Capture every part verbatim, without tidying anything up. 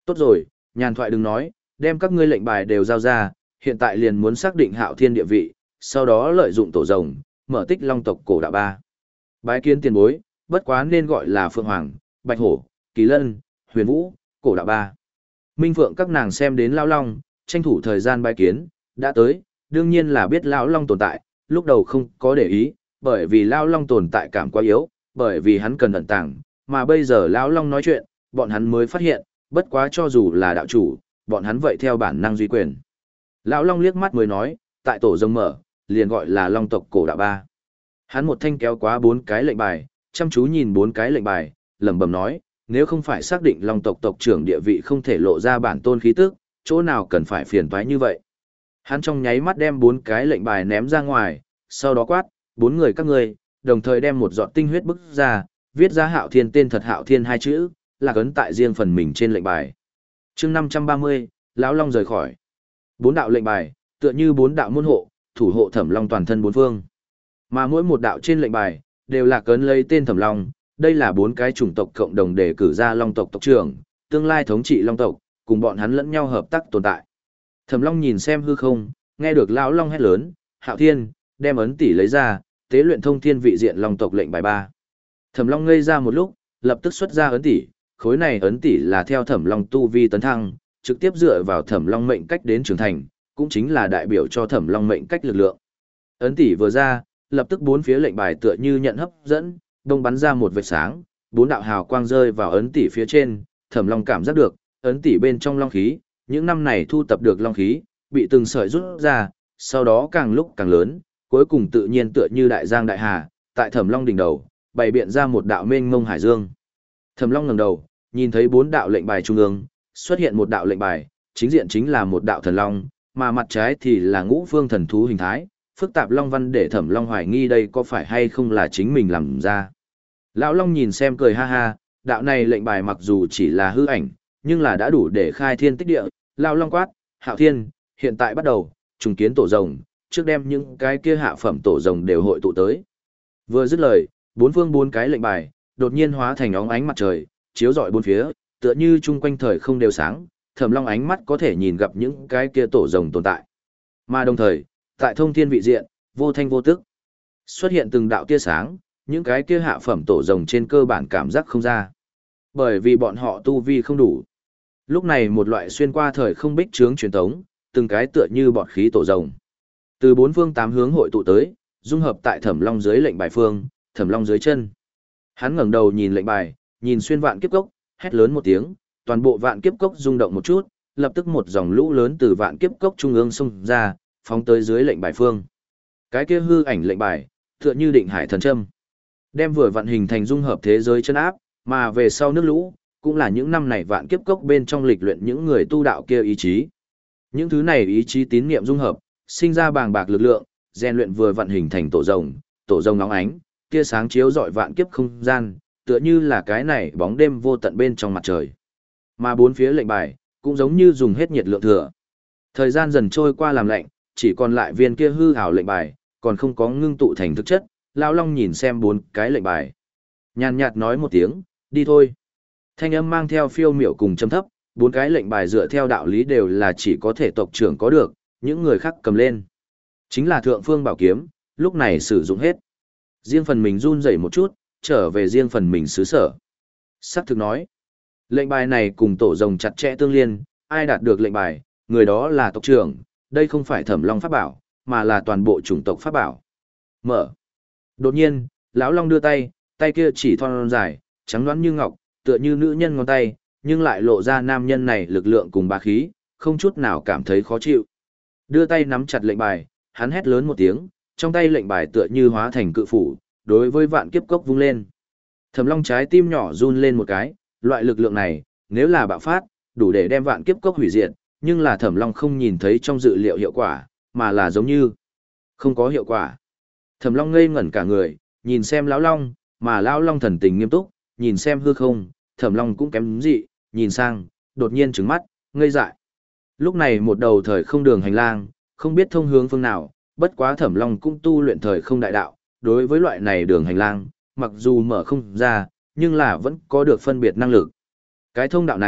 Tốt rồi, nhàn thoại đừng nói, đem các ngươi lệnh bài đều giao ra, hiện tại liền muốn xác định Hạo Thiên địa vị, sau đó lợi dụng tổ rồng, mở tích long tộc cổ đạo ba. Bái kiến tiền bối, bất quá nên gọi là Phượng Hoàng, Bạch Hổ, Kỳ Lân, Huyền Vũ, cổ đạo ba. Minh Phượng các nàng xem đến Lão Long, tranh thủ thời gian bái kiến, đã tới, đương nhiên là biết Lão Long tồn tại, lúc đầu không có để ý, bởi vì Lão Long tồn tại cảm quá yếu, bởi vì hắn cần ẩn tàng, mà bây giờ Lão Long nói chuyện, bọn hắn mới phát hiện, bất quá cho dù là đạo chủ, bọn hắn vậy theo bản năng duy quyền. Lão Long liếc mắt mới nói, tại tổ rồng mở, liền gọi là Long tộc cổ đạo ba. Hắn một thanh kéo quá bốn cái lệnh bài, chăm chú nhìn bốn cái lệnh bài, lẩm bẩm nói, nếu không phải xác định Long tộc tộc trưởng địa vị không thể lộ ra bản tôn khí tức, chỗ nào cần phải phiền toái như vậy. Hắn trong nháy mắt đem bốn cái lệnh bài ném ra ngoài, sau đó quát, bốn người các ngươi, đồng thời đem một giọt tinh huyết bức ra, viết ra Hạo Thiên tên thật Hạo Thiên hai chữ, là ấn tại riêng phần mình trên lệnh bài. Chương năm trăm ba mươi, lão Long rời khỏi. Bốn đạo lệnh bài, tựa như bốn đạo môn hộ, thủ hộ Thẩm Long toàn thân bốn phương. Mà mỗi một đạo trên lệnh bài đều là cấn lấy tên Thẩm Long, đây là bốn cái chủng tộc cộng đồng để cử ra Long tộc tộc trưởng, tương lai thống trị Long tộc, cùng bọn hắn lẫn nhau hợp tác tồn tại. Thẩm Long nhìn xem hư không, nghe được lão Long hét lớn, "Hạo Thiên!", đem ấn tỷ lấy ra, tế luyện thông thiên vị diện Long tộc lệnh bài ba. Thẩm Long ngây ra một lúc, lập tức xuất ra ấn tỷ, khối này ấn tỷ là theo Thẩm Long tu vi tấn thăng, trực tiếp dựa vào Thẩm Long mệnh cách đến trưởng thành, cũng chính là đại biểu cho Thẩm Long mệnh cách lực lượng. Ấn tỷ vừa ra, lập tức bốn phía lệnh bài tựa như nhận hấp dẫn, đông bắn ra một vệt sáng, bốn đạo hào quang rơi vào ấn tỷ phía trên, Thẩm Long cảm giác được, ấn tỷ bên trong long khí, những năm này thu tập được long khí, bị từng sợi rút ra, sau đó càng lúc càng lớn, cuối cùng tự nhiên tựa như đại giang đại hà, tại Thẩm Long đỉnh đầu, bày biện ra một đạo mênh mông hải dương. Thẩm Long ngẩng đầu, nhìn thấy bốn đạo lệnh bài trung ương, xuất hiện một đạo lệnh bài, chính diện chính là một đạo thần long, mà mặt trái thì là ngũ phương thần thú hình thái, phức tạp long văn để Thẩm Long hoài nghi đây có phải hay không là chính mình làm ra. Lão Long nhìn xem cười ha ha, đạo này lệnh bài mặc dù chỉ là hư ảnh, nhưng là đã đủ để khai thiên tích địa. Lão Long quát, "Hạo Thiên, hiện tại bắt đầu, trùng kiến tổ rồng, trước đem những cái kia hạ phẩm tổ rồng đều hội tụ tới." Vừa dứt lời, bốn phương bốn cái lệnh bài, đột nhiên hóa thành óng ánh mặt trời, chiếu rọi bốn phía, tựa như chung quanh thời không đều sáng, Thẩm Long ánh mắt có thể nhìn gặp những cái kia tổ rồng tồn tại. Mà đồng thời, tại thông thiên vị diện, vô thanh vô tức, xuất hiện từng đạo tia sáng, những cái kia hạ phẩm tổ rồng trên cơ bản cảm giác không ra. Bởi vì bọn họ tu vi không đủ. Lúc này một loại xuyên qua thời không bích trướng truyền tống, từng cái tựa như bọt khí tổ rồng. Từ bốn phương tám hướng hội tụ tới, dung hợp tại Thẩm Long dưới lệnh bài phương, Thẩm Long dưới chân. Hắn ngẩng đầu nhìn lệnh bài, nhìn xuyên vạn kiếp cốc, hét lớn một tiếng, toàn bộ vạn kiếp cốc rung động một chút, lập tức một dòng lũ lớn từ vạn kiếp cốc trung ương xông ra, phóng tới dưới lệnh bài phương. Cái kia hư ảnh lệnh bài, tựa như định hải thần châm, đem vừa vạn hình thành dung hợp thế giới chân áp, mà về sau nước lũ, cũng là những năm này vạn kiếp cốc bên trong lịch luyện những người tu đạo kia ý chí. Những thứ này ý chí tín niệm dung hợp, sinh ra bàng bạc lực lượng, rèn luyện vừa vạn hình thành tổ rồng, tổ rồng nóng ánh, tia sáng chiếu rọi vạn kiếp không gian, tựa như là cái này bóng đêm vô tận bên trong mặt trời. Mà bốn phía lệnh bài, cũng giống như dùng hết nhiệt lượng thừa. Thời gian dần trôi qua làm lạnh, chỉ còn lại viên kia hư ảo lệnh bài, còn không có ngưng tụ thành thực chất. Lão Long nhìn xem bốn cái lệnh bài, nhàn nhạt nói một tiếng, đi thôi. Thanh âm mang theo phiêu miểu cùng châm thấp, bốn cái lệnh bài dựa theo đạo lý đều là chỉ có thể tộc trưởng có được, những người khác cầm lên. Chính là thượng phương bảo kiếm, lúc này sử dụng hết. Riêng phần mình run rẩy một chút, trở về riêng phần mình xứ sở. Sắc thực nói, lệnh bài này cùng tổ rồng chặt chẽ tương liên, ai đạt được lệnh bài, người đó là tộc trưởng, đây không phải Thẩm Long pháp bảo, mà là toàn bộ chủng tộc pháp bảo. Mở. Đột nhiên, lão Long đưa tay, tay kia chỉ thon dài, trắng nõn như ngọc, tựa như nữ nhân ngón tay, nhưng lại lộ ra nam nhân này lực lượng cùng bá khí, không chút nào cảm thấy khó chịu. Đưa tay nắm chặt lệnh bài, hắn hét lớn một tiếng, trong tay lệnh bài tựa như hóa thành cự phủ, đối với vạn kiếp cốc vung lên. Thẩm Long trái tim nhỏ run lên một cái, loại lực lượng này, nếu là bạo phát, đủ để đem vạn kiếp cốc hủy diệt, nhưng là Thẩm Long không nhìn thấy trong dự liệu hiệu quả, mà là giống như không có hiệu quả. Thẩm Long ngây ngẩn cả người, nhìn xem lão Long, mà lão Long thần tình nghiêm túc, nhìn xem hư không, Thẩm Long cũng kém dị, nhìn sang, đột nhiên trừng mắt, ngây dại. Lúc này một đầu thời không đường hành lang, không biết thông hướng phương nào, bất quá Thẩm Long cũng tu luyện thời không đại đạo, đối với loại này đường hành lang, mặc dù mở không ra, nhưng là vẫn có được phân biệt năng lực. Cái thông đạo này,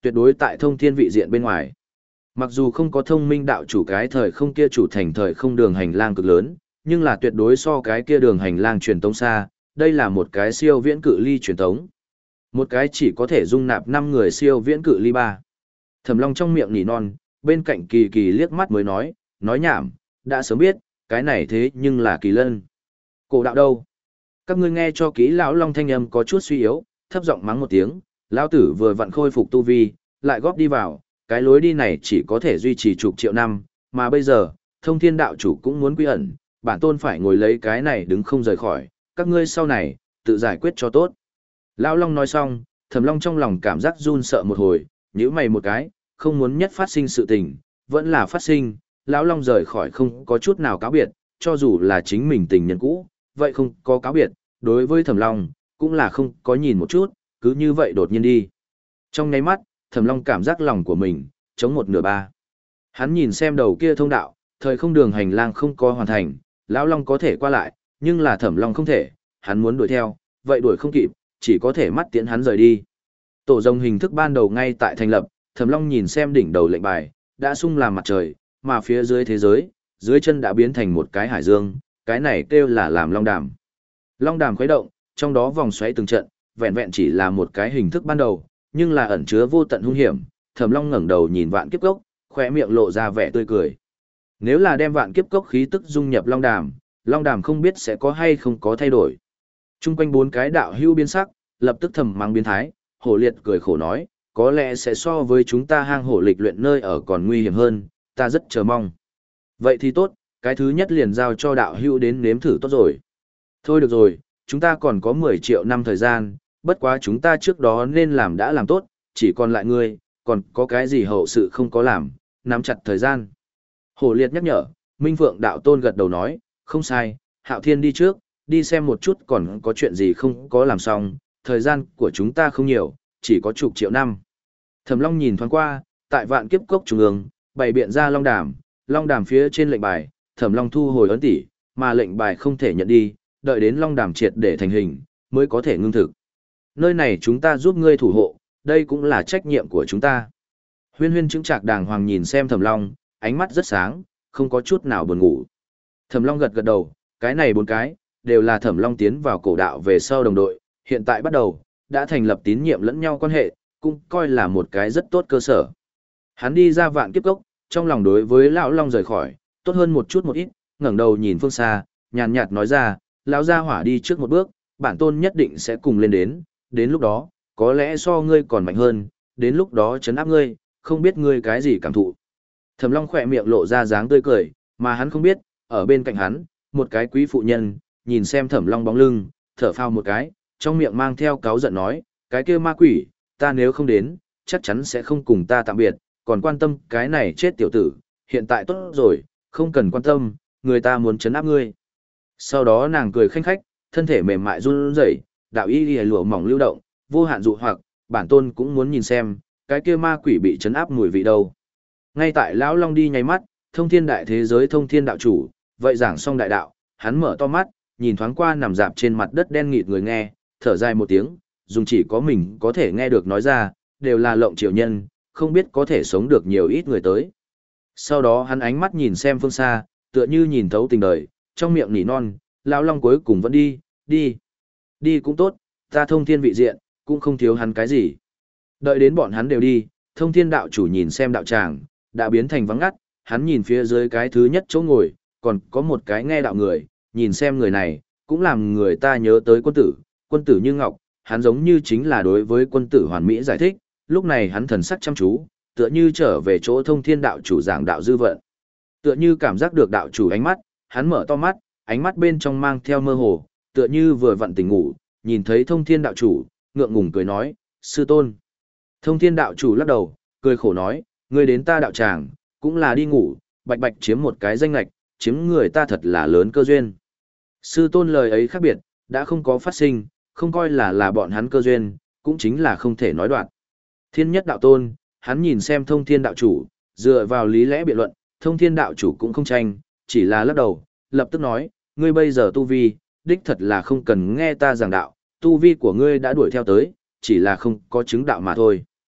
tuyệt đối tại thông thiên vị diện bên ngoài. Mặc dù không có thông minh đạo chủ cái thời không kia chủ thành thời không đường hành lang cực lớn, nhưng là tuyệt đối so cái kia đường hành lang truyền tống xa, đây là một cái siêu viễn cự ly truyền tống. Một cái chỉ có thể dung nạp năm người siêu viễn cự ly ba. Thẩm Long trong miệng nỉ non, bên cạnh Kỳ Kỳ liếc mắt mới nói, nói nhảm, đã sớm biết, cái này thế nhưng là Kỳ Lân. Cổ đạo đâu? Các ngươi nghe cho kỹ, lão Long thanh âm có chút suy yếu, thấp giọng mắng một tiếng, lão tử vừa vặn khôi phục tu vi, lại góp đi vào, cái lối đi này chỉ có thể duy trì chục triệu năm, mà bây giờ, thông thiên đạo chủ cũng muốn quy ẩn, bản tôn phải ngồi lấy cái này đứng không rời khỏi, các ngươi sau này, tự giải quyết cho tốt. Lão Long nói xong, Thẩm Long trong lòng cảm giác run sợ một hồi, nhíu mày một cái, không muốn nhất phát sinh sự tình, vẫn là phát sinh, lão Long rời khỏi không có chút nào cáo biệt, cho dù là chính mình tình nhân cũ, vậy không có cáo biệt, đối với Thẩm Long, cũng là không có nhìn một chút, cứ như vậy đột nhiên đi. Trong nháy mắt, Thẩm Long cảm giác lòng của mình, chống một nửa ba. Hắn nhìn xem đầu kia thông đạo, thời không đường hành lang không có hoàn thành, lão Long có thể qua lại, nhưng là Thẩm Long không thể, hắn muốn đuổi theo, vậy đuổi không kịp, chỉ có thể mắt tiễn hắn rời đi. Tổ rồng hình thức ban đầu ngay tại thành lập, Thẩm Long nhìn xem đỉnh đầu lệnh bài, đã sung làm mặt trời, mà phía dưới thế giới, dưới chân đã biến thành một cái hải dương, cái này kêu là làm long đàm. Long đàm khuấy động, trong đó vòng xoáy từng trận, vẹn vẹn chỉ là một cái hình thức ban đầu, nhưng là ẩn chứa vô tận hung hiểm. Thẩm Long ngẩng đầu nhìn vạn kiếp cốc, khóe miệng lộ ra vẻ tươi cười. Nếu là đem vạn kiếp cốc khí tức dung nhập long đàm, long đàm không biết sẽ có hay không có thay đổi. Trung quanh bốn cái đạo hưu biến sắc, lập tức thầm mắng biến thái, hổ liệt cười khổ nói, có lẽ sẽ so với chúng ta hang hổ lịch luyện nơi ở còn nguy hiểm hơn, ta rất chờ mong. Vậy thì tốt, cái thứ nhất liền giao cho đạo hưu đến nếm thử tốt rồi. Thôi được rồi, chúng ta còn có mười triệu năm thời gian, bất quá chúng ta trước đó nên làm đã làm tốt, chỉ còn lại ngươi, còn có cái gì hậu sự không có làm, nắm chặt thời gian. Hổ liệt nhắc nhở, Minh Phượng đạo tôn gật đầu nói, không sai, Hạo Thiên đi trước, đi xem một chút còn có chuyện gì không có làm xong, thời gian của chúng ta không nhiều, chỉ có chục triệu năm. Thẩm Long nhìn thoáng qua, tại vạn kiếp cốc trung ương, bày biện ra long đàm, long đàm phía trên lệnh bài, Thẩm Long thu hồi ấn tỷ, mà lệnh bài không thể nhận đi, đợi đến long đàm triệt để thành hình, mới có thể ngưng thực. Nơi này chúng ta giúp ngươi thủ hộ, đây cũng là trách nhiệm của chúng ta. Huyên Huyên chứng trạc đàng hoàng nhìn xem Thẩm Long, ánh mắt rất sáng, không có chút nào buồn ngủ. Thẩm Long gật gật đầu, cái này bốn cái, đều là Thẩm Long tiến vào cổ đạo về sau đồng đội, hiện tại bắt đầu, đã thành lập tín nhiệm lẫn nhau quan hệ, cũng coi là một cái rất tốt cơ sở. Hắn đi ra vạn kiếp cốc, trong lòng đối với lão Long rời khỏi, tốt hơn một chút một ít, ngẩng đầu nhìn phương xa, nhàn nhạt nói ra, lão gia hỏa đi trước một bước, bản tôn nhất định sẽ cùng lên đến, đến lúc đó, có lẽ so ngươi còn mạnh hơn, đến lúc đó chấn áp ngươi, không biết ngươi cái gì cảm thụ. Thẩm Long khỏe miệng lộ ra dáng tươi cười, mà hắn không biết, ở bên cạnh hắn, một cái quý phụ nhân, nhìn xem Thẩm Long bóng lưng, thở phào một cái, trong miệng mang theo cáu giận nói, cái kia ma quỷ, ta nếu không đến, chắc chắn sẽ không cùng ta tạm biệt, còn quan tâm cái này chết tiểu tử, hiện tại tốt rồi, không cần quan tâm, người ta muốn chấn áp ngươi. Sau đó nàng cười khanh khách, thân thể mềm mại run rẩy, đạo y lìa lụa mỏng lưu động, vô hạn dụ hoặc, bản tôn cũng muốn nhìn xem, cái kia ma quỷ bị chấn áp mùi vị đâu. Ngay tại lão Long đi nháy mắt, thông thiên đại thế giới thông thiên đạo chủ, vậy giảng xong đại đạo, hắn mở to mắt, nhìn thoáng qua nằm dạp trên mặt đất đen nghịt người nghe, thở dài một tiếng, dùng chỉ có mình có thể nghe được nói ra, đều là lộng triều nhân, không biết có thể sống được nhiều ít người tới. Sau đó hắn ánh mắt nhìn xem phương xa, tựa như nhìn thấu tình đời, trong miệng nỉ non, lão Long cuối cùng vẫn đi, đi. Đi cũng tốt, ta thông thiên vị diện, cũng không thiếu hắn cái gì. Đợi đến bọn hắn đều đi, thông thiên đạo chủ nhìn xem đạo tràng, đã biến thành vắng ngắt, hắn nhìn phía dưới cái thứ nhất chỗ ngồi, còn có một cái nghe đạo người, nhìn xem người này, cũng làm người ta nhớ tới quân tử, quân tử như ngọc, hắn giống như chính là đối với quân tử hoàn mỹ giải thích, lúc này hắn thần sắc chăm chú, tựa như trở về chỗ thông thiên đạo chủ giảng đạo dư vận. Tựa như cảm giác được đạo chủ ánh mắt, hắn mở to mắt, ánh mắt bên trong mang theo mơ hồ, tựa như vừa vặn tỉnh ngủ, nhìn thấy thông thiên đạo chủ, ngượng ngùng cười nói, sư tôn. Thông thiên đạo chủ lắc đầu, cười khổ nói, ngươi đến ta đạo tràng, cũng là đi ngủ, bạch bạch chiếm một cái danh lạch, chiếm người ta thật là lớn cơ duyên. Sư tôn lời ấy khác biệt, đã không có phát sinh, không coi là là bọn hắn cơ duyên, cũng chính là không thể nói đoạn. Thiên nhất đạo tôn, hắn nhìn xem thông thiên đạo chủ, dựa vào lý lẽ biện luận, thông thiên đạo chủ cũng không tranh, chỉ là lắc đầu, lập tức nói, ngươi bây giờ tu vi, đích thật là không cần nghe ta giảng đạo, tu vi của ngươi đã đuổi theo tới, chỉ là không có chứng đạo mà thôi.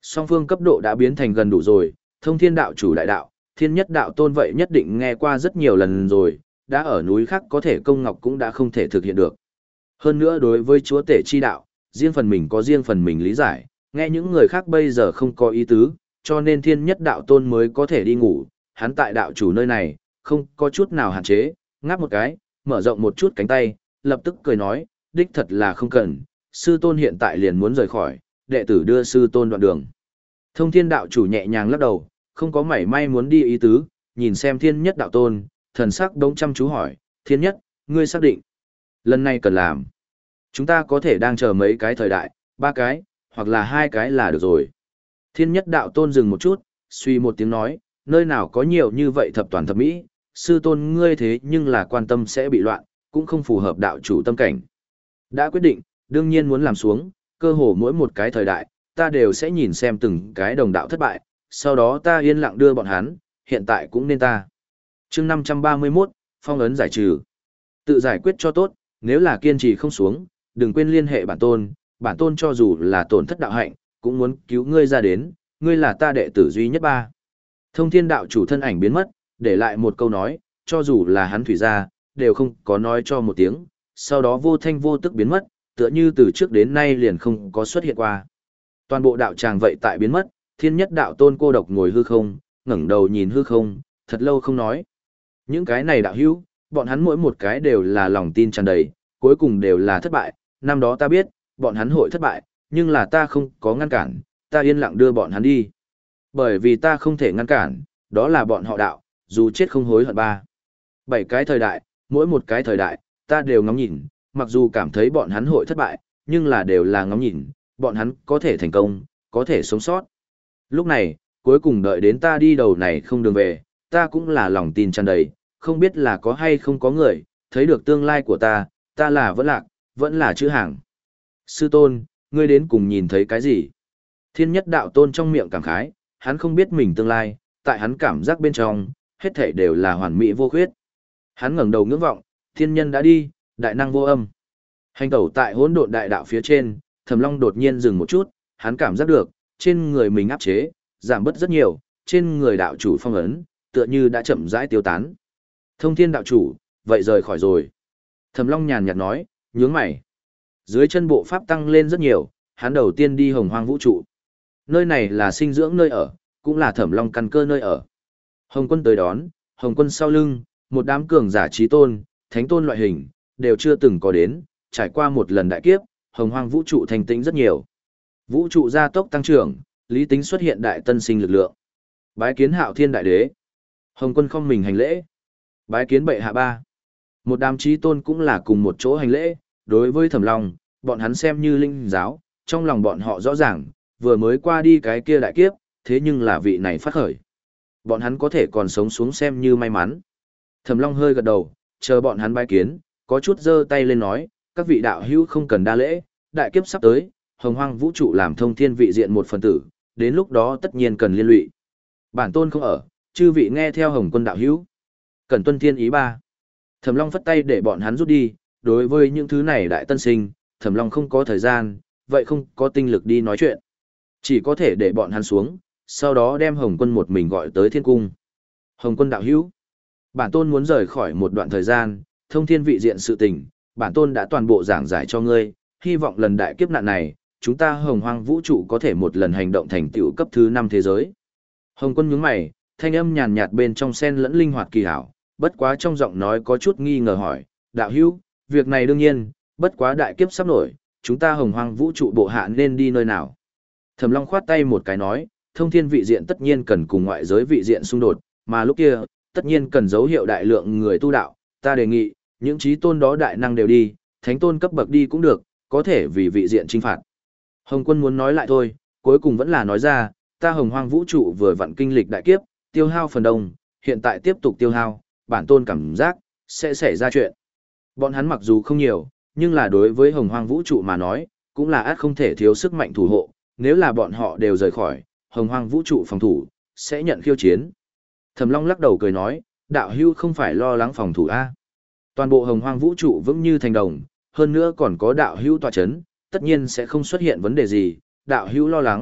Song phương cấp độ đã biến thành gần đủ rồi, thông thiên đạo chủ đại đạo, thiên nhất đạo tôn vậy nhất định nghe qua rất nhiều lần rồi, đã ở núi khác có thể công ngọc cũng đã không thể thực hiện được. Hơn nữa đối với chúa tể chi đạo, riêng phần mình có riêng phần mình lý giải, nghe những người khác bây giờ không có ý tứ, cho nên thiên nhất đạo tôn mới có thể đi ngủ, hắn tại đạo chủ nơi này, không có chút nào hạn chế, ngáp một cái, mở rộng một chút cánh tay, lập tức cười nói, đích thật là không cần, sư tôn hiện tại liền muốn rời khỏi, đệ tử đưa sư tôn đoạn đường. Thông thiên đạo chủ nhẹ nhàng lắc đầu, không có mảy may muốn đi ý tứ, nhìn xem thiên nhất đạo tôn, thần sắc đống chăm chú hỏi, thiên nhất, ngươi xác định, lần này cần làm. Chúng ta có thể đang chờ mấy cái thời đại, ba cái, hoặc là hai cái là được rồi. Thiên nhất đạo tôn dừng một chút, suy một tiếng nói, nơi nào có nhiều như vậy thập toàn thập mỹ, sư tôn ngươi thế nhưng là quan tâm sẽ bị loạn, cũng không phù hợp đạo chủ tâm cảnh. Đã quyết định, đương nhiên muốn làm xuống, cơ hồ mỗi một cái thời đại, ta đều sẽ nhìn xem từng cái đồng đạo thất bại, sau đó ta yên lặng đưa bọn hắn, hiện tại cũng nên ta. chương năm trăm ba mươi mốt, phong ấn giải trừ. Tự giải quyết cho tốt, nếu là kiên trì không xuống, đừng quên liên hệ bản tôn, bản tôn cho dù là tổn thất đạo hạnh, cũng muốn cứu ngươi ra đến, ngươi là ta đệ tử duy nhất ba. Thông thiên đạo chủ thân ảnh biến mất, để lại một câu nói, cho dù là hắn thủy gia, đều không có nói cho một tiếng, sau đó vô thanh vô tức biến mất, tựa như từ trước đến nay liền không có xuất hiện qua. Toàn bộ đạo tràng vậy tại biến mất, thiên nhất đạo tôn cô độc ngồi hư không, ngẩng đầu nhìn hư không, thật lâu không nói. Những cái này đạo hữu, bọn hắn mỗi một cái đều là lòng tin tràn đầy, cuối cùng đều là thất bại, năm đó ta biết, bọn hắn hội thất bại, nhưng là ta không có ngăn cản, ta yên lặng đưa bọn hắn đi. Bởi vì ta không thể ngăn cản, đó là bọn họ đạo, dù chết không hối hận ba. Bảy cái thời đại, mỗi một cái thời đại, ta đều ngắm nhìn, mặc dù cảm thấy bọn hắn hội thất bại, nhưng là đều là ngắm nhìn, bọn hắn có thể thành công, có thể sống sót. Lúc này, cuối cùng đợi đến ta đi đầu này không đường về, ta cũng là lòng tin tràn đầy, không biết là có hay không có người, thấy được tương lai của ta, ta là vẫn lạc, vẫn là chữ hàng. Sư tôn, ngươi đến cùng nhìn thấy cái gì? Thiên nhất đạo tôn trong miệng cảm khái, hắn không biết mình tương lai, tại hắn cảm giác bên trong, hết thảy đều là hoàn mỹ vô khuyết. Hắn ngẩng đầu ngưỡng vọng, thiên nhân đã đi, đại năng vô âm. Hành tẩu tại hỗn độn đại đạo phía trên, Thẩm Long đột nhiên dừng một chút, hắn cảm giác được, trên người mình áp chế, giảm bớt rất nhiều, trên người đạo chủ phong ấn, tựa như đã chậm rãi tiêu tán. Thông thiên đạo chủ, vậy rời khỏi rồi. Thẩm Long nhàn nhạt nói, nhướng mày. Dưới chân bộ pháp tăng lên rất nhiều, hắn đầu tiên đi hồng hoang vũ trụ. Nơi này là sinh dưỡng nơi ở, cũng là Thẩm Long căn cơ nơi ở. Hồng quân tới đón, Hồng quân sau lưng, một đám cường giả trí tôn, thánh tôn loại hình, đều chưa từng có đến, trải qua một lần đại kiếp, hồng hoang vũ trụ thành tĩnh rất nhiều. Vũ trụ gia tốc tăng trưởng, lý tính xuất hiện đại tân sinh lực lượng. Bái kiến Hạo Thiên đại đế. Hồng quân không mình hành lễ. Bái kiến bệ hạ ba. Một đám trí tôn cũng là cùng một chỗ hành lễ, đối với Thẩm Long, bọn hắn xem như linh giáo, trong lòng bọn họ rõ ràng, vừa mới qua đi cái kia đại kiếp, thế nhưng là vị này phát khởi. Bọn hắn có thể còn sống xuống xem như may mắn. Thẩm Long hơi gật đầu, chờ bọn hắn bái kiến, có chút giơ tay lên nói, các vị đạo hữu không cần đa lễ, đại kiếp sắp tới, hồng hoang vũ trụ làm thông thiên vị diện một phần tử, đến lúc đó tất nhiên cần liên lụy. Bản tôn không ở, chư vị nghe theo Hồng quân đạo hữu. Cần tuân thiên ý ba. Thẩm Long phất tay để bọn hắn rút đi, đối với những thứ này đại tân sinh, Thẩm Long không có thời gian, vậy không có tinh lực đi nói chuyện. Chỉ có thể để bọn hắn xuống, sau đó đem Hồng quân một mình gọi tới thiên cung. Hồng quân đạo hữu, bản tôn muốn rời khỏi một đoạn thời gian, thông thiên vị diện sự tình, bản tôn đã toàn bộ giảng giải cho ngươi, hy vọng lần đại kiếp nạn này, chúng ta hồng hoang vũ trụ có thể một lần hành động thành tựu cấp thứ năm thế giới. Hồng quân nhướng mày, thanh âm nhàn nhạt bên trong sen lẫn linh hoạt kỳ hảo, bất quá trong giọng nói có chút nghi ngờ hỏi, đạo hữu, việc này đương nhiên, bất quá đại kiếp sắp nổi, chúng ta hồng hoang vũ trụ bộ hạ nên đi nơi nào? Thẩm Long khoát tay một cái nói, thông thiên vị diện tất nhiên cần cùng ngoại giới vị diện xung đột, mà lúc kia, tất nhiên cần dấu hiệu đại lượng người tu đạo, ta đề nghị, những trí tôn đó đại năng đều đi, thánh tôn cấp bậc đi cũng được, có thể vì vị diện trinh phạt. Hồng quân muốn nói lại thôi, cuối cùng vẫn là nói ra, ta hồng hoang vũ trụ vừa vặn kinh lịch đại kiếp, tiêu hao phần đông, hiện tại tiếp tục tiêu hao, bản tôn cảm giác, sẽ xảy ra chuyện. Bọn hắn mặc dù không nhiều, nhưng là đối với hồng hoang vũ trụ mà nói, cũng là át không thể thiếu sức mạnh thủ hộ, nếu là bọn họ đều rời khỏi, hồng hoang vũ trụ phòng thủ, sẽ nhận khiêu chiến. Thẩm Long lắc đầu cười nói, đạo hưu không phải lo lắng phòng thủ A. Toàn bộ hồng hoang vũ trụ vững như thành đồng, hơn nữa còn có đạo hưu tọa chấn, tất nhiên sẽ không xuất hiện vấn đề gì, đạo hưu lo lắng,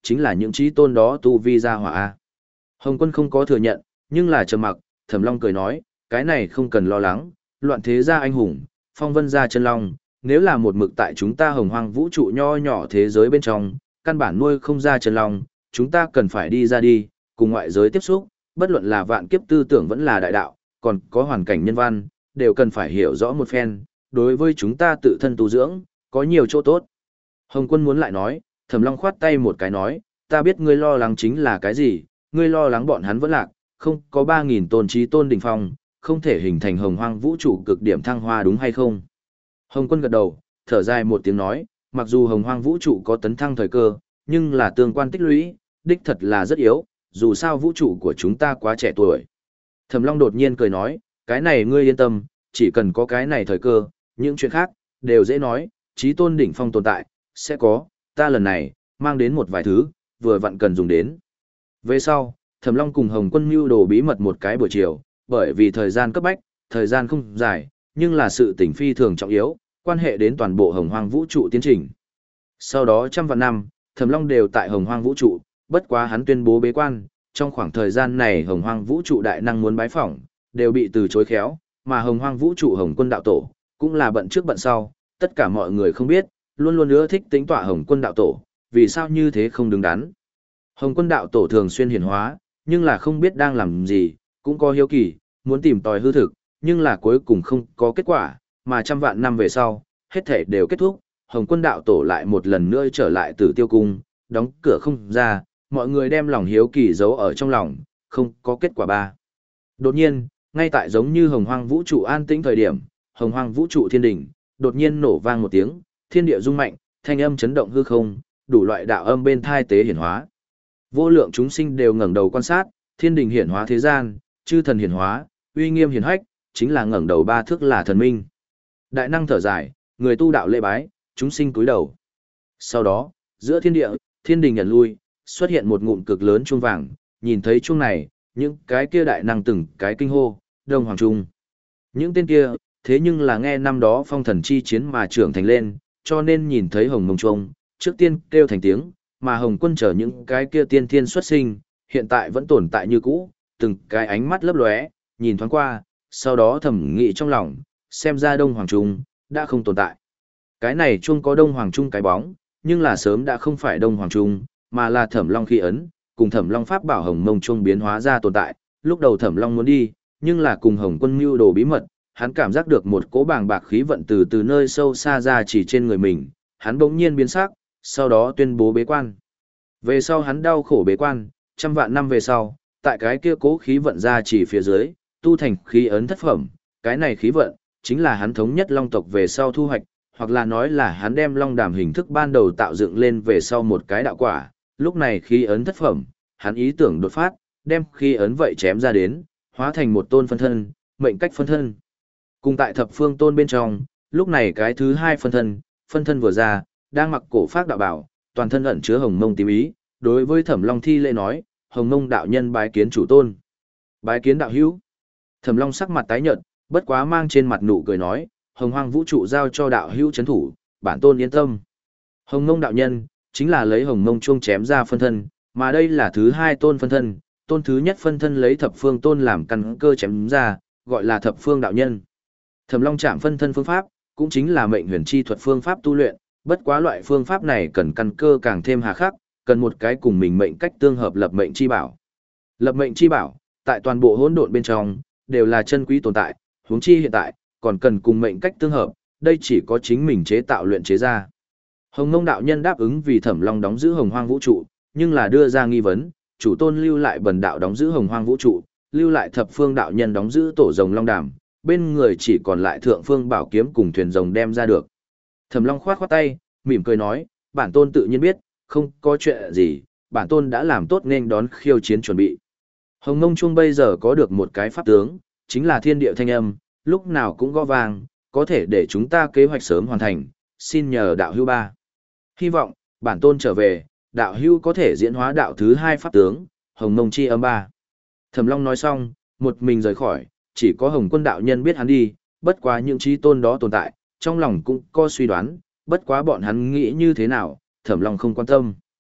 chính là những trí tôn đó tu vi ra hỏa A. Hồng Quân không có thừa nhận, nhưng là trầm mặc, Thẩm Long cười nói, cái này không cần lo lắng, loạn thế gia anh hùng, phong vân gia chân long, nếu là một mực tại chúng ta hồng hoang vũ trụ nho nhỏ thế giới bên trong, căn bản nuôi không ra chân long, chúng ta cần phải đi ra đi, cùng ngoại giới tiếp xúc, bất luận là vạn kiếp tư tưởng vẫn là đại đạo, còn có hoàn cảnh nhân văn, đều cần phải hiểu rõ một phen, đối với chúng ta tự thân tu dưỡng, có nhiều chỗ tốt. Hồng Quân muốn lại nói, Thẩm Long khoát tay một cái nói, ta biết ngươi lo lắng chính là cái gì, ngươi lo lắng bọn hắn vẫn lạc, không có ba nghìn tôn trí tôn đỉnh phong, không thể hình thành hồng hoang vũ trụ cực điểm thăng hoa đúng hay không? Hồng Quân gật đầu, thở dài một tiếng nói, mặc dù hồng hoang vũ trụ có tấn thăng thời cơ, nhưng là tương quan tích lũy, đích thật là rất yếu, dù sao vũ trụ của chúng ta quá trẻ tuổi. Thẩm Long đột nhiên cười nói, cái này ngươi yên tâm, chỉ cần có cái này thời cơ, những chuyện khác, đều dễ nói, trí tôn đỉnh phong tồn tại, sẽ có, ta lần này, mang đến một vài thứ, vừa vặn cần dùng đến. Về sau, Thẩm Long cùng Hồng Quân mưu đồ bí mật một cái buổi chiều, bởi vì thời gian cấp bách, thời gian không dài, nhưng là sự tình phi thường trọng yếu, quan hệ đến toàn bộ hồng hoang vũ trụ tiến trình. Sau đó trăm vạn năm, Thẩm Long đều tại hồng hoang vũ trụ, bất quá hắn tuyên bố bế quan, trong khoảng thời gian này hồng hoang vũ trụ đại năng muốn bái phỏng, đều bị từ chối khéo, mà hồng hoang vũ trụ Hồng Quân đạo tổ, cũng là bận trước bận sau, tất cả mọi người không biết, luôn luôn ưa thích tính tọa Hồng Quân đạo tổ, vì sao như thế không đứng đắn. Hồng Quân đạo tổ thường xuyên hiển hóa, nhưng là không biết đang làm gì, cũng có hiếu kỳ, muốn tìm tòi hư thực, nhưng là cuối cùng không có kết quả, mà trăm vạn năm về sau, hết thể đều kết thúc, Hồng Quân đạo tổ lại một lần nữa trở lại Tử Tiêu cung, đóng cửa không ra, mọi người đem lòng hiếu kỳ giấu ở trong lòng, không có kết quả ba. Đột nhiên, ngay tại giống như hồng hoang vũ trụ an tĩnh thời điểm, hồng hoang vũ trụ thiên đỉnh, đột nhiên nổ vang một tiếng, thiên địa rung mạnh, thanh âm chấn động hư không, đủ loại đạo âm bên thai tế hiển hóa. Vô lượng chúng sinh đều ngẩng đầu quan sát, thiên đình hiển hóa thế gian, chư thần hiển hóa, uy nghiêm hiển hách, chính là ngẩng đầu ba thước là thần minh. Đại năng thở dài, người tu đạo lễ bái, chúng sinh cúi đầu. Sau đó, giữa thiên địa, thiên đình nhận lui, xuất hiện một ngụm cực lớn chuông vàng, nhìn thấy chuông này, những cái kia đại năng từng cái kinh hô, Đông Hoàng Trung. Những tên kia, thế nhưng là nghe năm đó phong thần chi chiến mà trưởng thành lên, cho nên nhìn thấy hồng mông chuông, trước tiên kêu thành tiếng, mà Hồng Quân chờ những cái kia tiên thiên xuất sinh, hiện tại vẫn tồn tại như cũ, từng cái ánh mắt lấp lóe, nhìn thoáng qua, sau đó thầm nghĩ trong lòng, xem ra Đông Hoàng Trung đã không tồn tại. Cái này chuông có Đông Hoàng Trung cái bóng, nhưng là sớm đã không phải Đông Hoàng Trung, mà là Thẩm Long khí ấn, cùng Thẩm Long pháp bảo Hồng Mông Chuông biến hóa ra tồn tại. Lúc đầu Thẩm Long muốn đi, nhưng là cùng Hồng Quân mưu đồ bí mật, hắn cảm giác được một cỗ bàng bạc khí vận từ từ nơi sâu xa ra chỉ trên người mình, hắn bỗng nhiên biến sắc, sau đó tuyên bố bế quan. Về sau hắn đau khổ bế quan, trăm vạn năm về sau, tại cái kia cố khí vận ra chỉ phía dưới, tu thành khí ấn thất phẩm, cái này khí vận, chính là hắn thống nhất long tộc về sau thu hoạch, hoặc là nói là hắn đem long đàm hình thức ban đầu tạo dựng lên về sau một cái đạo quả, lúc này khí ấn thất phẩm, hắn ý tưởng đột phát, đem khí ấn vậy chém ra đến, hóa thành một tôn phân thân, mệnh cách phân thân. Cùng tại thập phương tôn bên trong, lúc này cái thứ hai phân thân, phân thân vừa ra, đang mặc cổ phác đạo bảo, toàn thân ẩn chứa hồng mông tím ý, đối với Thẩm Long thi lễ nói, hồng mông đạo nhân bái kiến chủ tôn. Bái kiến đạo hữu. Thẩm Long sắc mặt tái nhợt, bất quá mang trên mặt nụ cười nói, hồng hoang vũ trụ giao cho đạo hữu chấn thủ, bản tôn yên tâm. Hồng mông đạo nhân, chính là lấy hồng mông chuông chém ra phân thân, mà đây là thứ hai tôn phân thân, tôn thứ nhất phân thân lấy thập phương tôn làm căn cơ chém ra, gọi là thập phương đạo nhân. Thẩm Long chạm phân thân phương pháp, cũng chính là mệnh huyền chi thuật phương pháp tu luyện, bất quá loại phương pháp này cần căn cơ càng thêm hà khắc, cần một cái cùng mình mệnh cách tương hợp lập mệnh chi bảo. Lập mệnh chi bảo, tại toàn bộ hỗn độn bên trong, đều là chân quý tồn tại, huống chi hiện tại, còn cần cùng mệnh cách tương hợp, đây chỉ có chính mình chế tạo luyện chế ra. Hồng Mông đạo nhân đáp ứng vì Thẩm Long đóng giữ hồng hoang vũ trụ, nhưng là đưa ra nghi vấn, chủ tôn lưu lại bần đạo đóng giữ hồng hoang vũ trụ, lưu lại thập phương đạo nhân đóng giữ tổ rồng long đàm, bên người chỉ còn lại thượng phương bảo kiếm cùng thuyền rồng đem ra được. Thẩm Long khoát khoát tay, mỉm cười nói, bản tôn tự nhiên biết, không có chuyện gì, bản tôn đã làm tốt nên đón khiêu chiến chuẩn bị. Hồng Mông Chuông bây giờ có được một cái pháp tướng, chính là thiên địa thanh âm, lúc nào cũng gõ vang, có thể để chúng ta kế hoạch sớm hoàn thành, xin nhờ đạo hữu ba. Hy vọng, bản tôn trở về, đạo hữu có thể diễn hóa đạo thứ hai pháp tướng, Hồng Mông Chi âm ba. Thẩm Long nói xong, một mình rời khỏi, chỉ có Hồng Quân đạo nhân biết hắn đi, bất quá những chí tôn đó tồn tại, trong lòng cũng có suy đoán, bất quá bọn hắn nghĩ như thế nào, Thẩm Long không quan tâm.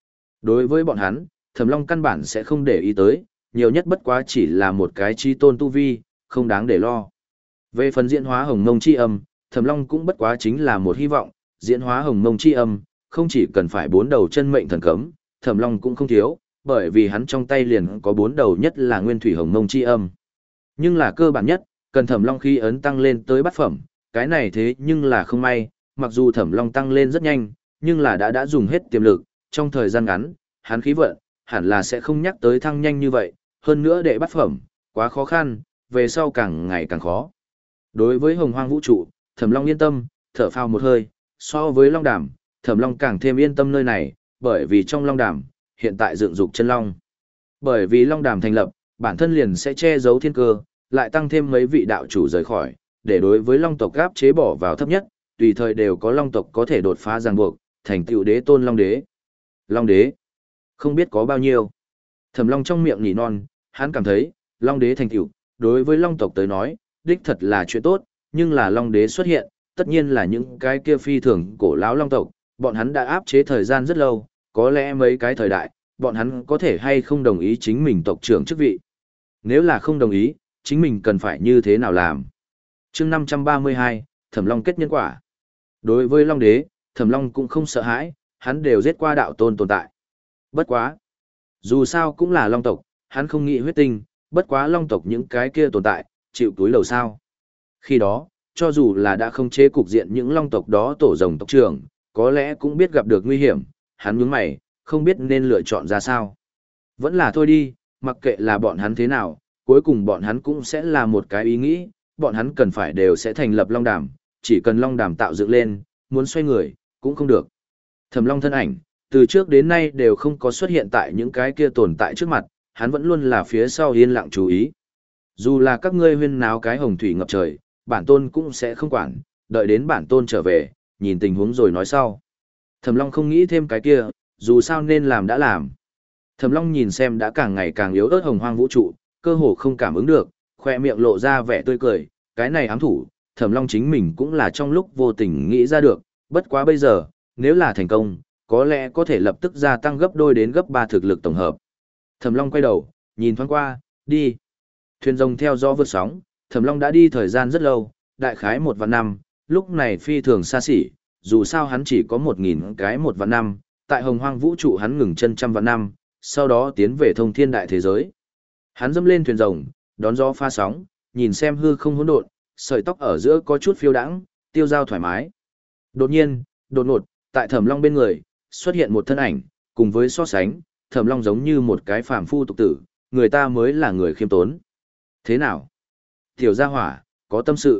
Đối với bọn hắn, Thẩm Long căn bản sẽ không để ý tới, nhiều nhất bất quá chỉ là một cái chi tôn tu vi, không đáng để lo. Về phần diễn hóa hồng mông chi âm, Thẩm Long cũng bất quá chính là một hy vọng, diễn hóa hồng mông chi âm, không chỉ cần phải bốn đầu chân mệnh thần cấm, Thẩm Long cũng không thiếu, bởi vì hắn trong tay liền có bốn đầu nhất là nguyên thủy hồng mông chi âm. Nhưng là cơ bản nhất, cần Thẩm Long khí ấn tăng lên tới bát phẩm, cái này thế nhưng là không may, mặc dù Thẩm Long tăng lên rất nhanh, nhưng là đã đã dùng hết tiềm lực, trong thời gian ngắn, hắn khí vận, hẳn là sẽ không nhắc tới thăng nhanh như vậy, hơn nữa đệ bát phẩm, quá khó khăn, về sau càng ngày càng khó. Đối với hồng hoang vũ trụ, Thẩm Long yên tâm, thở phào một hơi, so với Long Đàm, Thẩm Long càng thêm yên tâm nơi này, bởi vì trong Long Đàm, hiện tại dựng dục chân Long. Bởi vì Long Đàm thành lập, bản thân liền sẽ che giấu thiên cơ, lại tăng thêm mấy vị đạo chủ rời khỏi, để đối với Long tộc gáp chế bỏ vào thấp nhất, tùy thời đều có Long tộc có thể đột phá ràng buộc, thành tựu đế tôn Long đế. Long đế, không biết có bao nhiêu. Thẩm Long trong miệng nỉ non, hắn cảm thấy, Long đế thành tựu, đối với Long tộc tới nói, đích thật là chuyện tốt, nhưng là Long đế xuất hiện, tất nhiên là những cái kia phi thường cổ lão Long tộc, bọn hắn đã áp chế thời gian rất lâu, có lẽ mấy cái thời đại, bọn hắn có thể hay không đồng ý chính mình tộc trưởng chức vị. Nếu là không đồng ý, chính mình cần phải như thế nào làm? Chương năm trăm ba mươi hai, Thẩm Long kết nhân quả. Đối với Long đế, Thẩm Long cũng không sợ hãi, hắn đều giết qua đạo tôn tồn tại. Bất quá, dù sao cũng là Long tộc, hắn không nghĩ huyết tinh, bất quá Long tộc những cái kia tồn tại, chịu túi lầu sao. Khi đó, cho dù là đã không chế cục diện những Long tộc đó tổ rồng tộc trưởng, có lẽ cũng biết gặp được nguy hiểm, hắn nhướng mày, không biết nên lựa chọn ra sao. Vẫn là thôi đi, mặc kệ là bọn hắn thế nào, cuối cùng bọn hắn cũng sẽ là một cái ý nghĩ, bọn hắn cần phải đều sẽ thành lập Long Đàm, chỉ cần Long Đàm tạo dựng lên, muốn xoay người, cũng không được. Thẩm Long thân ảnh, từ trước đến nay đều không có xuất hiện tại những cái kia tồn tại trước mặt, hắn vẫn luôn là phía sau yên lặng chú ý. Dù là các ngươi huyên náo cái hồng thủy ngập trời, bản tôn cũng sẽ không quản, đợi đến bản tôn trở về, nhìn tình huống rồi nói sau. Thẩm Long không nghĩ thêm cái kia, dù sao nên làm đã làm. Thẩm Long nhìn xem đã càng ngày càng yếu ớt hồng hoang vũ trụ, cơ hồ không cảm ứng được, khoe miệng lộ ra vẻ tươi cười, cái này ám thủ, Thẩm Long chính mình cũng là trong lúc vô tình nghĩ ra được, bất quá bây giờ, nếu là thành công, có lẽ có thể lập tức gia tăng gấp đôi đến gấp ba thực lực tổng hợp. Thẩm Long quay đầu, nhìn thoáng qua, đi. Thuyền rồng theo gió vượt sóng, Thẩm Long đã đi thời gian rất lâu, đại khái một vạn năm, lúc này phi thường xa xỉ, dù sao hắn chỉ có một nghìn cái một vạn năm, tại hồng hoang vũ trụ hắn ngừng chân trăm vạn năm, sau đó tiến về thông thiên đại thế giới. Hắn dẫm lên thuyền rồng, đón gió pha sóng, nhìn xem hư không hỗn độn, sợi tóc ở giữa có chút phiêu đãng, tiêu dao thoải mái. Đột nhiên, đột ngột, tại Thẩm Long bên người, xuất hiện một thân ảnh, cùng với so sánh, Thẩm Long giống như một cái phàm phu tục tử, người ta mới là người khiêm tốn. Thế nào? Tiểu gia hỏa, có tâm sự.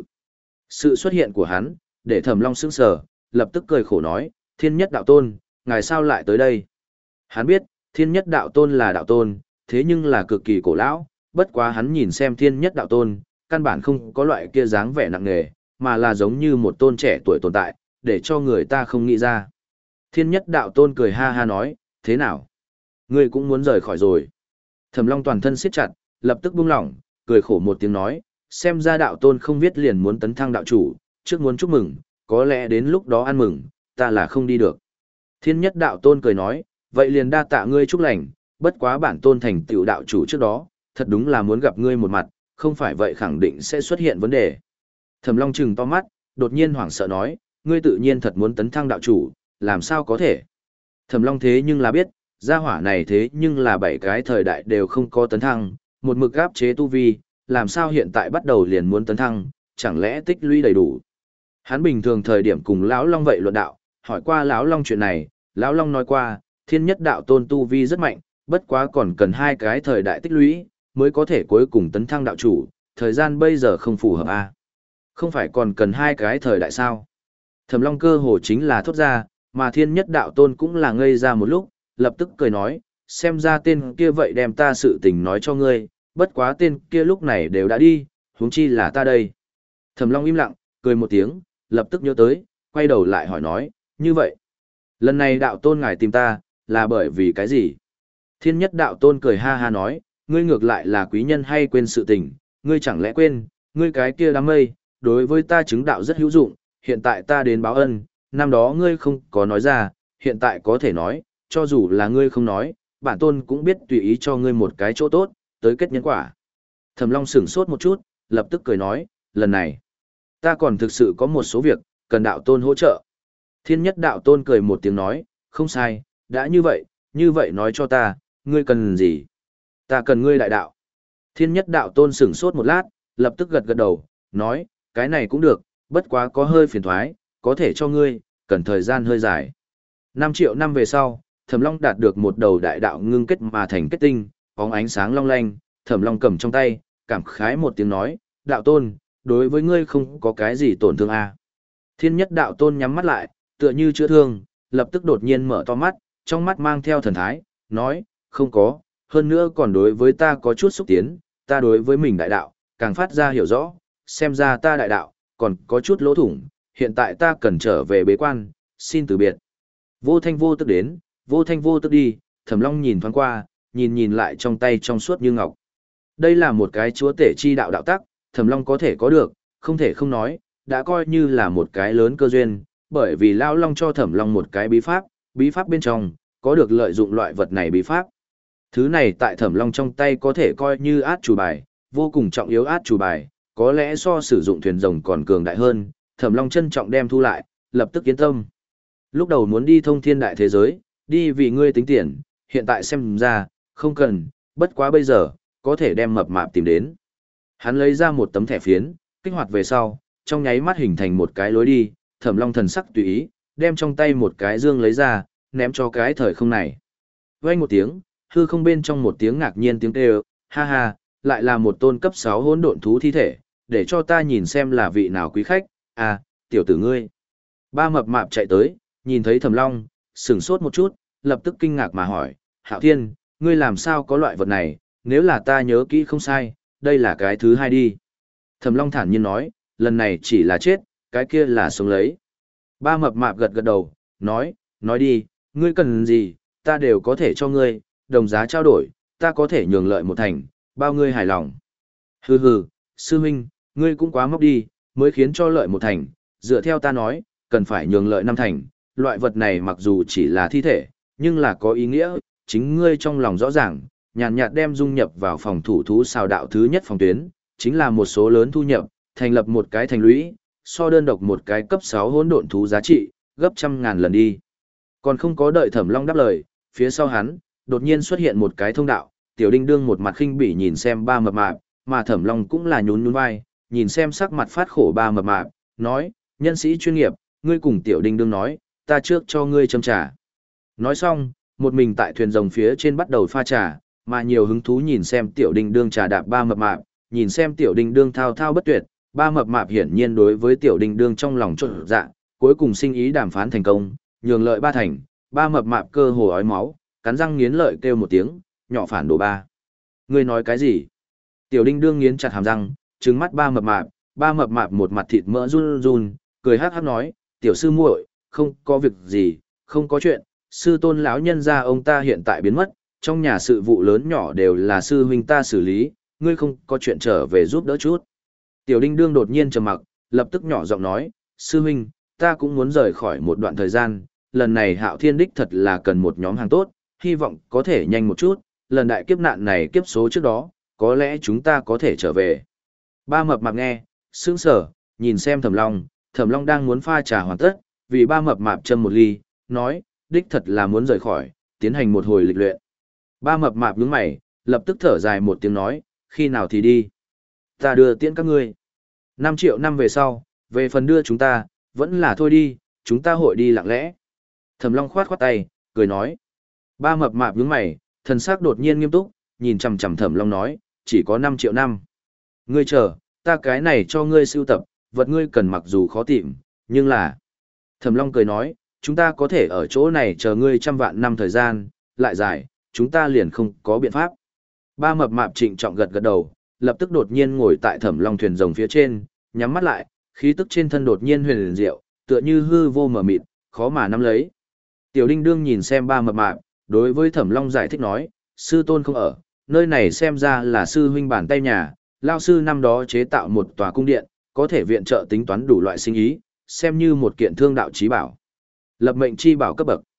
Sự xuất hiện của hắn, để Thẩm Long sững sờ, lập tức cười khổ nói, Thiên Nhất Đạo Tôn, ngài sao lại tới đây? Hắn biết, Thiên Nhất Đạo Tôn là đạo tôn, thế nhưng là cực kỳ cổ lão, bất quá hắn nhìn xem Thiên Nhất Đạo Tôn, căn bản không có loại kia dáng vẻ nặng nề, mà là giống như một tôn trẻ tuổi tồn tại, để cho người ta không nghĩ ra. Thiên Nhất Đạo Tôn cười ha ha nói, thế nào? Ngươi cũng muốn rời khỏi rồi. Thẩm Long toàn thân siết chặt, lập tức buông lỏng, cười khổ một tiếng nói, xem ra đạo tôn không biết liền muốn tấn thăng đạo chủ, trước muốn chúc mừng, có lẽ đến lúc đó ăn mừng, ta là không đi được. Thiên Nhất Đạo Tôn cười nói, vậy liền đa tạ ngươi chúc lành, bất quá bản tôn thành tựu đạo chủ trước đó, thật đúng là muốn gặp ngươi một mặt, không phải vậy khẳng định sẽ xuất hiện vấn đề. Thẩm Long trừng to mắt, đột nhiên hoảng sợ nói, ngươi tự nhiên thật muốn tấn thăng đạo chủ, làm sao có thể? Thẩm Long thế nhưng là biết, gia hỏa này thế nhưng là bảy cái thời đại đều không có tấn thăng, một mực áp chế tu vi, làm sao hiện tại bắt đầu liền muốn tấn thăng, chẳng lẽ tích lũy đầy đủ. Hắn bình thường thời điểm cùng lão Long vậy luận đạo, hỏi qua lão Long chuyện này, lão Long nói qua, Thiên Nhất Đạo Tôn tu vi rất mạnh, bất quá còn cần hai cái thời đại tích lũy, mới có thể cuối cùng tấn thăng đạo chủ, thời gian bây giờ không phù hợp à? Không phải còn cần hai cái thời đại sao? Thẩm Long cơ hồ chính là thốt ra, mà Thiên Nhất Đạo Tôn cũng là ngây ra một lúc, lập tức cười nói, xem ra tên kia vậy đem ta sự tình nói cho ngươi, bất quá tên kia lúc này đều đã đi, huống chi là ta đây. Thẩm Long im lặng, cười một tiếng, lập tức nhớ tới, quay đầu lại hỏi nói, như vậy, lần này đạo tôn ngài tìm ta, là bởi vì cái gì? Thiên Nhất Đạo Tôn cười ha ha nói, ngươi ngược lại là quý nhân hay quên sự tình, ngươi chẳng lẽ quên, ngươi cái kia đám mây, đối với ta chứng đạo rất hữu dụng, hiện tại ta đến báo ân, năm đó ngươi không có nói ra, hiện tại có thể nói, cho dù là ngươi không nói, bản tôn cũng biết tùy ý cho ngươi một cái chỗ tốt, tới kết nhân quả. Thẩm Long sửng sốt một chút, lập tức cười nói, lần này, ta còn thực sự có một số việc, cần đạo tôn hỗ trợ. Thiên nhất đạo tôn cười một tiếng nói, không sai, đã như vậy, như vậy nói cho ta, ngươi cần gì? Ta cần ngươi đại đạo. Thiên nhất đạo tôn sửng sốt một lát, lập tức gật gật đầu, nói, cái này cũng được, bất quá có hơi phiền thoái, có thể cho ngươi, cần thời gian hơi dài. Năm triệu năm về sau, Thẩm Long đạt được một đầu đại đạo ngưng kết mà thành kết tinh, bóng ánh sáng long lanh, Thẩm Long cầm trong tay, cảm khái một tiếng nói, đạo tôn, đối với ngươi không có cái gì tổn thương à. Thiên nhất đạo tôn nhắm mắt lại, tựa như chữa thương, lập tức đột nhiên mở to mắt, trong mắt mang theo thần thái, nói, không có, hơn nữa còn đối với ta có chút xúc tiến, ta đối với mình đại đạo, càng phát ra hiểu rõ, xem ra ta đại đạo, còn có chút lỗ thủng, hiện tại ta cần trở về bế quan, xin từ biệt. Vô thanh vô tức đến, vô thanh vô tức đi, Thẩm Long nhìn thoáng qua, nhìn nhìn lại trong tay trong suốt như ngọc. Đây là một cái chúa tể chi đạo đạo tắc, Thẩm Long có thể có được, không thể không nói, đã coi như là một cái lớn cơ duyên, bởi vì Lão Long cho Thẩm Long một cái bí pháp, bí pháp bên trong, có được lợi dụng loại vật này bí pháp. Thứ này tại Thẩm Long trong tay có thể coi như át chủ bài, vô cùng trọng yếu át chủ bài, có lẽ so sử dụng thuyền rồng còn cường đại hơn, Thẩm Long trân trọng đem thu lại, lập tức yên tâm. Lúc đầu muốn đi thông thiên đại thế giới, đi vì ngươi tính tiền, hiện tại xem ra, không cần, bất quá bây giờ, có thể đem mập mạp tìm đến. Hắn lấy ra một tấm thẻ phiến, kích hoạt về sau, trong nháy mắt hình thành một cái lối đi, Thẩm Long thần sắc tùy ý, đem trong tay một cái dương lấy ra, ném cho cái thời không này. Vang một tiếng, hư không bên trong một tiếng ngạc nhiên tiếng kêu, ha ha, lại là một tôn cấp sáu hỗn độn thú thi thể, để cho ta nhìn xem là vị nào quý khách, à, tiểu tử ngươi. Ba mập mạp chạy tới, nhìn thấy Thẩm Long, sửng sốt một chút, lập tức kinh ngạc mà hỏi, Hạo Thiên, ngươi làm sao có loại vật này, nếu là ta nhớ kỹ không sai, đây là cái thứ hai đi. Thẩm Long thản nhiên nói, lần này chỉ là chết, cái kia là sống lấy. Ba mập mạp gật gật đầu, nói, nói đi, ngươi cần gì, ta đều có thể cho ngươi, đồng giá trao đổi, ta có thể nhường lợi một thành, bao ngươi hài lòng. Hừ hừ, sư huynh, ngươi cũng quá móc đi, mới khiến cho lợi một thành, dựa theo ta nói, cần phải nhường lợi năm thành, loại vật này mặc dù chỉ là thi thể, nhưng là có ý nghĩa, chính ngươi trong lòng rõ ràng, nhàn nhạt đem dung nhập vào phòng thủ thú xào đạo thứ nhất phòng tuyến, chính là một số lớn thu nhập, thành lập một cái thành lũy, so đơn độc một cái cấp sáu hỗn độn thú giá trị, gấp trăm ngàn lần đi. Còn không có đợi Thẩm Long đáp lời, phía sau hắn, đột nhiên xuất hiện một cái thông đạo, Tiểu Đinh Đương một mặt khinh bỉ nhìn xem ba mập mạp, mà Thẩm Long cũng là nhún nhún vai, nhìn xem sắc mặt phát khổ ba mập mạp, nói, nhân sĩ chuyên nghiệp, ngươi cùng Tiểu Đinh Đương nói, ta trước cho ngươi châm trà. Nói xong, một mình tại thuyền rồng phía trên bắt đầu pha trà, mà nhiều hứng thú nhìn xem Tiểu Đinh Đương trà đạp ba mập mạp, nhìn xem Tiểu Đinh Đương thao thao bất tuyệt, ba mập mạp hiển nhiên đối với Tiểu Đinh Đương trong lòng chột dạ, cuối cùng sinh ý đàm phán thành công, nhường lợi ba thành, ba mập mạp cơ hồ ói máu, cắn răng nghiến lợi kêu một tiếng, nhỏ phản đồ ba. Ngươi nói cái gì? Tiểu Đinh Đương nghiến chặt hàm răng, trừng mắt ba mập mạp, ba mập mạp một mặt thịt mỡ run run, cười hắc hắc nói, tiểu sư muội, không có việc gì, không có chuyện, sư tôn lão nhân gia ông ta hiện tại biến mất, trong nhà sự vụ lớn nhỏ đều là sư huynh ta xử lý, ngươi không có chuyện trở về giúp đỡ chút. Tiểu Đinh Đương đột nhiên trầm mặc, lập tức nhỏ giọng nói, sư huynh, ta cũng muốn rời khỏi một đoạn thời gian, lần này Hạo Thiên đích thật là cần một nhóm hàng tốt, hy vọng có thể nhanh một chút, lần đại kiếp nạn này kiếp số trước đó, có lẽ chúng ta có thể trở về. Ba mập mạp nghe, sững sờ, nhìn xem Thẩm Long, Thẩm Long đang muốn pha trà hoàn tất, vì ba mập mạp châm một ly, nói, đích thật là muốn rời khỏi, tiến hành một hồi lịch luyện. Ba mập mạp nhướng mày, lập tức thở dài một tiếng nói, khi nào thì đi. Ta đưa tiễn các ngươi. Năm triệu năm về sau, về phần đưa chúng ta, vẫn là thôi đi, chúng ta hội đi lặng lẽ. Thẩm Long khoát khoát tay, cười nói. Ba mập mạp nhướng mày, thần sắc đột nhiên nghiêm túc, nhìn chằm chằm Thẩm Long nói, chỉ có năm triệu năm. Ngươi chờ, ta cái này cho ngươi sưu tập, vật ngươi cần mặc dù khó tìm, nhưng là... Thẩm Long cười nói, chúng ta có thể ở chỗ này chờ ngươi trăm vạn năm thời gian, lại dài, chúng ta liền không có biện pháp. Ba mập mạp trịnh trọng gật gật đầu, lập tức đột nhiên ngồi tại Thẩm Long thuyền rồng phía trên, nhắm mắt lại, khí tức trên thân đột nhiên huyền liền diệu, tựa như hư vô mờ mịt, khó mà nắm lấy. Tiểu Đinh Đương nhìn xem ba mập mạp, đối với Thẩm Long giải thích nói, sư tôn không ở, nơi này xem ra là sư huynh bản tay nhà, lao sư năm đó chế tạo một tòa cung điện, có thể viện trợ tính toán đủ loại sinh ý, xem như một kiện thương đạo chí bảo. Lập mệnh chi bảo cấp bậc.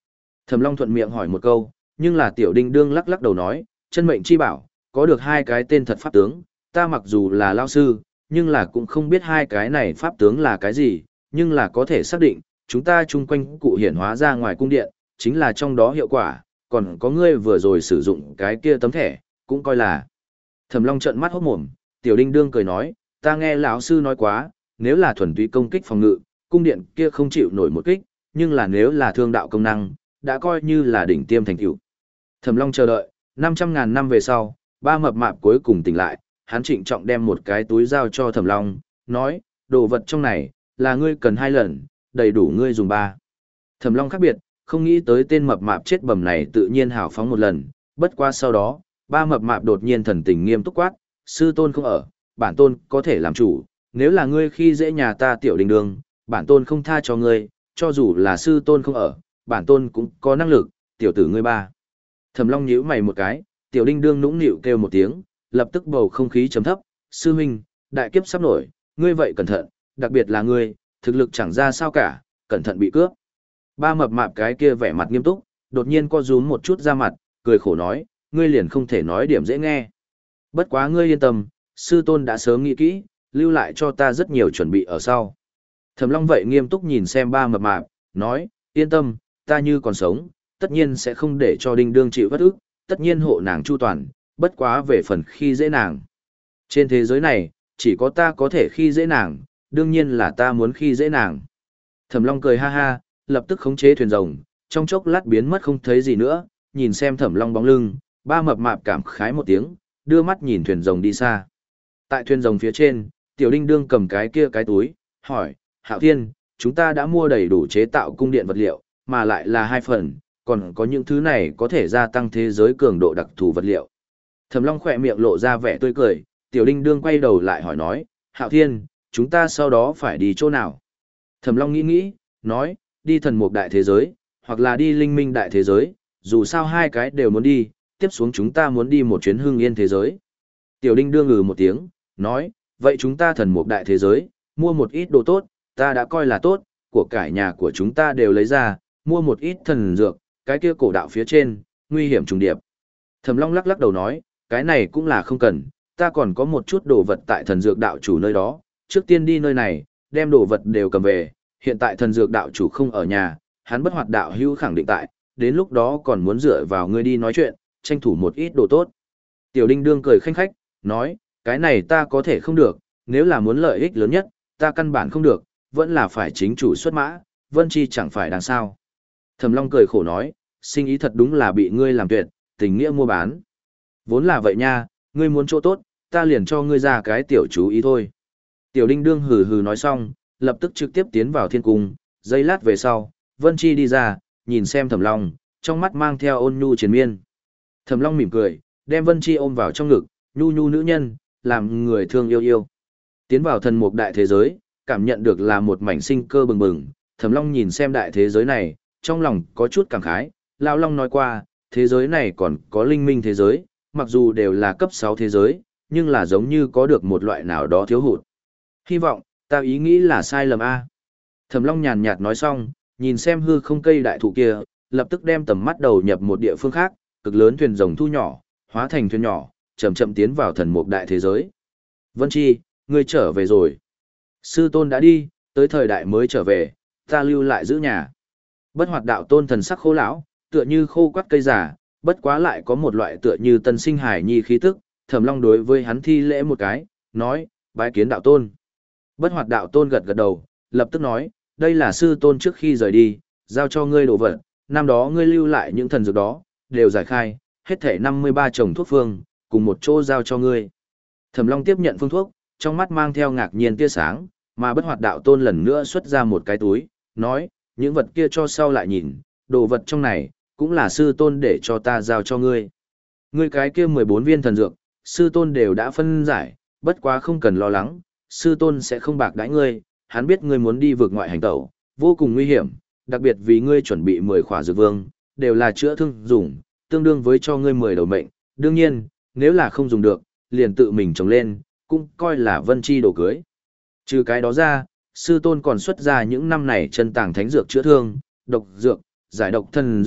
Thẩm Long thuận miệng hỏi một câu, nhưng là Tiểu Đinh Đương lắc lắc đầu nói, chân mệnh chi bảo, có được hai cái tên thật pháp tướng, ta mặc dù là lao sư, nhưng là cũng không biết hai cái này pháp tướng là cái gì, nhưng là có thể xác định, chúng ta chung quanh cụ hiển hóa ra ngoài cung điện, chính là trong đó hiệu quả, còn có ngươi vừa rồi sử dụng cái kia tấm thẻ, cũng coi là. Thẩm Long trợn mắt hốt mồm, Tiểu Đinh Đương cười nói, ta nghe lão sư nói quá, nếu là thuần túy công kích phòng ngự, cung điện kia không chịu nổi một kích, nhưng là nếu là thương đạo công năng, đã coi như là đỉnh tiêm thành tựu. Thẩm Long chờ đợi, năm trăm ngàn năm về sau, ba mập mạp cuối cùng tỉnh lại, hắn trịnh trọng đem một cái túi giao cho Thẩm Long, nói, đồ vật trong này, là ngươi cần hai lần, đầy đủ ngươi dùng ba. Thẩm Long khác biệt, không nghĩ tới tên mập mạp chết bầm này tự nhiên hào phóng một lần, bất qua sau đó, ba mập mạp đột nhiên thần tình nghiêm túc quát, sư tôn không ở, bản tôn có thể làm chủ, nếu là ngươi khi dễ nhà ta Tiểu Đinh Đương, bản tôn không tha cho ngươi, cho dù là sư tôn không ở, bản tôn cũng có năng lực, tiểu tử ngươi ba. Thẩm Long nhíu mày một cái, Tiểu Đinh Đương nũng nịu kêu một tiếng, lập tức bầu không khí trầm thấp, sư huynh, đại kiếp sắp nổi, ngươi vậy cẩn thận, đặc biệt là ngươi, thực lực chẳng ra sao cả, cẩn thận bị cướp. Ba mập mạp cái kia vẻ mặt nghiêm túc, đột nhiên co rúm một chút ra mặt, cười khổ nói, ngươi liền không thể nói điểm dễ nghe. Bất quá ngươi yên tâm, sư tôn đã sớm nghĩ kỹ, lưu lại cho ta rất nhiều chuẩn bị ở sau. Thẩm Long vậy nghiêm túc nhìn xem ba mập mạp, nói, yên tâm, ta như còn sống, tất nhiên sẽ không để cho Đinh Đương chịu vất ức, tất nhiên hộ nàng chu toàn, bất quá về phần khi dễ nàng. Trên thế giới này, chỉ có ta có thể khi dễ nàng, đương nhiên là ta muốn khi dễ nàng. Thẩm Long cười ha ha, lập tức khống chế thuyền rồng, trong chốc lát biến mất không thấy gì nữa, nhìn xem Thẩm Long bóng lưng, ba mập mạp cảm khái một tiếng, đưa mắt nhìn thuyền rồng đi xa. Tại thuyền rồng phía trên, Tiểu Đinh Đương cầm cái kia cái túi, hỏi, Hạo Thiên, chúng ta đã mua đầy đủ chế tạo cung điện vật liệu, mà lại là hai phần, còn có những thứ này có thể gia tăng thế giới cường độ đặc thù vật liệu. Thẩm Long khỏe miệng lộ ra vẻ tươi cười, Tiểu Đinh Đương quay đầu lại hỏi nói, Hạo Thiên, chúng ta sau đó phải đi chỗ nào? Thẩm Long nghĩ nghĩ, nói, đi thần mục đại thế giới, hoặc là đi linh minh đại thế giới, dù sao hai cái đều muốn đi, tiếp xuống chúng ta muốn đi một chuyến hưng yên thế giới. Tiểu Đinh Đương ngừ một tiếng, nói, vậy chúng ta thần mục đại thế giới, mua một ít đồ tốt, ta đã coi là tốt, của cải nhà của chúng ta đều lấy ra, mua một ít thần dược, cái kia cổ đạo phía trên, nguy hiểm trùng điệp. Thẩm Long lắc lắc đầu nói, cái này cũng là không cần, ta còn có một chút đồ vật tại thần dược đạo chủ nơi đó, trước tiên đi nơi này, đem đồ vật đều cầm về, hiện tại thần dược đạo chủ không ở nhà, hắn bất hoạt đạo hữu khẳng định tại, đến lúc đó còn muốn dựa vào ngươi đi nói chuyện, tranh thủ một ít đồ tốt. Tiểu Đinh Đương cười khanh khách, nói, cái này ta có thể không được, nếu là muốn lợi ích lớn nhất, ta căn bản không được, vẫn là phải chính chủ xuất mã, Vân Chi chẳng phải đằng sao. Thẩm Long cười khổ nói, sinh ý thật đúng là bị ngươi làm tuyệt, tình nghĩa mua bán. Vốn là vậy nha, ngươi muốn chỗ tốt, ta liền cho ngươi ra cái tiểu chú ý thôi. Tiểu Đinh Đương hừ hừ nói xong, lập tức trực tiếp tiến vào thiên cung, giây lát về sau, Vân Chi đi ra, nhìn xem Thẩm Long, trong mắt mang theo ôn nhu triền miên. Thẩm Long mỉm cười, đem Vân Chi ôm vào trong ngực, nhu nhu nữ nhân, làm người thương yêu yêu. Tiến vào thần mục đại thế giới, cảm nhận được là một mảnh sinh cơ bừng bừng, Thẩm Long nhìn xem đại thế giới này, trong lòng có chút cảm khái, Lão Long nói qua, thế giới này còn có linh minh thế giới, mặc dù đều là cấp sáu thế giới, nhưng là giống như có được một loại nào đó thiếu hụt. Hy vọng, ta ý nghĩ là sai lầm a. Thẩm Long nhàn nhạt nói xong, nhìn xem hư không cây đại thụ kia, lập tức đem tầm mắt đầu nhập một địa phương khác, cực lớn thuyền rồng thu nhỏ, hóa thành thuyền nhỏ, chậm chậm tiến vào thần mục đại thế giới. Vân Chi, ngươi trở về rồi. Sư tôn đã đi, tới thời đại mới trở về, ta lưu lại giữ nhà. Bất hoạt đạo tôn thần sắc khô lão, tựa như khô quắt cây già, bất quá lại có một loại tựa như tân sinh hải nhi khí tức. Thẩm Long đối với hắn thi lễ một cái, nói, bái kiến đạo tôn. Bất hoạt đạo tôn gật gật đầu, lập tức nói, đây là sư tôn trước khi rời đi, giao cho ngươi đồ vật, năm đó ngươi lưu lại những thần dược đó, đều giải khai, hết thể năm mươi ba chồng thuốc phương, cùng một chỗ giao cho ngươi. Thẩm Long tiếp nhận phương thuốc, trong mắt mang theo ngạc nhiên tia sáng, mà bất hoạt đạo tôn lần nữa xuất ra một cái túi, nói, những vật kia cho sau lại nhìn, đồ vật trong này, cũng là sư tôn để cho ta giao cho ngươi. Ngươi cái kia mười bốn viên thần dược, sư tôn đều đã phân giải, bất quá không cần lo lắng, sư tôn sẽ không bạc đãi ngươi, hắn biết ngươi muốn đi vượt ngoại hành tẩu, vô cùng nguy hiểm, đặc biệt vì ngươi chuẩn bị mười khỏa dược vương, đều là chữa thương dùng, tương đương với cho ngươi mười đầu mệnh, đương nhiên, nếu là không dùng được, liền tự mình trồng lên, cũng coi là Vân Chi đồ cưới. Trừ cái đó ra, sư tôn còn xuất ra những năm này chân tàng thánh dược chữa thương, độc dược, giải độc thần dược,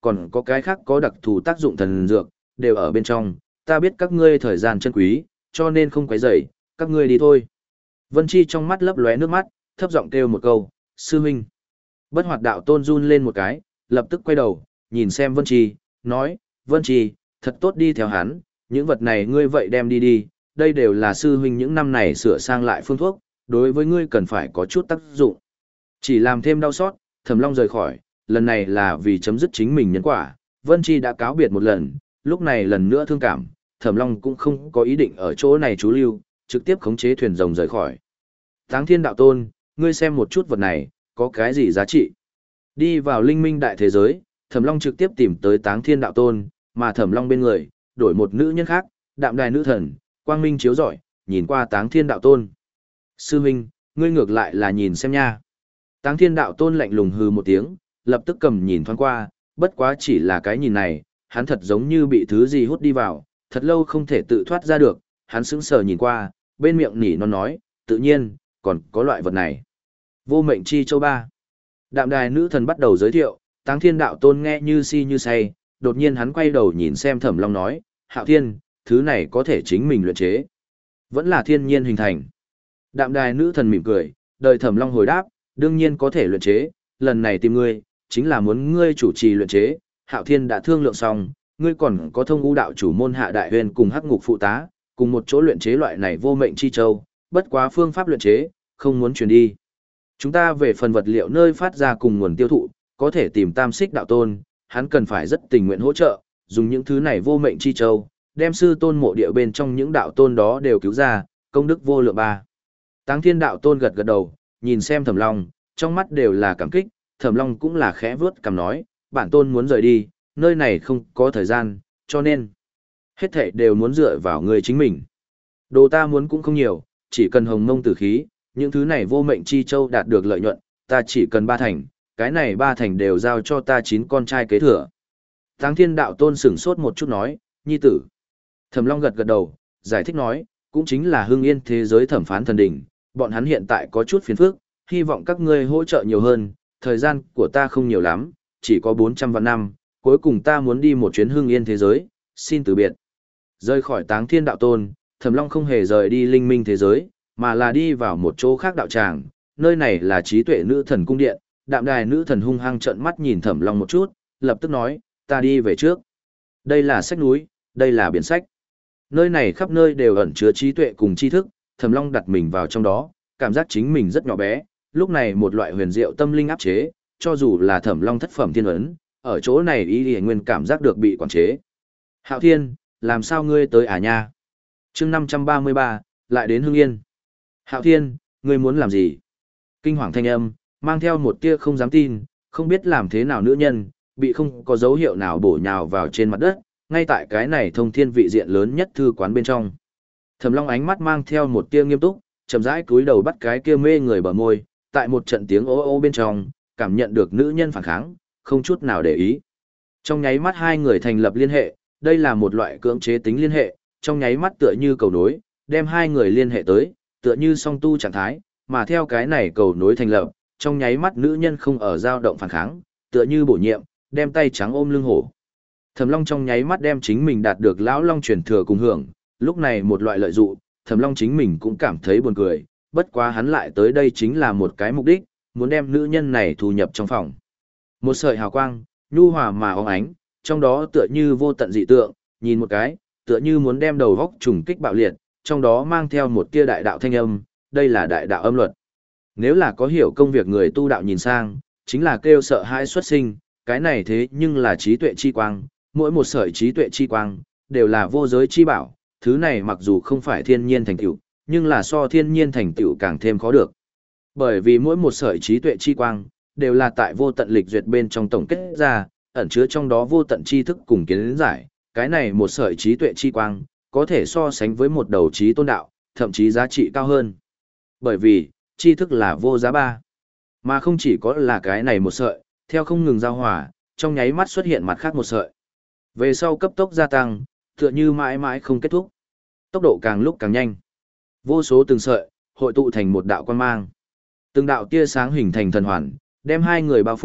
còn có cái khác có đặc thù tác dụng thần dược, đều ở bên trong, ta biết các ngươi thời gian chân quý, cho nên không quấy rầy, các ngươi đi thôi. Vân Chi trong mắt lấp lóe nước mắt, thấp giọng kêu một câu, sư huynh. Bất hoạt đạo tôn run lên một cái, lập tức quay đầu, nhìn xem Vân Chi, nói, Vân Chi, thật tốt đi theo hắn, những vật này ngươi vậy đem đi đi, đây đều là sư huynh những năm này sửa sang lại phương thuốc, đối với ngươi cần phải có chút tác dụng. Chỉ làm thêm đau xót, Thẩm Long rời khỏi, lần này là vì chấm dứt chính mình nhân quả, Vân Chi đã cáo biệt một lần, lúc này lần nữa thương cảm, Thẩm Long cũng không có ý định ở chỗ này trú lưu, trực tiếp khống chế thuyền rồng rời khỏi. Táng Thiên đạo tôn, ngươi xem một chút vật này, có cái gì giá trị? Đi vào linh minh đại thế giới, Thẩm Long trực tiếp tìm tới Táng Thiên đạo tôn, mà Thẩm Long bên người, đổi một nữ nhân khác, đạm đài nữ thần, quang minh chiếu rọi, nhìn qua Táng Thiên đạo tôn. Sư huynh, ngươi ngược lại là nhìn xem nha. Táng Thiên đạo tôn lạnh lùng hừ một tiếng, lập tức cầm nhìn thoáng qua, bất quá chỉ là cái nhìn này, hắn thật giống như bị thứ gì hút đi vào, thật lâu không thể tự thoát ra được, hắn sững sờ nhìn qua, bên miệng nỉ non nói, tự nhiên, còn có loại vật này. Vô mệnh chi châu ba. Đạm đài nữ thần bắt đầu giới thiệu, Táng Thiên đạo tôn nghe như si như say, đột nhiên hắn quay đầu nhìn xem Thẩm Long nói, Hạo Thiên, thứ này có thể chính mình luyện chế. Vẫn là thiên nhiên hình thành. Đạm đài nữ thần mỉm cười, đợi Thẩm Long hồi đáp, đương nhiên có thể luyện chế, lần này tìm ngươi, chính là muốn ngươi chủ trì luyện chế, Hạo Thiên đã thương lượng xong, ngươi còn có thông u đạo chủ môn hạ đại huyền cùng hắc ngục phụ tá, cùng một chỗ luyện chế loại này vô mệnh chi châu, bất quá phương pháp luyện chế, không muốn truyền đi. Chúng ta về phần vật liệu nơi phát ra cùng nguồn tiêu thụ, có thể tìm Tam Xích đạo tôn, hắn cần phải rất tình nguyện hỗ trợ, dùng những thứ này vô mệnh chi châu, đem sư tôn mộ địa bên trong những đạo tôn đó đều cứu ra, công đức vô lượng ba. Táng Thiên đạo tôn gật gật đầu, nhìn xem Thẩm Long, trong mắt đều là cảm kích, Thẩm Long cũng là khẽ vướt cằm nói, bản tôn muốn rời đi, nơi này không có thời gian, cho nên hết thảy đều muốn dựa vào người chính mình. Đồ ta muốn cũng không nhiều, chỉ cần hồng mông tử khí, những thứ này vô mệnh chi châu đạt được lợi nhuận, ta chỉ cần ba thành, cái này ba thành đều giao cho ta chín con trai kế thừa. Táng Thiên đạo tôn sửng sốt một chút nói, nhi tử. Thẩm Long gật gật đầu, giải thích nói, cũng chính là hưng yên thế giới thẩm phán thần đỉnh, bọn hắn hiện tại có chút phiền phức, hy vọng các ngươi hỗ trợ nhiều hơn, thời gian của ta không nhiều lắm, chỉ có bốn trăm vạn năm, cuối cùng ta muốn đi một chuyến hưng yên thế giới, xin từ biệt. Rời khỏi Táng Thiên đạo tôn, Thẩm Long không hề rời đi linh minh thế giới, mà là đi vào một chỗ khác đạo tràng, nơi này là trí tuệ nữ thần cung điện, đạm đài nữ thần hung hăng trợn mắt nhìn Thẩm Long một chút, lập tức nói, ta đi về trước. Đây là sách núi, đây là biển sách. Nơi này khắp nơi đều ẩn chứa trí tuệ cùng tri thức, Thẩm Long đặt mình vào trong đó, cảm giác chính mình rất nhỏ bé, lúc này một loại huyền diệu tâm linh áp chế, cho dù là Thẩm Long thất phẩm thiên ấn, ở chỗ này ý liền nguyên cảm giác được bị quản chế. Hạo Thiên, làm sao ngươi tới à nha? Chương năm trăm ba mươi ba, lại đến Hưng Yên. Hạo Thiên, ngươi muốn làm gì? Kinh hoàng thanh âm, mang theo một tia không dám tin, không biết làm thế nào nữ nhân, bị không có dấu hiệu nào bổ nhào vào trên mặt đất, ngay tại cái này thông thiên vị diện lớn nhất thư quán bên trong. Thẩm Long ánh mắt mang theo một tia nghiêm túc, chậm rãi cúi đầu bắt cái kia mê người bờ môi, tại một trận tiếng ô ô bên trong, cảm nhận được nữ nhân phản kháng, không chút nào để ý. Trong nháy mắt hai người thành lập liên hệ, đây là một loại cưỡng chế tính liên hệ, trong nháy mắt tựa như cầu nối, đem hai người liên hệ tới, tựa như song tu trạng thái, mà theo cái này cầu nối thành lập, trong nháy mắt nữ nhân không ở dao động phản kháng, tựa như bổ nhiệm, đem tay trắng ôm lưng hổ. Thẩm Long trong nháy mắt đem chính mình đạt được lão long truyền thừa cùng hưởng, lúc này một loại lợi dụng, Thẩm Long chính mình cũng cảm thấy buồn cười, bất quá hắn lại tới đây chính là một cái mục đích, muốn đem nữ nhân này thu nhập trong phòng. Một sợi hào quang, nhu hòa mà óng ánh, trong đó tựa như vô tận dị tượng, nhìn một cái, tựa như muốn đem đầu góc trùng kích bạo liệt, trong đó mang theo một tia đại đạo thanh âm, đây là đại đạo âm luật. Nếu là có hiểu công việc người tu đạo nhìn sang, chính là kêu sợ hãi xuất sinh, cái này thế nhưng là trí tuệ chi quang, mỗi một sợi trí tuệ chi quang, đều là vô giới chi bảo, thứ này mặc dù không phải thiên nhiên thành tựu, nhưng là so thiên nhiên thành tựu càng thêm khó được. Bởi vì mỗi một sợi trí tuệ chi quang, đều là tại vô tận lịch duyệt bên trong tổng kết ra, ẩn chứa trong đó vô tận tri thức cùng kiến giải, cái này một sợi trí tuệ chi quang, có thể so sánh với một đầu trí tôn đạo, thậm chí giá trị cao hơn. Bởi vì, tri thức là vô giá ba. Mà không chỉ có là cái này một sợi, theo không ngừng giao hòa, trong nháy mắt xuất hiện mặt khác một sợi. Về sau cấp tốc gia tăng, tựa như mãi mãi không kết thúc. Tốc độ càng lúc càng nhanh. Vô số từng sợi, hội tụ thành một đạo quan mang. Từng đạo tia sáng hình thành thần hoàn, đem hai người bao phủ,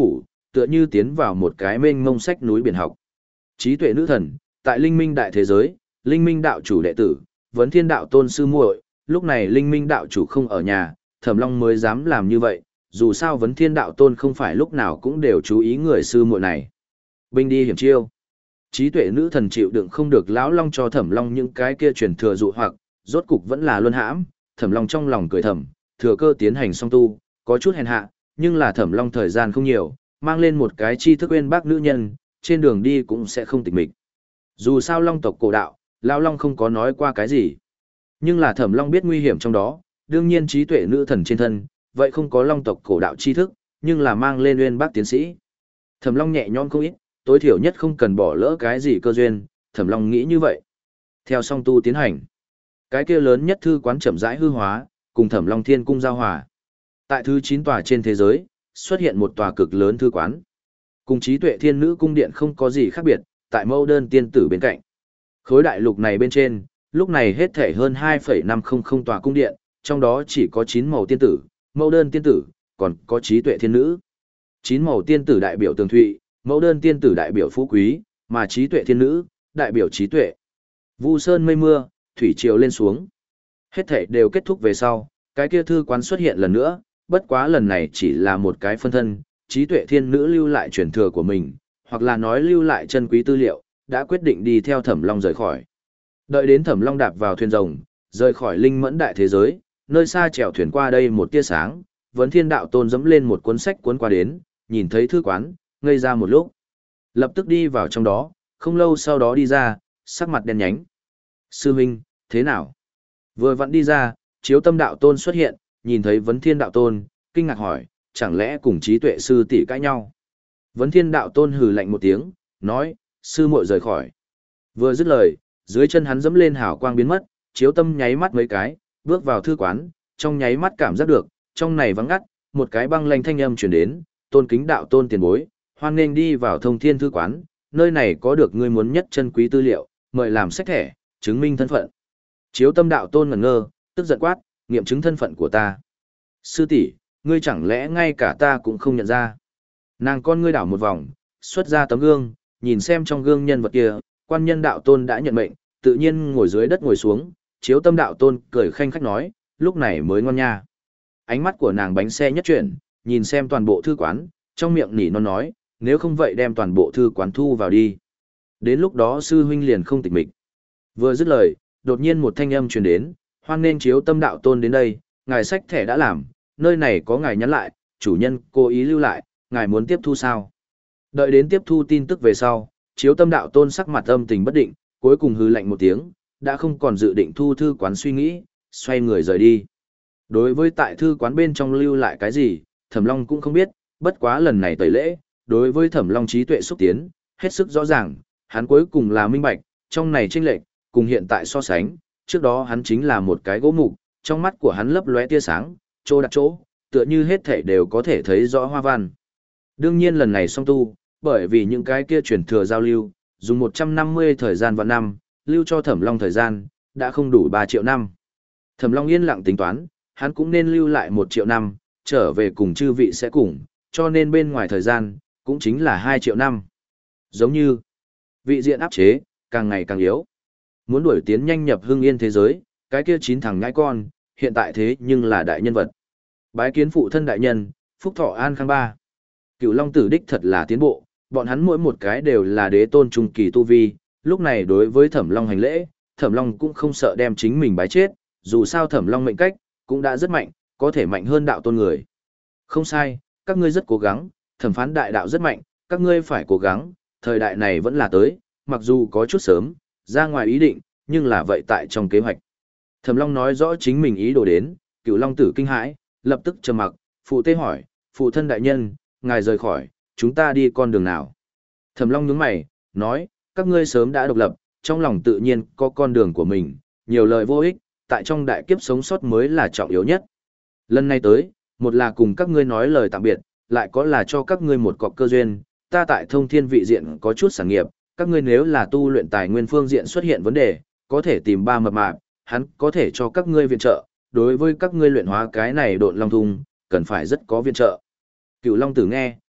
tựa như tiến vào một cái mênh mông sách núi biển học. Trí tuệ nữ thần, tại linh minh đại thế giới, linh minh đạo chủ đệ tử, vấn thiên đạo tôn sư muội, lúc này linh minh đạo chủ không ở nhà, Thẩm Long mới dám làm như vậy, dù sao vấn thiên đạo tôn không phải lúc nào cũng đều chú ý người sư muội này. Binh đi hiểm chiêu. Trí tuệ nữ thần chịu đựng không được lão long cho Thẩm Long những cái kia truyền thừa dụ hoặc, rốt cục vẫn là luân hãm, Thẩm Long trong lòng cười thầm, thừa cơ tiến hành song tu, có chút hèn hạ, nhưng là Thẩm Long thời gian không nhiều, mang lên một cái tri thức uyên bác nữ nhân, trên đường đi cũng sẽ không tịch mịch. Dù sao long tộc cổ đạo, lão long không có nói qua cái gì. Nhưng là Thẩm Long biết nguy hiểm trong đó, đương nhiên trí tuệ nữ thần trên thân, vậy không có long tộc cổ đạo tri thức, nhưng là mang lên uyên bác tiến sĩ. Thẩm Long nhẹ nhõm không ít, tối thiểu nhất không cần bỏ lỡ cái gì cơ duyên, Thẩm Long nghĩ như vậy. Theo song tu tiến hành, cái kia lớn nhất thư quán chậm rãi hư hóa, cùng Thẩm Long Thiên cung giao hòa. Tại thứ chín tòa trên thế giới, xuất hiện một tòa cực lớn thư quán. Cùng trí tuệ thiên nữ cung điện không có gì khác biệt, tại mẫu đơn tiên tử bên cạnh. Khối đại lục này bên trên, lúc này hết thể hơn hai phẩy năm không tòa cung điện, trong đó chỉ có chín màu tiên tử, mẫu đơn tiên tử, còn có trí tuệ thiên nữ. Chín màu tiên tử đại biểu tường thụy, mẫu đơn tiên tử đại biểu phú quý, mà trí tuệ thiên nữ, đại biểu trí tuệ. Vu sơn mây mưa, thủy triều lên xuống. Hết thể đều kết thúc về sau, cái kia thư quán xuất hiện lần nữa, bất quá lần này chỉ là một cái phân thân, trí tuệ thiên nữ lưu lại truyền thừa của mình, hoặc là nói lưu lại chân quý tư liệu, đã quyết định đi theo Thẩm Long rời khỏi. Đợi đến Thẩm Long đạp vào thuyền rồng, rời khỏi linh mẫn đại thế giới, nơi xa chèo thuyền qua đây một tia sáng, Vấn Thiên đạo tôn dẫm lên một cuốn sách cuốn qua đến, nhìn thấy thư quán, ngây ra một lúc. Lập tức đi vào trong đó, không lâu sau đó đi ra, sắc mặt đen nhánh. Sư huynh, thế nào? Vừa vặn đi ra, Chiếu Tâm đạo tôn xuất hiện, nhìn thấy Vấn Thiên đạo tôn, kinh ngạc hỏi, chẳng lẽ cùng trí tuệ sư tỷ cãi nhau? Vấn Thiên đạo tôn hừ lạnh một tiếng, nói, sư muội rời khỏi. Vừa dứt lời, dưới chân hắn dẫm lên hào quang biến mất, Chiếu Tâm nháy mắt mấy cái, bước vào thư quán, trong nháy mắt cảm giác được, trong này vắng ngắt, một cái băng lanh thanh âm truyền đến, tôn kính đạo tôn tiền bối, hoan nghênh đi vào thông thiên thư quán, nơi này có được ngươi muốn nhất chân quý tư liệu, mời làm sách thẻ, chứng minh thân phận. Chiếu Tâm đạo tôn ngẩn ngơ, tức giận quát, nghiệm chứng thân phận của ta. Sư tỷ, ngươi chẳng lẽ ngay cả ta cũng không nhận ra. Nàng con ngươi đảo một vòng, xuất ra tấm gương, nhìn xem trong gương nhân vật kia, quan nhân đạo tôn đã nhận mệnh, tự nhiên ngồi dưới đất ngồi xuống, Chiếu Tâm đạo tôn cười khanh khách nói, lúc này mới ngon nha. Ánh mắt của nàng bánh xe nhất chuyển, nhìn xem toàn bộ thư quán, trong miệng nỉ non nói, nếu không vậy đem toàn bộ thư quán thu vào đi. Đến lúc đó sư huynh liền không tịch mịch. Vừa dứt lời, đột nhiên một thanh âm truyền đến, hoan nên Chiếu Tâm đạo tôn đến đây, ngài sách thẻ đã làm, nơi này có ngài nhắn lại, chủ nhân cố ý lưu lại, ngài muốn tiếp thu sao? Đợi đến tiếp thu tin tức về sau, Chiếu Tâm đạo tôn sắc mặt âm tình bất định, cuối cùng hừ lạnh một tiếng, đã không còn dự định thu thư quán suy nghĩ, xoay người rời đi. Đối với tại thư quán bên trong lưu lại cái gì, Thẩm Long cũng không biết, bất quá lần này tẩy lễ, đối với Thẩm Long trí tuệ xúc tiến, hết sức rõ ràng, hắn cuối cùng là minh bạch, trong này chênh lệch, cùng hiện tại so sánh, trước đó hắn chính là một cái gỗ mục, trong mắt của hắn lấp lóe tia sáng, chỗ đặt chỗ, tựa như hết thảy đều có thể thấy rõ hoa văn. Đương nhiên lần này song tu, bởi vì những cái kia truyền thừa giao lưu, dùng một trăm năm mươi thời gian và năm, lưu cho Thẩm Long thời gian, đã không đủ ba triệu năm. Thẩm Long yên lặng tính toán, hắn cũng nên lưu lại một triệu năm, trở về cùng chư vị sẽ cùng, cho nên bên ngoài thời gian, cũng chính là hai triệu năm. Giống như, vị diện áp chế, càng ngày càng yếu. Muốn đuổi tiến nhanh nhập hưng yên thế giới, cái kia chín thằng nhãi con, hiện tại thế nhưng là đại nhân vật. Bái kiến phụ thân đại nhân, phúc thọ an khang ba. Cựu Long tử đích thật là tiến bộ, bọn hắn mỗi một cái đều là đế tôn trung kỳ tu vi, lúc này đối với Thẩm Long hành lễ, Thẩm Long cũng không sợ đem chính mình bái chết, dù sao Thẩm Long mệnh cách, cũng đã rất mạnh, có thể mạnh hơn đạo tôn người. Không sai, các ngươi rất cố gắng, thẩm phán đại đạo rất mạnh, các ngươi phải cố gắng, thời đại này vẫn là tới, mặc dù có chút sớm, ra ngoài ý định, nhưng là vậy tại trong kế hoạch. Thẩm Long nói rõ chính mình ý đồ đến, Cựu Long tử kinh hãi, lập tức trầm mặc, phụ tế hỏi, phụ thân đại nhân, ngài rời khỏi, chúng ta đi con đường nào? Thẩm Long nhướng mày, nói, các ngươi sớm đã độc lập, trong lòng tự nhiên có con đường của mình, nhiều lời vô ích, tại trong đại kiếp sống sót mới là trọng yếu nhất. Lần này tới, một là cùng các ngươi nói lời tạm biệt, lại có là cho các ngươi một cọc cơ duyên, ta tại thông thiên vị diện có chút sản nghiệp, các ngươi nếu là tu luyện tài nguyên phương diện xuất hiện vấn đề, có thể tìm ba mập mạp, hắn có thể cho các ngươi viện trợ, đối với các ngươi luyện hóa cái này độn long thung, cần phải rất có viện trợ. Cựu Long tử nghe,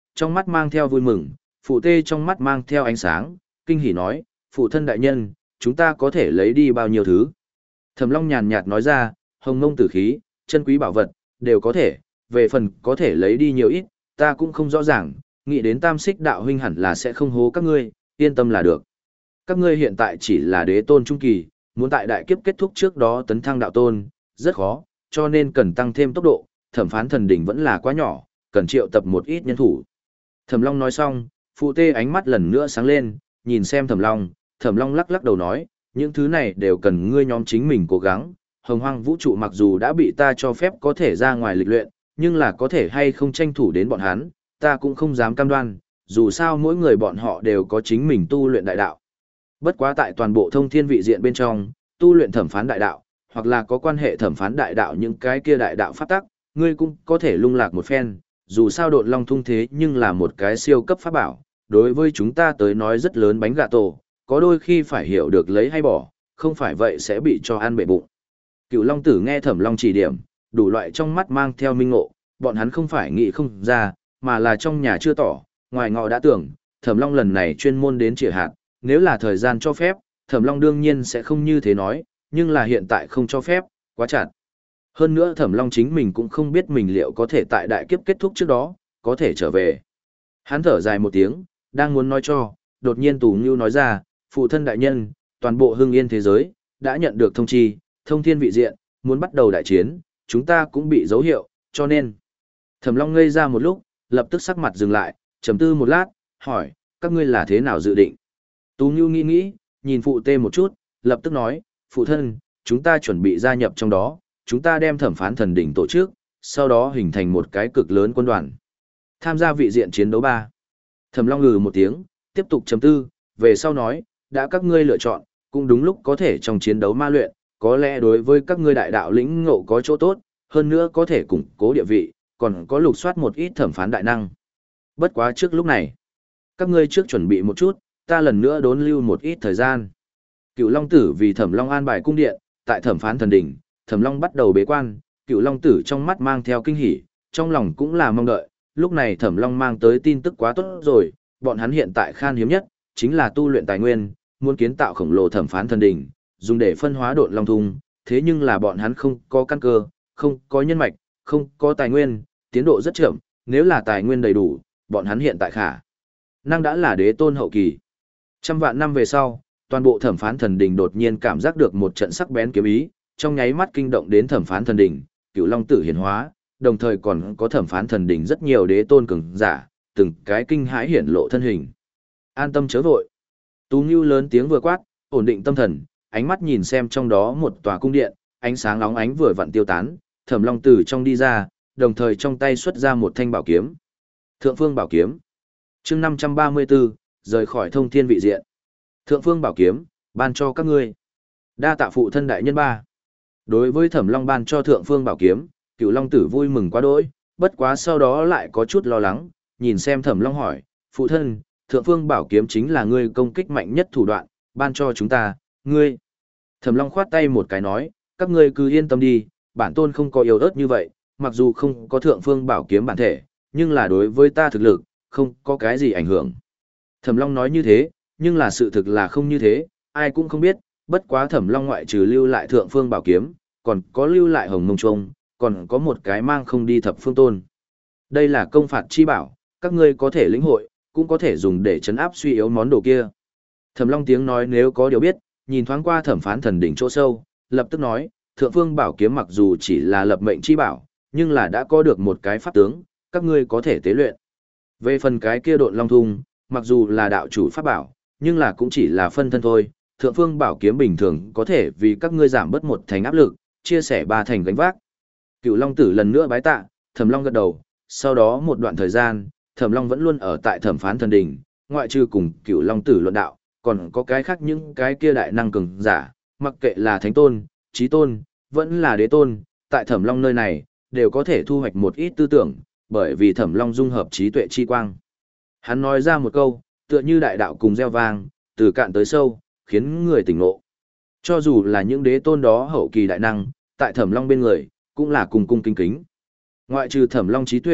trong mắt mang theo vui mừng, phụ tê trong mắt mang theo ánh sáng, kinh hỉ nói, phụ thân đại nhân, chúng ta có thể lấy đi bao nhiêu thứ. Thẩm Long nhàn nhạt nói ra, hồng mông tử khí, chân quý bảo vật, đều có thể, về phần có thể lấy đi nhiều ít, ta cũng không rõ ràng, nghĩ đến tam xích đạo huynh hẳn là sẽ không hố các ngươi, yên tâm là được. Các ngươi hiện tại chỉ là đế tôn trung kỳ, muốn tại đại kiếp kết thúc trước đó tấn thăng đạo tôn, rất khó, cho nên cần tăng thêm tốc độ, thẩm phán thần đỉnh vẫn là quá nhỏ, cần triệu tập một ít nhân thủ. Thẩm Long nói xong, phụ tê ánh mắt lần nữa sáng lên, nhìn xem Thẩm Long, Thẩm Long lắc lắc đầu nói, những thứ này đều cần ngươi nhóm chính mình cố gắng, hồng hoang vũ trụ mặc dù đã bị ta cho phép có thể ra ngoài lịch luyện, nhưng là có thể hay không tranh thủ đến bọn hắn, ta cũng không dám cam đoan, dù sao mỗi người bọn họ đều có chính mình tu luyện đại đạo. Bất quá tại toàn bộ thông thiên vị diện bên trong, tu luyện thẩm phán đại đạo, hoặc là có quan hệ thẩm phán đại đạo những cái kia đại đạo pháp tắc, ngươi cũng có thể lung lạc một phen, dù sao độn long thung thế nhưng là một cái siêu cấp pháp bảo, đối với chúng ta tới nói rất lớn bánh gà tổ, có đôi khi phải hiểu được lấy hay bỏ, không phải vậy sẽ bị cho ăn bể bụng. Cựu Long Tử nghe Thẩm Long chỉ điểm, đủ loại trong mắt mang theo minh ngộ, bọn hắn không phải nghĩ không ra, mà là trong nhà chưa tỏ, ngoài ngọ đã tưởng, Thẩm Long lần này chuyên môn đến chĩa hạt, nếu là thời gian cho phép, Thẩm Long đương nhiên sẽ không như thế nói, nhưng là hiện tại không cho phép, quá chặt. Hơn nữa Thẩm Long chính mình cũng không biết mình liệu có thể tại đại kiếp kết thúc trước đó, có thể trở về. Hắn thở dài một tiếng, đang muốn nói cho, đột nhiên Tù Ngưu nói ra, phụ thân đại nhân, toàn bộ hưng yên thế giới, đã nhận được thông chi, thông thiên vị diện, muốn bắt đầu đại chiến, chúng ta cũng bị dấu hiệu, cho nên. Thẩm Long ngây ra một lúc, lập tức sắc mặt dừng lại, trầm tư một lát, hỏi, các ngươi là thế nào dự định? Tú Ngưu nghĩ nghĩ, nhìn phụ tê một chút, lập tức nói, phụ thân, chúng ta chuẩn bị gia nhập trong đó, chúng ta đem thẩm phán thần đỉnh tổ chức, sau đó hình thành một cái cực lớn quân đoàn. Tham gia vị diện chiến đấu ba. Thẩm Long ngừ một tiếng, tiếp tục trầm tư, về sau nói, đã các ngươi lựa chọn, cũng đúng lúc có thể trong chiến đấu ma luyện, có lẽ đối với các ngươi đại đạo lĩnh ngộ có chỗ tốt, hơn nữa có thể củng cố địa vị, còn có lục soát một ít thẩm phán đại năng. Bất quá trước lúc này, các ngươi trước chuẩn bị một chút, ta lần nữa đốn lưu một ít thời gian. Cựu Long Tử vì Thẩm Long an bài cung điện, tại thẩm phán thần đỉnh, Thẩm Long bắt đầu bế quan, Cựu Long Tử trong mắt mang theo kinh hỉ, trong lòng cũng là mong đợi, lúc này Thẩm Long mang tới tin tức quá tốt rồi, bọn hắn hiện tại khan hiếm nhất, chính là tu luyện tài nguyên, muốn kiến tạo khổng lồ thẩm phán thần đỉnh, dùng để phân hóa độn long thung, thế nhưng là bọn hắn không có căn cơ, không có nhân mạch, không có tài nguyên, tiến độ rất chậm, nếu là tài nguyên đầy đủ, bọn hắn hiện tại khả năng đã là đế tôn hậu kỳ. Trăm vạn năm về sau, toàn bộ thẩm phán thần đỉnh đột nhiên cảm giác được một trận sắc bén kiếm ý, trong nháy mắt kinh động đến thẩm phán thần đỉnh, Cửu Long Tử hiển hóa, đồng thời còn có thẩm phán thần đỉnh rất nhiều đế tôn cường giả, từng cái kinh hãi hiển lộ thân hình. An tâm chớ vội. Tú Ngưu lớn tiếng vừa quát, ổn định tâm thần, ánh mắt nhìn xem trong đó một tòa cung điện, ánh sáng óng ánh vừa vặn tiêu tán, Thẩm Long từ trong đi ra, đồng thời trong tay xuất ra một thanh bảo kiếm. Thượng Phương Bảo Kiếm. Chương năm trăm ba mươi tư, rời khỏi thông thiên vị diện. Thượng Phương Bảo Kiếm, ban cho các ngươi. Đa tạ phụ thân đại nhân ba. Đối với Thẩm Long ban cho Thượng Phương Bảo Kiếm, Cửu Long Tử vui mừng quá đỗi, bất quá sau đó lại có chút lo lắng, nhìn xem Thẩm Long hỏi, phụ thân, Thượng Phương Bảo Kiếm chính là ngươi công kích mạnh nhất thủ đoạn, ban cho chúng ta, ngươi. Thẩm Long khoát tay một cái nói, các ngươi cứ yên tâm đi, bản tôn không có yếu ớt như vậy, mặc dù không có Thượng Phương Bảo Kiếm bản thể, nhưng là đối với ta thực lực, không có cái gì ảnh hưởng. Thẩm Long nói như thế, nhưng là sự thực là không như thế, ai cũng không biết, bất quá Thẩm Long ngoại trừ lưu lại Thượng Phương Bảo Kiếm, còn có lưu lại Hồng Mông Trung, còn có một cái mang không đi Thập Phương Tôn. Đây là công phạt chi bảo, các ngươi có thể lĩnh hội, cũng có thể dùng để chấn áp suy yếu món đồ kia. Thẩm Long tiếng nói nếu có điều biết, nhìn thoáng qua thẩm phán thần đỉnh chỗ sâu, lập tức nói, Thượng Phương Bảo Kiếm mặc dù chỉ là lập mệnh chi bảo, nhưng là đã có được một cái pháp tướng, các ngươi có thể tế luyện. Về phần cái kia độn long thung, mặc dù là đạo chủ pháp bảo, nhưng là cũng chỉ là phân thân thôi. Thượng Phương Bảo Kiếm bình thường có thể vì các ngươi giảm bớt một thành áp lực, chia sẻ ba thành gánh vác. Cửu Long Tử lần nữa bái tạ, Thẩm Long gật đầu, sau đó một đoạn thời gian, Thẩm Long vẫn luôn ở tại thẩm phán thần đỉnh, ngoại trừ cùng Cửu Long Tử luận đạo, còn có cái khác những cái kia đại năng cường giả, mặc kệ là thánh tôn, chí tôn, vẫn là đế tôn, tại Thẩm Long nơi này, đều có thể thu hoạch một ít tư tưởng, bởi vì Thẩm Long dung hợp trí tuệ chi quang. Hắn nói ra một câu, tựa như đại đạo cùng gieo vang, từ cạn tới sâu, khiến người tỉnh ngộ. Cho dù là những đế tôn đó hậu kỳ đại năng, tại Thẩm Long bên người, cũng là cùng cung kính kính. Ngoại trừ Thẩm Long trí tuệ,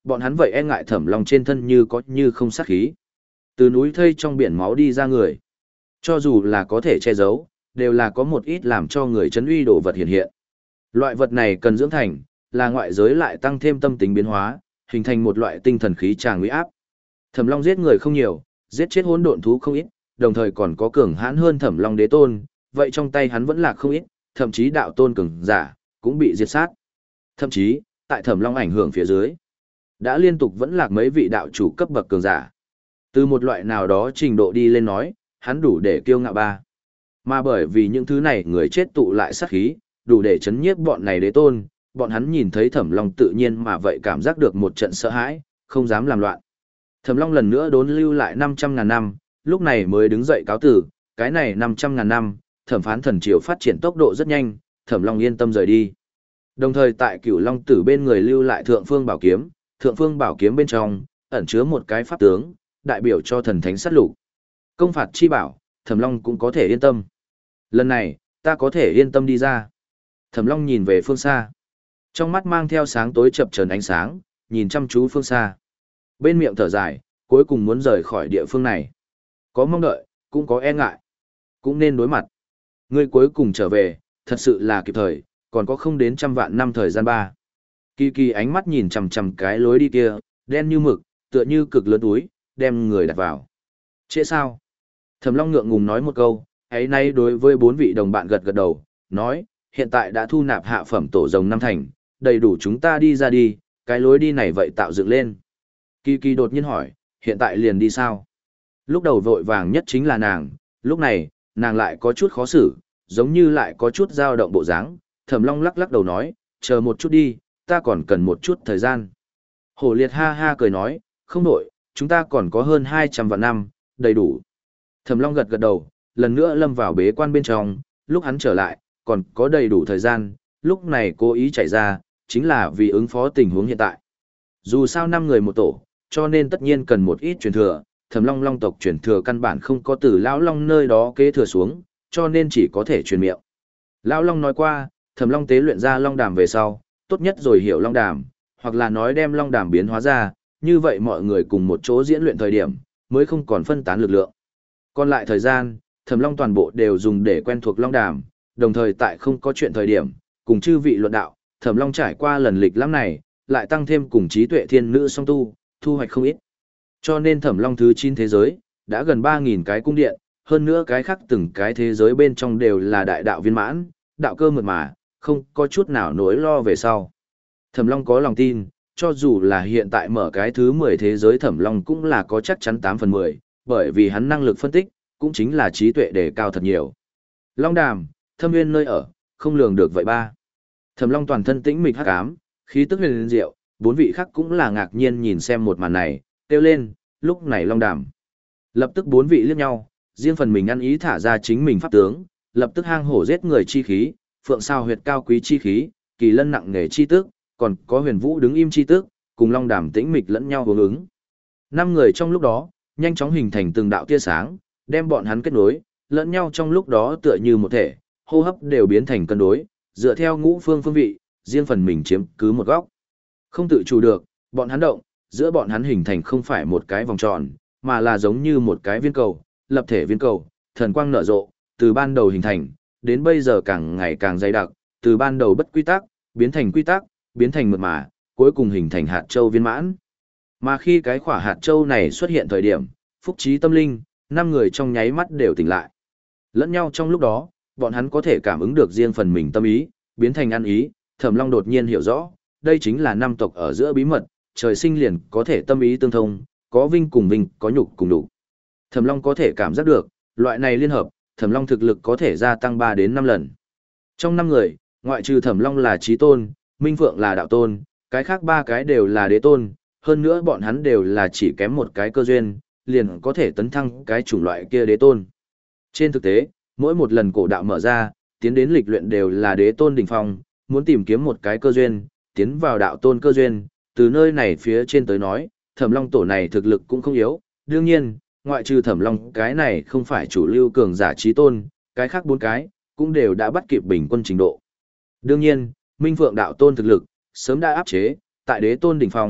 bọn hắn vậy e ngại Thẩm Long trên thân như có như không sát khí. Từ núi thây trong biển máu đi ra người, cho dù là có thể che giấu, đều là có một ít làm cho người chấn uy đồ vật hiện hiện. Loại vật này cần dưỡng thành, là ngoại giới lại tăng thêm tâm tính biến hóa, hình thành một loại tinh thần khí tràng uy áp. Thẩm Long giết người không nhiều, giết chết hỗn độn thú không ít, đồng thời còn có cường hãn hơn Thẩm Long đế tôn, vậy trong tay hắn vẫn là không ít, thậm chí đạo tôn cường giả cũng bị diệt sát. Thậm chí, tại Thẩm Long ảnh hưởng phía dưới, đã liên tục vẫn lạc mấy vị đạo chủ cấp bậc cường giả. Từ một loại nào đó trình độ đi lên nói, hắn đủ để kiêu ngạo ba. Mà bởi vì những thứ này người chết tụ lại sát khí, đủ để chấn nhiếp bọn này đế tôn, bọn hắn nhìn thấy Thẩm Long tự nhiên mà vậy cảm giác được một trận sợ hãi, không dám làm loạn. Thẩm Long lần nữa đốn lưu lại năm trăm ngàn năm, lúc này mới đứng dậy cáo tử, cái này năm trăm ngàn năm, thẩm phán thần triều phát triển tốc độ rất nhanh, Thẩm Long yên tâm rời đi. Đồng thời tại Cửu Long Tử bên người lưu lại Thượng Phương Bảo Kiếm, Thượng Phương Bảo Kiếm bên trong ẩn chứa một cái pháp tướng, đại biểu cho thần thánh sát lục. Công phạt chi bảo, Thẩm Long cũng có thể yên tâm. Lần này, ta có thể yên tâm đi ra. Thẩm Long nhìn về phương xa, trong mắt mang theo sáng tối chập chờn ánh sáng, nhìn chăm chú phương xa. Bên miệng thở dài, cuối cùng muốn rời khỏi địa phương này. Có mong đợi, cũng có e ngại, cũng nên đối mặt. Ngươi cuối cùng trở về, thật sự là kịp thời, còn có không đến trăm vạn năm thời gian ba. Kỳ Kỳ ánh mắt nhìn chằm chằm cái lối đi kia, đen như mực, tựa như cực lớn túi, đem người đặt vào. Trễ sao? Thẩm Long ngượng ngùng nói một câu, ấy nay đối với bốn vị đồng bạn gật gật đầu, nói, hiện tại đã thu nạp hạ phẩm tổ rồng năm thành, đầy đủ chúng ta đi ra đi, cái lối đi này vậy tạo dựng lên. Kỳ Kỳ đột nhiên hỏi, hiện tại liền đi sao? Lúc đầu vội vàng nhất chính là nàng, lúc này, nàng lại có chút khó xử, giống như lại có chút dao động bộ dáng. Thẩm Long lắc lắc đầu nói, chờ một chút đi, ta còn cần một chút thời gian. Hổ Liệt ha ha cười nói, không đổi, chúng ta còn có hơn hai trăm vạn năm, đầy đủ. Thẩm Long gật gật đầu, lần nữa lâm vào bế quan bên trong, lúc hắn trở lại, còn có đầy đủ thời gian, lúc này cố ý chạy ra, chính là vì ứng phó tình huống hiện tại. Dù sao năm người một tổ, cho nên tất nhiên cần một ít truyền thừa, Thẩm Long Long tộc truyền thừa căn bản không có từ lão Long nơi đó kế thừa xuống, cho nên chỉ có thể truyền miệng. Lão Long nói qua, Thẩm Long tế luyện ra Long Đàm về sau, tốt nhất rồi hiểu Long Đàm, hoặc là nói đem Long Đàm biến hóa ra, như vậy mọi người cùng một chỗ diễn luyện thời điểm, mới không còn phân tán lực lượng. Còn lại thời gian, Thẩm Long toàn bộ đều dùng để quen thuộc Long Đàm, đồng thời tại không có chuyện thời điểm, cùng chư vị luận đạo, Thẩm Long trải qua lần lịch lãm này, lại tăng thêm cùng trí tuệ thiên nữ song tu, thu hoạch không ít. Cho nên Thẩm Long thứ chín thế giới, đã gần ba nghìn cái cung điện, hơn nữa cái khác từng cái thế giới bên trong đều là đại đạo viên mãn, đạo cơ mượt mà, không có chút nào nỗi lo về sau. Thẩm Long có lòng tin, cho dù là hiện tại mở cái thứ mười thế giới Thẩm Long cũng là có chắc chắn tám phần mười, bởi vì hắn năng lực phân tích, cũng chính là trí tuệ đề cao thật nhiều. Long Đàm, thâm nguyên nơi ở, không lường được vậy ba. Thẩm Long toàn thân tĩnh mịch hắc ám, khí tức huyền diệu, bốn vị khác cũng là ngạc nhiên nhìn xem một màn này, kêu lên, lúc này Long Đàm. Lập tức bốn vị liếc nhau, riêng phần mình ăn ý thả ra chính mình pháp tướng, lập tức hang hổ giết người chi khí, phượng sao huyệt cao quý chi khí, kỳ lân nặng nghề chi tức, còn có huyền vũ đứng im chi tức, cùng Long Đàm tĩnh mịch lẫn nhau hướng ứng. Năm người trong lúc đó, nhanh chóng hình thành từng đạo tia sáng, đem bọn hắn kết nối, lẫn nhau trong lúc đó tựa như một thể, hô hấp đều biến thành cân đối, dựa theo ngũ phương phương vị, riêng phần mình chiếm cứ một góc. Không tự chủ được, bọn hắn động, giữa bọn hắn hình thành không phải một cái vòng tròn, mà là giống như một cái viên cầu, lập thể viên cầu, thần quang nở rộ, từ ban đầu hình thành, đến bây giờ càng ngày càng dày đặc, từ ban đầu bất quy tắc, biến thành quy tắc, biến thành mượt mà, cuối cùng hình thành hạt châu viên mãn. Mà khi cái quả hạt châu này xuất hiện thời điểm, phúc trí tâm linh, năm người trong nháy mắt đều tỉnh lại. Lẫn nhau trong lúc đó, bọn hắn có thể cảm ứng được riêng phần mình tâm ý, biến thành ăn ý, Thẩm Long đột nhiên hiểu rõ, đây chính là năm tộc ở giữa bí mật, trời sinh liền có thể tâm ý tương thông, có vinh cùng vinh, có nhục cùng đủ. Thẩm Long có thể cảm giác được, loại này liên hợp, Thẩm Long thực lực có thể gia tăng ba đến năm lần. Trong năm người, ngoại trừ Thẩm Long là chí tôn, Minh Phượng là đạo tôn, cái khác ba cái đều là đế tôn, hơn nữa bọn hắn đều là chỉ kém một cái cơ duyên, liền có thể tấn thăng cái chủng loại kia đế tôn. Trên thực tế, mỗi một lần cổ đạo mở ra, tiến đến lịch luyện đều là đế tôn đỉnh phong, muốn tìm kiếm một cái cơ duyên, tiến vào đạo tôn cơ duyên, từ nơi này phía trên tới nói, Thẩm Long tổ này thực lực cũng không yếu, đương nhiên, ngoại trừ Thẩm Long cái này không phải chủ lưu cường giả chí tôn, cái khác bốn cái, cũng đều đã bắt kịp bình quân trình độ. Đương nhiên, Minh Phượng đạo tôn thực lực, sớm đã áp chế, tại đế tôn đỉnh phong,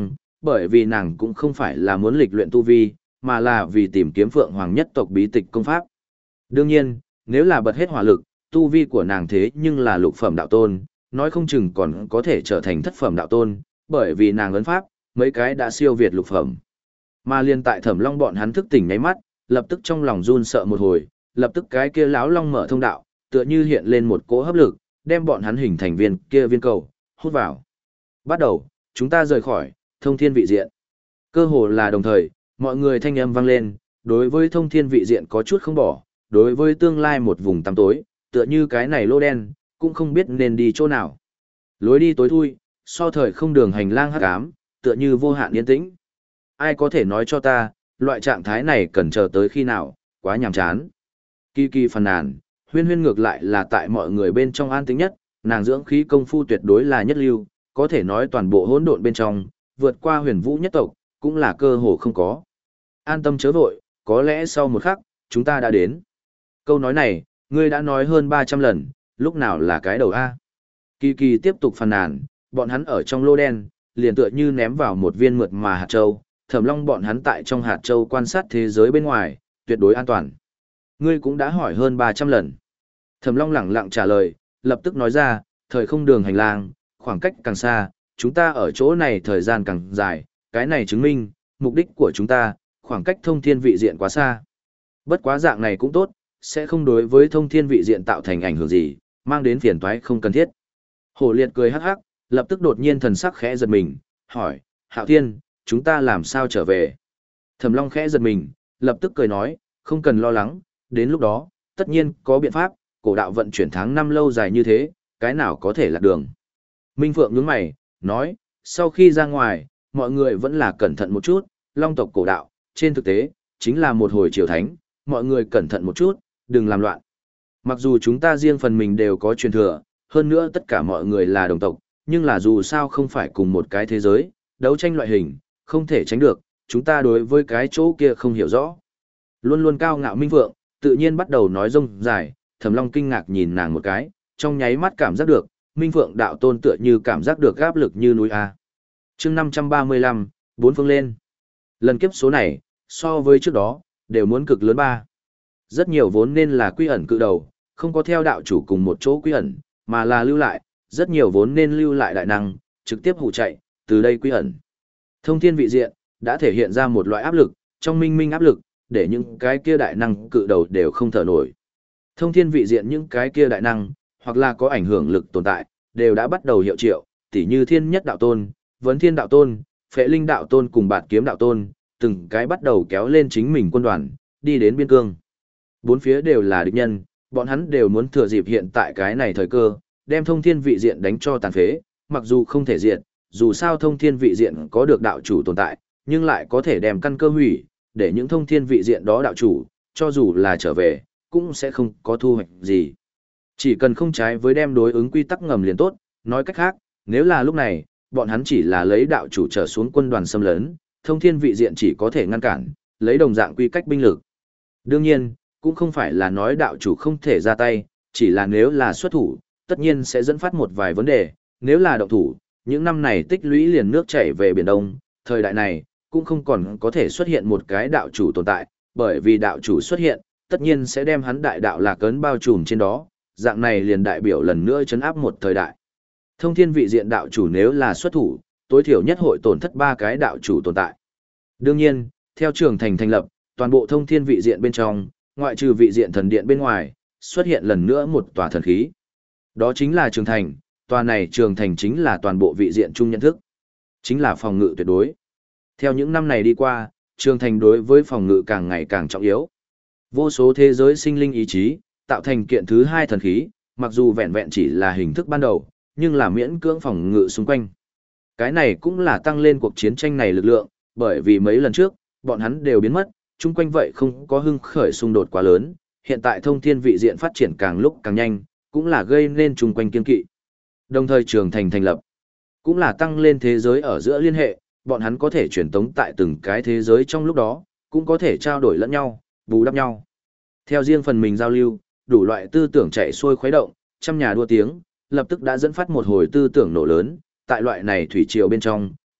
bởi vì nàng cũng không phải là muốn lịch luyện tu vi, mà là vì tìm kiếm Phượng Hoàng nhất tộc bí tịch công pháp. Đương nhiên, nếu là bật hết hỏa lực, tu vi của nàng thế nhưng là lục phẩm đạo tôn, nói không chừng còn có thể trở thành thất phẩm đạo tôn, bởi vì nàng ấn pháp, mấy cái đã siêu việt lục phẩm. Mà liên tại Thẩm Long bọn hắn thức tỉnh nháy mắt, lập tức trong lòng run sợ một hồi, lập tức cái kia láo long mở thông đạo, tựa như hiện lên một cỗ hấp lực, đem bọn hắn hình thành viên kia viên cầu, hút vào. Bắt đầu, chúng ta rời khỏi thông thiên vị diện. Cơ hồ là đồng thời, mọi người thanh âm vang lên, đối với thông thiên vị diện có chút không bỏ, đối với tương lai một vùng tăm tối, tựa như cái này lô đen, cũng không biết nên đi chỗ nào. Lối đi tối thui, so thời không đường hành lang hắc ám, tựa như vô hạn yên tĩnh. Ai có thể nói cho ta, loại trạng thái này cần chờ tới khi nào, quá nhàm chán. Kỳ kỳ phàn nàn, huyên huyên ngược lại là tại mọi người bên trong an tĩnh nhất, nàng dưỡng khí công phu tuyệt đối là nhất lưu, có thể nói toàn bộ hỗn độn bên trong, vượt qua huyền vũ nhất tộc, cũng là cơ hồ không có. An tâm chớ vội, có lẽ sau một khắc, chúng ta đã đến. Câu nói này, ngươi đã nói hơn ba trăm lần, lúc nào là cái đầu A. Kỳ kỳ tiếp tục phàn nàn, bọn hắn ở trong lô đen, liền tựa như ném vào một viên mượt mà hạt châu, Thẩm Long bọn hắn tại trong hạt châu quan sát thế giới bên ngoài, tuyệt đối an toàn. Ngươi cũng đã hỏi hơn ba trăm lần. Thẩm Long lẳng lặng trả lời, lập tức nói ra, thời không đường hành lang, khoảng cách càng xa, chúng ta ở chỗ này thời gian càng dài, cái này chứng minh, mục đích của chúng ta, khoảng cách thông thiên vị diện quá xa. Bất quá dạng này cũng tốt, sẽ không đối với thông thiên vị diện tạo thành ảnh hưởng gì, mang đến phiền toái không cần thiết. Hổ liệt cười hắc hắc, lập tức đột nhiên thần sắc khẽ giật mình, hỏi, Hạo Thiên, chúng ta làm sao trở về? Thẩm Long khẽ giật mình, lập tức cười nói, không cần lo lắng, đến lúc đó, tất nhiên có biện pháp, cổ đạo vận chuyển tháng năm lâu dài như thế, cái nào có thể lạc đường. Minh Phượng nhướng mày, nói, sau khi ra ngoài, mọi người vẫn là cẩn thận một chút, Long tộc cổ đạo, trên thực tế, chính là một hồi triều thánh, mọi người cẩn thận một chút, đừng làm loạn. Mặc dù chúng ta riêng phần mình đều có truyền thừa, hơn nữa tất cả mọi người là đồng tộc, nhưng là dù sao không phải cùng một cái thế giới, đấu tranh loại hình, không thể tránh được, chúng ta đối với cái chỗ kia không hiểu rõ. Luôn luôn cao ngạo Minh Phượng, tự nhiên bắt đầu nói rông dài, Thẩm Long kinh ngạc nhìn nàng một cái, trong nháy mắt cảm giác được, Minh Phượng đạo tôn tựa như cảm giác được áp lực như núi A. chương năm trăm ba mươi lăm, bốn phương lên. Lần kiếp số này, so với trước đó, đều muốn cực lớn ba. Rất nhiều vốn nên là quy ẩn cự đầu, không có theo đạo chủ cùng một chỗ quy ẩn, mà là lưu lại, rất nhiều vốn nên lưu lại đại năng, trực tiếp hù chạy, từ đây quy ẩn. Thông thiên vị diện, đã thể hiện ra một loại áp lực, trong minh minh áp lực, để những cái kia đại năng cự đầu đều không thở nổi. Thông thiên vị diện những cái kia đại năng, hoặc là có ảnh hưởng lực tồn tại, đều đã bắt đầu hiệu triệu, tỉ như thiên nhất đạo tôn, vấn thiên đạo tôn, phệ linh đạo tôn cùng bạt kiếm đạo tôn, từng cái bắt đầu kéo lên chính mình quân đoàn, đi đến biên cương. Bốn phía đều là địch nhân, bọn hắn đều muốn thừa dịp hiện tại cái này thời cơ, đem thông thiên vị diện đánh cho tàn phế, mặc dù không thể diện, dù sao thông thiên vị diện có được đạo chủ tồn tại, nhưng lại có thể đem căn cơ hủy, để những thông thiên vị diện đó đạo chủ, cho dù là trở về, cũng sẽ không có thu hoạch gì. Chỉ cần không trái với đem đối ứng quy tắc ngầm liền tốt, nói cách khác, nếu là lúc này, bọn hắn chỉ là lấy đạo chủ trở xuống quân đoàn xâm lấn, thông thiên vị diện chỉ có thể ngăn cản, lấy đồng dạng quy cách binh lực. Đương nhiên, cũng không phải là nói đạo chủ không thể ra tay, chỉ là nếu là xuất thủ, tất nhiên sẽ dẫn phát một vài vấn đề, nếu là động thủ, những năm này tích lũy liền nước chảy về Biển Đông, thời đại này, cũng không còn có thể xuất hiện một cái đạo chủ tồn tại, bởi vì đạo chủ xuất hiện, tất nhiên sẽ đem hắn đại đạo lạc ấn bao trùm trên đó, dạng này liền đại biểu lần nữa chấn áp một thời đại. Thông thiên vị diện đạo chủ nếu là xuất thủ, tối thiểu nhất hội tổn thất ba cái đạo chủ tồn tại. Đương nhiên, theo trường thành thành lập, toàn bộ thông thiên vị diện bên trong, ngoại trừ vị diện thần điện bên ngoài, xuất hiện lần nữa một tòa thần khí. Đó chính là trường thành, tòa này trường thành chính là toàn bộ vị diện chung nhận thức. Chính là phòng ngự tuyệt đối. Theo những năm này đi qua, trường thành đối với phòng ngự càng ngày càng trọng yếu. Vô số thế giới sinh linh ý chí, tạo thành kiện thứ hai thần khí, mặc dù vẹn vẹn chỉ là hình thức ban đầu, nhưng là miễn cưỡng phòng ngự xung quanh. Cái này cũng là tăng lên cuộc chiến tranh này lực lượng, bởi vì mấy lần trước, bọn hắn đều biến mất, chung quanh vậy không có hưng khởi xung đột quá lớn, hiện tại thông thiên vị diện phát triển càng lúc càng nhanh, cũng là gây nên chung quanh kiên kỵ. Đồng thời trường thành thành lập, cũng là tăng lên thế giới ở giữa liên hệ, bọn hắn có thể truyền tống tại từng cái thế giới trong lúc đó, cũng có thể trao đổi lẫn nhau, bù đắp nhau. Theo riêng phần mình giao lưu, đủ loại tư tưởng chạy xuôi khuấy động, trăm nhà đua tiếng, lập tức đã dẫn phát một hồi tư tưởng nổ lớn, tại loại này thủy triều bên trong,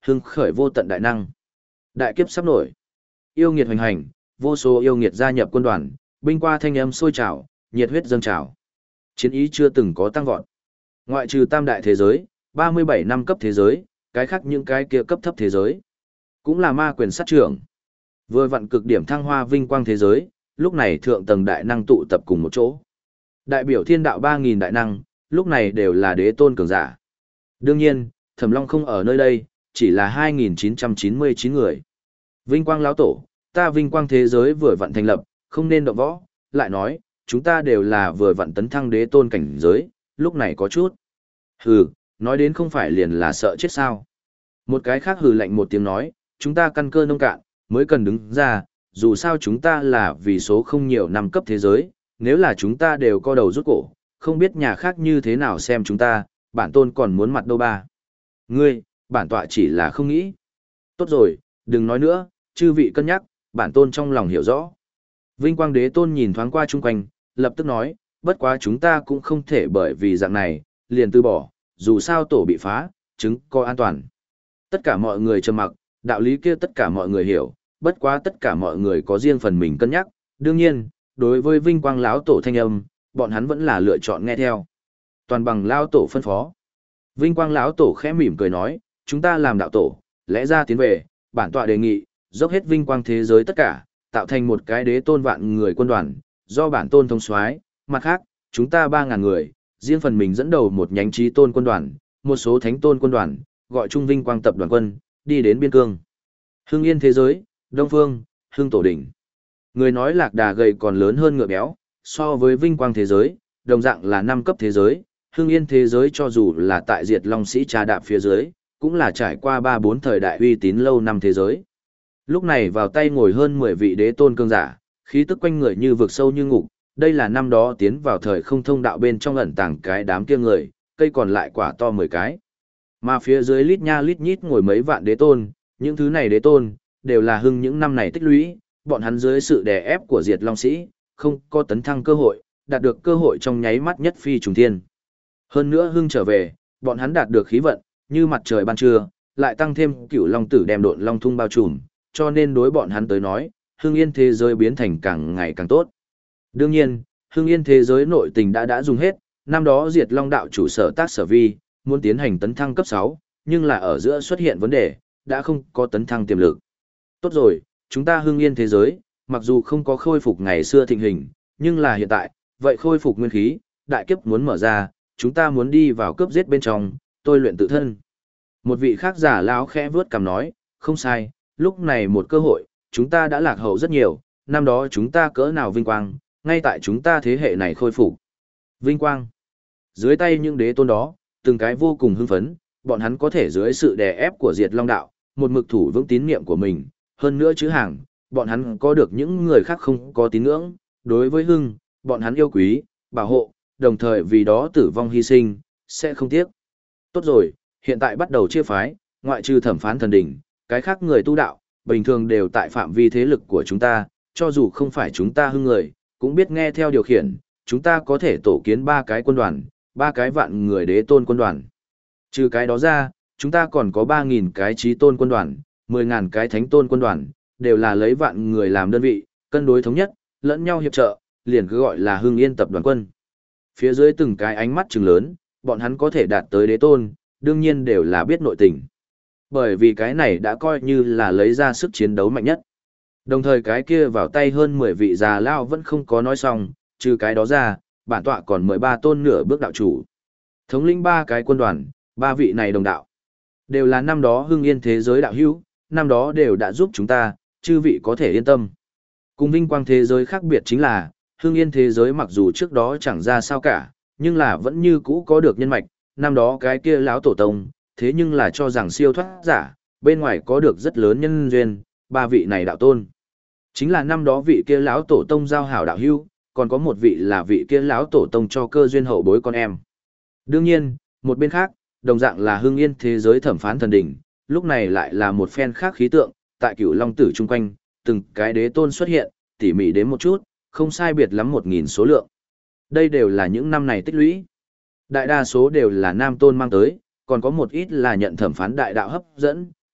hưng khởi vô tận đại năng. Đại kiếp sắp nổi. Yêu nghiệt hoành hành, vô số yêu nghiệt gia nhập quân đoàn, binh qua thanh âm sôi trào, nhiệt huyết dâng trào. Chiến ý chưa từng có tăng vọt. Ngoại trừ tam đại thế giới, ba mươi bảy năm cấp thế giới, cái khác những cái kia cấp thấp thế giới, cũng là ma quyền sát trưởng. Vừa vặn cực điểm thăng hoa vinh quang thế giới, lúc này thượng tầng đại năng tụ tập cùng một chỗ. Đại biểu thiên đạo ba nghìn đại năng, lúc này đều là đế tôn cường giả. Đương nhiên, Thẩm Long không ở nơi đây, chỉ là hai nghìn chín trăm chín mươi chín người. Vinh quang lão tổ, ta vinh quang thế giới vừa vặn thành lập, không nên động võ, lại nói, chúng ta đều là vừa vặn tấn thăng đế tôn cảnh giới, lúc này có chút. Hừ, nói đến không phải liền là sợ chết sao. Một cái khác hừ lạnh một tiếng nói, chúng ta căn cơ nông cạn, mới cần đứng ra, dù sao chúng ta là vì số không nhiều năm cấp thế giới, nếu là chúng ta đều co đầu rút cổ, không biết nhà khác như thế nào xem chúng ta, bản tôn còn muốn mặt đâu ba. Ngươi, bản tọa chỉ là không nghĩ. Tốt rồi, đừng nói nữa, chư vị cân nhắc, bản tôn trong lòng hiểu rõ. Vinh quang đế tôn nhìn thoáng qua chung quanh, lập tức nói, bất quá chúng ta cũng không thể bởi vì dạng này, liền từ bỏ, dù sao tổ bị phá, chứng có an toàn. Tất cả mọi người trầm mặc, đạo lý kia tất cả mọi người hiểu, bất quá tất cả mọi người có riêng phần mình cân nhắc, đương nhiên, đối với vinh quang lão tổ thanh âm, bọn hắn vẫn là lựa chọn nghe theo. Toàn bằng lão tổ phân phó. Vinh quang lão tổ khẽ mỉm cười nói, chúng ta làm đạo tổ, lẽ ra tiến về, bản tọa đề nghị, dốc hết vinh quang thế giới tất cả, tạo thành một cái đế tôn vạn người quân đoàn, do bản tôn thông soái, mặt khác, chúng ta ba ngàn người, riêng phần mình dẫn đầu một nhánh trí tôn quân đoàn, một số thánh tôn quân đoàn, gọi chung vinh quang tập đoàn quân, đi đến biên cương. Hưng yên thế giới, Đông Phương, Hưng Tổ Đỉnh. Người nói lạc đà gầy còn lớn hơn ngựa béo, so với vinh quang thế giới, đồng dạng là năm cấp thế giới, Hưng yên thế giới cho dù là tại diệt long sĩ trà đạp phía dưới, cũng là trải qua ba bốn thời đại uy tín lâu năm thế giới. Lúc này vào tay ngồi hơn mười vị đế tôn cương giả, khí tức quanh người như vực sâu như ngục, đây là năm đó tiến vào thời không thông đạo bên trong ẩn tàng cái đám kia người, cây còn lại quả to mười cái. Mà phía dưới lít nha lít nhít ngồi mấy vạn đế tôn, những thứ này đế tôn, đều là hưng những năm này tích lũy, bọn hắn dưới sự đè ép của diệt long sĩ, không có tấn thăng cơ hội, đạt được cơ hội trong nháy mắt nhất phi trùng thiên. Hơn nữa hưng trở về, bọn hắn đạt được khí vận, như mặt trời ban trưa, lại tăng thêm cửu long tử đem độn long thung bao trùm, cho nên đối bọn hắn tới nói, hưng yên thế giới biến thành càng ngày càng tốt. Đương nhiên, hưng yên thế giới nội tình đã đã dùng hết, năm đó diệt long đạo chủ sở tác sở vi, muốn tiến hành tấn thăng cấp sáu, nhưng là ở giữa xuất hiện vấn đề, đã không có tấn thăng tiềm lực. Tốt rồi, chúng ta hưng yên thế giới, mặc dù không có khôi phục ngày xưa thịnh hình, nhưng là hiện tại, vậy khôi phục nguyên khí, đại kiếp muốn mở ra, chúng ta muốn đi vào cướp giết bên trong, tôi luyện tự thân. Một vị khác giả lão khẽ vướt cằm nói, không sai, lúc này một cơ hội, chúng ta đã lạc hậu rất nhiều, năm đó chúng ta cỡ nào vinh quang, ngay tại chúng ta thế hệ này khôi phục. Vinh quang. Dưới tay những đế tôn đó, từng cái vô cùng hưng phấn, bọn hắn có thể dưới sự đè ép của diệt long đạo, một mực thủ vững tín niệm của mình, hơn nữa chữ hàng, bọn hắn có được những người khác không có tín ngưỡng, đối với hưng, bọn hắn yêu quý, bảo hộ, đồng thời vì đó tử vong hy sinh, sẽ không tiếc. Tốt rồi, hiện tại bắt đầu chia phái, ngoại trừ thẩm phán thần đỉnh, cái khác người tu đạo, bình thường đều tại phạm vi thế lực của chúng ta, cho dù không phải chúng ta hưng người, cũng biết nghe theo điều khiển, chúng ta có thể tổ kiến ba cái quân đoàn, ba cái vạn người đế tôn quân đoàn. Trừ cái đó ra, chúng ta còn có ba nghìn cái trí tôn quân đoàn, mười nghìn cái thánh tôn quân đoàn, đều là lấy vạn người làm đơn vị, cân đối thống nhất, lẫn nhau hiệp trợ, liền cứ gọi là hưng yên tập đoàn quân. Phía dưới từng cái ánh mắt trừng lớn, bọn hắn có thể đạt tới đế tôn, đương nhiên đều là biết nội tình. Bởi vì cái này đã coi như là lấy ra sức chiến đấu mạnh nhất. Đồng thời cái kia vào tay hơn mười vị già lao vẫn không có nói xong, trừ cái đó ra, bản tọa còn mười ba tôn nửa bước đạo chủ. Thống lĩnh ba cái quân đoàn, ba vị này đồng đạo. Đều là năm đó hưng yên thế giới đạo hữu, năm đó đều đã giúp chúng ta, chư vị có thể yên tâm. Cùng vinh quang thế giới khác biệt chính là, hưng yên thế giới mặc dù trước đó chẳng ra sao cả, nhưng là vẫn như cũ có được nhân mạch, năm đó cái kia lão tổ tông, thế nhưng là cho rằng siêu thoát giả, bên ngoài có được rất lớn nhân duyên, ba vị này đạo tôn. Chính là năm đó vị kia lão tổ tông giao hảo đạo hữu, còn có một vị là vị kia lão tổ tông cho cơ duyên hậu bối con em. Đương nhiên, một bên khác, đồng dạng là hưng yên thế giới thẩm phán thần đỉnh, lúc này lại là một phen khác khí tượng, tại cửu long tử chung quanh, từng cái đế tôn xuất hiện, tỉ mỉ đến một chút, không sai biệt lắm một nghìn số lượng. Đây đều là những năm này tích lũy. Đại đa số đều là nam tôn mang tới, còn có một ít là nhận thẩm phán đại đạo hấp dẫn,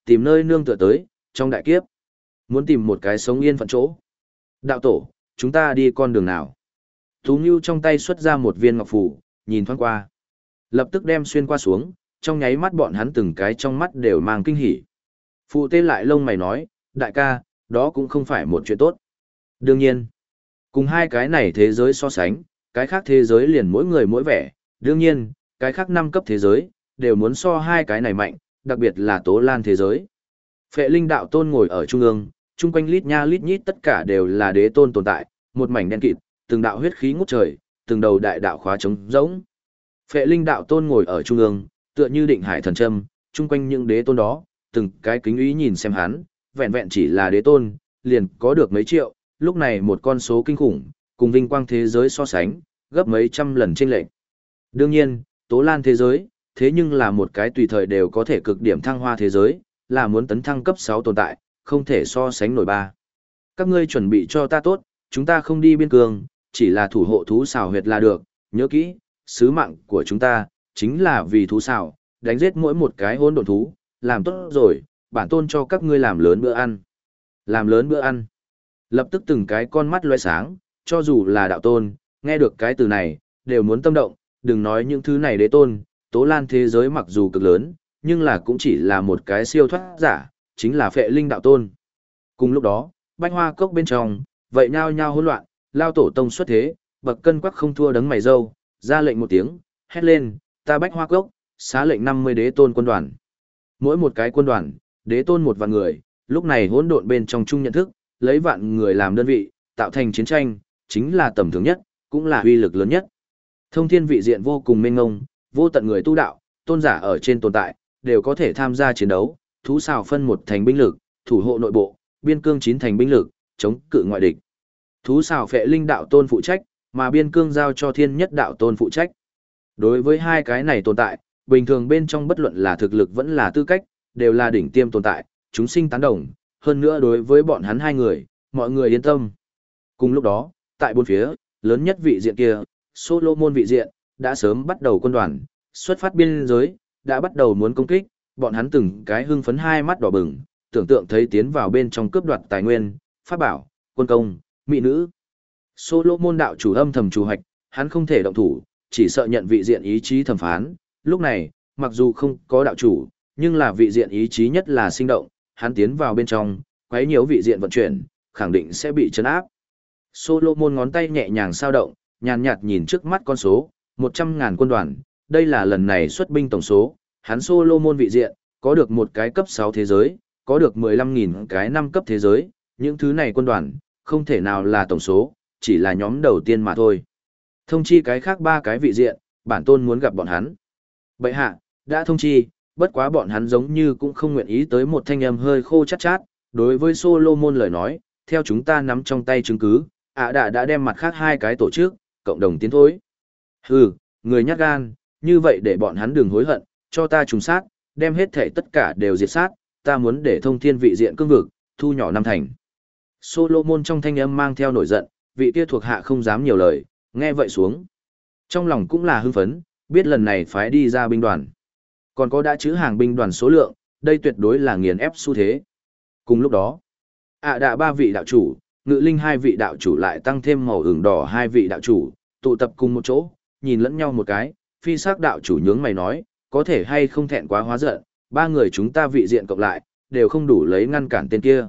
tìm nơi nương tựa tới, trong đại kiếp. Muốn tìm một cái sống yên phận chỗ. Đạo tổ, chúng ta đi con đường nào? Tú Ngưu trong tay xuất ra một viên ngọc phù, nhìn thoáng qua. Lập tức đem xuyên qua xuống, trong nháy mắt bọn hắn từng cái trong mắt đều mang kinh hỉ. Phụ tê lại lông mày nói, đại ca, đó cũng không phải một chuyện tốt. Đương nhiên, cùng hai cái này thế giới so sánh, cái khác thế giới liền mỗi người mỗi vẻ. Đương nhiên, cái khác năm cấp thế giới, đều muốn so hai cái này mạnh, đặc biệt là Tố Lan thế giới. Phệ Linh đạo tôn ngồi ở trung ương, chung quanh lít nha lít nhít tất cả đều là đế tôn tồn tại, một mảnh đen kịt, từng đạo huyết khí ngút trời, từng đầu đại đạo khóa trống rỗng. Phệ Linh đạo tôn ngồi ở trung ương, tựa như định hải thần châm, chung quanh những đế tôn đó, từng cái kính ý nhìn xem hắn, vẹn vẹn chỉ là đế tôn, liền có được mấy triệu, lúc này một con số kinh khủng, cùng vinh quang thế giới so sánh, gấp mấy trăm lần chênh lệch. Đương nhiên, Tố Lan thế giới, thế nhưng là một cái tùy thời đều có thể cực điểm thăng hoa thế giới, là muốn tấn thăng cấp sáu tồn tại, không thể so sánh nổi ba. Các ngươi chuẩn bị cho ta tốt, chúng ta không đi biên cương, chỉ là thủ hộ thú xào huyệt là được, nhớ kỹ, sứ mạng của chúng ta, chính là vì thú xào, đánh giết mỗi một cái hỗn độn thú, làm tốt rồi, bản tôn cho các ngươi làm lớn bữa ăn. Làm lớn bữa ăn. Lập tức từng cái con mắt loe sáng, cho dù là đạo tôn, nghe được cái từ này, đều muốn tâm động, đừng nói những thứ này đế tôn, Tố Lan thế giới mặc dù cực lớn, nhưng là cũng chỉ là một cái siêu thoát giả, chính là Phệ Linh đạo tôn. Cùng lúc đó, Bách Hoa cốc bên trong, vậy nhao nhao hỗn loạn, lao tổ tông xuất thế, bậc cân quắc không thua đấng mày râu, ra lệnh một tiếng, hét lên, ta Bách Hoa cốc, xá lệnh năm mươi đế tôn quân đoàn. Mỗi một cái quân đoàn, đế tôn một vạn người, lúc này hỗn độn bên trong chung nhận thức, lấy vạn người làm đơn vị, tạo thành chiến tranh, chính là tầm thường nhất, cũng là uy lực lớn nhất. Thông thiên vị diện vô cùng mênh ngông, vô tận người tu đạo, tôn giả ở trên tồn tại, đều có thể tham gia chiến đấu, thú xào phân một thành binh lực, thủ hộ nội bộ, biên cương chín thành binh lực, chống cự ngoại địch. Thú xào Phệ Linh đạo tôn phụ trách, mà biên cương giao cho thiên nhất đạo tôn phụ trách. Đối với hai cái này tồn tại, bình thường bên trong bất luận là thực lực vẫn là tư cách, đều là đỉnh tiêm tồn tại, chúng sinh tán đồng, hơn nữa đối với bọn hắn hai người, mọi người yên tâm. Cùng lúc đó, tại bốn phía, lớn nhất vị diện kia, Solomon vị diện, đã sớm bắt đầu quân đoàn, xuất phát biên giới, đã bắt đầu muốn công kích, bọn hắn từng cái hưng phấn hai mắt đỏ bừng, tưởng tượng thấy tiến vào bên trong cướp đoạt tài nguyên, pháp bảo, quân công, mỹ nữ. Solomon đạo chủ âm thầm chủ hoạch, hắn không thể động thủ, chỉ sợ nhận vị diện ý chí thẩm phán. Lúc này, mặc dù không có đạo chủ, nhưng là vị diện ý chí nhất là sinh động, hắn tiến vào bên trong, quấy nhiễu vị diện vận chuyển, khẳng định sẽ bị chấn áp. Solomon ngón tay nhẹ nhàng sao động, nhàn nhạt nhìn trước mắt con số, một trăm ngàn quân đoàn, đây là lần này xuất binh tổng số, hắn Solomon vị diện, có được một cái cấp sáu thế giới, có được mười lăm nghìn cái năm cấp thế giới, những thứ này quân đoàn, không thể nào là tổng số, chỉ là nhóm đầu tiên mà thôi. Thông chi cái khác ba cái vị diện, bản tôn muốn gặp bọn hắn. Bệ hạ, đã thông chi, bất quá bọn hắn giống như cũng không nguyện ý tới một thanh âm hơi khô chát chát, đối với Solomon lời nói, theo chúng ta nắm trong tay chứng cứ, ạ đã đã đem mặt khác hai cái tổ chức, cộng đồng tiến thối. Hừ, người nhát gan, như vậy để bọn hắn đừng hối hận, cho ta trùng sát, đem hết thể tất cả đều diệt sát, ta muốn để thông thiên vị diện cương vực, thu nhỏ năm thành. Solomon trong thanh âm mang theo nổi giận, vị kia thuộc hạ không dám nhiều lời, nghe vậy xuống. Trong lòng cũng là hưng phấn, biết lần này phái đi ra binh đoàn. Còn có đã chữ hàng binh đoàn số lượng, đây tuyệt đối là nghiền ép xu thế. Cùng lúc đó, ạ đạ ba vị đạo chủ, ngự linh hai vị đạo chủ lại tăng thêm màu ửng đỏ hai vị đạo chủ, tụ tập cùng một chỗ, nhìn lẫn nhau một cái, phi sắc đạo chủ nhướng mày nói, có thể hay không thẹn quá hóa giận, ba người chúng ta vị diện cộng lại, đều không đủ lấy ngăn cản tên kia.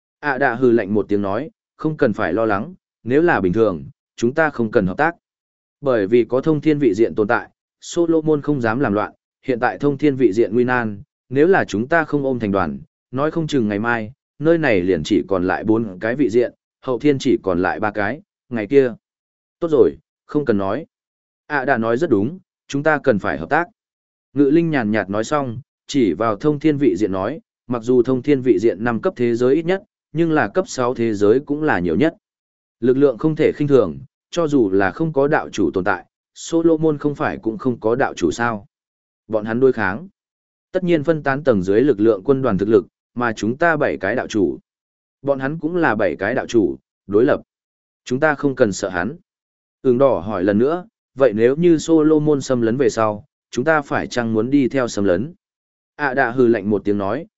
ạ đạ hừ lạnh một tiếng nói, không cần phải lo lắng, nếu là bình thường, chúng ta không cần hợp tác. Bởi vì có thông thiên vị diện tồn tại, Solomon không dám làm loạn, hiện tại thông thiên vị diện nguy nan, nếu là chúng ta không ôm thành đoàn, nói không chừng ngày mai, nơi này liền chỉ còn lại bốn cái vị diện, hậu thiên chỉ còn lại ba cái, ngày kia. Tốt rồi, không cần nói. ạ đã nói rất đúng, chúng ta cần phải hợp tác. Ngự linh nhàn nhạt nói xong, chỉ vào thông thiên vị diện nói, mặc dù thông thiên vị diện năm cấp thế giới ít nhất, nhưng là cấp sáu thế giới cũng là nhiều nhất. Lực lượng không thể khinh thường, cho dù là không có đạo chủ tồn tại, Solomon không phải cũng không có đạo chủ sao. Bọn hắn đối kháng. Tất nhiên phân tán tầng dưới lực lượng quân đoàn thực lực, mà chúng ta bảy cái đạo chủ. Bọn hắn cũng là bảy cái đạo chủ, đối lập. Chúng ta không cần sợ hắn. Ưng đỏ hỏi lần nữa, vậy nếu như Solomon xâm lấn về sau, chúng ta phải chăng muốn đi theo xâm lấn? ạ đã hừ lạnh một tiếng nói,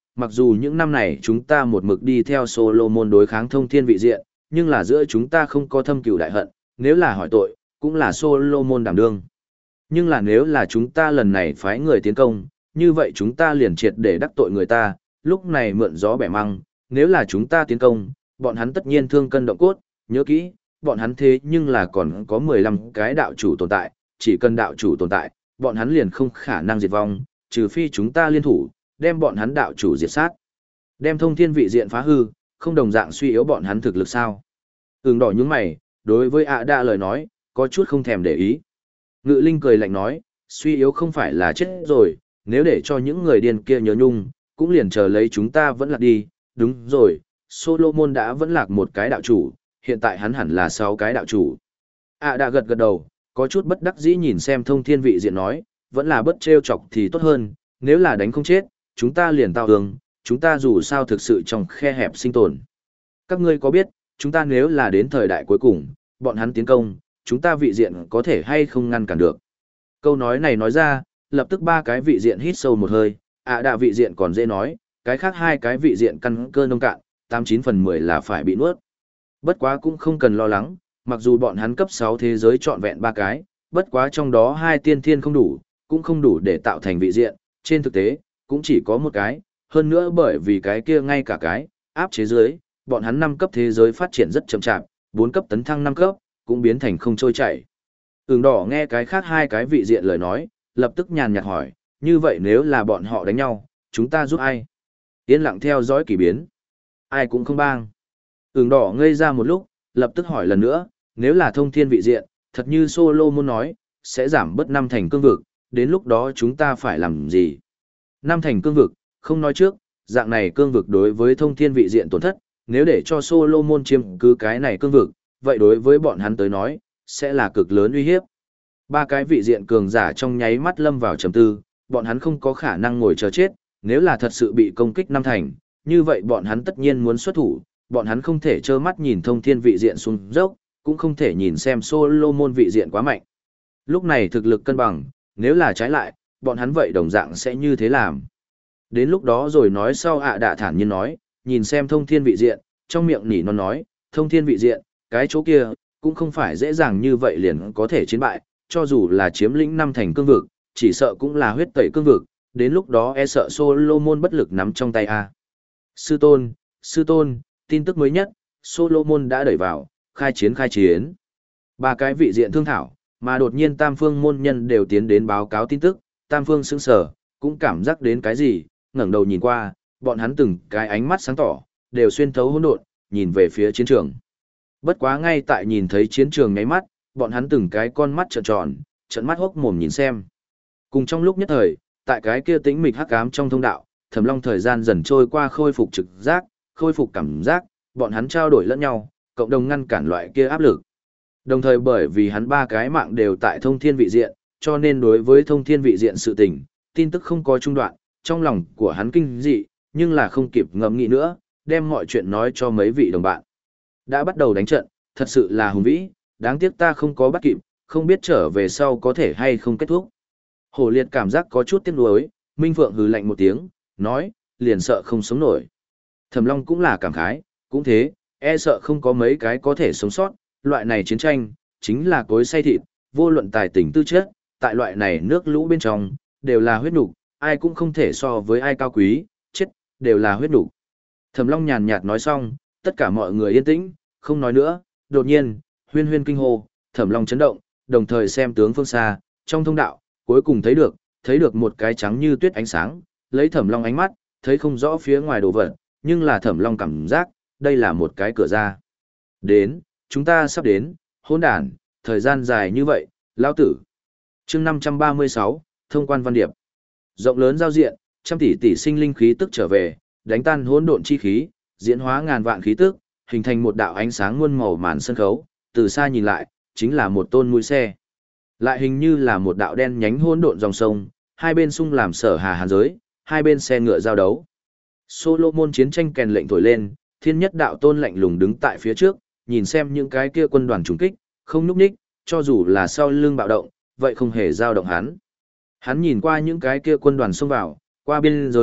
mặc dù những năm này chúng ta một mực đi theo Solomon đối kháng thông thiên vị diện, nhưng là giữa chúng ta không có thâm cừu đại hận, nếu là hỏi tội, cũng là Solomon đảm đương. Nhưng là nếu là chúng ta lần này phái người tiến công, như vậy chúng ta liền triệt để đắc tội người ta, lúc này mượn gió bẻ măng, nếu là chúng ta tiến công, bọn hắn tất nhiên thương cân động cốt, nhớ kỹ, bọn hắn thế nhưng là còn có mười lăm cái đạo chủ tồn tại, chỉ cần đạo chủ tồn tại, bọn hắn liền không khả năng diệt vong, trừ phi chúng ta liên thủ, đem bọn hắn đạo chủ diệt sát. Đem thông thiên vị diện phá hư, không đồng dạng suy yếu bọn hắn thực lực sao. Ưng đỏ nhướng mày, đối với ạ đạ lời nói, có chút không thèm để ý. Ngự linh cười lạnh nói, suy yếu không phải là chết rồi, nếu để cho những người điên kia nhớ nhung, cũng liền chờ lấy chúng ta vẫn lạc đi, đúng rồi, Solomon đã vẫn lạc một cái đạo chủ, hiện tại hắn hẳn là sáu cái đạo chủ. ạ đạ gật gật đầu, có chút bất đắc dĩ nhìn xem thông thiên vị diện nói, vẫn là bất trêu chọc thì tốt hơn, nếu là đánh không chết, chúng ta liền tao hương, chúng ta dù sao thực sự trong khe hẹp sinh tồn. Các ngươi có biết, chúng ta nếu là đến thời đại cuối cùng, bọn hắn tiến công, chúng ta vị diện có thể hay không ngăn cản được. Câu nói này nói ra, lập tức ba cái vị diện hít sâu một hơi, ạ đạ vị diện còn dễ nói, cái khác hai cái vị diện căn cơ nông cạn, tám chín phần mười là phải bị nuốt. Bất quá cũng không cần lo lắng, mặc dù bọn hắn cấp sáu thế giới trọn vẹn ba cái, bất quá trong đó hai tiên thiên không đủ, cũng không đủ để tạo thành vị diện, trên thực tế, cũng chỉ có một cái, hơn nữa bởi vì cái kia ngay cả cái, áp chế dưới, bọn hắn năm cấp thế giới phát triển rất chậm chạp, bốn cấp tấn thăng năm cấp, cũng biến thành không trôi chảy. Ưng đỏ nghe cái khác hai cái vị diện lời nói, lập tức nhàn nhạt hỏi, như vậy nếu là bọn họ đánh nhau, chúng ta giúp ai? Yên lặng theo dõi kỳ biến. Ai cũng không bang. Ưng đỏ ngây ra một lúc, lập tức hỏi lần nữa, nếu là thông thiên vị diện, thật như Solomon nói, sẽ giảm bớt năm thành cương vực, đến lúc đó chúng ta phải làm gì? Năm thành cương vực, không nói trước, dạng này cương vực đối với thông thiên vị diện tổn thất, nếu để cho Solomon chiếm cứ cái này cương vực, vậy đối với bọn hắn tới nói, sẽ là cực lớn uy hiếp. Ba cái vị diện cường giả trong nháy mắt lâm vào trầm tư, bọn hắn không có khả năng ngồi chờ chết, nếu là thật sự bị công kích năm thành, như vậy bọn hắn tất nhiên muốn xuất thủ, bọn hắn không thể trơ mắt nhìn thông thiên vị diện xuống dốc, cũng không thể nhìn xem Solomon vị diện quá mạnh. Lúc này thực lực cân bằng, nếu là trái lại, bọn hắn vậy đồng dạng sẽ như thế làm. Đến lúc đó rồi nói sau ạ đạ thản nhiên nói, nhìn xem thông thiên vị diện, trong miệng nỉ non nói, thông thiên vị diện, cái chỗ kia, cũng không phải dễ dàng như vậy liền có thể chiến bại, cho dù là chiếm lĩnh năm thành cương vực, chỉ sợ cũng là huyết tẩy cương vực, đến lúc đó e sợ Solomon bất lực nắm trong tay a. Sư tôn, sư tôn, tin tức mới nhất, Solomon đã đẩy vào, khai chiến khai chiến. Ba cái vị diện thương thảo, mà đột nhiên tam phương môn nhân đều tiến đến báo cáo tin tức, tam phương sững sờ, cũng cảm giác đến cái gì, ngẩng đầu nhìn qua, bọn hắn từng cái ánh mắt sáng tỏ, đều xuyên thấu hỗn độn, nhìn về phía chiến trường. Bất quá ngay tại nhìn thấy chiến trường nháy mắt, bọn hắn từng cái con mắt trợn tròn, trợn mắt hốc mồm nhìn xem. Cùng trong lúc nhất thời, tại cái kia tĩnh mịch hắc ám trong thông đạo, Thẩm Long thời gian dần trôi qua khôi phục trực giác, khôi phục cảm giác, bọn hắn trao đổi lẫn nhau, cộng đồng ngăn cản loại kia áp lực. Đồng thời bởi vì hắn ba cái mạng đều tại thông thiên vị diện, cho nên đối với thông thiên vị diện sự tình, tin tức không có trung đoạn, trong lòng của hắn kinh dị, nhưng là không kịp ngẫm nghĩ nữa, đem mọi chuyện nói cho mấy vị đồng bạn. Đã bắt đầu đánh trận, thật sự là hùng vĩ, đáng tiếc ta không có bắt kịp, không biết trở về sau có thể hay không kết thúc. Hổ Liệt cảm giác có chút tiếc nuối, Minh Phượng hừ lạnh một tiếng, nói, liền sợ không sống nổi. Thẩm Long cũng là cảm khái, cũng thế, e sợ không có mấy cái có thể sống sót, loại này chiến tranh, chính là cối xay thịt, vô luận tài tình tư chất, tại loại này nước lũ bên trong, đều là huyết nục, ai cũng không thể so với ai cao quý, chết, đều là huyết nục. Thẩm Long nhàn nhạt nói xong, tất cả mọi người yên tĩnh, không nói nữa, đột nhiên, huyên huyên kinh hô, Thẩm Long chấn động, đồng thời xem tướng phương xa, trong thông đạo, cuối cùng thấy được, thấy được một cái trắng như tuyết ánh sáng, lấy Thẩm Long ánh mắt, thấy không rõ phía ngoài đồ vật, nhưng là Thẩm Long cảm giác, đây là một cái cửa ra. Đến, chúng ta sắp đến, hỗn đản, thời gian dài như vậy, lão tử. Chương năm trăm ba mươi sáu, thông quan văn điệp. Rộng lớn giao diện, trăm tỷ tỷ sinh linh khí tức trở về, đánh tan hỗn độn chi khí, diễn hóa ngàn vạn khí tức, hình thành một đạo ánh sáng muôn màu màn sân khấu, từ xa nhìn lại, chính là một tôn mũi xe. Lại hình như là một đạo đen nhánh hỗn độn dòng sông, hai bên xung làm sở hà hàn giới, hai bên xe ngựa giao đấu. Solomon chiến tranh kèn lệnh thổi lên, thiên nhất đạo tôn lạnh lùng đứng tại phía trước, nhìn xem những cái kia quân đoàn trùng kích, không núp ních, cho dù là sau lưng bạo động, vậy không hề dao động hắn. Hắn nhìn qua những cái kia quân đoàn xông vào, qua biên giới,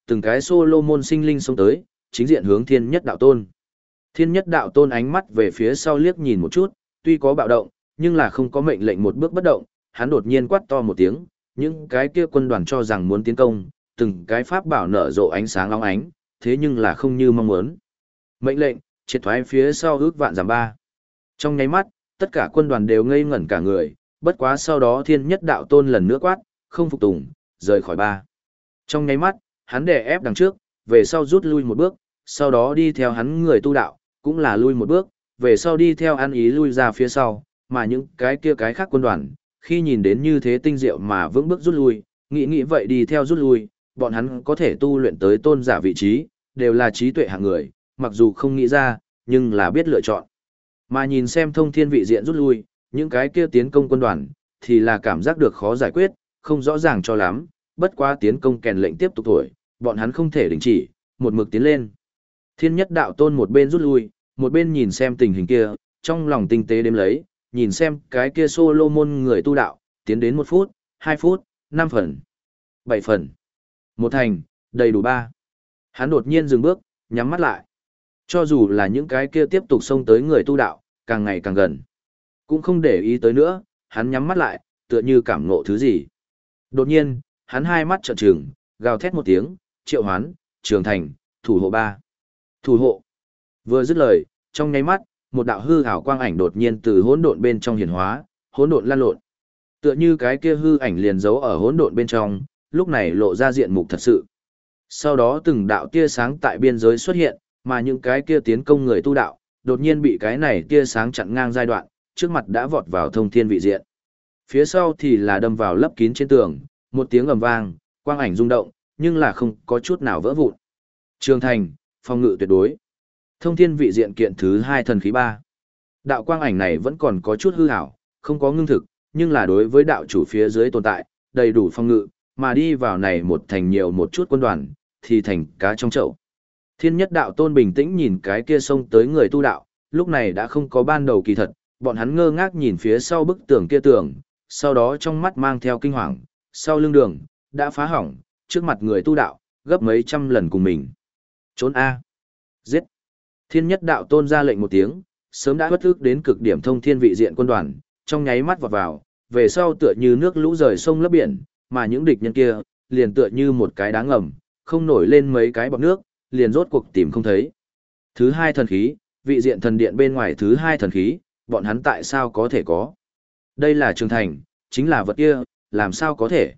Từng cái Solomon sinh linh xông tới, chính diện hướng Thiên Nhất Đạo Tôn. Thiên Nhất Đạo Tôn ánh mắt về phía sau liếc nhìn một chút, tuy có bạo động, nhưng là không có mệnh lệnh một bước bất động, hắn đột nhiên quát to một tiếng, những cái kia quân đoàn cho rằng muốn tiến công, từng cái pháp bảo nở rộ ánh sáng long ánh, thế nhưng là không như mong muốn. Mệnh lệnh, triệt thoái phía sau ước vạn giảm ba. Trong nháy mắt, tất cả quân đoàn đều ngây ngẩn cả người, bất quá sau đó Thiên Nhất Đạo Tôn lần nữa quát, không phục tùng, rời khỏi ba. Trong nháy mắt, hắn đè ép đằng trước, về sau rút lui một bước, sau đó đi theo hắn người tu đạo, cũng là lui một bước, về sau đi theo ăn ý lui ra phía sau, mà những cái kia cái khác quân đoàn, khi nhìn đến như thế tinh diệu mà vững bước rút lui, nghĩ nghĩ vậy đi theo rút lui, bọn hắn có thể tu luyện tới tôn giả vị trí, đều là trí tuệ hạng người, mặc dù không nghĩ ra, nhưng là biết lựa chọn. Mà nhìn xem thông thiên vị diện rút lui, những cái kia tiến công quân đoàn, thì là cảm giác được khó giải quyết, không rõ ràng cho lắm, bất quá tiến công kèn lệnh tiếp tục thổi, bọn hắn không thể đình chỉ, một mực tiến lên. Thiên Nhất Đạo Tôn một bên rút lui, một bên nhìn xem tình hình kia, trong lòng tinh tế đếm lấy, nhìn xem cái kia Solomon người tu đạo, tiến đến một phút, hai phút, năm phần, bảy phần, một thành, đầy đủ ba. Hắn đột nhiên dừng bước, nhắm mắt lại. Cho dù là những cái kia tiếp tục xông tới người tu đạo, càng ngày càng gần. Cũng không để ý tới nữa, hắn nhắm mắt lại, tựa như cảm ngộ thứ gì. Đột nhiên, hắn hai mắt trợn trừng, gào thét một tiếng, triệu hoán, trường thành, thủ hộ ba. Thủ hộ. Vừa dứt lời, trong nháy mắt, một đạo hư ảo quang ảnh đột nhiên từ hỗn độn bên trong hiển hóa, hỗn độn lan lộn. Tựa như cái kia hư ảnh liền giấu ở hỗn độn bên trong, lúc này lộ ra diện mục thật sự. Sau đó từng đạo tia sáng tại biên giới xuất hiện, mà những cái kia tiến công người tu đạo, đột nhiên bị cái này tia sáng chặn ngang giai đoạn, trước mặt đã vọt vào thông thiên vị diện. Phía sau thì là đâm vào lấp kín trên tường, một tiếng ầm vang, quang ảnh rung động, nhưng là không có chút nào vỡ vụn. Trường thành, phòng ngự tuyệt đối. Thông thiên vị diện kiện thứ hai thần khí ba. Đạo quang ảnh này vẫn còn có chút hư ảo, không có ngưng thực, nhưng là đối với đạo chủ phía dưới tồn tại, đầy đủ phòng ngự, mà đi vào này một thành nhiều một chút quân đoàn, thì thành cá trong chậu. Thiên Nhất Đạo Tôn bình tĩnh nhìn cái kia xông tới người tu đạo, lúc này đã không có ban đầu kỳ thật, bọn hắn ngơ ngác nhìn phía sau bức tường kia tường, sau đó trong mắt mang theo kinh hoàng, sau lưng đường, đã phá hỏng, trước mặt người tu đạo, gấp mấy trăm lần cùng mình. Trốn A. Giết. Thiên Nhất Đạo Tôn ra lệnh một tiếng, sớm đã bất ức đến cực điểm thông thiên vị diện quân đoàn, trong nháy mắt vọt vào, về sau tựa như nước lũ rời sông lấp biển, mà những địch nhân kia, liền tựa như một cái đá ngầm, không nổi lên mấy cái bọt nước, liền rốt cuộc tìm không thấy. Thứ hai thần khí, vị diện thần điện bên ngoài thứ hai thần khí, bọn hắn tại sao có thể có? Đây là trường thành, chính là vật kia, làm sao có thể?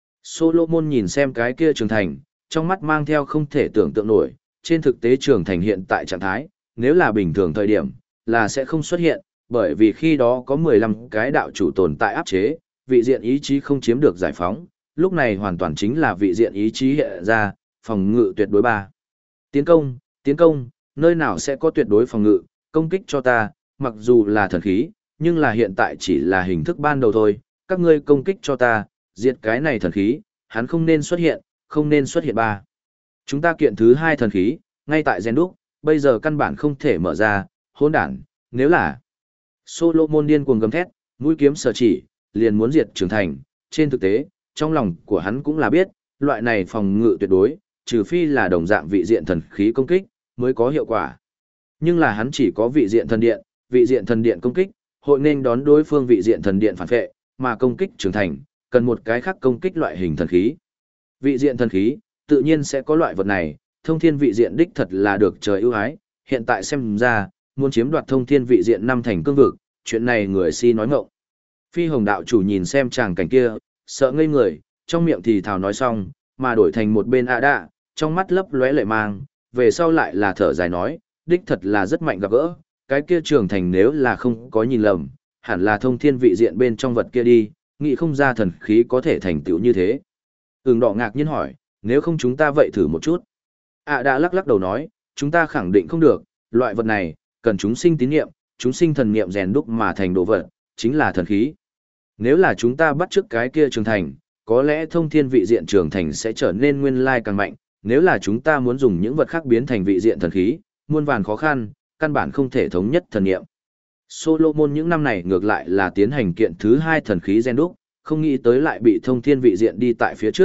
Solomon nhìn xem cái kia trường thành, trong mắt mang theo không thể tưởng tượng nổi, trên thực tế trường thành hiện tại trạng thái, nếu là bình thường thời điểm, là sẽ không xuất hiện, bởi vì khi đó có mười lăm cái đạo chủ tồn tại áp chế, vị diện ý chí không chiếm được giải phóng, lúc này hoàn toàn chính là vị diện ý chí hiện ra, phòng ngự tuyệt đối ba. Tiến công, tiến công, nơi nào sẽ có tuyệt đối phòng ngự, công kích cho ta, mặc dù là thần khí, nhưng là hiện tại chỉ là hình thức ban đầu thôi, các ngươi công kích cho ta, diệt cái này thần khí, hắn không nên xuất hiện, không nên xuất hiện ba. Chúng ta kiện thứ hai thần khí, ngay tại gen đúc, bây giờ căn bản không thể mở ra, hỗn đản, nếu là Solomon điên cuồng gầm thét, mũi kiếm sở chỉ, liền muốn diệt trường thành, trên thực tế, trong lòng của hắn cũng là biết, loại này phòng ngự tuyệt đối, trừ phi là đồng dạng vị diện thần khí công kích, mới có hiệu quả. Nhưng là hắn chỉ có vị diện thần điện, vị diện thần điện công kích, hội nên đón đối phương vị diện thần điện phản vệ, mà công kích trường thành, cần một cái khác công kích loại hình thần khí. Vị diện thần khí, tự nhiên sẽ có loại vật này, thông thiên vị diện đích thật là được trời ưu ái, hiện tại xem ra, muốn chiếm đoạt thông thiên vị diện năm thành cương vực, chuyện này người si nói ngọng. Phi Hồng đạo chủ nhìn xem chàng cảnh kia, sợ ngây người, trong miệng thì thào nói xong, mà đổi thành một bên ạ đạ, trong mắt lấp lóe lệ mang, về sau lại là thở dài nói, đích thật là rất mạnh gặp gỡ, cái kia trường thành nếu là không có nhìn lầm, hẳn là thông thiên vị diện bên trong vật kia đi, nghĩ không ra thần khí có thể thành tựu như thế. Ưng đỏ ngạc nhiên hỏi, nếu không chúng ta vậy thử một chút. ạ đạ lắc lắc đầu nói, chúng ta khẳng định không được, loại vật này, cần chúng sinh tín niệm, chúng sinh thần niệm rèn đúc mà thành đồ vật, chính là thần khí. Nếu là chúng ta bắt chước cái kia trường thành, có lẽ thông thiên vị diện trường thành sẽ trở nên nguyên lai càng mạnh, nếu là chúng ta muốn dùng những vật khác biến thành vị diện thần khí, muôn vàn khó khăn, căn bản không thể thống nhất thần niệm. Solomon những năm này ngược lại là tiến hành kiện thứ hai thần khí gen đúc, không nghĩ tới lại bị thông thiên vị diện đi tại phía trước,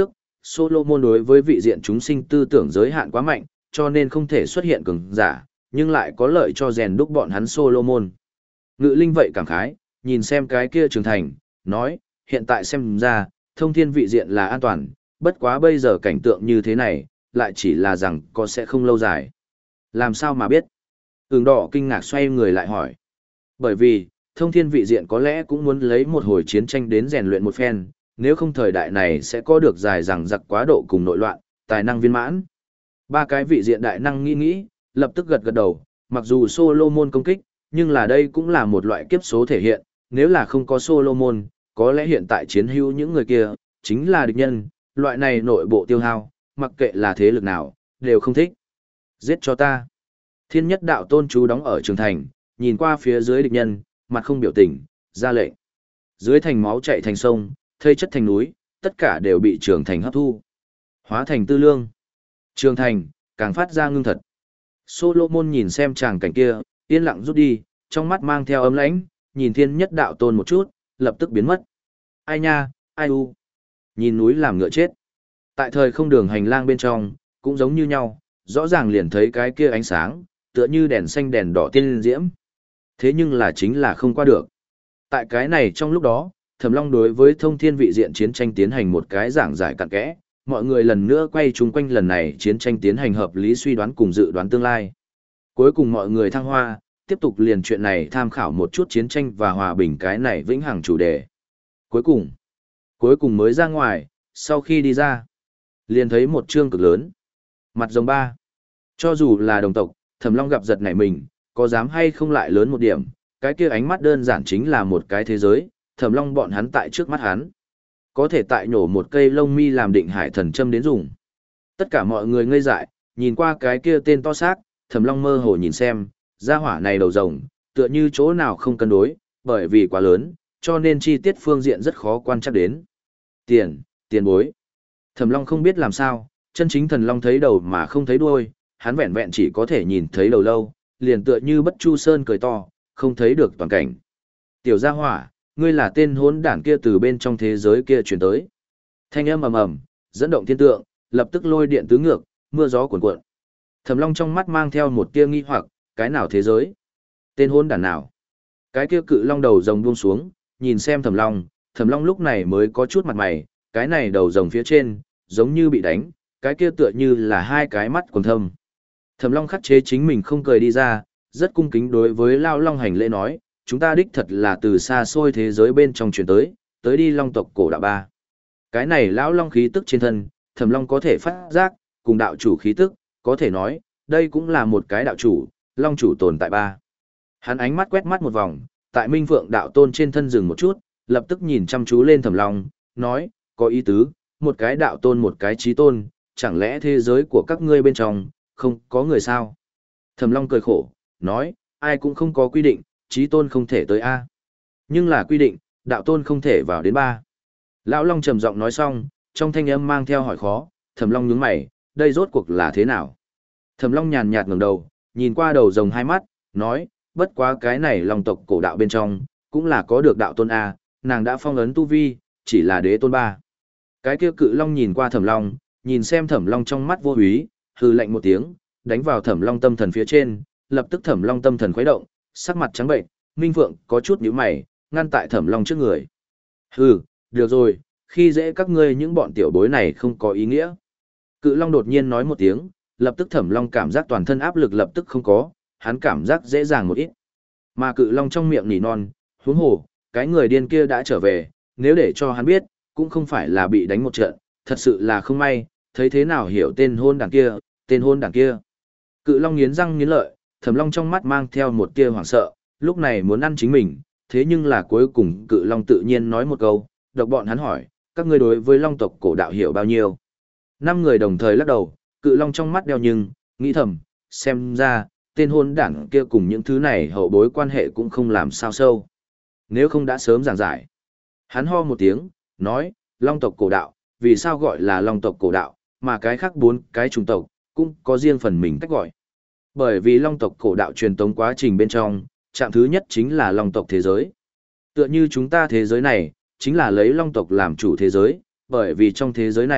Solomon đối với vị diện chúng sinh tư tưởng giới hạn quá mạnh, cho nên không thể xuất hiện cường giả, nhưng lại có lợi cho rèn đúc bọn hắn Solomon. Ngự linh vậy cảm khái, nhìn xem cái kia trưởng thành, nói, hiện tại xem ra, thông thiên vị diện là an toàn, bất quá bây giờ cảnh tượng như thế này, lại chỉ là rằng có sẽ không lâu dài. Làm sao mà biết? Ưng đỏ kinh ngạc xoay người lại hỏi. Bởi vì, thông thiên vị diện có lẽ cũng muốn lấy một hồi chiến tranh đến rèn luyện một phen, nếu không thời đại này sẽ có được dài rằng giặc quá độ cùng nội loạn, tài năng viên mãn. Ba cái vị diện đại năng nghĩ nghĩ, lập tức gật gật đầu, mặc dù Solomon công kích, nhưng là đây cũng là một loại kiếp số thể hiện, nếu là không có Solomon, có lẽ hiện tại chiến hữu những người kia, chính là địch nhân, loại này nội bộ tiêu hao, mặc kệ là thế lực nào, đều không thích. Giết cho ta. Thiên nhất đạo tôn chú đóng ở trường thành, nhìn qua phía dưới địch nhân, mặt không biểu tình, ra lệnh. Dưới thành máu chạy thành sông, thây chất thành núi, tất cả đều bị trường thành hấp thu. Hóa thành tư lương. Trường thành, càng phát ra ngưng thật. Solomon nhìn xem tràng cảnh kia, yên lặng rút đi, trong mắt mang theo ấm lãnh, nhìn thiên nhất đạo tôn một chút, lập tức biến mất. Ai nha, ai u. Nhìn núi làm ngựa chết. Tại thời không đường hành lang bên trong, cũng giống như nhau, rõ ràng liền thấy cái kia ánh sáng, tựa như đèn xanh đèn đỏ tiên diễm. Thế nhưng là chính là không qua được. Tại cái này trong lúc đó, Thẩm Long đối với thông thiên vị diện chiến tranh tiến hành một cái giảng giải cặn kẽ, mọi người lần nữa quay chung quanh lần này chiến tranh tiến hành hợp lý suy đoán cùng dự đoán tương lai. Cuối cùng mọi người thăng hoa, tiếp tục liền chuyện này tham khảo một chút chiến tranh và hòa bình cái này vĩnh hằng chủ đề. Cuối cùng, cuối cùng mới ra ngoài, sau khi đi ra, liền thấy một chương cực lớn. Mặt rồng ba. Cho dù là đồng tộc, Thẩm Long gặp giật nảy mình, có dám hay không lại lớn một điểm, cái kia ánh mắt đơn giản chính là một cái thế giới, Thẩm Long bọn hắn tại trước mắt hắn. Có thể tại nổ một cây lông mi làm định hải thần châm đến dùng. Tất cả mọi người ngây dại, nhìn qua cái kia tên to xác, Thẩm Long mơ hồ nhìn xem, gia hỏa này đầu rồng, tựa như chỗ nào không cân đối, bởi vì quá lớn, cho nên chi tiết phương diện rất khó quan trắc đến. Tiền, tiền bối. Thẩm Long không biết làm sao, chân chính thần Long thấy đầu mà không thấy đuôi, hắn vẹn vẹn chỉ có thể nhìn thấy đầu lâu, liền tựa như bất chu sơn cười to, không thấy được toàn cảnh. Tiểu gia hỏa, ngươi là tên hỗn đản kia từ bên trong thế giới kia truyền tới. Thanh âm ầm ầm, dẫn động thiên tượng, lập tức lôi điện tứ ngược, mưa gió cuồn cuộn. Thẩm Long trong mắt mang theo một tia nghi hoặc, cái nào thế giới? Tên hỗn đản nào? Cái kia cự long đầu rồng buông xuống, nhìn xem Thẩm Long, Thẩm Long lúc này mới có chút mặt mày, cái này đầu rồng phía trên, giống như bị đánh, cái kia tựa như là hai cái mắt quầng thâm. Thẩm Long khắc chế chính mình không cười đi ra, rất cung kính đối với Lao Long hành lễ nói, chúng ta đích thật là từ xa xôi thế giới bên trong chuyển tới, tới đi Long tộc cổ đạo ba. Cái này lão Long khí tức trên thân, Thẩm Long có thể phát giác, cùng đạo chủ khí tức, có thể nói, đây cũng là một cái đạo chủ, Long chủ tồn tại ba. Hắn ánh mắt quét mắt một vòng, tại Minh Phượng đạo tôn trên thân dừng một chút, lập tức nhìn chăm chú lên Thẩm Long, nói, có ý tứ, một cái đạo tôn một cái chí tôn, chẳng lẽ thế giới của các ngươi bên trong, không có người sao? Thẩm Long cười khổ, nói, ai cũng không có quy định, chí tôn không thể tới A. Nhưng là quy định, đạo tôn không thể vào đến ba. Lão Long trầm giọng nói xong, trong thanh âm mang theo hỏi khó, Thẩm Long nhướng mày, đây rốt cuộc là thế nào? Thẩm Long nhàn nhạt ngẩng đầu, nhìn qua đầu rồng hai mắt, nói, bất quá cái này Long tộc cổ đạo bên trong, cũng là có được đạo tôn A, nàng đã phong ấn tu vi, chỉ là đế tôn ba. Cái kia cự Long nhìn qua Thẩm Long, nhìn xem Thẩm Long trong mắt vô úy, hừ lạnh một tiếng, đánh vào Thẩm Long tâm thần phía trên, lập tức Thẩm Long tâm thần khuấy động, sắc mặt trắng bệnh, Minh Phượng có chút nhíu mày, ngăn tại Thẩm Long trước người. Hừ, được rồi, khi dễ các ngươi những bọn tiểu bối này không có ý nghĩa. Cự Long đột nhiên nói một tiếng, lập tức Thẩm Long cảm giác toàn thân áp lực lập tức không có, hắn cảm giác dễ dàng một ít. Mà Cự Long trong miệng nỉ non, huống hồ, cái người điên kia đã trở về, nếu để cho hắn biết, cũng không phải là bị đánh một trận, thật sự là không may, thấy thế nào hiểu tên hôn đảng kia, tên hôn đảng kia. Cự Long nghiến răng nghiến lợi, Thẩm Long trong mắt mang theo một tia hoảng sợ, lúc này muốn ăn chính mình, thế nhưng là cuối cùng Cự Long tự nhiên nói một câu, độc bọn hắn hỏi, các ngươi đối với Long tộc cổ đạo hiểu bao nhiêu? Năm người đồng thời lắc đầu, Cự Long trong mắt đeo nhưng, nghĩ thầm, xem ra, tên hôn đảng kia cùng những thứ này hậu bối quan hệ cũng không làm sao sâu. Nếu không đã sớm giảng giải. Hắn ho một tiếng, nói, Long tộc cổ đạo, vì sao gọi là Long tộc cổ đạo, mà cái khác bốn cái chủng tộc, cũng có riêng phần mình cách gọi. Bởi vì Long tộc cổ đạo truyền tống quá trình bên trong, trạng thứ nhất chính là Long tộc thế giới. Tựa như chúng ta thế giới này, chính là lấy Long tộc làm chủ thế giới, bởi vì trong thế giới này,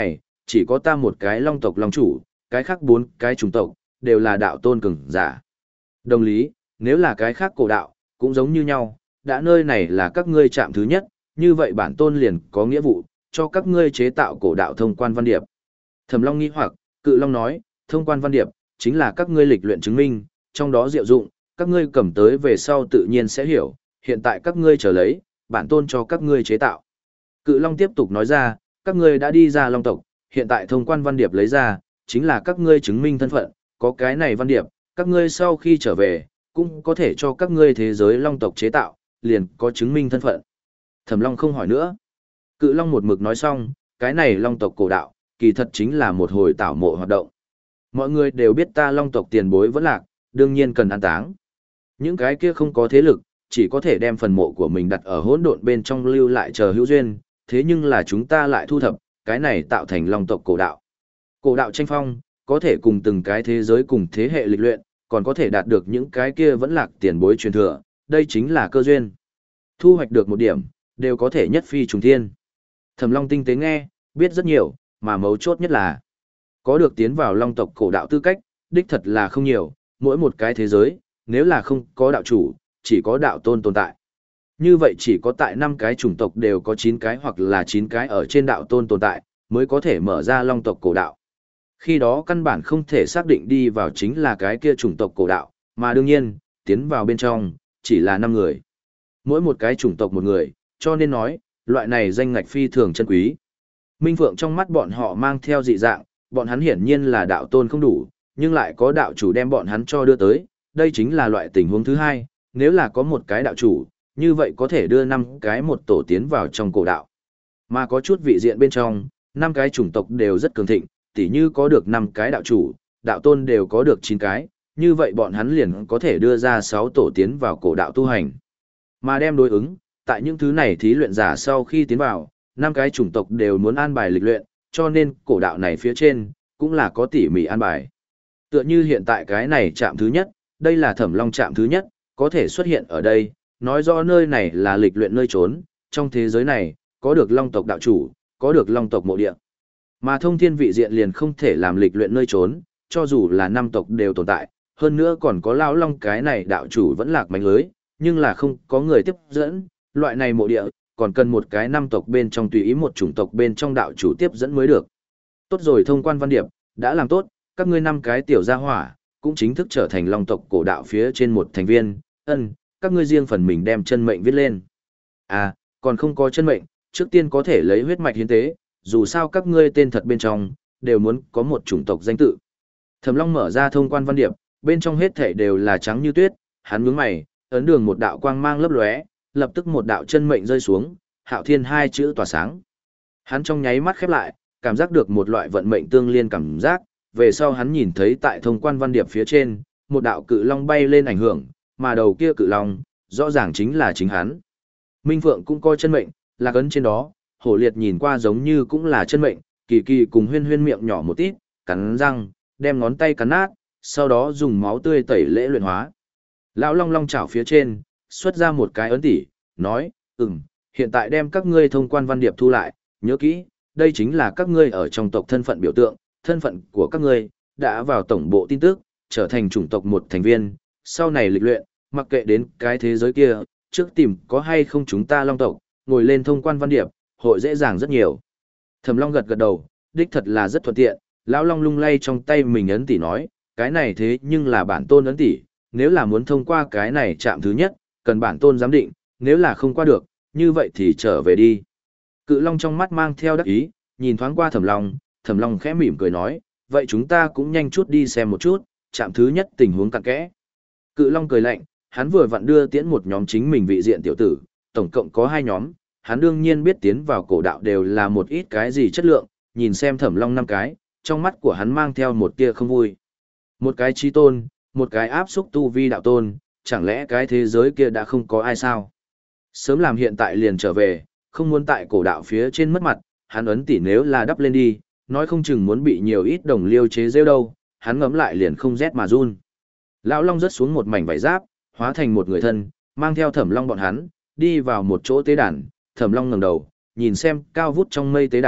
Chỉ có ta một cái long tộc long chủ, cái khác bốn cái chủng tộc, đều là đạo tôn cường giả. Đồng lý, nếu là cái khác cổ đạo, cũng giống như nhau, đã nơi này là các ngươi chạm thứ nhất, như vậy bản tôn liền có nghĩa vụ, cho các ngươi chế tạo cổ đạo thông quan văn điệp. Thẩm Long nghi hoặc, Cự Long nói, thông quan văn điệp, chính là các ngươi lịch luyện chứng minh, trong đó diệu dụng, các ngươi cầm tới về sau tự nhiên sẽ hiểu, hiện tại các ngươi trở lấy, bản tôn cho các ngươi chế tạo. Cự Long tiếp tục nói ra, các ngươi đã đi ra Long tộc, hiện tại thông quan văn điệp lấy ra, chính là các ngươi chứng minh thân phận, có cái này văn điệp, các ngươi sau khi trở về, cũng có thể cho các ngươi thế giới Long tộc chế tạo, liền có chứng minh thân phận. Thẩm Long không hỏi nữa. Cự Long một mực nói xong, cái này Long tộc cổ đạo, kỳ thật chính là một hồi tảo mộ hoạt động. Mọi người đều biết ta Long tộc tiền bối vẫn lạc, đương nhiên cần an táng. Những cái kia không có thế lực, chỉ có thể đem phần mộ của mình đặt ở hỗn độn bên trong lưu lại chờ hữu duyên, thế nhưng là chúng ta lại thu thập, cái này tạo thành Long tộc cổ đạo. Cổ đạo tranh phong, có thể cùng từng cái thế giới cùng thế hệ lịch luyện, còn có thể đạt được những cái kia vẫn lạc tiền bối truyền thừa, đây chính là cơ duyên. Thu hoạch được một điểm, đều có thể nhất phi trùng thiên. Thẩm Long tinh tế nghe, biết rất nhiều, mà mấu chốt nhất là có được tiến vào Long tộc cổ đạo tư cách, đích thật là không nhiều, mỗi một cái thế giới, nếu là không có đạo chủ, chỉ có đạo tôn tồn tại. Như vậy chỉ có tại năm cái chủng tộc đều có chín cái hoặc là chín cái ở trên đạo tôn tồn tại, mới có thể mở ra Long tộc cổ đạo. Khi đó căn bản không thể xác định đi vào chính là cái kia chủng tộc cổ đạo, mà đương nhiên, tiến vào bên trong, chỉ là năm người. Mỗi một cái chủng tộc một người, cho nên nói, loại này danh ngạch phi thường chân quý. Minh Phượng trong mắt bọn họ mang theo dị dạng, bọn hắn hiển nhiên là đạo tôn không đủ, nhưng lại có đạo chủ đem bọn hắn cho đưa tới, đây chính là loại tình huống thứ hai, nếu là có một cái đạo chủ, như vậy có thể đưa năm cái một tổ tiến vào trong cổ đạo. Mà có chút vị diện bên trong, năm cái chủng tộc đều rất cường thịnh, tỉ như có được năm cái đạo chủ, đạo tôn đều có được chín cái, như vậy bọn hắn liền có thể đưa ra sáu tổ tiến vào cổ đạo tu hành. Mà đem đối ứng, tại những thứ này thí luyện giả sau khi tiến vào, năm cái chủng tộc đều muốn an bài lịch luyện, cho nên cổ đạo này phía trên, cũng là có tỉ mỉ an bài. Tựa như hiện tại cái này chạm thứ nhất, đây là Thẩm Long chạm thứ nhất, có thể xuất hiện ở đây, nói rõ nơi này là lịch luyện nơi trốn, trong thế giới này, có được Long tộc đạo chủ, có được Long tộc mộ địa. Mà thông thiên vị diện liền không thể làm lịch luyện nơi trốn, cho dù là năm tộc đều tồn tại, hơn nữa còn có lão Long cái này đạo chủ vẫn lạc mánh lưới, nhưng là không có người tiếp dẫn, loại này mộ địa, còn cần một cái năm tộc bên trong tùy ý một chủng tộc bên trong đạo chủ tiếp dẫn mới được. Tốt rồi, thông quan văn điệp, đã làm tốt, các ngươi năm cái tiểu gia hỏa, cũng chính thức trở thành Long tộc cổ đạo phía trên một thành viên, ân, các ngươi riêng phần mình đem chân mệnh viết lên. À, còn không có chân mệnh, trước tiên có thể lấy huyết mạch hiến tế, dù sao các ngươi tên thật bên trong, đều muốn có một chủng tộc danh tự. Thẩm Long mở ra thông quan văn điệp, bên trong hết thảy đều là trắng như tuyết, hắn nhướng mày, ấn đường một đạo quang mang lấp lóe, lập tức một đạo chân mệnh rơi xuống, Hạo Thiên hai chữ tỏa sáng. Hắn trong nháy mắt khép lại, cảm giác được một loại vận mệnh tương liên cảm giác, về sau hắn nhìn thấy tại thông quan văn điệp phía trên, một đạo cự long bay lên ảnh hưởng, mà đầu kia cự long, rõ ràng chính là chính hắn. Minh Phượng cũng coi chân mệnh, là ấn trên đó, Hổ Liệt nhìn qua giống như cũng là chân mệnh, Kỳ Kỳ cùng Huyên Huyên miệng nhỏ một tít, cắn răng, đem ngón tay cắn nát, sau đó dùng máu tươi tẩy lễ luyện hóa. Lão Long Long chảo phía trên, xuất ra một cái ấn tỷ, nói, ừm, hiện tại đem các ngươi thông quan văn điệp thu lại, nhớ kỹ, đây chính là các ngươi ở trong tộc thân phận biểu tượng, thân phận của các ngươi, đã vào tổng bộ tin tức, trở thành chủng tộc một thành viên, sau này lịch luyện, mặc kệ đến cái thế giới kia, trước tìm có hay không chúng ta Long tộc, ngồi lên thông quan văn điệp, hội dễ dàng rất nhiều. Thẩm Long gật gật đầu, đích thật là rất thuận tiện, Lão Long lung lay trong tay mình ấn tỷ nói, cái này thế nhưng là bản tôn ấn tỷ, nếu là muốn thông qua cái này chạm thứ nhất, cần bản tôn giám định, nếu là không qua được, như vậy thì trở về đi. Cự Long trong mắt mang theo đắc ý, nhìn thoáng qua Thẩm Long, Thẩm Long khẽ mỉm cười nói, vậy chúng ta cũng nhanh chút đi xem một chút, chạm thứ nhất tình huống cặn kẽ. Cự Long cười lạnh, hắn vừa vặn đưa tiễn một nhóm chính mình vị diện tiểu tử, tổng cộng có hai nhóm, hắn đương nhiên biết tiến vào cổ đạo đều là một ít cái gì chất lượng, nhìn xem Thẩm Long năm cái, trong mắt của hắn mang theo một tia không vui. Một cái chí tôn, một cái áp xúc tu vi đạo tôn, chẳng lẽ cái thế giới kia đã không có ai sao? Sớm làm hiện tại liền trở về, không muốn tại cổ đạo phía trên mất mặt, hắn ấn tỷ nếu là đắp lên đi, nói không chừng muốn bị nhiều ít đồng liêu chế rêu đâu, hắn ngấm lại liền không rét mà run. Lão Long rớt xuống một mảnh vải giáp, hóa thành một người thân, mang theo Thẩm Long bọn hắn, đi vào một chỗ tế đàn, Thẩm Long ngẩng đầu, nhìn xem cao vút trong mây tế đàn,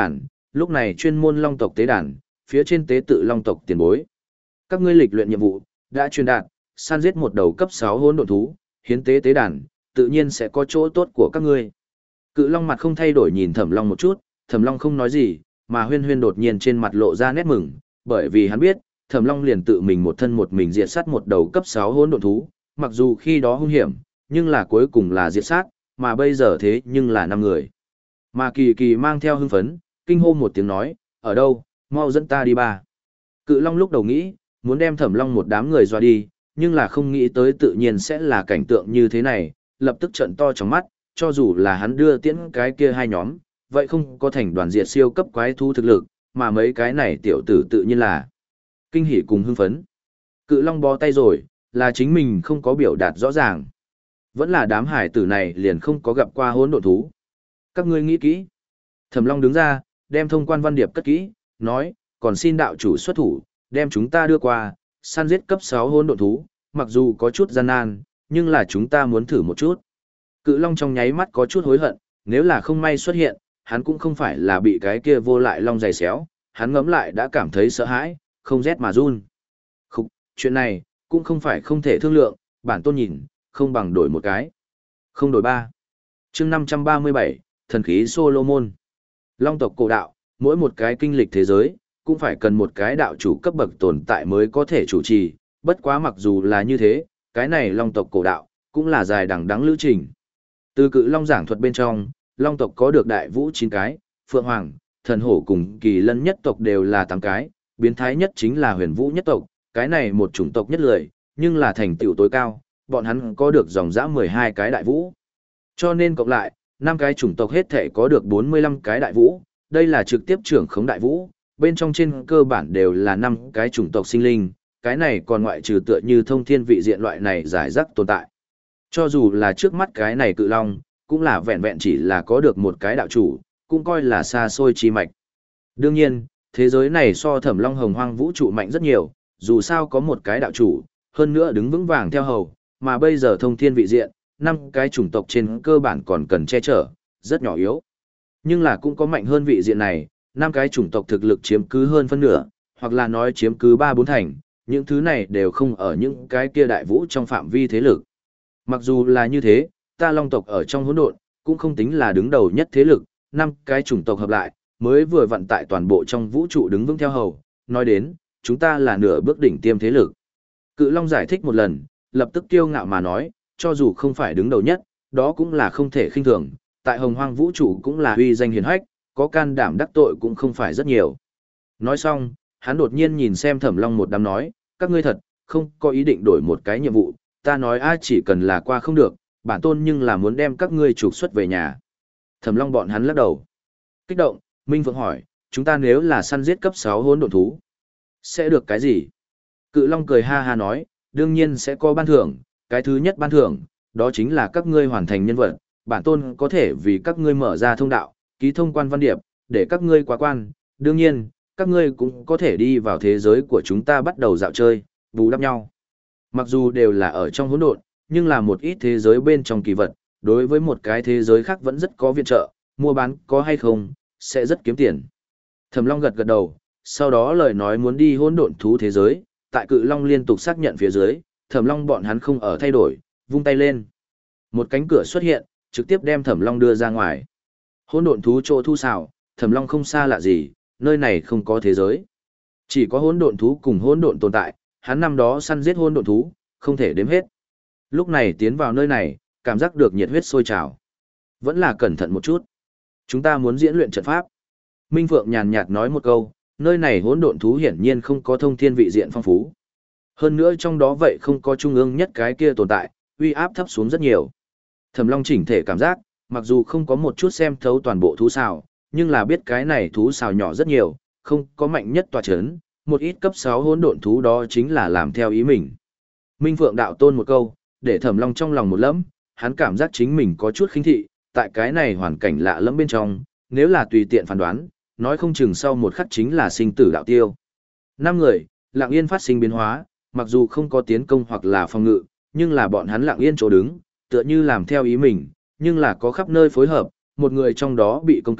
lúc này chuyên môn long tộc tế đàn, phía trên tế tự long tộc tiền bối. Các ngươi lịch luyện nhiệm vụ, đã truyền đạt, săn giết một đầu cấp sáu hỗn độn thú, hiến tế tế đàn, tự nhiên sẽ có chỗ tốt của các ngươi. Cự Long mặt không thay đổi nhìn Thẩm Long một chút, Thẩm Long không nói gì, mà Huyên Huyên đột nhiên trên mặt lộ ra nét mừng, bởi vì hắn biết, Thẩm Long liền tự mình một thân một mình diệt sát một đầu cấp sáu hỗn độn thú, mặc dù khi đó hung hiểm, nhưng là cuối cùng là diệt sát, mà bây giờ thế nhưng là năm người. Mà Kỳ Kỳ mang theo hưng phấn, kinh hô một tiếng nói, ở đâu, mau dẫn ta đi ba. Cự Long lúc đầu nghĩ, muốn đem Thẩm Long một đám người dọa đi, nhưng là không nghĩ tới tự nhiên sẽ là cảnh tượng như thế này, lập tức trợn to trong mắt, cho dù là hắn đưa tiễn cái kia hai nhóm, vậy không có thành đoàn diệt siêu cấp quái thú thực lực, mà mấy cái này tiểu tử tự nhiên là kinh hỉ cùng hưng phấn. Cự Long bó tay rồi, là chính mình không có biểu đạt rõ ràng. Vẫn là đám hải tử này liền không có gặp qua hỗn độn thú. Các ngươi nghĩ kỹ. Thẩm Long đứng ra, đem thông quan văn điệp cất kỹ, nói, còn xin đạo chủ xuất thủ, đem chúng ta đưa qua, săn giết cấp sáu hỗn độn thú, mặc dù có chút gian nan, nhưng là chúng ta muốn thử một chút. Cự Long trong nháy mắt có chút hối hận, nếu là không may xuất hiện, hắn cũng không phải là bị cái kia vô lại long giày xéo, hắn ngẫm lại đã cảm thấy sợ hãi, không rét mà run. Khúc, chuyện này, cũng không phải không thể thương lượng, bản tôn nhìn, không bằng đổi một cái. Không đổi ba. chương năm trăm ba mươi bảy, thần khí Solomon. Long tộc cổ đạo, mỗi một cái kinh lịch thế giới, cũng phải cần một cái đạo chủ cấp bậc tồn tại mới có thể chủ trì, bất quá mặc dù là như thế, cái này long tộc cổ đạo, cũng là dài đằng đẵng lữ trình. Từ Cự Long giảng thuật bên trong, long tộc có được đại vũ chín cái, phượng hoàng, thần hổ cùng kỳ lân nhất tộc đều là tám cái, biến thái nhất chính là huyền vũ nhất tộc, cái này một chủng tộc nhất lười, nhưng là thành tựu tối cao, bọn hắn có được dòng dã mười hai cái đại vũ. Cho nên cộng lại, năm cái chủng tộc hết thể có được bốn mươi lăm cái đại vũ, đây là trực tiếp trưởng khống đại vũ, bên trong trên cơ bản đều là năm cái chủng tộc sinh linh, cái này còn ngoại trừ tựa như thông thiên vị diện loại này giải rác tồn tại. Cho dù là trước mắt cái này Cự Long, cũng là vẹn vẹn chỉ là có được một cái đạo chủ, cũng coi là xa xôi chi mạch. Đương nhiên, thế giới này so Thẩm Long hồng hoang vũ trụ mạnh rất nhiều, dù sao có một cái đạo chủ, hơn nữa đứng vững vàng theo hầu, mà bây giờ thông thiên vị diện, năm cái chủng tộc trên cơ bản còn cần che chở, rất nhỏ yếu. Nhưng là cũng có mạnh hơn vị diện này, năm cái chủng tộc thực lực chiếm cứ hơn phân nửa, hoặc là nói chiếm cứ ba bốn thành, những thứ này đều không ở những cái kia đại vũ trong phạm vi thế lực. Mặc dù là như thế, ta long tộc ở trong hỗn độn, cũng không tính là đứng đầu nhất thế lực, năm cái chủng tộc hợp lại, mới vừa vận tại toàn bộ trong vũ trụ đứng vững theo hầu, nói đến, chúng ta là nửa bước đỉnh tiêm thế lực. Cự Long giải thích một lần, lập tức kiêu ngạo mà nói, cho dù không phải đứng đầu nhất, đó cũng là không thể khinh thường, tại hồng hoang vũ trụ cũng là uy danh hiển hách, có can đảm đắc tội cũng không phải rất nhiều. Nói xong, hắn đột nhiên nhìn xem Thẩm Long một đám nói, các ngươi thật, không có ý định đổi một cái nhiệm vụ, ta nói ai chỉ cần là qua không được, bản tôn nhưng là muốn đem các ngươi trục xuất về nhà. Thẩm Long bọn hắn lắc đầu. Kích động, Minh Phượng hỏi, chúng ta nếu là săn giết cấp sáu hỗn độn thú, sẽ được cái gì? Cự Long cười ha ha nói, đương nhiên sẽ có ban thưởng, cái thứ nhất ban thưởng, đó chính là các ngươi hoàn thành nhân vật, bản tôn có thể vì các ngươi mở ra thông đạo, ký thông quan văn điệp, để các ngươi qua quan, đương nhiên, các ngươi cũng có thể đi vào thế giới của chúng ta bắt đầu dạo chơi, bù đắp nhau. Mặc dù đều là ở trong hỗn độn, nhưng là một ít thế giới bên trong kỳ vật, đối với một cái thế giới khác vẫn rất có viện trợ, mua bán có hay không, sẽ rất kiếm tiền. Thẩm Long gật gật đầu, sau đó lời nói muốn đi hỗn độn thú thế giới, tại Cự Long liên tục xác nhận phía dưới, Thẩm Long bọn hắn không ở thay đổi, vung tay lên. Một cánh cửa xuất hiện, trực tiếp đem Thẩm Long đưa ra ngoài. Hỗn độn thú chỗ thu xào, Thẩm Long không xa lạ gì, nơi này không có thế giới. Chỉ có hỗn độn thú cùng hỗn độn tồn tại, hắn năm đó săn giết hỗn độn thú, không thể đếm hết. Lúc này tiến vào nơi này, cảm giác được nhiệt huyết sôi trào. Vẫn là cẩn thận một chút. Chúng ta muốn diễn luyện trận pháp. Minh Phượng nhàn nhạt nói một câu, nơi này hỗn độn thú hiển nhiên không có thông thiên vị diện phong phú. Hơn nữa trong đó vậy không có trung ương nhất cái kia tồn tại, uy áp thấp xuống rất nhiều. Thẩm Long chỉnh thể cảm giác, mặc dù không có một chút xem thấu toàn bộ thú xào, nhưng là biết cái này thú xào nhỏ rất nhiều, không có mạnh nhất tòa chấn, một ít cấp sáu hỗn độn thú đó chính là làm theo ý mình. Minh Phượng đạo tôn một câu, để Thẩm Long trong lòng một lẫm, hắn cảm giác chính mình có chút khinh thị, tại cái này hoàn cảnh lạ lẫm bên trong, nếu là tùy tiện phán đoán, nói không chừng sau một khắc chính là sinh tử đạo tiêu. Năm người, lặng yên phát sinh biến hóa, mặc dù không có tiến công hoặc là phòng ngự, nhưng là bọn hắn lặng yên chỗ đứng, tựa như làm theo ý mình, nhưng là có khắp nơi phối hợp, một người trong đó bị công kích,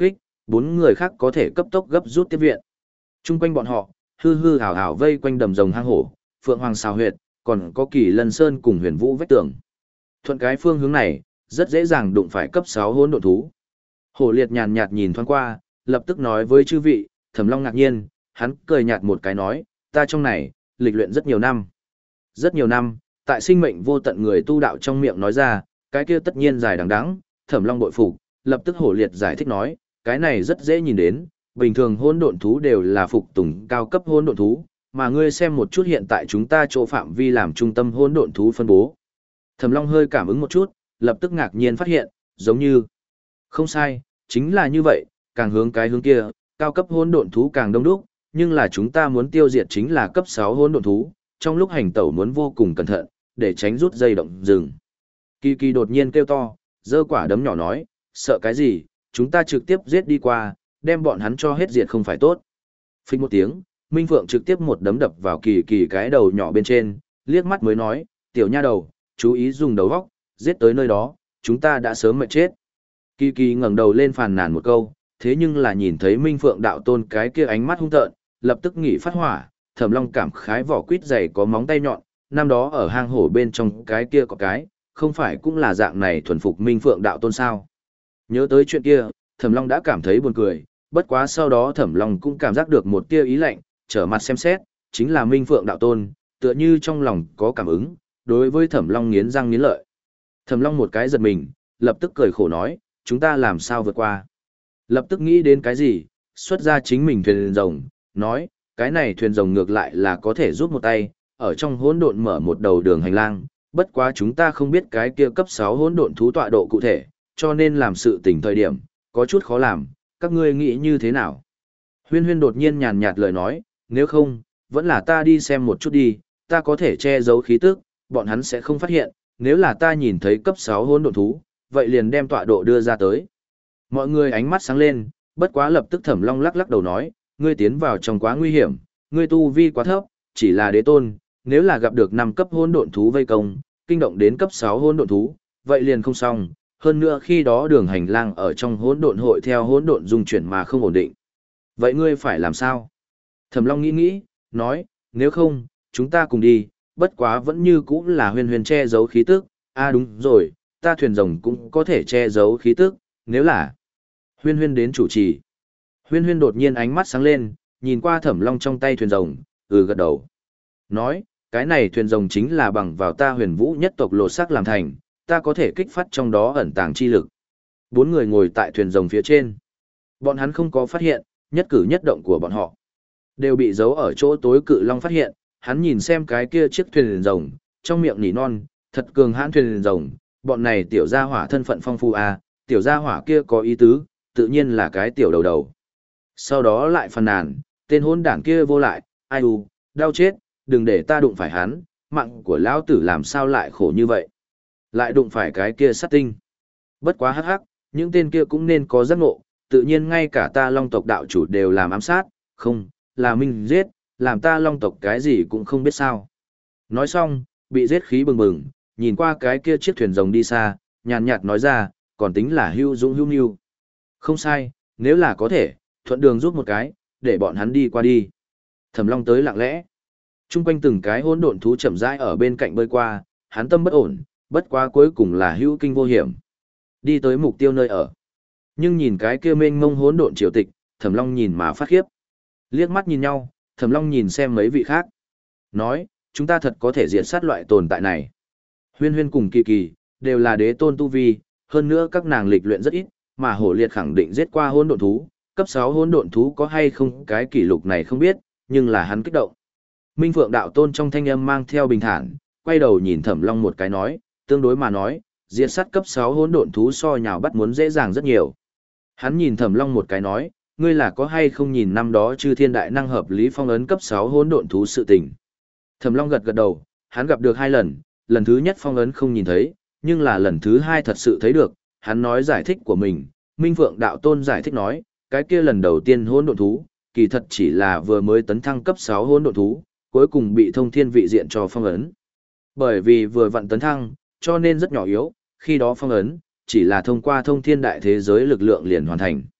bốn người khác có thể cấp tốc gấp rút tiếp viện. Trung quanh bọn họ, hư hư hào hào vây quanh đầm rồng hang hổ, Phượng Hoàng xào huyệt, còn có Kỳ Lân Sơn cùng Huyền Vũ vách tường. Thuận cái phương hướng này, rất dễ dàng đụng phải cấp sáu hỗn độn thú. Hổ Liệt nhàn nhạt nhìn thoáng qua, lập tức nói với chư vị, Thẩm Long ngạc nhiên, hắn cười nhạt một cái nói, ta trong này, lịch luyện rất nhiều năm. Rất nhiều năm, tại sinh mệnh vô tận người tu đạo trong miệng nói ra, cái kia tất nhiên dài đằng đẵng, Thẩm Long bội phục, lập tức Hổ Liệt giải thích nói, cái này rất dễ nhìn đến, bình thường hỗn độn thú đều là phục tùng cao cấp hỗn độn thú, mà ngươi xem một chút hiện tại chúng ta chỗ phạm vi làm trung tâm hỗn độn thú phân bố. Thẩm Long hơi cảm ứng một chút, lập tức ngạc nhiên phát hiện, giống như không sai, chính là như vậy, càng hướng cái hướng kia, cao cấp hỗn độn thú càng đông đúc, nhưng là chúng ta muốn tiêu diệt chính là cấp sáu hỗn độn thú, trong lúc hành tẩu muốn vô cùng cẩn thận, để tránh rút dây động rừng. Kỳ Kỳ đột nhiên kêu to, giơ quả đấm nhỏ nói, sợ cái gì, chúng ta trực tiếp giết đi qua, đem bọn hắn cho hết diệt không phải tốt. Phích một tiếng, Minh Phượng trực tiếp một đấm đập vào Kỳ Kỳ cái đầu nhỏ bên trên, liếc mắt mới nói, tiểu nha đầu, chú ý dùng đầu óc, giết tới nơi đó, chúng ta đã sớm mệt chết. Kỳ Kỳ ngẩng đầu lên phàn nàn một câu, thế nhưng là nhìn thấy Minh Phượng đạo tôn cái kia ánh mắt hung tợn, lập tức nghỉ phát hỏa, Thẩm Long cảm khái vỏ quýt dày có móng tay nhọn, năm đó ở hang hổ bên trong cái kia có cái, không phải cũng là dạng này thuần phục Minh Phượng đạo tôn sao? Nhớ tới chuyện kia, Thẩm Long đã cảm thấy buồn cười, bất quá sau đó Thẩm Long cũng cảm giác được một tia ý lạnh, trở mặt xem xét, chính là Minh Phượng đạo tôn, tựa như trong lòng có cảm ứng, đối với Thẩm Long nghiến răng nghiến lợi. Thẩm Long một cái giật mình, lập tức cười khổ nói, chúng ta làm sao vượt qua? Lập tức nghĩ đến cái gì, xuất ra chính mình thuyền rồng, nói, cái này thuyền rồng ngược lại là có thể giúp một tay, ở trong hỗn độn mở một đầu đường hành lang, bất quá chúng ta không biết cái kia cấp sáu hỗn độn thú tọa độ cụ thể, cho nên làm sự tình thời điểm, có chút khó làm, các ngươi nghĩ như thế nào? Huyên Huyên đột nhiên nhàn nhạt lời nói, nếu không, vẫn là ta đi xem một chút đi, ta có thể che giấu khí tức, bọn hắn sẽ không phát hiện, nếu là ta nhìn thấy cấp sáu hỗn độn thú, vậy liền đem tọa độ đưa ra tới. Mọi người ánh mắt sáng lên, bất quá lập tức Thẩm Long lắc lắc đầu nói, ngươi tiến vào trong quá nguy hiểm, ngươi tu vi quá thấp, chỉ là đế tôn, nếu là gặp được năm cấp hỗn độn thú vây công, kinh động đến cấp sáu hỗn độn thú, vậy liền không xong, hơn nữa khi đó đường hành lang ở trong hỗn độn hội theo hỗn độn dung chuyển mà không ổn định. Vậy ngươi phải làm sao? Thẩm Long nghĩ nghĩ, nói, nếu không, chúng ta cùng đi, bất quá vẫn như cũ là Huyên Huyên che giấu khí tức, a à đúng rồi, ta thuyền rồng cũng có thể che giấu khí tức, nếu là Huyên Huyên đến chủ trì. Huyên Huyên đột nhiên ánh mắt sáng lên, nhìn qua Thẩm Long trong tay thuyền rồng, ừ gật đầu. Nói, cái này thuyền rồng chính là bằng vào ta Huyền Vũ nhất tộc lột xác làm thành, ta có thể kích phát trong đó ẩn tàng chi lực. Bốn người ngồi tại thuyền rồng phía trên. Bọn hắn không có phát hiện, nhất cử nhất động của bọn họ đều bị giấu ở chỗ tối Cự Long phát hiện, hắn nhìn xem cái kia chiếc thuyền rồng, trong miệng nỉ non, thật cường hãn thuyền rồng, bọn này tiểu gia hỏa thân phận phong phú à, tiểu gia hỏa kia có ý tứ, tự nhiên là cái tiểu đầu đầu. Sau đó lại phàn nàn, tên hôn đảng kia vô lại, ai u, đau chết, đừng để ta đụng phải hắn, mạng của lão tử làm sao lại khổ như vậy. Lại đụng phải cái kia sát tinh. Bất quá hắc hắc, những tên kia cũng nên có giác ngộ, tự nhiên ngay cả ta Long tộc đạo chủ đều làm ám sát, không, là mình giết, làm ta Long tộc cái gì cũng không biết sao. Nói xong, bị giết khí bừng bừng, nhìn qua cái kia chiếc thuyền rồng đi xa, nhàn nhạt nói ra, còn tính là hưu dũng hưu nhu. Không sai, nếu là có thể, thuận đường giúp một cái, để bọn hắn đi qua đi. Thẩm Long tới lặng lẽ. Trung quanh từng cái hỗn độn thú chậm rãi ở bên cạnh bơi qua, hắn tâm bất ổn, bất quá cuối cùng là hữu kinh vô hiểm. Đi tới mục tiêu nơi ở. Nhưng nhìn cái kia mênh mông hỗn độn triều tịch, Thẩm Long nhìn mà phát khiếp. Liếc mắt nhìn nhau, Thẩm Long nhìn xem mấy vị khác. Nói, chúng ta thật có thể diệt sát loại tồn tại này. Huyên Huyên cùng Kỳ Kỳ, đều là đế tôn tu vi, hơn nữa các nàng lịch luyện rất ít, mà Hổ Liệt khẳng định giết qua hỗn độn thú, cấp sáu hỗn độn thú có hay không cái kỷ lục này không biết, nhưng là hắn kích động. Minh Phượng đạo tôn trong thanh âm mang theo bình thản, quay đầu nhìn Thẩm Long một cái nói, tương đối mà nói, diệt sát cấp sáu hỗn độn thú so nhào bắt muốn dễ dàng rất nhiều. Hắn nhìn Thẩm Long một cái nói, ngươi là có hay không nhìn năm đó Chư Thiên Đại Năng hợp lý phong ấn cấp sáu hỗn độn thú sự tình. Thẩm Long gật gật đầu, hắn gặp được hai lần, lần thứ nhất phong ấn không nhìn thấy, nhưng là lần thứ hai thật sự thấy được, hắn nói giải thích của mình, Minh Phượng đạo tôn giải thích nói, cái kia lần đầu tiên hỗn độn thú, kỳ thật chỉ là vừa mới tấn thăng cấp sáu hỗn độn thú, cuối cùng bị thông thiên vị diện cho phong ấn. Bởi vì vừa vặn tấn thăng, cho nên rất nhỏ yếu, khi đó phong ấn, chỉ là thông qua thông thiên đại thế giới lực lượng liền hoàn thành.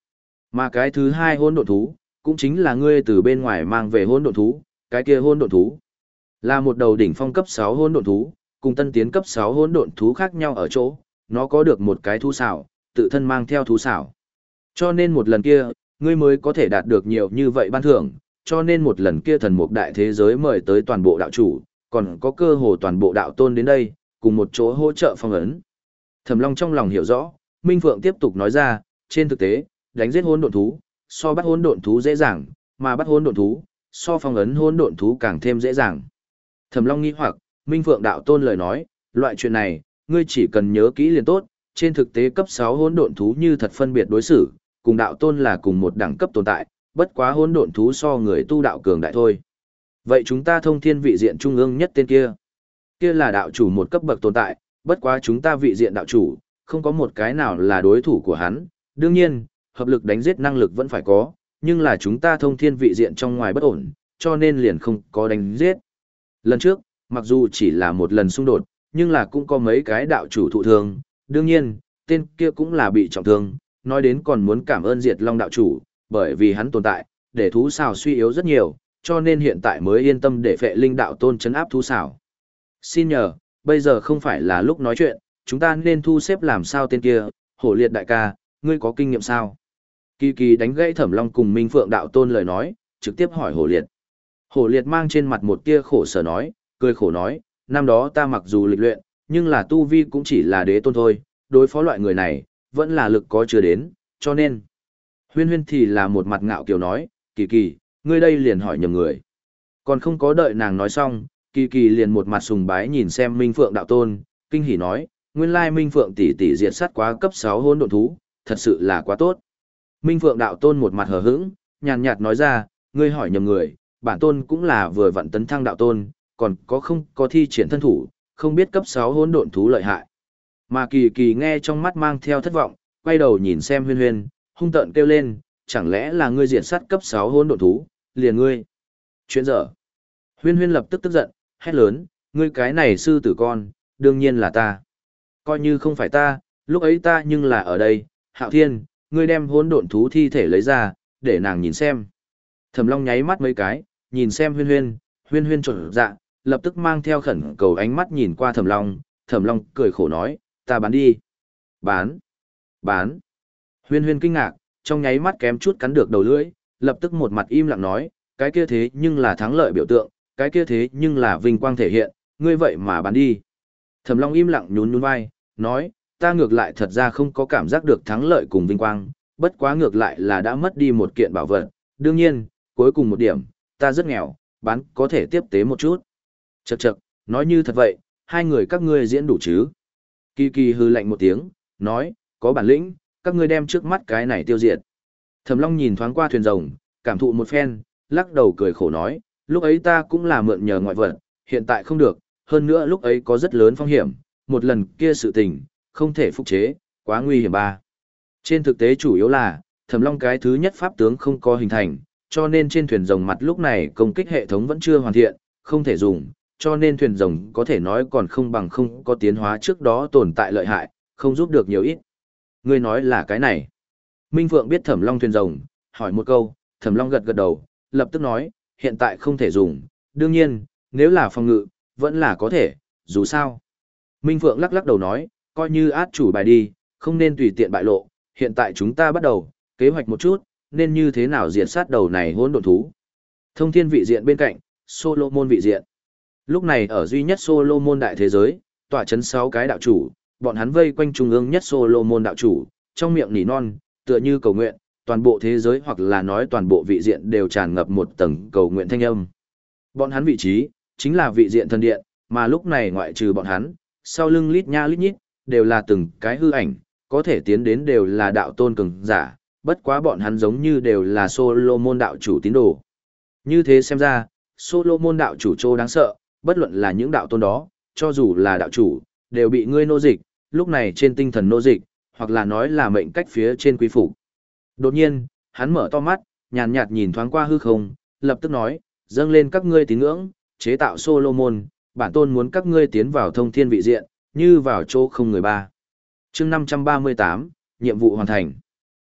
Mà cái thứ hai hỗn độn thú, cũng chính là ngươi từ bên ngoài mang về hỗn độn thú, cái kia hỗn độn thú là một đầu đỉnh phong cấp sáu hỗn độn thú, cùng tân tiến cấp sáu hỗn độn thú khác nhau ở chỗ, nó có được một cái thú xảo, tự thân mang theo thú xảo. Cho nên một lần kia, ngươi mới có thể đạt được nhiều như vậy ban thưởng, cho nên một lần kia thần mục đại thế giới mời tới toàn bộ đạo chủ, còn có cơ hồ toàn bộ đạo tôn đến đây, cùng một chỗ hỗ trợ phong ấn. Thẩm Long trong lòng hiểu rõ, Minh Phượng tiếp tục nói ra, trên thực tế, đánh giết hỗn độn thú, so bắt hỗn độn thú dễ dàng, mà bắt hỗn độn thú, so phong ấn hỗn độn thú càng thêm dễ dàng. Thẩm Long nghi hoặc, Minh Phượng đạo tôn lời nói, loại chuyện này, ngươi chỉ cần nhớ kỹ liền tốt, trên thực tế cấp sáu hỗn độn thú như thật phân biệt đối xử, cùng đạo tôn là cùng một đẳng cấp tồn tại, bất quá hỗn độn thú so người tu đạo cường đại thôi. Vậy chúng ta thông thiên vị diện trung ương nhất tên kia, kia là đạo chủ một cấp bậc tồn tại, bất quá chúng ta vị diện đạo chủ, không có một cái nào là đối thủ của hắn, đương nhiên, hợp lực đánh giết năng lực vẫn phải có, nhưng là chúng ta thông thiên vị diện trong ngoài bất ổn, cho nên liền không có đánh giết. Lần trước, mặc dù chỉ là một lần xung đột, nhưng là cũng có mấy cái đạo chủ thụ thương, đương nhiên, tên kia cũng là bị trọng thương, nói đến còn muốn cảm ơn Diệt Long đạo chủ, bởi vì hắn tồn tại, để thú xào suy yếu rất nhiều, cho nên hiện tại mới yên tâm để Phệ Linh đạo tôn trấn áp thú xào. Xin nhờ, bây giờ không phải là lúc nói chuyện, chúng ta nên thu xếp làm sao tên kia, Hổ Liệt đại ca, ngươi có kinh nghiệm sao? Kỳ Kỳ đánh gãy Thẩm Long cùng Minh Phượng đạo tôn lời nói, trực tiếp hỏi Hổ Liệt. Hổ Liệt mang trên mặt một tia khổ sở nói, cười khổ nói, năm đó ta mặc dù lịch luyện, nhưng là tu vi cũng chỉ là đế tôn thôi, đối phó loại người này, vẫn là lực có chưa đến, cho nên. Huyên Huyên thì là một mặt ngạo kiều nói, Kỳ Kỳ, ngươi đây liền hỏi nhầm người. Còn không có đợi nàng nói xong, Kỳ Kỳ liền một mặt sùng bái nhìn xem Minh Phượng đạo tôn, kinh hỉ nói, nguyên lai Minh Phượng tỷ tỷ diệt sát quá cấp sáu hỗn độn thú, thật sự là quá tốt. Minh Phượng đạo tôn một mặt hờ hững, nhàn nhạt nói ra, ngươi hỏi nhầm người, bản tôn cũng là vừa vặn tấn thăng đạo tôn, còn có không có thi triển thân thủ, không biết cấp sáu hỗn độn thú lợi hại. Mà Kỳ Kỳ nghe trong mắt mang theo thất vọng, quay đầu nhìn xem Huyên Huyên, hung tợn kêu lên, chẳng lẽ là ngươi diệt sát cấp sáu hỗn độn thú, liền ngươi. Chuyện dở. Huyên Huyên lập tức tức giận, hét lớn, ngươi cái này sư tử con, đương nhiên là ta. Coi như không phải ta, lúc ấy ta nhưng là ở đây, Hạo Thiên, ngươi đem hỗn độn thú thi thể lấy ra, để nàng nhìn xem. Thẩm Long nháy mắt mấy cái, nhìn xem Huyên Huyên, Huyên Huyên trộn dạ, lập tức mang theo khẩn cầu ánh mắt nhìn qua Thẩm Long, Thẩm Long cười khổ nói, ta bán đi. Bán. Bán. Huyên Huyên kinh ngạc, trong nháy mắt kém chút cắn được đầu lưỡi, lập tức một mặt im lặng nói, cái kia thế nhưng là thắng lợi biểu tượng, cái kia thế nhưng là vinh quang thể hiện, ngươi vậy mà bán đi. Thẩm Long im lặng nhún nhún vai, nói, ta ngược lại thật ra không có cảm giác được thắng lợi cùng vinh quang, bất quá ngược lại là đã mất đi một kiện bảo vật, đương nhiên, cuối cùng một điểm, ta rất nghèo, bán có thể tiếp tế một chút. Chậc chậc, nói như thật vậy, hai người các ngươi diễn đủ chứ? Kỳ Kỳ hư lạnh một tiếng, nói, có bản lĩnh, các ngươi đem trước mắt cái này tiêu diệt. Thẩm Long nhìn thoáng qua thuyền rồng, cảm thụ một phen, lắc đầu cười khổ nói, lúc ấy ta cũng là mượn nhờ ngoại vật, hiện tại không được, hơn nữa lúc ấy có rất lớn phong hiểm, một lần kia sự tình, không thể phục chế, quá nguy hiểm ba. Trên thực tế chủ yếu là, Thẩm Long cái thứ nhất pháp tướng không có hình thành, cho nên trên thuyền rồng mặt lúc này công kích hệ thống vẫn chưa hoàn thiện, không thể dùng, cho nên thuyền rồng có thể nói còn không bằng không có tiến hóa trước đó tồn tại lợi hại, không giúp được nhiều ít. Ngươi nói là cái này. Minh Phượng biết Thẩm Long thuyền rồng, hỏi một câu, Thẩm Long gật gật đầu, lập tức nói, hiện tại không thể dùng, đương nhiên, nếu là phòng ngự, vẫn là có thể, dù sao. Minh Phượng lắc lắc đầu nói, coi như át chủ bài đi, không nên tùy tiện bại lộ, hiện tại chúng ta bắt đầu, kế hoạch một chút, nên như thế nào diệt sát đầu này hỗn độn thú. Thông thiên vị diện bên cạnh, Solomon vị diện. Lúc này ở duy nhất Solomon đại thế giới, tọa chấn sáu cái đạo chủ, bọn hắn vây quanh trung ương nhất Solomon đạo chủ, trong miệng nỉ non, tựa như cầu nguyện, toàn bộ thế giới hoặc là nói toàn bộ vị diện đều tràn ngập một tầng cầu nguyện thanh âm. Bọn hắn vị trí, chính là vị diện thần điện, mà lúc này ngoại trừ bọn hắn, sau lưng lít nha lít nhít, đều là từng cái hư ảnh, có thể tiến đến đều là đạo tôn cường giả, bất quá bọn hắn giống như đều là Solomon đạo chủ tín đồ. Như thế xem ra, Solomon đạo chủ trô đáng sợ, bất luận là những đạo tôn đó, cho dù là đạo chủ, đều bị ngươi nô dịch, lúc này trên tinh thần nô dịch, hoặc là nói là mệnh cách phía trên quý phục. Đột nhiên, hắn mở to mắt, nhàn nhạt nhìn thoáng qua hư không, lập tức nói, dâng lên các ngươi tín ngưỡng, chế tạo Solomon, bản tôn muốn các ngươi tiến vào thông thiên vị diện, như vào chỗ không người ba. Chương năm trăm ba mươi tám, nhiệm vụ hoàn thành.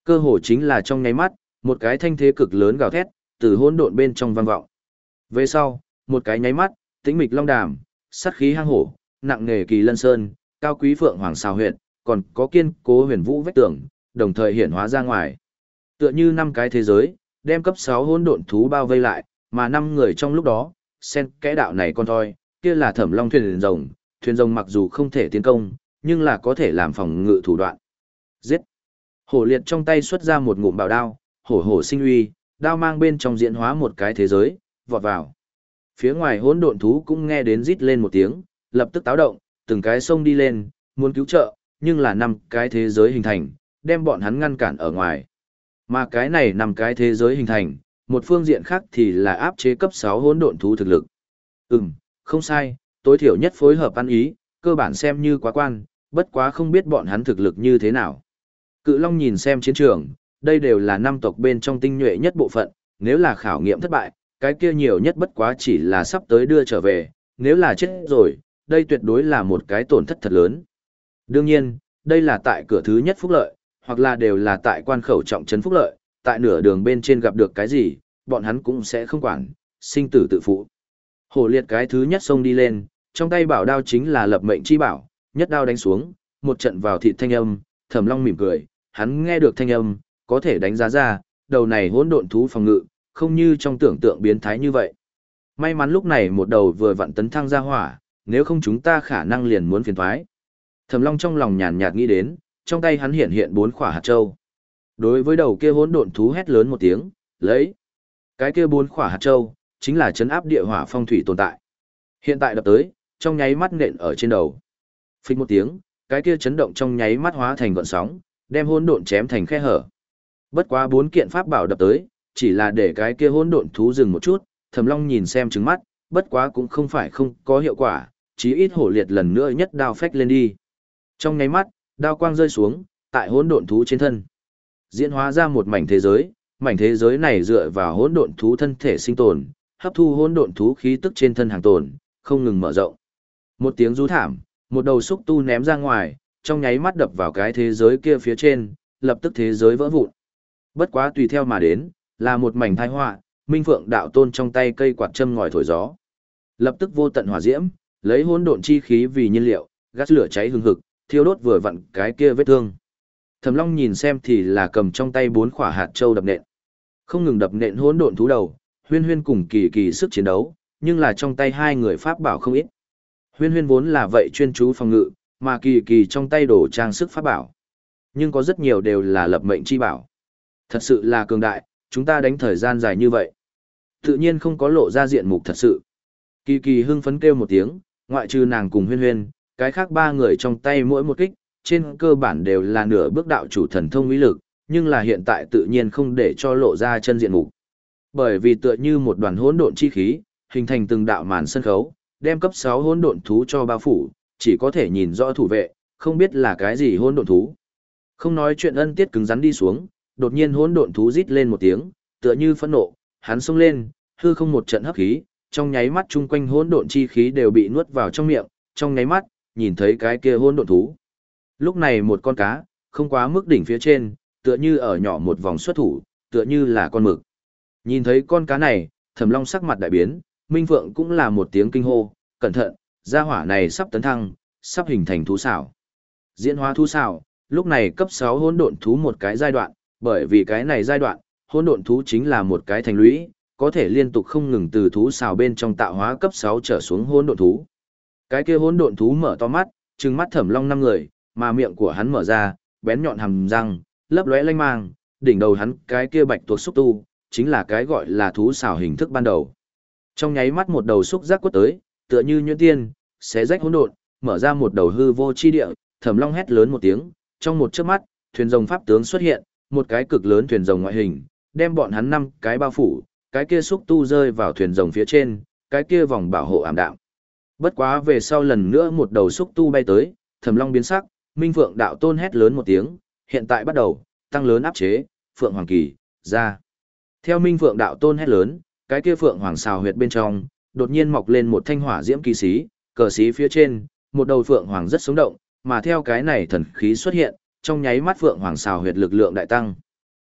Cơ hồ chính là trong nháy mắt, một cái thanh thế cực lớn gào thét, từ hỗn độn bên trong vang vọng. Về sau, một cái nháy mắt, tĩnh mịch long đàm, sát khí hang hổ, nặng nghề kỳ lân sơn, cao quý phượng hoàng xào huyệt, còn có kiên cố huyền vũ vách tường, đồng thời hiển hóa ra ngoài. Tựa như năm cái thế giới, đem cấp sáu hỗn độn thú bao vây lại, mà năm người trong lúc đó, xen kẽ đạo này con thoi, kia là Thẩm Long thuyền rồng, thuyền rồng mặc dù không thể tiến công, nhưng là có thể làm phòng ngự thủ đoạn. Giết! Hổ liệt trong tay xuất ra một ngụm bảo đao, hổ hổ sinh uy, đao mang bên trong diễn hóa một cái thế giới, vọt vào. Phía ngoài hỗn độn thú cũng nghe đến rít lên một tiếng, lập tức táo động, từng cái sông đi lên, muốn cứu trợ, nhưng là năm cái thế giới hình thành, đem bọn hắn ngăn cản ở ngoài. Mà cái này nằm cái thế giới hình thành, một phương diện khác thì là áp chế cấp sáu hỗn độn thú thực lực. Ừm, không sai, tối thiểu nhất phối hợp ăn ý, cơ bản xem như quá quan, bất quá không biết bọn hắn thực lực như thế nào. Cự Long nhìn xem chiến trường, đây đều là năm tộc bên trong tinh nhuệ nhất bộ phận, nếu là khảo nghiệm thất bại, cái kia nhiều nhất bất quá chỉ là sắp tới đưa trở về, nếu là chết rồi, đây tuyệt đối là một cái tổn thất thật lớn. Đương nhiên, đây là tại cửa thứ nhất phúc lợi, hoặc là đều là tại quan khẩu trọng trấn phúc lợi, tại nửa đường bên trên gặp được cái gì, bọn hắn cũng sẽ không quản, sinh tử tự phụ. Hổ liệt cái thứ nhất xông đi lên, trong tay bảo đao chính là lập mệnh chi bảo, nhất đao đánh xuống, một trận vào thịt thanh âm, Thẩm Long mỉm cười, hắn nghe được thanh âm, có thể đánh giá ra, đầu này hỗn độn thú phòng ngự, không như trong tưởng tượng biến thái như vậy. May mắn lúc này một đầu vừa vặn tấn thăng ra hỏa, nếu không chúng ta khả năng liền muốn phiền thoái. Thẩm Long trong lòng nhàn nhạt nghĩ đến, trong tay hắn hiện hiện bốn quả hạt châu. Đối với đầu kia hỗn độn thú hét lớn một tiếng, lấy. Cái kia bốn quả hạt châu, chính là chấn áp địa hỏa phong thủy tồn tại. Hiện tại đập tới, trong nháy mắt nện ở trên đầu. Phích một tiếng, cái kia chấn động trong nháy mắt hóa thành gợn sóng, đem hỗn độn chém thành khe hở. Bất quá bốn kiện pháp bảo đập tới, chỉ là để cái kia hỗn độn thú dừng một chút, Thẩm Long nhìn xem trứng mắt, bất quá cũng không phải không có hiệu quả, chí ít hổ liệt lần nữa nhất đao phách lên đi. Trong nháy mắt, đao quang rơi xuống, tại hỗn độn thú trên thân. Diễn hóa ra một mảnh thế giới, mảnh thế giới này dựa vào hỗn độn thú thân thể sinh tồn, hấp thu hỗn độn thú khí tức trên thân hàng tồn, không ngừng mở rộng. Một tiếng rú thảm, một đầu xúc tu ném ra ngoài, trong nháy mắt đập vào cái thế giới kia phía trên, lập tức thế giới vỡ vụn. Bất quá tùy theo mà đến, là một mảnh tai họa, Minh Phượng đạo tôn trong tay cây quạt châm ngòi thổi gió. Lập tức vô tận hỏa diễm, lấy hỗn độn chi khí vì nhiên liệu, gas lửa cháy hừng hực, thiêu đốt vừa vặn cái kia vết thương. Thẩm Long nhìn xem thì là cầm trong tay bốn quả hạt châu đập nện. Không ngừng đập nện hỗn độn thú đầu, Huyên Huyên cùng Kỳ Kỳ sức chiến đấu, nhưng là trong tay hai người pháp bảo không ít. Huyên Huyên vốn là vậy chuyên chú phòng ngự, mà Kỳ Kỳ trong tay đổ trang sức pháp bảo. Nhưng có rất nhiều đều là lập mệnh chi bảo. Thật sự là cường đại, chúng ta đánh thời gian dài như vậy. Tự nhiên không có lộ ra diện mục thật sự. Kỳ Kỳ hưng phấn kêu một tiếng, ngoại trừ nàng cùng Huyên Huyên, cái khác ba người trong tay mỗi một kích, trên cơ bản đều là nửa bước đạo chủ thần thông uy lực, nhưng là hiện tại tự nhiên không để cho lộ ra chân diện mục. Bởi vì tựa như một đoàn hỗn độn chi khí, hình thành từng đạo màn sân khấu, đem cấp sáu hỗn độn thú cho bao phủ, chỉ có thể nhìn rõ thủ vệ, không biết là cái gì hỗn độn thú. Không nói chuyện ân tiết cứng rắn đi xuống, đột nhiên hỗn độn thú rít lên một tiếng, tựa như phẫn nộ, hắn xông lên, hư không một trận hấp khí, trong nháy mắt chung quanh hỗn độn chi khí đều bị nuốt vào trong miệng, trong nháy mắt, nhìn thấy cái kia hỗn độn thú. Lúc này một con cá, không quá mức đỉnh phía trên, tựa như ở nhỏ một vòng xuất thủ, tựa như là con mực. Nhìn thấy con cá này, Thẩm Long sắc mặt đại biến, Minh Phượng cũng là một tiếng kinh hô, cẩn thận, gia hỏa này sắp tấn thăng, sắp hình thành thú xảo. Diễn hóa thú xảo, lúc này cấp sáu hỗn độn thú một cái giai đoạn, bởi vì cái này giai đoạn, hỗn độn thú chính là một cái thành lũy, có thể liên tục không ngừng từ thú xảo bên trong tạo hóa cấp sáu trở xuống hỗn độn thú. Cái kia hỗn độn thú mở to mắt, trừng mắt Thẩm Long năm người, mà miệng của hắn mở ra, bén nhọn hàm răng, lấp lóe lanh mang, đỉnh đầu hắn cái kia bạch tuộc xúc tu, chính là cái gọi là thú xảo hình thức ban đầu. Trong nháy mắt một đầu xúc giác quất tới, tựa như nhuyễn tiên, xé rách hỗn độn, mở ra một đầu hư vô chi địa, Thẩm Long hét lớn một tiếng, trong một chớp mắt, thuyền rồng pháp tướng xuất hiện, một cái cực lớn thuyền rồng ngoại hình, đem bọn hắn năm cái bao phủ, cái kia xúc tu rơi vào thuyền rồng phía trên, cái kia vòng bảo hộ ảm đạm. Bất quá về sau lần nữa một đầu xúc tu bay tới, Thẩm Long biến sắc, Minh Phượng đạo tôn hét lớn một tiếng, hiện tại bắt đầu tăng lớn áp chế, Phượng Hoàng Kỳ ra. Theo Minh Phượng đạo tôn hét lớn, cái kia Phượng Hoàng xào huyệt bên trong, đột nhiên mọc lên một thanh hỏa diễm kỳ xí, cờ xí phía trên, một đầu Phượng Hoàng rất sống động, mà theo cái này thần khí xuất hiện, trong nháy mắt Phượng Hoàng xào huyệt lực lượng đại tăng.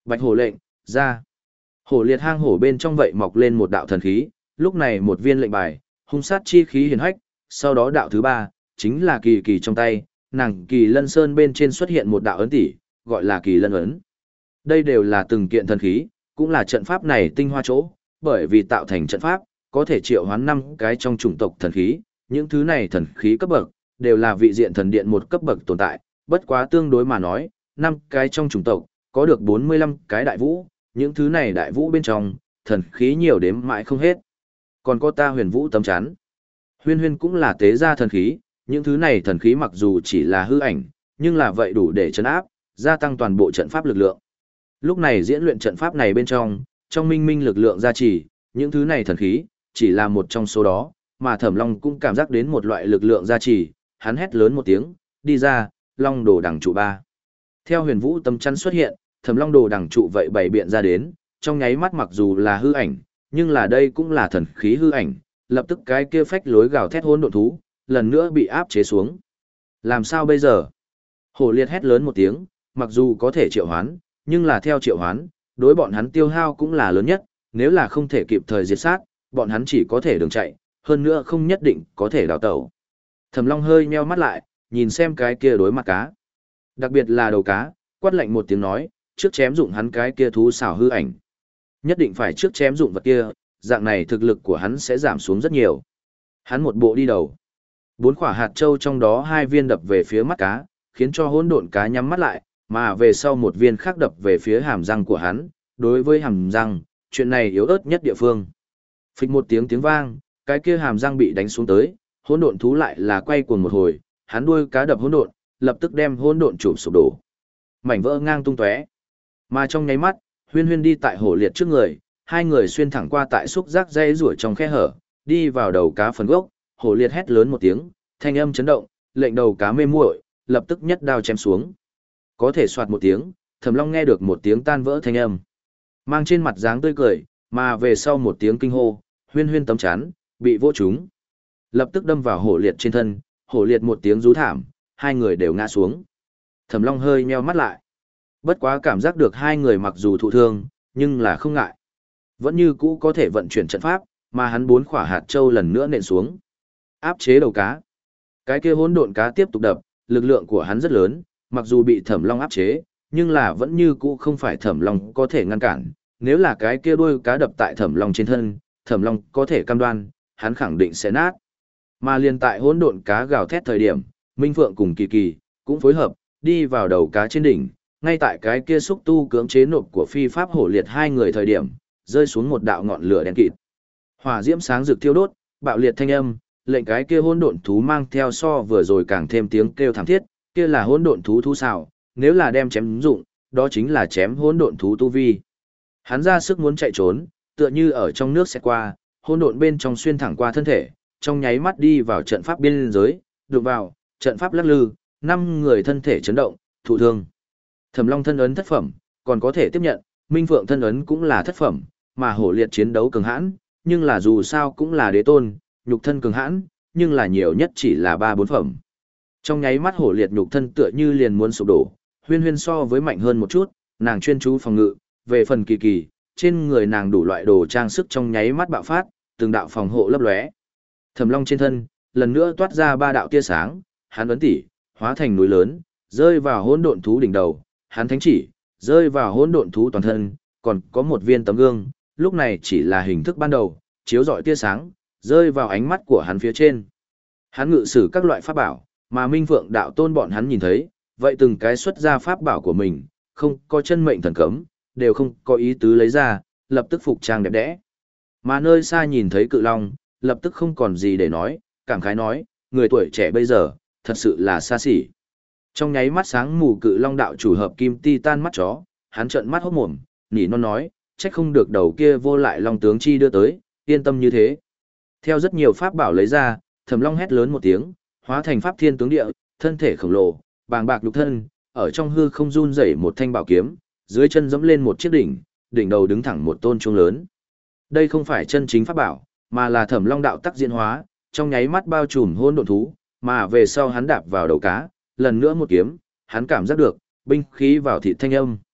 Bạch hổ lệnh, ra. Hổ liệt hang hổ bên trong vậy mọc lên một đạo thần khí, lúc này một viên lệnh bài, hung sát chi khí hiển hách, sau đó đạo thứ ba, chính là kỳ kỳ trong tay, nàng kỳ lân sơn bên trên xuất hiện một đạo ấn tỷ, gọi là kỳ lân ấn. Đây đều là từng kiện thần khí, cũng là trận pháp này tinh hoa chỗ, bởi vì tạo thành trận pháp, có thể triệu hoán năm cái trong chủng tộc thần khí, những thứ này thần khí cấp bậc, đều là vị diện thần điện một cấp bậc tồn tại, bất quá tương đối mà nói, năm cái trong chủng tộc, có được bốn mươi lăm cái đại vũ, những thứ này đại vũ bên trong, thần khí nhiều đếm mãi không hết. Còn có ta huyền vũ tấm chắn. Huyên huyên cũng là tế gia thần khí, những thứ này thần khí mặc dù chỉ là hư ảnh, nhưng là vậy đủ để chấn áp, gia tăng toàn bộ trận pháp lực lượng. Lúc này diễn luyện trận pháp này bên trong, trong minh minh lực lượng gia trì, những thứ này thần khí, chỉ là một trong số đó, mà Thẩm Long cũng cảm giác đến một loại lực lượng gia trì, hắn hét lớn một tiếng, đi ra, Long đồ đằng trụ ba. Theo huyền vũ tấm chắn xuất hiện, Thẩm Long đồ đằng trụ vậy bày biện ra đến, trong nháy mắt mặc dù là hư ảnh, nhưng là đây cũng là thần khí hư ảnh, lập tức cái kia phách lối gào thét hỗn độn thú, lần nữa bị áp chế xuống. Làm sao bây giờ? Hổ liệt hét lớn một tiếng, mặc dù có thể triệu hoán, nhưng là theo triệu hoán, đối bọn hắn tiêu hao cũng là lớn nhất, nếu là không thể kịp thời diệt sát, bọn hắn chỉ có thể đường chạy, hơn nữa không nhất định có thể đào tẩu. Thẩm Long hơi nheo mắt lại, nhìn xem cái kia đối mặt cá. Đặc biệt là đầu cá, quát lạnh một tiếng nói, trước chém dụng hắn cái kia thú xảo hư ảnh. Nhất định phải trước chém dụng vật kia, dạng này thực lực của hắn sẽ giảm xuống rất nhiều. Hắn một bộ đi đầu. Bốn quả hạt châu trong đó hai viên đập về phía mắt cá, khiến cho hỗn độn cá nhắm mắt lại, mà về sau một viên khác đập về phía hàm răng của hắn. Đối với hàm răng, chuyện này yếu ớt nhất địa phương. Phịch một tiếng tiếng vang, cái kia hàm răng bị đánh xuống tới, hỗn độn thú lại là quay cuồng một hồi, hắn đuôi cá đập hỗn độn, lập tức đem hỗn độn chụp sụp đổ. Mảnh vỡ ngang tung tóe. Mà trong nháy mắt, Huyên Huyên đi tại hổ liệt trước người, hai người xuyên thẳng qua tại xúc giác dây rủa trong khe hở, đi vào đầu cá phần gốc, hổ liệt hét lớn một tiếng, thanh âm chấn động, lệnh đầu cá mê muội, lập tức nhất đao chém xuống. Có thể soạt một tiếng, Thẩm Long nghe được một tiếng tan vỡ thanh âm. Mang trên mặt dáng tươi cười, mà về sau một tiếng kinh hô, Huyên Huyên tấm chắn bị vỗ trúng. Lập tức đâm vào hổ liệt trên thân, hổ liệt một tiếng rú thảm, hai người đều ngã xuống. Thẩm Long hơi nheo mắt lại. Bất quá cảm giác được hai người mặc dù thụ thương, nhưng là không ngại. Vẫn như cũ có thể vận chuyển trận pháp, mà hắn bốn quả hạt châu lần nữa nện xuống. Áp chế đầu cá. Cái kia hỗn độn cá tiếp tục đập, lực lượng của hắn rất lớn, mặc dù bị Thẩm Long áp chế, nhưng là vẫn như cũ không phải Thẩm Long có thể ngăn cản. Nếu là cái kia đuôi cá đập tại Thẩm Long trên thân, Thẩm Long có thể cam đoan, hắn khẳng định sẽ nát. Mà liền tại hỗn độn cá gào thét thời điểm, Minh Phượng cùng Kỳ Kỳ cũng phối hợp, đi vào đầu cá trên đỉnh, ngay tại cái kia xúc tu cưỡng chế nộp của phi pháp hổ liệt hai người thời điểm, rơi xuống một đạo ngọn lửa đen kịt. Hỏa diễm sáng rực thiêu đốt, bạo liệt thanh âm, lệnh cái kia hỗn độn thú mang theo so vừa rồi càng thêm tiếng kêu thảm thiết, kia là hỗn độn thú thú xảo, nếu là đem chém dụng, đó chính là chém hỗn độn thú tu vi. Hắn ra sức muốn chạy trốn, tựa như ở trong nước sẽ qua, hỗn độn bên trong xuyên thẳng qua thân thể, trong nháy mắt đi vào trận pháp biên giới, đụng vào, trận pháp lắc lư, năm người thân thể chấn động, thụ thương. Thẩm Long thân ấn thất phẩm, còn có thể tiếp nhận, Minh Phượng thân ấn cũng là thất phẩm, mà hổ liệt chiến đấu cường hãn, nhưng là dù sao cũng là đế tôn, nhục thân cường hãn, nhưng là nhiều nhất chỉ là ba bốn phẩm. Trong nháy mắt hổ liệt nhục thân tựa như liền muốn sụp đổ, Huyên Huyên so với mạnh hơn một chút, nàng chuyên chú phòng ngự, về phần Kỳ Kỳ, trên người nàng đủ loại đồ trang sức trong nháy mắt bạo phát, từng đạo phòng hộ lấp lóe. Thẩm Long trên thân, lần nữa toát ra ba đạo tia sáng, hắn ấn tỉ, hóa thành núi lớn, rơi vào hỗn độn thú đỉnh đầu, hắn thánh chỉ, rơi vào hỗn độn thú toàn thân, còn có một viên tấm gương, lúc này chỉ là hình thức ban đầu, chiếu rọi tia sáng, rơi vào ánh mắt của hắn phía trên. Hắn ngự sử các loại pháp bảo, mà Minh Phượng đạo tôn bọn hắn nhìn thấy, vậy từng cái xuất ra pháp bảo của mình, không có chân mệnh thần cấm, đều không có ý tứ lấy ra, lập tức phục trang đẹp đẽ. Mà nơi xa nhìn thấy cự long, lập tức không còn gì để nói, cảm khái nói, người tuổi trẻ bây giờ, thật sự là xa xỉ. Trong nháy mắt sáng mù cự long đạo chủ hợp kim ti tan mắt chó, hắn trợn mắt hốt mồm, nỉ non nói, trách không được đầu kia vô lại long tướng chi đưa tới, yên tâm như thế. Theo rất nhiều pháp bảo lấy ra, Thẩm Long hét lớn một tiếng, hóa thành pháp thiên tướng địa, thân thể khổng lồ, bàng bạc nhục thân, ở trong hư không run rẩy một thanh bảo kiếm, dưới chân giẫm lên một chiếc đỉnh, đỉnh đầu đứng thẳng một tôn chuông lớn. Đây không phải chân chính pháp bảo, mà là Thẩm Long đạo tắc diễn hóa, trong nháy mắt bao trùm hỗn độn thú, mà về sau hắn đạp vào đầu cá, lần nữa một kiếm, hắn cảm giác được binh khí vào thịt thanh âm.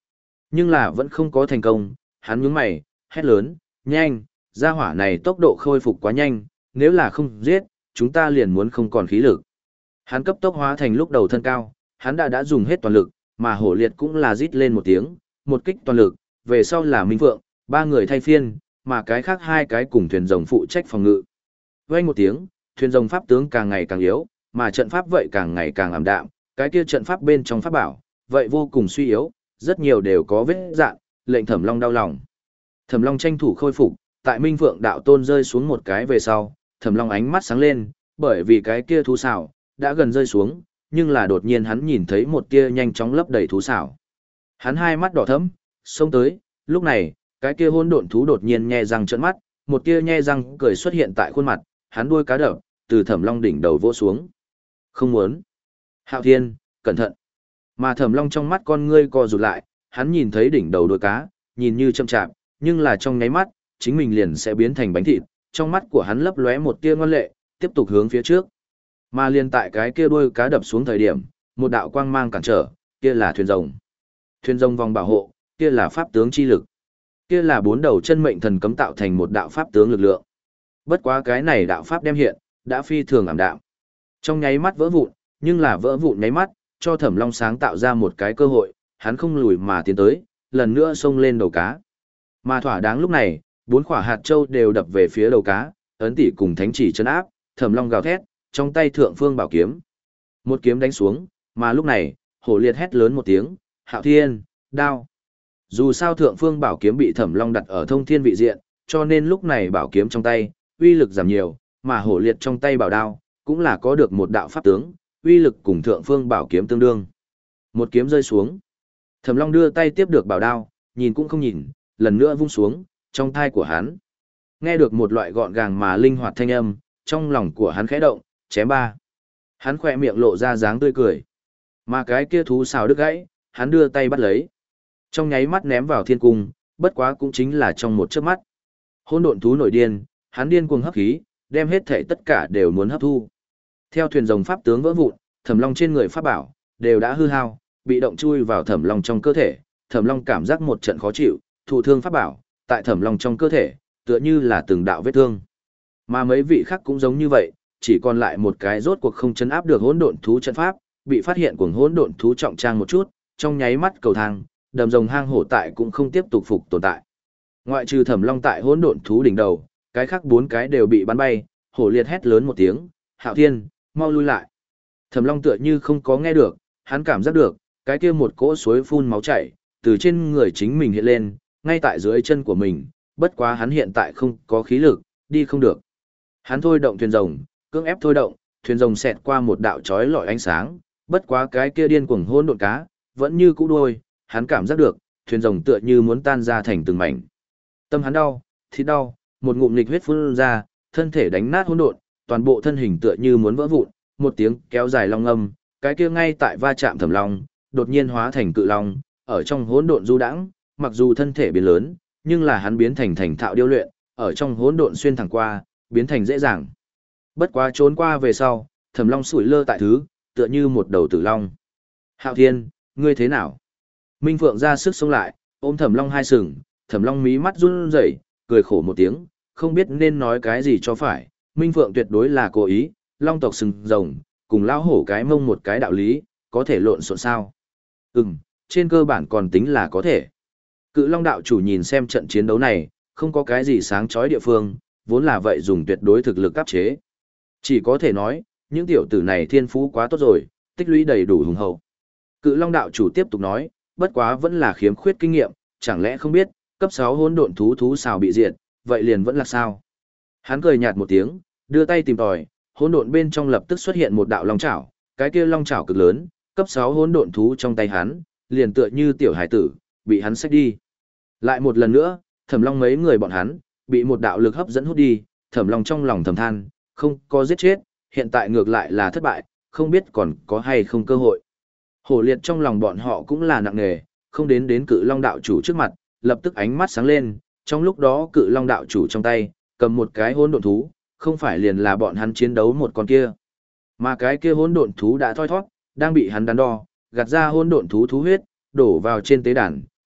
Nhưng là vẫn không có thành công, hắn nhướng mày, hét lớn, nhanh, gia hỏa này tốc độ khôi phục quá nhanh, nếu là không giết, chúng ta liền muốn không còn khí lực. Hắn cấp tốc hóa thành lúc đầu thân cao, hắn đã đã dùng hết toàn lực, mà hổ liệt cũng là rít lên một tiếng, một kích toàn lực, về sau là Minh Phượng, ba người thay phiên, mà cái khác hai cái cùng thuyền rồng phụ trách phòng ngự. Vang một tiếng, thuyền rồng pháp tướng càng ngày càng yếu, mà trận pháp vậy càng ngày càng ảm đạm, cái kia trận pháp bên trong pháp bảo, vậy vô cùng suy yếu, rất nhiều đều có vết dạn, lệnh Thẩm Long đau lòng. Thẩm Long tranh thủ khôi phục, tại Minh Phượng đạo tôn rơi xuống một cái về sau, Thẩm Long ánh mắt sáng lên, bởi vì cái kia thú xảo đã gần rơi xuống, nhưng là đột nhiên hắn nhìn thấy một tia nhanh chóng lấp đầy thú xảo. Hắn hai mắt đỏ thẫm, xông tới, lúc này, cái kia hỗn độn thú đột nhiên nhe răng trợn mắt, một tia nhe răng cười xuất hiện tại khuôn mặt, hắn đuôi cá đập, từ Thẩm Long đỉnh đầu vỗ xuống. Không muốn. Hạo Thiên, cẩn thận. Mà Thẩm Long trong mắt con ngươi co rụt lại, hắn nhìn thấy đỉnh đầu đuôi cá, nhìn như chậm chạp, nhưng là trong nháy mắt, chính mình liền sẽ biến thành bánh thịt, trong mắt của hắn lấp lóe một tia ngoan lệ, tiếp tục hướng phía trước. Mà liền tại cái kia đuôi cá đập xuống thời điểm, một đạo quang mang cản trở, kia là thuyền rồng. Thuyền rồng vòng bảo hộ, kia là pháp tướng chi lực. Kia là bốn đầu chân mệnh thần cấm tạo thành một đạo pháp tướng lực lượng. Bất quá cái này đạo pháp đem hiện, đã phi thường ảm đạm. Trong nháy mắt vỡ vụn, nhưng là vỡ vụn nháy mắt, cho Thẩm Long sáng tạo ra một cái cơ hội, hắn không lùi mà tiến tới, lần nữa xông lên đầu cá. Mà thỏa đáng lúc này, bốn quả hạt châu đều đập về phía đầu cá, ấn tỷ cùng thánh chỉ chân áp, Thẩm Long gào thét, trong tay thượng phương bảo kiếm. Một kiếm đánh xuống, mà lúc này, hổ liệt hét lớn một tiếng, Hạo Thiên, đao. Dù sao thượng phương bảo kiếm bị Thẩm Long đặt ở thông thiên vị diện, cho nên lúc này bảo kiếm trong tay, uy lực giảm nhiều, mà hổ liệt trong tay bảo đao, cũng là có được một đạo pháp tướng, uy lực cùng thượng phương bảo kiếm tương đương. Một kiếm rơi xuống. Thẩm Long đưa tay tiếp được bảo đao, nhìn cũng không nhìn, lần nữa vung xuống, trong thai của hắn. Nghe được một loại gọn gàng mà linh hoạt thanh âm, trong lòng của hắn khẽ động, chém ba. Hắn khỏe miệng lộ ra dáng tươi cười. Mà cái kia thú xào đứt gãy, hắn đưa tay bắt lấy. Trong nháy mắt ném vào thiên cung, bất quá cũng chính là trong một chớp mắt. Hỗn độn thú nổi điên, hắn điên cuồng hấp khí, đem hết thể tất cả đều muốn hấp thu. Theo thuyền rồng pháp tướng vỡ vụn, Thẩm Long trên người pháp bảo đều đã hư hao, bị động chui vào Thẩm Long trong cơ thể. Thẩm Long cảm giác một trận khó chịu, thụ thương pháp bảo tại Thẩm Long trong cơ thể, tựa như là từng đạo vết thương. Mà mấy vị khác cũng giống như vậy, chỉ còn lại một cái rốt cuộc không chấn áp được hỗn độn thú trận pháp, bị phát hiện cuồng hỗn độn thú trọng trang một chút, trong nháy mắt cầu thang, đầm rồng hang hổ tại cũng không tiếp tục phục tồn tại. Ngoại trừ Thẩm Long tại hỗn độn thú đỉnh đầu, cái khác bốn cái đều bị bắn bay, hổ liệt hét lớn một tiếng, Hạo Thiên, mau lui lại. Thẩm Long tựa như không có nghe được, hắn cảm giác được, cái kia một cỗ suối phun máu chảy, từ trên người chính mình hiện lên, ngay tại dưới chân của mình, bất quá hắn hiện tại không có khí lực, đi không được. Hắn thôi động thuyền rồng, cưỡng ép thôi động, thuyền rồng xẹt qua một đạo chói lọi ánh sáng, bất quá cái kia điên cuồng hỗn độn cá, vẫn như cũ đuôi, hắn cảm giác được, thuyền rồng tựa như muốn tan ra thành từng mảnh. Tâm hắn đau, thịt đau, một ngụm nghịch huyết phun ra, thân thể đánh nát hỗn độn, toàn bộ thân hình tựa như muốn vỡ vụn, một tiếng kéo dài long âm, cái kia ngay tại va chạm Thẩm Long, đột nhiên hóa thành cự long, ở trong hỗn độn du đãng, mặc dù thân thể biến lớn, nhưng là hắn biến thành thành thạo điêu luyện, ở trong hỗn độn xuyên thẳng qua, biến thành dễ dàng. Bất quá trốn qua về sau, Thẩm Long sủi lơ tại thứ, tựa như một đầu tử long. Hạo Thiên, ngươi thế nào? Minh Phượng ra sức xông lại, ôm Thẩm Long hai sừng, Thẩm Long mí mắt run rẩy, cười khổ một tiếng, không biết nên nói cái gì cho phải. Minh Phượng tuyệt đối là cố ý, long tộc sừng rồng, cùng lão hổ cái mông một cái đạo lý, có thể lộn xộn sao? Ừm, trên cơ bản còn tính là có thể. Cự Long đạo chủ nhìn xem trận chiến đấu này, không có cái gì sáng chói địa phương, vốn là vậy dùng tuyệt đối thực lực áp chế. Chỉ có thể nói, những tiểu tử này thiên phú quá tốt rồi, tích lũy đầy đủ hùng hậu. Cự Long đạo chủ tiếp tục nói, bất quá vẫn là khiếm khuyết kinh nghiệm, chẳng lẽ không biết, cấp sáu hỗn độn thú thú xào bị diệt, vậy liền vẫn là sao? Hắn cười nhạt một tiếng, đưa tay tìm tòi, hỗn độn bên trong lập tức xuất hiện một đạo long chảo, cái kia long chảo cực lớn, cấp sáu hỗn độn thú trong tay hắn, liền tựa như tiểu hải tử, bị hắn xách đi. Lại một lần nữa, Thẩm Long mấy người bọn hắn, bị một đạo lực hấp dẫn hút đi, Thẩm Long trong lòng thầm than, không có giết chết, hiện tại ngược lại là thất bại, không biết còn có hay không cơ hội. Hổ liệt trong lòng bọn họ cũng là nặng nề, không đến đến Cự Long đạo chủ trước mặt, lập tức ánh mắt sáng lên, trong lúc đó Cự Long đạo chủ trong tay, cầm một cái hỗn độn thú, không phải liền là bọn hắn chiến đấu một con kia. Mà cái kia hỗn độn thú đã thoi thoát, đang bị hắn đắn đo, gạt ra hỗn độn thú thú huyết, đổ vào trên tế đàn,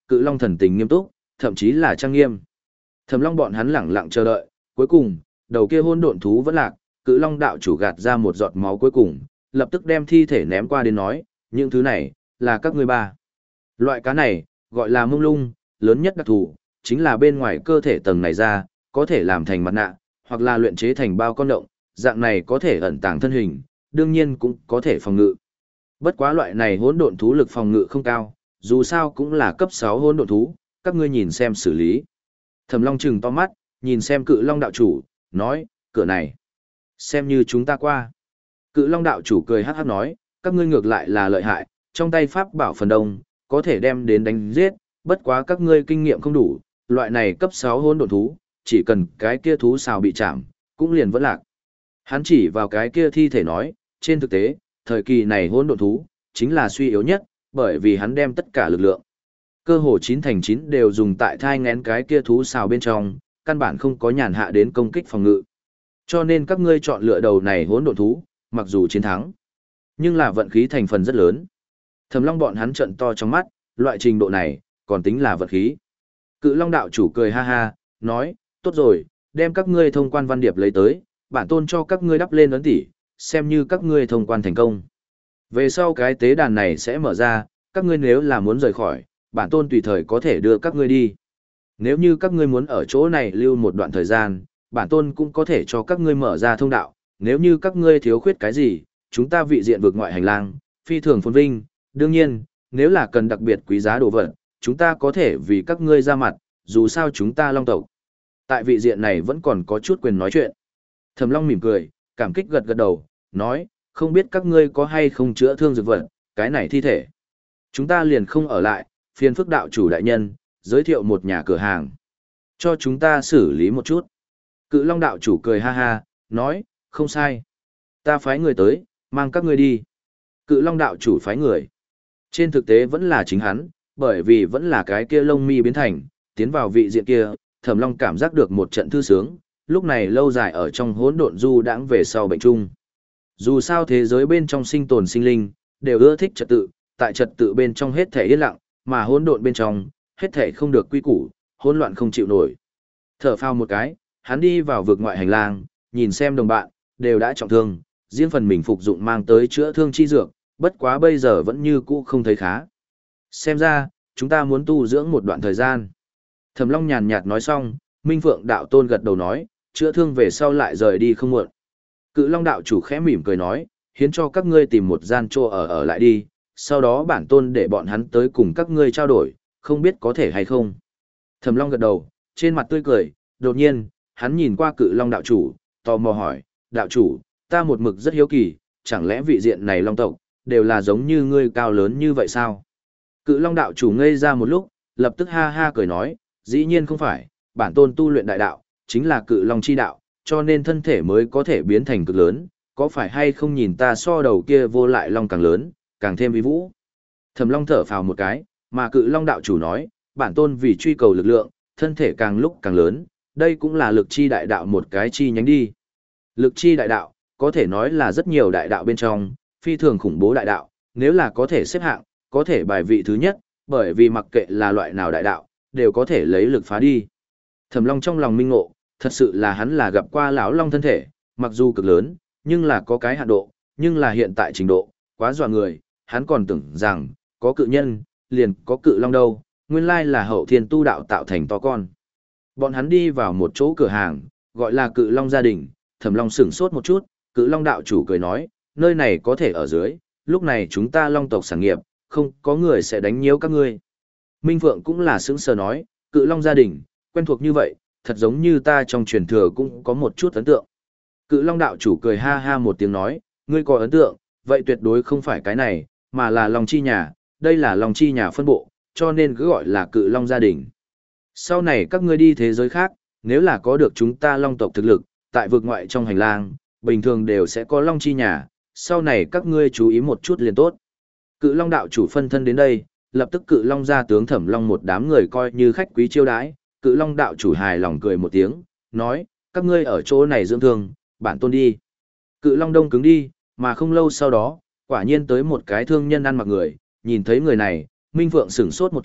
Cự Long thần tình nghiêm túc, thậm chí là trang nghiêm. Thẩm Long bọn hắn lẳng lặng chờ đợi, cuối cùng, đầu kia hỗn độn thú vẫn lạc, Cự Long đạo chủ gạt ra một giọt máu cuối cùng, lập tức đem thi thể ném qua đến nói, những thứ này, là các ngươi ba. Loại cá này, gọi là mông lung, lớn nhất đặc thù, chính là bên ngoài cơ thể tầng này ra, có thể làm thành mặt nạ, hoặc là luyện chế thành bao con động, dạng này có thể ẩn tàng thân hình, đương nhiên cũng có thể phòng ngự. Bất quá loại này hỗn độn thú lực phòng ngự không cao, dù sao cũng là cấp sáu hỗn độn thú, các ngươi nhìn xem xử lý. Thẩm Long trừng to mắt, nhìn xem Cự Long đạo chủ, nói, cửa này, xem như chúng ta qua. Cự Long đạo chủ cười hắc hắc nói, các ngươi ngược lại là lợi hại, trong tay pháp bảo phần đông, có thể đem đến đánh giết, bất quá các ngươi kinh nghiệm không đủ, loại này cấp sáu hỗn độn thú, chỉ cần cái kia thú xào bị chạm, cũng liền vẫn lạc. Hắn chỉ vào cái kia thi thể nói, trên thực tế, thời kỳ này hỗn độn thú, chính là suy yếu nhất, bởi vì hắn đem tất cả lực lượng. Cơ hồ chín thành chín đều dùng tại thai ngén cái kia thú xào bên trong, căn bản không có nhàn hạ đến công kích phòng ngự. Cho nên các ngươi chọn lựa đầu này hỗn độn thú, mặc dù chiến thắng, nhưng là vận khí thành phần rất lớn. Thẩm Long bọn hắn trợn to trong mắt, loại trình độ này, còn tính là vận khí. Cự Long đạo chủ cười ha ha, nói, tốt rồi, đem các ngươi thông quan văn điệp lấy tới, bản tôn cho các ngươi đắp lên ấn tỷ, xem như các ngươi thông quan thành công. Về sau cái tế đàn này sẽ mở ra, các ngươi nếu là muốn rời khỏi, bản tôn tùy thời có thể đưa các ngươi đi. Nếu như các ngươi muốn ở chỗ này lưu một đoạn thời gian, bản tôn cũng có thể cho các ngươi mở ra thông đạo, nếu như các ngươi thiếu khuyết cái gì, chúng ta vị diện vượt ngoại hành lang, phi thường phồn vinh, đương nhiên, nếu là cần đặc biệt quý giá đồ vật, chúng ta có thể vì các ngươi ra mặt, dù sao chúng ta Long tộc. Tại vị diện này vẫn còn có chút quyền nói chuyện. Thẩm Long mỉm cười, cảm kích gật gật đầu, nói, không biết các ngươi có hay không chữa thương dược vật, cái này thi thể. Chúng ta liền không ở lại, phiền phức đạo chủ đại nhân, giới thiệu một nhà cửa hàng. Cho chúng ta xử lý một chút. Cự Long đạo chủ cười ha ha, nói, không sai. Ta phái người tới, mang các ngươi đi. Cự Long đạo chủ phái người. Trên thực tế vẫn là chính hắn, bởi vì vẫn là cái kia lông mi biến thành, tiến vào vị diện kia, Thẩm Long cảm giác được một trận thư sướng, lúc này lâu dài ở trong hỗn độn du đãng về sau bệnh chung. Dù sao thế giới bên trong sinh tồn sinh linh, đều ưa thích trật tự, tại trật tự bên trong hết thể yên lặng, mà hỗn độn bên trong, hết thể không được quy củ, hỗn loạn không chịu nổi. Thở phào một cái, hắn đi vào vực ngoại hành lang, nhìn xem đồng bạn, đều đã trọng thương, riêng phần mình phục dụng mang tới chữa thương chi dược, bất quá bây giờ vẫn như cũ không thấy khá. Xem ra, chúng ta muốn tu dưỡng một đoạn thời gian. Thẩm Long nhàn nhạt nói xong, Minh Phượng đạo tôn gật đầu nói, chữa thương về sau lại rời đi không muộn. Cự Long đạo chủ khẽ mỉm cười nói, hiến cho các ngươi tìm một gian chỗ ở ở lại đi, sau đó bản tôn để bọn hắn tới cùng các ngươi trao đổi, không biết có thể hay không. Thẩm Long gật đầu, trên mặt tươi cười, đột nhiên, hắn nhìn qua Cự Long đạo chủ, tò mò hỏi, đạo chủ, ta một mực rất hiếu kỳ, chẳng lẽ vị diện này Long tộc, đều là giống như ngươi cao lớn như vậy sao? Cự Long đạo chủ ngây ra một lúc, lập tức ha ha cười nói, dĩ nhiên không phải, bản tôn tu luyện đại đạo, chính là Cự Long chi đạo, cho nên thân thể mới có thể biến thành cực lớn, có phải hay không nhìn ta so đầu kia vô lại Long càng lớn, càng thêm uy vũ. Thẩm Long thở phào một cái, mà Cự Long đạo chủ nói, bản tôn vì truy cầu lực lượng, thân thể càng lúc càng lớn, đây cũng là lực chi đại đạo một cái chi nhánh đi. Lực chi đại đạo, có thể nói là rất nhiều đại đạo bên trong, phi thường khủng bố đại đạo, nếu là có thể xếp hạng, có thể bài vị thứ nhất, bởi vì mặc kệ là loại nào đại đạo, đều có thể lấy lực phá đi. Thẩm Long trong lòng minh ngộ, thật sự là hắn là gặp qua lão long thân thể, mặc dù cực lớn, nhưng là có cái hạn độ, nhưng là hiện tại trình độ, quá dọa người, hắn còn tưởng rằng, có cự nhân, liền có cự long đâu, nguyên lai là hậu thiên tu đạo tạo thành to con. Bọn hắn đi vào một chỗ cửa hàng, gọi là Cự Long gia đình, Thẩm Long sửng sốt một chút, Cự Long đạo chủ cười nói, nơi này có thể ở dưới, lúc này chúng ta Long tộc sản nghiệp, không có người sẽ đánh nhiễu các ngươi. Minh Phượng cũng là sững sờ nói, Cự Long gia đình, quen thuộc như vậy, thật giống như ta trong truyền thừa cũng có một chút ấn tượng. Cự Long đạo chủ cười ha ha một tiếng nói, ngươi có ấn tượng, vậy tuyệt đối không phải cái này, mà là Long chi nhà, đây là Long chi nhà phân bộ, cho nên cứ gọi là Cự Long gia đình. Sau này các ngươi đi thế giới khác, nếu là có được chúng ta Long tộc thực lực, tại vực ngoại trong hành lang, bình thường đều sẽ có Long chi nhà, sau này các ngươi chú ý một chút liền tốt. Cự Long đạo chủ phân thân đến đây, lập tức Cự Long gia tướng Thẩm Long một đám người coi như khách quý chiêu đãi, Cự Long đạo chủ hài lòng cười một tiếng, nói, các ngươi ở chỗ này dưỡng thương, bản tôn đi. Cự Long đông cứng đi, mà không lâu sau đó, quả nhiên tới một cái thương nhân ăn mặc người, nhìn thấy người này, Minh Phượng sửng sốt một chút,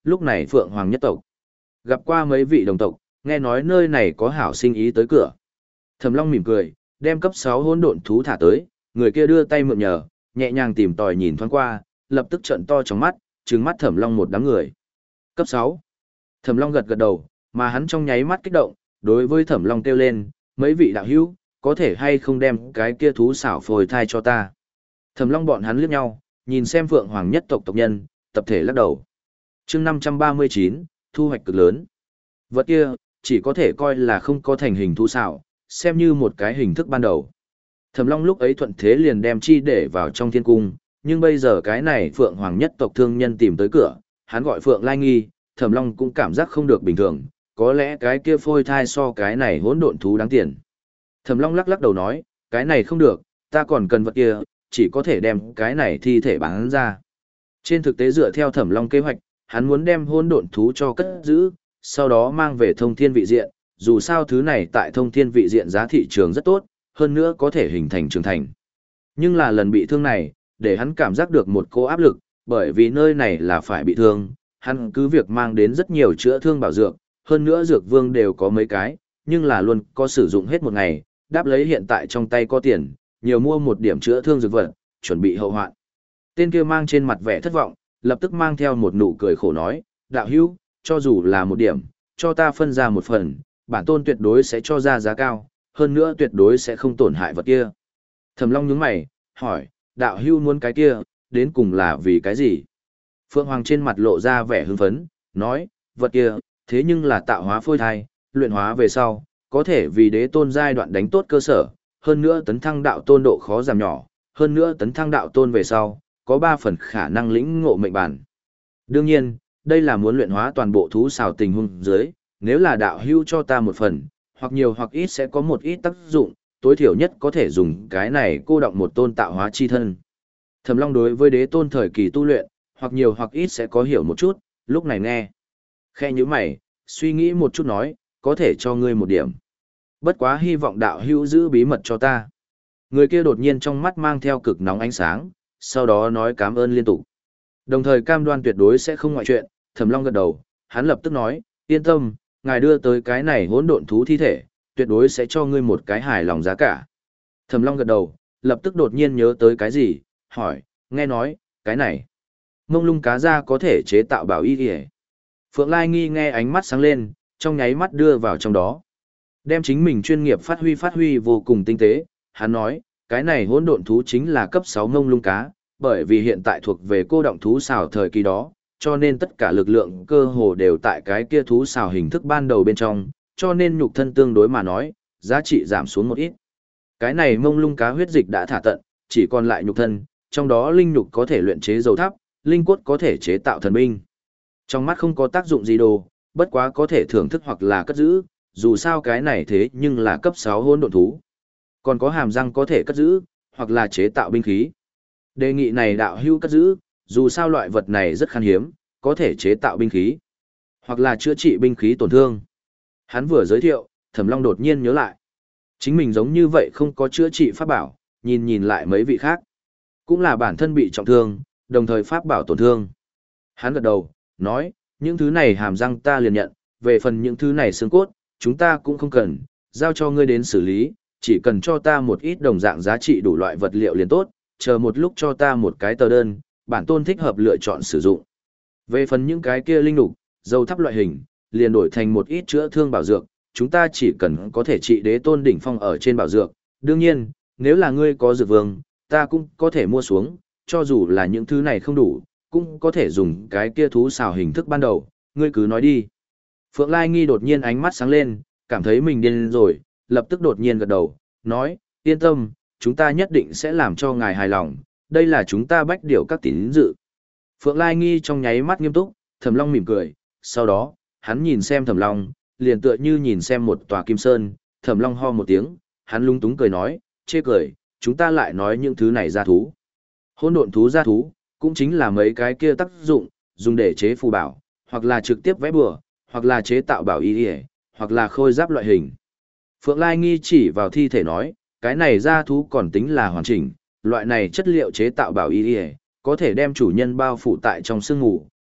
lúc này Phượng Hoàng nhất tộc. Gặp qua mấy vị đồng tộc, nghe nói nơi này có hảo sinh ý tới cửa. Thẩm Long mỉm cười, đem cấp sáu hỗn độn thú thả tới, người kia đưa tay mượn nhờ, nhẹ nhàng tìm tòi nhìn thoáng qua, lập tức trợn to trong mắt, trừng mắt Thẩm Long một đám người. Cấp sáu. Thẩm Long gật gật đầu, mà hắn trong nháy mắt kích động, đối với Thẩm Long kêu lên, mấy vị đạo hữu, có thể hay không đem cái kia thú xảo phôi thai cho ta. Thẩm Long bọn hắn liếc nhau, nhìn xem Phượng Hoàng nhất tộc tộc nhân, tập thể lắc đầu. Chương năm trăm ba mươi chín, thu hoạch cực lớn. Vật kia, chỉ có thể coi là không có thành hình thú xảo, xem như một cái hình thức ban đầu. Thẩm Long lúc ấy thuận thế liền đem chi để vào trong thiên cung, nhưng bây giờ cái này Phượng Hoàng nhất tộc thương nhân tìm tới cửa, hắn gọi Phượng Lai Nghi, Thẩm Long cũng cảm giác không được bình thường, có lẽ cái kia phôi thai so cái này hỗn độn thú đáng tiền. Thẩm Long lắc lắc đầu nói, cái này không được, ta còn cần vật kia, chỉ có thể đem cái này thi thể bán ra. Trên thực tế dựa theo Thẩm Long kế hoạch, hắn muốn đem hỗn độn thú cho cất giữ, sau đó mang về thông thiên vị diện, dù sao thứ này tại thông thiên vị diện giá thị trường rất tốt, hơn nữa có thể hình thành trưởng thành. Nhưng là lần bị thương này, để hắn cảm giác được một cô áp lực, bởi vì nơi này là phải bị thương, hắn cứ việc mang đến rất nhiều chữa thương bảo dược, hơn nữa dược vương đều có mấy cái, nhưng là luôn có sử dụng hết một ngày, đáp lấy hiện tại trong tay có tiền, nhiều mua một điểm chữa thương dược vật, chuẩn bị hậu hoạn. Tên kia mang trên mặt vẻ thất vọng, lập tức mang theo một nụ cười khổ nói, đạo hữu, cho dù là một điểm, cho ta phân ra một phần, bản tôn tuyệt đối sẽ cho ra giá cao, hơn nữa tuyệt đối sẽ không tổn hại vật kia. Thẩm Long nhướng mày, hỏi, đạo hữu muốn cái kia, đến cùng là vì cái gì? Phượng Hoàng trên mặt lộ ra vẻ hưng phấn, nói, vật kia, thế nhưng là tạo hóa phôi thai, luyện hóa về sau, có thể vì đế tôn giai đoạn đánh tốt cơ sở, hơn nữa tấn thăng đạo tôn độ khó giảm nhỏ, hơn nữa tấn thăng đạo tôn về sau, có ba phần khả năng lĩnh ngộ mệnh bản. Đương nhiên, đây là muốn luyện hóa toàn bộ thú xào tình huống dưới, nếu là đạo hữu cho ta một phần, hoặc nhiều hoặc ít sẽ có một ít tác dụng, tối thiểu nhất có thể dùng cái này cô động một tôn tạo hóa chi thân. Thẩm Long đối với đế tôn thời kỳ tu luyện, hoặc nhiều hoặc ít sẽ có hiểu một chút, lúc này nghe. Khe như mày, suy nghĩ một chút nói, có thể cho ngươi một điểm. Bất quá hy vọng đạo hữu giữ bí mật cho ta. Người kia đột nhiên trong mắt mang theo cực nóng ánh sáng, sau đó nói cảm ơn liên tục. Đồng thời cam đoan tuyệt đối sẽ không ngoại chuyện, Thẩm Long gật đầu, hắn lập tức nói, yên tâm, ngài đưa tới cái này hỗn độn thú thi thể, tuyệt đối sẽ cho ngươi một cái hài lòng giá cả. Thẩm Long gật đầu, lập tức đột nhiên nhớ tới cái gì, hỏi, nghe nói, cái này, mông lung cá da có thể chế tạo bảo y kìa. Phượng Lai Nghi nghe ánh mắt sáng lên, trong nháy mắt đưa vào trong đó. Đem chính mình chuyên nghiệp phát huy phát huy vô cùng tinh tế, hắn nói, cái này hỗn độn thú chính là cấp sáu mông lung cá, bởi vì hiện tại thuộc về cô động thú xào thời kỳ đó, cho nên tất cả lực lượng cơ hồ đều tại cái kia thú xào hình thức ban đầu bên trong, cho nên nhục thân tương đối mà nói, giá trị giảm xuống một ít. Cái này mông lung cá huyết dịch đã thả tận, chỉ còn lại nhục thân, trong đó linh nhục có thể luyện chế dầu thắp, linh cốt có thể chế tạo thần binh. Trong mắt không có tác dụng gì đồ, bất quá có thể thưởng thức hoặc là cất giữ, dù sao cái này thế nhưng là cấp sáu hỗn độn thú. Còn có hàm răng có thể cất giữ, hoặc là chế tạo binh khí. Đề nghị này đạo hữu cất giữ, dù sao loại vật này rất khan hiếm, có thể chế tạo binh khí, hoặc là chữa trị binh khí tổn thương. Hắn vừa giới thiệu, Thẩm Long đột nhiên nhớ lại. Chính mình giống như vậy không có chữa trị pháp bảo, nhìn nhìn lại mấy vị khác. Cũng là bản thân bị trọng thương, đồng thời pháp bảo tổn thương. Hắn gật đầu, nói, những thứ này hàm răng ta liền nhận, về phần những thứ này xương cốt, chúng ta cũng không cần, giao cho ngươi đến xử lý, chỉ cần cho ta một ít đồng dạng giá trị đủ loại vật liệu liền tốt, chờ một lúc cho ta một cái tờ đơn, bản tôn thích hợp lựa chọn sử dụng. Về phần những cái kia linh đục, dầu thắp loại hình, liền đổi thành một ít chữa thương bảo dược, chúng ta chỉ cần có thể trị đế tôn đỉnh phong ở trên bảo dược. Đương nhiên, nếu là ngươi có dược vương, ta cũng có thể mua xuống, cho dù là những thứ này không đủ, cũng có thể dùng cái kia thú xào hình thức ban đầu, ngươi cứ nói đi. Phượng Lai Nghi đột nhiên ánh mắt sáng lên, cảm thấy mình điên rồi, lập tức đột nhiên gật đầu, nói, yên tâm, chúng ta nhất định sẽ làm cho ngài hài lòng, đây là chúng ta bách điều các tín dự. Phượng Lai Nghi trong nháy mắt nghiêm túc, Thẩm Long mỉm cười, sau đó, hắn nhìn xem Thẩm Long, liền tựa như nhìn xem một tòa kim sơn, Thẩm Long ho một tiếng, hắn lung túng cười nói, chê cười, chúng ta lại nói những thứ này ra thú. Hỗn độn thú ra thú, cũng chính là mấy cái kia tác dụng, dùng để chế phù bảo, hoặc là trực tiếp vẽ bừa, hoặc là chế tạo bảo y y, hoặc là khôi giáp loại hình. Phượng Lai Nghi chỉ vào thi thể nói, cái này ra thú còn tính là hoàn chỉnh, loại này chất liệu chế tạo bảo y y, có thể đem chủ nhân bao phủ tại trong sương ngủ,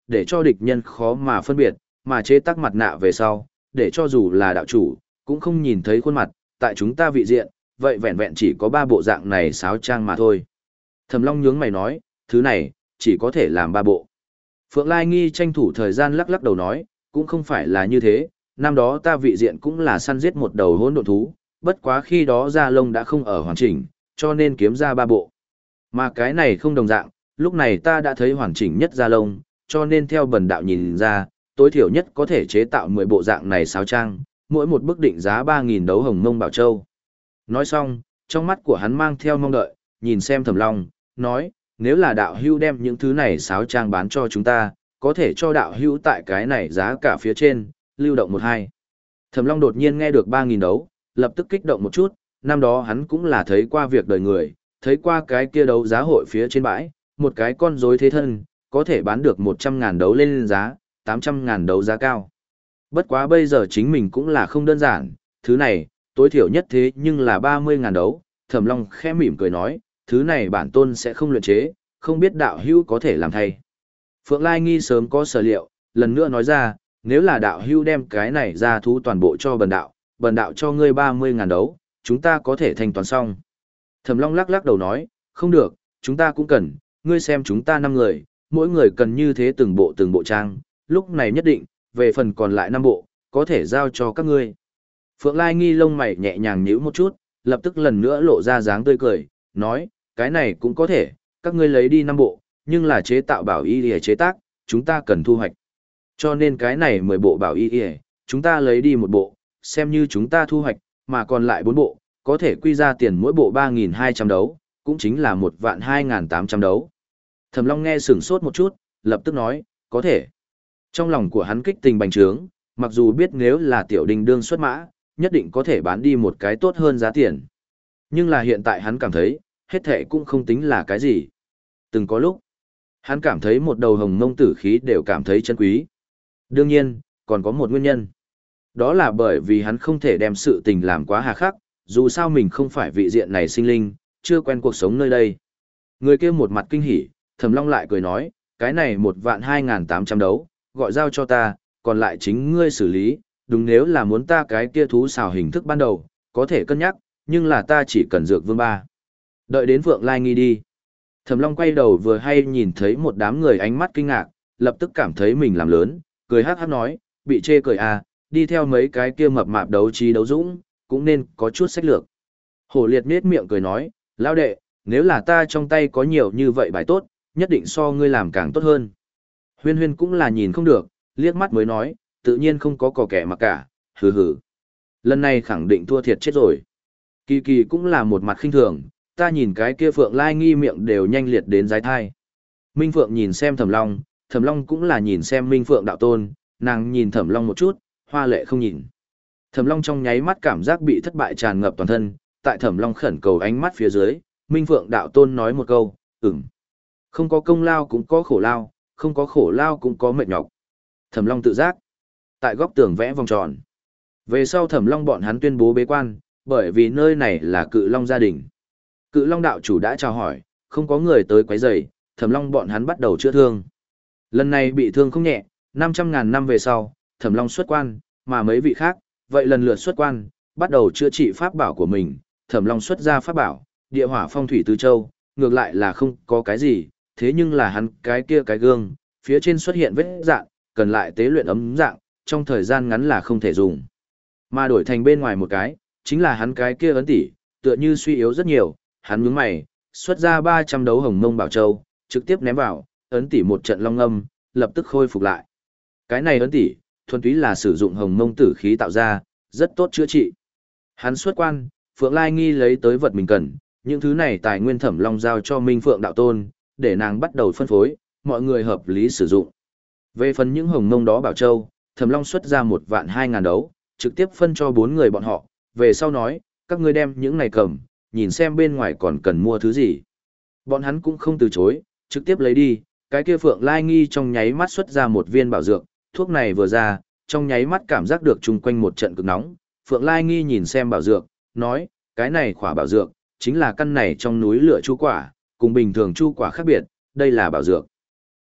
để cho địch nhân khó mà phân biệt, mà chế tác mặt nạ về sau, để cho dù là đạo chủ, cũng không nhìn thấy khuôn mặt, tại chúng ta vị diện, vậy vẹn vẹn chỉ có ba bộ dạng này sáo trang mà thôi. Thẩm Long nhướng mày nói, thứ này, chỉ có thể làm ba bộ. Phượng Lai Nghi tranh thủ thời gian lắc lắc đầu nói, cũng không phải là như thế, năm đó ta vị diện cũng là săn giết một đầu hỗn độn thú, bất quá khi đó da lông đã không ở hoàn chỉnh, cho nên kiếm ra ba bộ. Mà cái này không đồng dạng, lúc này ta đã thấy hoàn chỉnh nhất da lông, cho nên theo bần đạo nhìn ra, tối thiểu nhất có thể chế tạo mười bộ dạng này sáo trang, mỗi một bức định giá ba nghìn đấu hồng mông bảo châu. Nói xong, trong mắt của hắn mang theo mong đợi, nhìn xem Thẩm Long, nói, nếu là đạo hưu đem những thứ này sáo trang bán cho chúng ta, có thể cho đạo hưu tại cái này giá cả phía trên, lưu động một hai. Thẩm Long đột nhiên nghe được ba nghìn đấu, lập tức kích động một chút, năm đó hắn cũng là thấy qua việc đời người, thấy qua cái kia đấu giá hội phía trên bãi, một cái con rối thế thân, có thể bán được một trăm ngàn đấu lên giá, tám trăm ngàn đấu giá cao. Bất quá bây giờ chính mình cũng là không đơn giản, thứ này, tối thiểu nhất thế nhưng là ba mươi ngàn đấu, Thẩm Long khẽ mỉm cười nói, thứ này bản tôn sẽ không luyện chế, không biết đạo hữu có thể làm thay. Phượng Lai Nghi sớm có sở liệu, lần nữa nói ra, nếu là đạo hữu đem cái này ra thú toàn bộ cho bần đạo, bần đạo cho ngươi ba mươi ngàn đấu, chúng ta có thể thanh toán xong. Thẩm Long lắc lắc đầu nói, không được, chúng ta cũng cần, ngươi xem chúng ta năm người, mỗi người cần như thế từng bộ từng bộ trang, lúc này nhất định, về phần còn lại năm bộ, có thể giao cho các ngươi. Phượng Lai Nghi lông mày nhẹ nhàng nhíu một chút, lập tức lần nữa lộ ra dáng tươi cười, nói, cái này cũng có thể, các ngươi lấy đi năm bộ, nhưng là chế tạo bảo y để chế tác, chúng ta cần thu hoạch. Cho nên cái này mười bộ bảo y để, chúng ta lấy đi một bộ, xem như chúng ta thu hoạch, mà còn lại bốn bộ, có thể quy ra tiền mỗi bộ ba nghìn hai trăm đấu, cũng chính là một vạn hai nghìn tám trăm đấu. Thẩm Long nghe sửng sốt một chút, lập tức nói, có thể. Trong lòng của hắn kích tình bành trướng, mặc dù biết nếu là tiểu đình đương xuất mã, nhất định có thể bán đi một cái tốt hơn giá tiền. Nhưng là hiện tại hắn cảm thấy, hết thệ cũng không tính là cái gì. Từng có lúc, hắn cảm thấy một đầu hồng mông tử khí đều cảm thấy chân quý. Đương nhiên, còn có một nguyên nhân. Đó là bởi vì hắn không thể đem sự tình làm quá hà khắc, dù sao mình không phải vị diện này sinh linh, chưa quen cuộc sống nơi đây. Người kia một mặt kinh hỉ, Thẩm Long lại cười nói, cái này một vạn hai nghìn tám trăm đấu, gọi giao cho ta, còn lại chính ngươi xử lý, đúng nếu là muốn ta cái kia thú xào hình thức ban đầu, có thể cân nhắc, nhưng là ta chỉ cần dược vương ba. Đợi đến Phượng Lai Nghi đi. Thẩm Long quay đầu vừa hay nhìn thấy một đám người ánh mắt kinh ngạc, lập tức cảm thấy mình làm lớn, cười hát hát nói, bị chê cười à, đi theo mấy cái kia mập mạp đấu trí đấu dũng, cũng nên có chút sách lược. Hổ liệt nết miệng cười nói, lão đệ, nếu là ta trong tay có nhiều như vậy bài tốt, nhất định so ngươi làm càng tốt hơn. Huyên huyên cũng là nhìn không được, liếc mắt mới nói, tự nhiên không có cò kẻ mà cả, hừ hừ. Lần này khẳng định thua thiệt chết rồi. Kỳ kỳ cũng là một mặt khinh thường, ta nhìn cái kia Phượng Lai Nghi miệng đều nhanh liệt đến giái thai. Minh Phượng nhìn xem Thẩm Long, Thẩm Long cũng là nhìn xem Minh Phượng đạo tôn, nàng nhìn Thẩm Long một chút, hoa lệ không nhìn. Thẩm Long trong nháy mắt cảm giác bị thất bại tràn ngập toàn thân, tại Thẩm Long khẩn cầu ánh mắt phía dưới, Minh Phượng đạo tôn nói một câu, ừm. Không có công lao cũng có khổ lao, không có khổ lao cũng có mệt nhọc. Thẩm Long tự giác. Tại góc tường vẽ vòng tròn. Về sau Thẩm Long bọn hắn tuyên bố bế quan, bởi vì nơi này là Cự Long gia đình. Cự Long đạo chủ đã chào hỏi, không có người tới quấy rầy, Thẩm Long bọn hắn bắt đầu chữa thương. Lần này bị thương không nhẹ, năm trăm ngàn năm về sau, Thẩm Long xuất quan, mà mấy vị khác, vậy lần lượt xuất quan, bắt đầu chữa trị pháp bảo của mình. Thẩm Long xuất ra pháp bảo, địa hỏa phong thủy tứ châu, ngược lại là không có cái gì, thế nhưng là hắn cái kia cái gương, phía trên xuất hiện vết dạng, cần lại tế luyện ấm dạng, trong thời gian ngắn là không thể dùng. Mà đổi thành bên ngoài một cái, chính là hắn cái kia ấn tỷ, tựa như suy yếu rất nhiều, hắn nhướng mày, xuất ra ba trăm đấu hồng mông bảo châu, trực tiếp ném vào, ấn tỷ một trận long âm, lập tức khôi phục lại. Cái này ấn tỷ, thuần túy là sử dụng hồng mông tử khí tạo ra, rất tốt chữa trị. Hắn xuất quan, Phượng Lai Nghi lấy tới vật mình cần, những thứ này tài nguyên Thẩm Long giao cho Minh Phượng đạo tôn, để nàng bắt đầu phân phối, mọi người hợp lý sử dụng. Về phần những hồng mông đó bảo châu, Thẩm Long xuất ra một vạn hai ngàn đấu, trực tiếp phân cho bốn người bọn họ, về sau nói, các ngươi đem những này cầm, nhìn xem bên ngoài còn cần mua thứ gì. Bọn hắn cũng không từ chối, trực tiếp lấy đi, cái kia Phượng Lai Nghi trong nháy mắt xuất ra một viên bảo dược, thuốc này vừa ra, trong nháy mắt cảm giác được chung quanh một trận cực nóng, Phượng Lai Nghi nhìn xem bảo dược, nói, cái này khỏa bảo dược, chính là căn này trong núi lửa chu quả, cùng bình thường chu quả khác biệt, đây là bảo dược.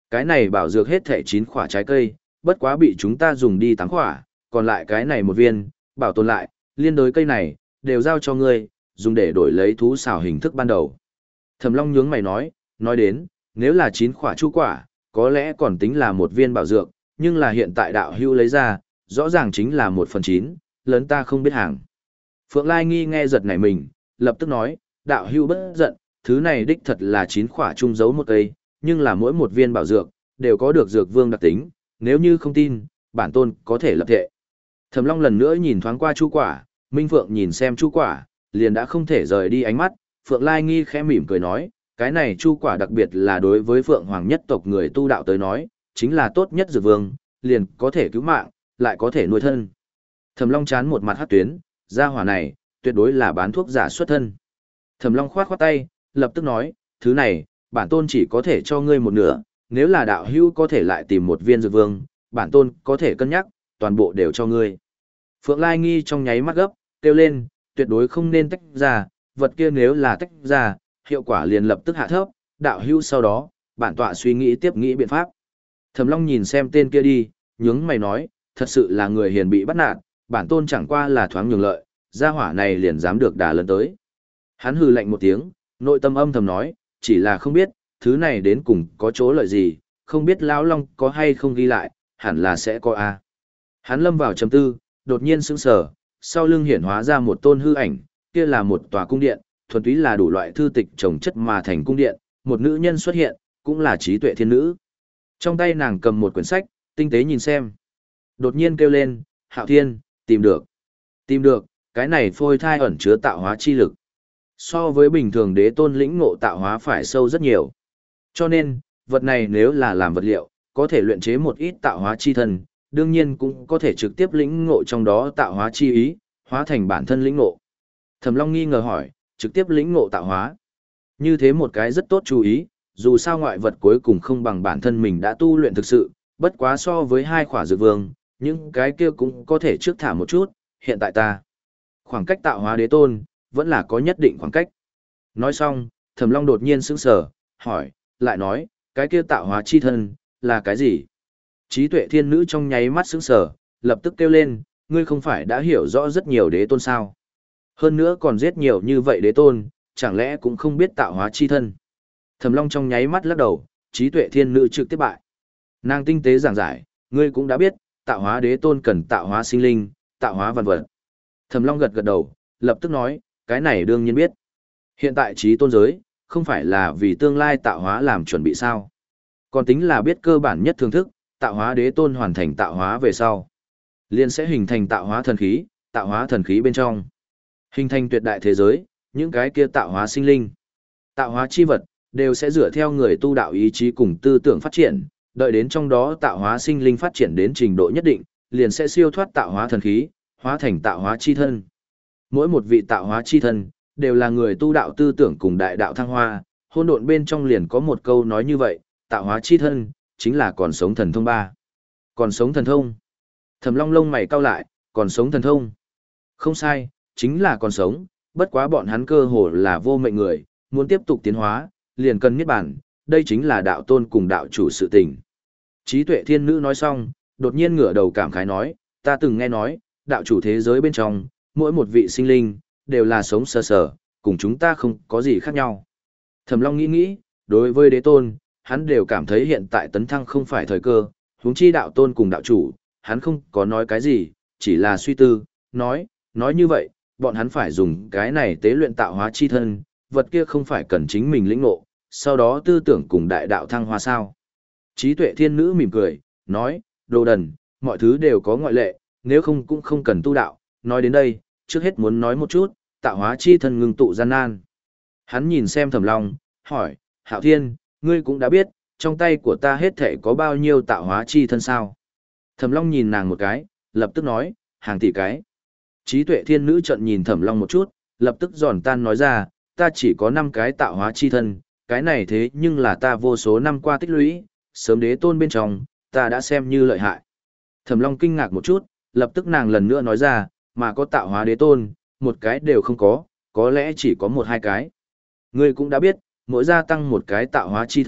Cái này bảo dược hết thể chín quả trái cây, bất quá bị chúng ta dùng đi tám quả, còn lại cái này một viên, bảo tồn lại, liên đối cây này, đều giao cho ngươi, dùng để đổi lấy thú xào hình thức ban đầu. Thẩm Long nhướng mày nói, nói đến, nếu là chín quả chu quả, có lẽ còn tính là một viên bảo dược, nhưng là hiện tại đạo hưu lấy ra, rõ ràng chính là một phần chín, lớn ta không biết hàng. Phượng Lai nghi nghe giật nảy mình, lập tức nói, đạo hưu bất giận, thứ này đích thật là chín quả chung giấu một cây, nhưng là mỗi một viên bảo dược, đều có được dược vương đặc tính, nếu như không tin, bản tôn có thể lập thệ. Thẩm Long lần nữa nhìn thoáng qua chu quả, Minh Phượng nhìn xem chu quả, liền đã không thể rời đi ánh mắt, Phượng Lai nghi khẽ mỉm cười nói, cái này chu quả đặc biệt là đối với Phượng Hoàng nhất tộc người tu đạo tới nói, chính là tốt nhất dược vương, liền có thể cứu mạng, lại có thể nuôi thân. Thẩm Long chán một mặt hắc tuyến, gia hỏa này, tuyệt đối là bán thuốc giả xuất thân. Thẩm Long khoát khoát tay, lập tức nói, thứ này, bản tôn chỉ có thể cho ngươi một nửa, nếu là đạo hữu có thể lại tìm một viên dược vương, bản tôn có thể cân nhắc, toàn bộ đều cho ngươi. Phượng Lai nghi trong nháy mắt gấp, kêu lên, tuyệt đối không nên tách ra, vật kia nếu là tách ra, hiệu quả liền lập tức hạ thấp, đạo hữu sau đó, bản tọa suy nghĩ tiếp nghĩ biện pháp. Thẩm Long nhìn xem tên kia đi, nhướng mày nói, thật sự là người hiền bị bắt nạt, bản tôn chẳng qua là thoáng nhường lợi, gia hỏa này liền dám được đà lớn tới. Hắn hừ lạnh một tiếng, nội tâm âm thầm nói, chỉ là không biết, thứ này đến cùng có chỗ lợi gì, không biết Lão Long có hay không ghi lại, hẳn là sẽ có a. Hắn lâm vào trầm tư, đột nhiên sững sờ, sau lưng hiển hóa ra một tôn hư ảnh, kia là một tòa cung điện, thuần túy là đủ loại thư tịch trồng chất mà thành cung điện, một nữ nhân xuất hiện, cũng là trí tuệ thiên nữ. Trong tay nàng cầm một quyển sách, tinh tế nhìn xem. Đột nhiên kêu lên, Hạo Thiên, tìm được. Tìm được, cái này phôi thai ẩn chứa tạo hóa chi lực. So với bình thường đế tôn lĩnh ngộ tạo hóa phải sâu rất nhiều. Cho nên, vật này nếu là làm vật liệu, có thể luyện chế một ít tạo hóa chi thân, đương nhiên cũng có thể trực tiếp lĩnh ngộ trong đó tạo hóa chi ý, hóa thành bản thân lĩnh ngộ. Thẩm Long nghi ngờ hỏi, trực tiếp lĩnh ngộ tạo hóa. Như thế một cái rất tốt chú ý, dù sao ngoại vật cuối cùng không bằng bản thân mình đã tu luyện thực sự, bất quá so với hai khỏa dược vương, những cái kia cũng có thể trước thả một chút, hiện tại ta. Khoảng cách tạo hóa đế tôn, vẫn là có nhất định khoảng cách. Nói xong, Thẩm Long đột nhiên sững sờ, hỏi, lại nói, cái kia tạo hóa chi thân, là cái gì? Trí tuệ thiên nữ trong nháy mắt sững sờ, lập tức kêu lên, ngươi không phải đã hiểu rõ rất nhiều đế tôn sao? Hơn nữa còn giết nhiều như vậy đế tôn, chẳng lẽ cũng không biết tạo hóa chi thân? Thẩm Long trong nháy mắt lắc đầu, trí tuệ thiên nữ trực tiếp bại. Nàng tinh tế giảng giải, ngươi cũng đã biết, tạo hóa đế tôn cần tạo hóa sinh linh, tạo hóa vạn vật. Thẩm Long gật gật đầu, lập tức nói, cái này đương nhiên biết. Hiện tại trí tôn giới, không phải là vì tương lai tạo hóa làm chuẩn bị sao? Còn tính là biết cơ bản nhất thưởng thức, tạo hóa đế tôn hoàn thành tạo hóa về sau. Liền sẽ hình thành tạo hóa thần khí, tạo hóa thần khí bên trong. Hình thành tuyệt đại thế giới, những cái kia tạo hóa sinh linh. Tạo hóa chi vật, đều sẽ dựa theo người tu đạo ý chí cùng tư tưởng phát triển, đợi đến trong đó tạo hóa sinh linh phát triển đến trình độ nhất định, liền sẽ siêu thoát tạo hóa thần khí, hóa thành tạo hóa chi thân. Mỗi một vị tạo hóa chi thân, đều là người tu đạo tư tưởng cùng đại đạo thăng hoa, hôn độn bên trong liền có một câu nói như vậy, tạo hóa chi thân, chính là còn sống thần thông ba. Còn sống thần thông. Thẩm Long lông mày cau lại, còn sống thần thông. Không sai, chính là còn sống, bất quá bọn hắn cơ hồ là vô mệnh người, muốn tiếp tục tiến hóa, liền cần niết bàn, đây chính là đạo tôn cùng đạo chủ sự tình. Trí tuệ thiên nữ nói xong, đột nhiên ngửa đầu cảm khái nói, ta từng nghe nói, đạo chủ thế giới bên trong, mỗi một vị sinh linh, đều là sống sờ sờ, cùng chúng ta không có gì khác nhau. Thẩm Long nghĩ nghĩ, đối với đế tôn, hắn đều cảm thấy hiện tại tấn thăng không phải thời cơ, huống chi đạo tôn cùng đạo chủ, hắn không có nói cái gì, chỉ là suy tư, nói, nói như vậy, bọn hắn phải dùng cái này tế luyện tạo hóa chi thân, vật kia không phải cần chính mình lĩnh ngộ, sau đó tư tưởng cùng đại đạo thăng hoa sao. Trí tuệ thiên nữ mỉm cười, nói, đồ đần, mọi thứ đều có ngoại lệ, nếu không cũng không cần tu đạo, nói đến đây, trước hết muốn nói một chút, tạo hóa chi thân ngưng tụ gian nan. Hắn nhìn xem Thẩm Long, hỏi, Hạo Thiên, ngươi cũng đã biết, trong tay của ta hết thể có bao nhiêu tạo hóa chi thân sao? Thẩm Long nhìn nàng một cái, lập tức nói, hàng tỷ cái. Trí tuệ thiên nữ trận nhìn Thẩm Long một chút, lập tức giòn tan nói ra, ta chỉ có năm cái tạo hóa chi thân, cái này thế nhưng là ta vô số năm qua tích lũy, sớm đế tôn bên trong, ta đã xem như lợi hại. Thẩm Long kinh ngạc một chút, lập tức nàng lần nữa nói ra, mà có tạo hóa đế tôn, một cái đều không có, có lẽ chỉ có một hai cái. Ngươi cũng đã biết, mỗi gia tăng một cái tạo hóa chi thân,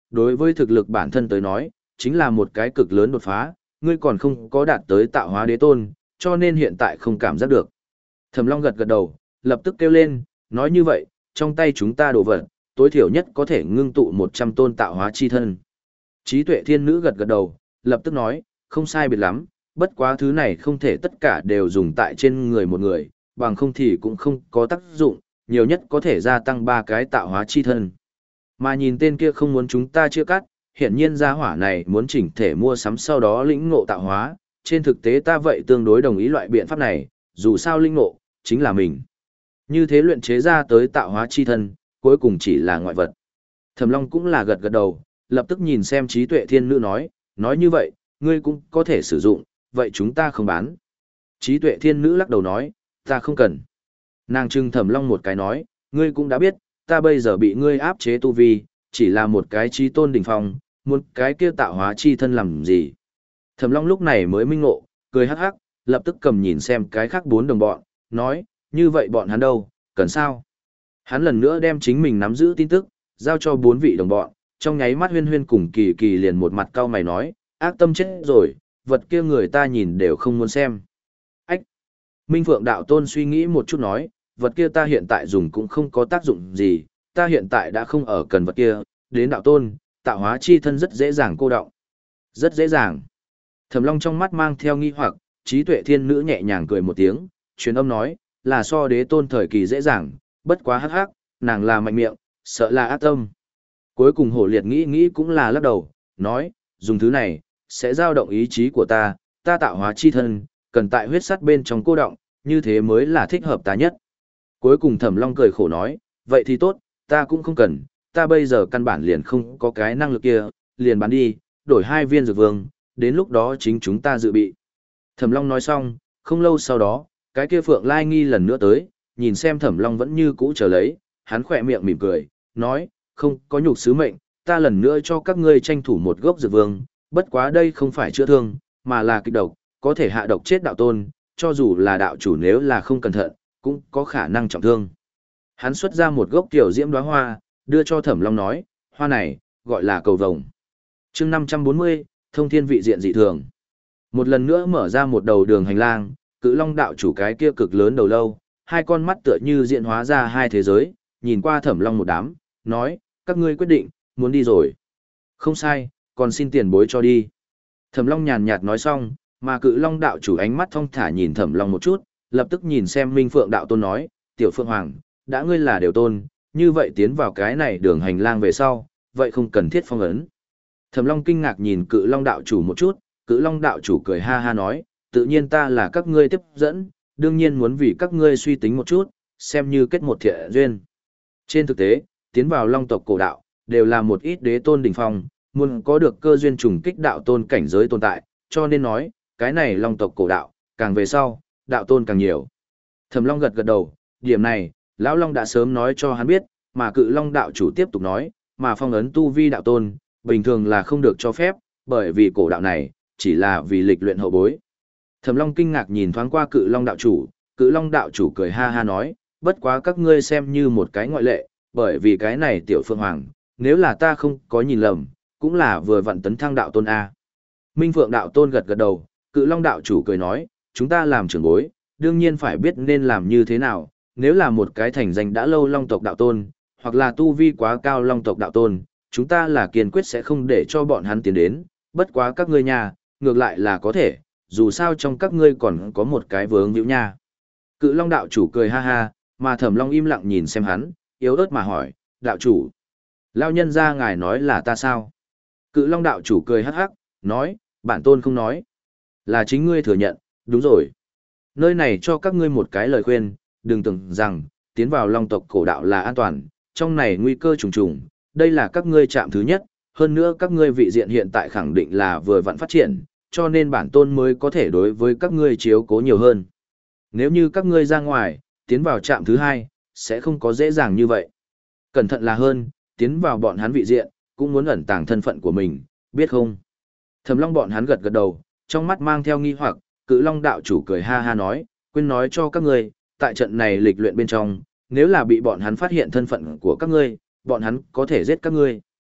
Đối với thực lực bản thân tới nói, chính là một cái cực lớn đột phá, ngươi còn không có đạt tới tạo hóa đế tôn, cho nên hiện tại không cảm giác được. Thẩm Long gật gật đầu, lập tức kêu lên, nói như vậy, trong tay chúng ta đồ vật, tối thiểu nhất có thể ngưng tụ một trăm tôn tạo hóa chi thân. Trí tuệ thiên nữ gật gật đầu, lập tức nói, không sai biệt lắm, bất quá thứ này không thể tất cả đều dùng tại trên người một người, bằng không thì cũng không có tác dụng, nhiều nhất có thể gia tăng ba cái tạo hóa chi thân. Mà nhìn tên kia không muốn chúng ta chia cắt, hiển nhiên gia hỏa này muốn chỉnh thể mua sắm sau đó lĩnh ngộ tạo hóa, trên thực tế ta vậy tương đối đồng ý loại biện pháp này, dù sao lĩnh ngộ, chính là mình. Như thế luyện chế ra tới tạo hóa chi thân, cuối cùng chỉ là ngoại vật. Thẩm Long cũng là gật gật đầu, lập tức nhìn xem trí tuệ thiên nữ nói, nói như vậy, ngươi cũng có thể sử dụng, vậy chúng ta không bán. Trí tuệ thiên nữ lắc đầu nói, ta không cần. Nàng trưng Thẩm Long một cái nói, ngươi cũng đã biết, ta bây giờ bị ngươi áp chế tu vi, chỉ là một cái trí tôn đỉnh phong, một cái kia tạo hóa chi thân làm gì. Thẩm Long lúc này mới minh ngộ, cười hắc hắc, lập tức cầm nhìn xem cái khác bốn đồng bọn, nói, như vậy bọn hắn đâu, cần sao? Hắn lần nữa đem chính mình nắm giữ tin tức, giao cho bốn vị đồng bọn, trong nháy mắt Huyên Huyên cùng Kỳ Kỳ liền một mặt cau mày nói, ác tâm chết rồi, vật kia người ta nhìn đều không muốn xem. Ách! Minh Phượng Đạo Tôn suy nghĩ một chút nói, vật kia ta hiện tại dùng cũng không có tác dụng gì, ta hiện tại đã không ở cần vật kia, đến Đạo Tôn, tạo hóa chi thân rất dễ dàng cô đọng. Rất dễ dàng. Thẩm Long trong mắt mang theo nghi hoặc, trí tuệ thiên nữ nhẹ nhàng cười một tiếng, truyền âm nói, là so đế tôn thời kỳ dễ dàng, bất quá hắc hắc, nàng là mạnh miệng, sợ là ác tâm. Cuối cùng hổ liệt nghĩ nghĩ cũng là lắc đầu, nói, dùng thứ này, sẽ dao động ý chí của ta, ta tạo hóa chi thân, cần tại huyết sắt bên trong cô động, như thế mới là thích hợp ta nhất. Cuối cùng Thẩm Long cười khổ nói, vậy thì tốt, ta cũng không cần, ta bây giờ căn bản liền không có cái năng lực kia, liền bán đi, đổi hai viên dược vương, đến lúc đó chính chúng ta dự bị. Thẩm Long nói xong, không lâu sau đó, cái kia Phượng Lai Nghi lần nữa tới, nhìn xem Thẩm Long vẫn như cũ chờ lấy, hắn khỏe miệng mỉm cười, nói, không có nhục sứ mệnh, ta lần nữa cho các ngươi tranh thủ một gốc dược vương, bất quá đây không phải chữa thương, mà là kịch độc, có thể hạ độc chết đạo tôn, cho dù là đạo chủ nếu là không cẩn thận, cũng có khả năng trọng thương. Hắn xuất ra một gốc tiểu diễm đóa hoa, đưa cho Thẩm Long nói, hoa này, gọi là cầu vồng. chương năm trăm bốn mươi, thông thiên vị diện dị thường. Một lần nữa mở ra một đầu đường hành lang, Cự Long đạo chủ cái kia cực lớn đầu lâu, hai con mắt tựa như diện hóa ra hai thế giới, nhìn qua Thẩm Long một đám, nói, các ngươi quyết định, muốn đi rồi. Không sai, còn xin tiền bối cho đi. Thẩm Long nhàn nhạt nói xong, mà Cự Long đạo chủ ánh mắt thong thả nhìn Thẩm Long một chút, lập tức nhìn xem Minh Phượng đạo tôn nói, tiểu Phượng Hoàng, đã ngươi là đều tôn, như vậy tiến vào cái này đường hành lang về sau, vậy không cần thiết phong ấn. Thẩm Long kinh ngạc nhìn Cự Long đạo chủ một chút, Cự Long đạo chủ cười ha ha nói, tự nhiên ta là các ngươi tiếp dẫn, đương nhiên muốn vì các ngươi suy tính một chút, xem như kết một thiện duyên. Trên thực tế, tiến vào Long tộc cổ đạo, đều là một ít đế tôn đỉnh phong, muốn có được cơ duyên trùng kích đạo tôn cảnh giới tồn tại, cho nên nói, cái này Long tộc cổ đạo, càng về sau, đạo tôn càng nhiều. Thẩm Long gật gật đầu, điểm này, Lão Long đã sớm nói cho hắn biết, mà Cự Long đạo chủ tiếp tục nói, mà phong ấn tu vi đạo tôn, bình thường là không được cho phép, bởi vì cổ đạo này, chỉ là vì lịch luyện hậu bối. Thẩm Long kinh ngạc nhìn thoáng qua Cự Long đạo chủ, Cự Long đạo chủ cười ha ha nói, bất quá các ngươi xem như một cái ngoại lệ, bởi vì cái này tiểu Phượng Hoàng, nếu là ta không có nhìn lầm, cũng là vừa vặn tấn thăng đạo tôn A. Minh Phượng đạo tôn gật gật đầu, Cự Long đạo chủ cười nói, chúng ta làm trưởng bối, đương nhiên phải biết nên làm như thế nào, nếu là một cái thành danh đã lâu Long tộc đạo tôn, hoặc là tu vi quá cao Long tộc đạo tôn, chúng ta là kiên quyết sẽ không để cho bọn hắn tiến đến, bất quá các ngươi nhà, ngược lại là có thể, dù sao trong các ngươi còn có một cái vướng hữu nha. Cự Long đạo chủ cười ha ha, mà Thẩm Long im lặng nhìn xem hắn, yếu ớt mà hỏi, đạo chủ, lao nhân ra ngài nói là ta sao? Cự Long đạo chủ cười hắc hắc, nói, bản tôn không nói, là chính ngươi thừa nhận, đúng rồi. Nơi này cho các ngươi một cái lời khuyên, đừng tưởng rằng, tiến vào Long tộc cổ đạo là an toàn, trong này nguy cơ trùng trùng, đây là các ngươi chạm thứ nhất, hơn nữa các ngươi vị diện hiện tại khẳng định là vừa vặn phát triển, cho nên bản tôn mới có thể đối với các ngươi chiếu cố nhiều hơn. Nếu như các ngươi ra ngoài, tiến vào trạm thứ hai, sẽ không có dễ dàng như vậy. Cẩn thận là hơn, tiến vào bọn hắn vị diện, cũng muốn ẩn tàng thân phận của mình, biết không? Thẩm Long bọn hắn gật gật đầu, trong mắt mang theo nghi hoặc, Cự Long đạo chủ cười ha ha nói, quên nói cho các ngươi, tại trận này lịch luyện bên trong, nếu là bị bọn hắn phát hiện thân phận của các ngươi, bọn hắn có thể giết các ngươi.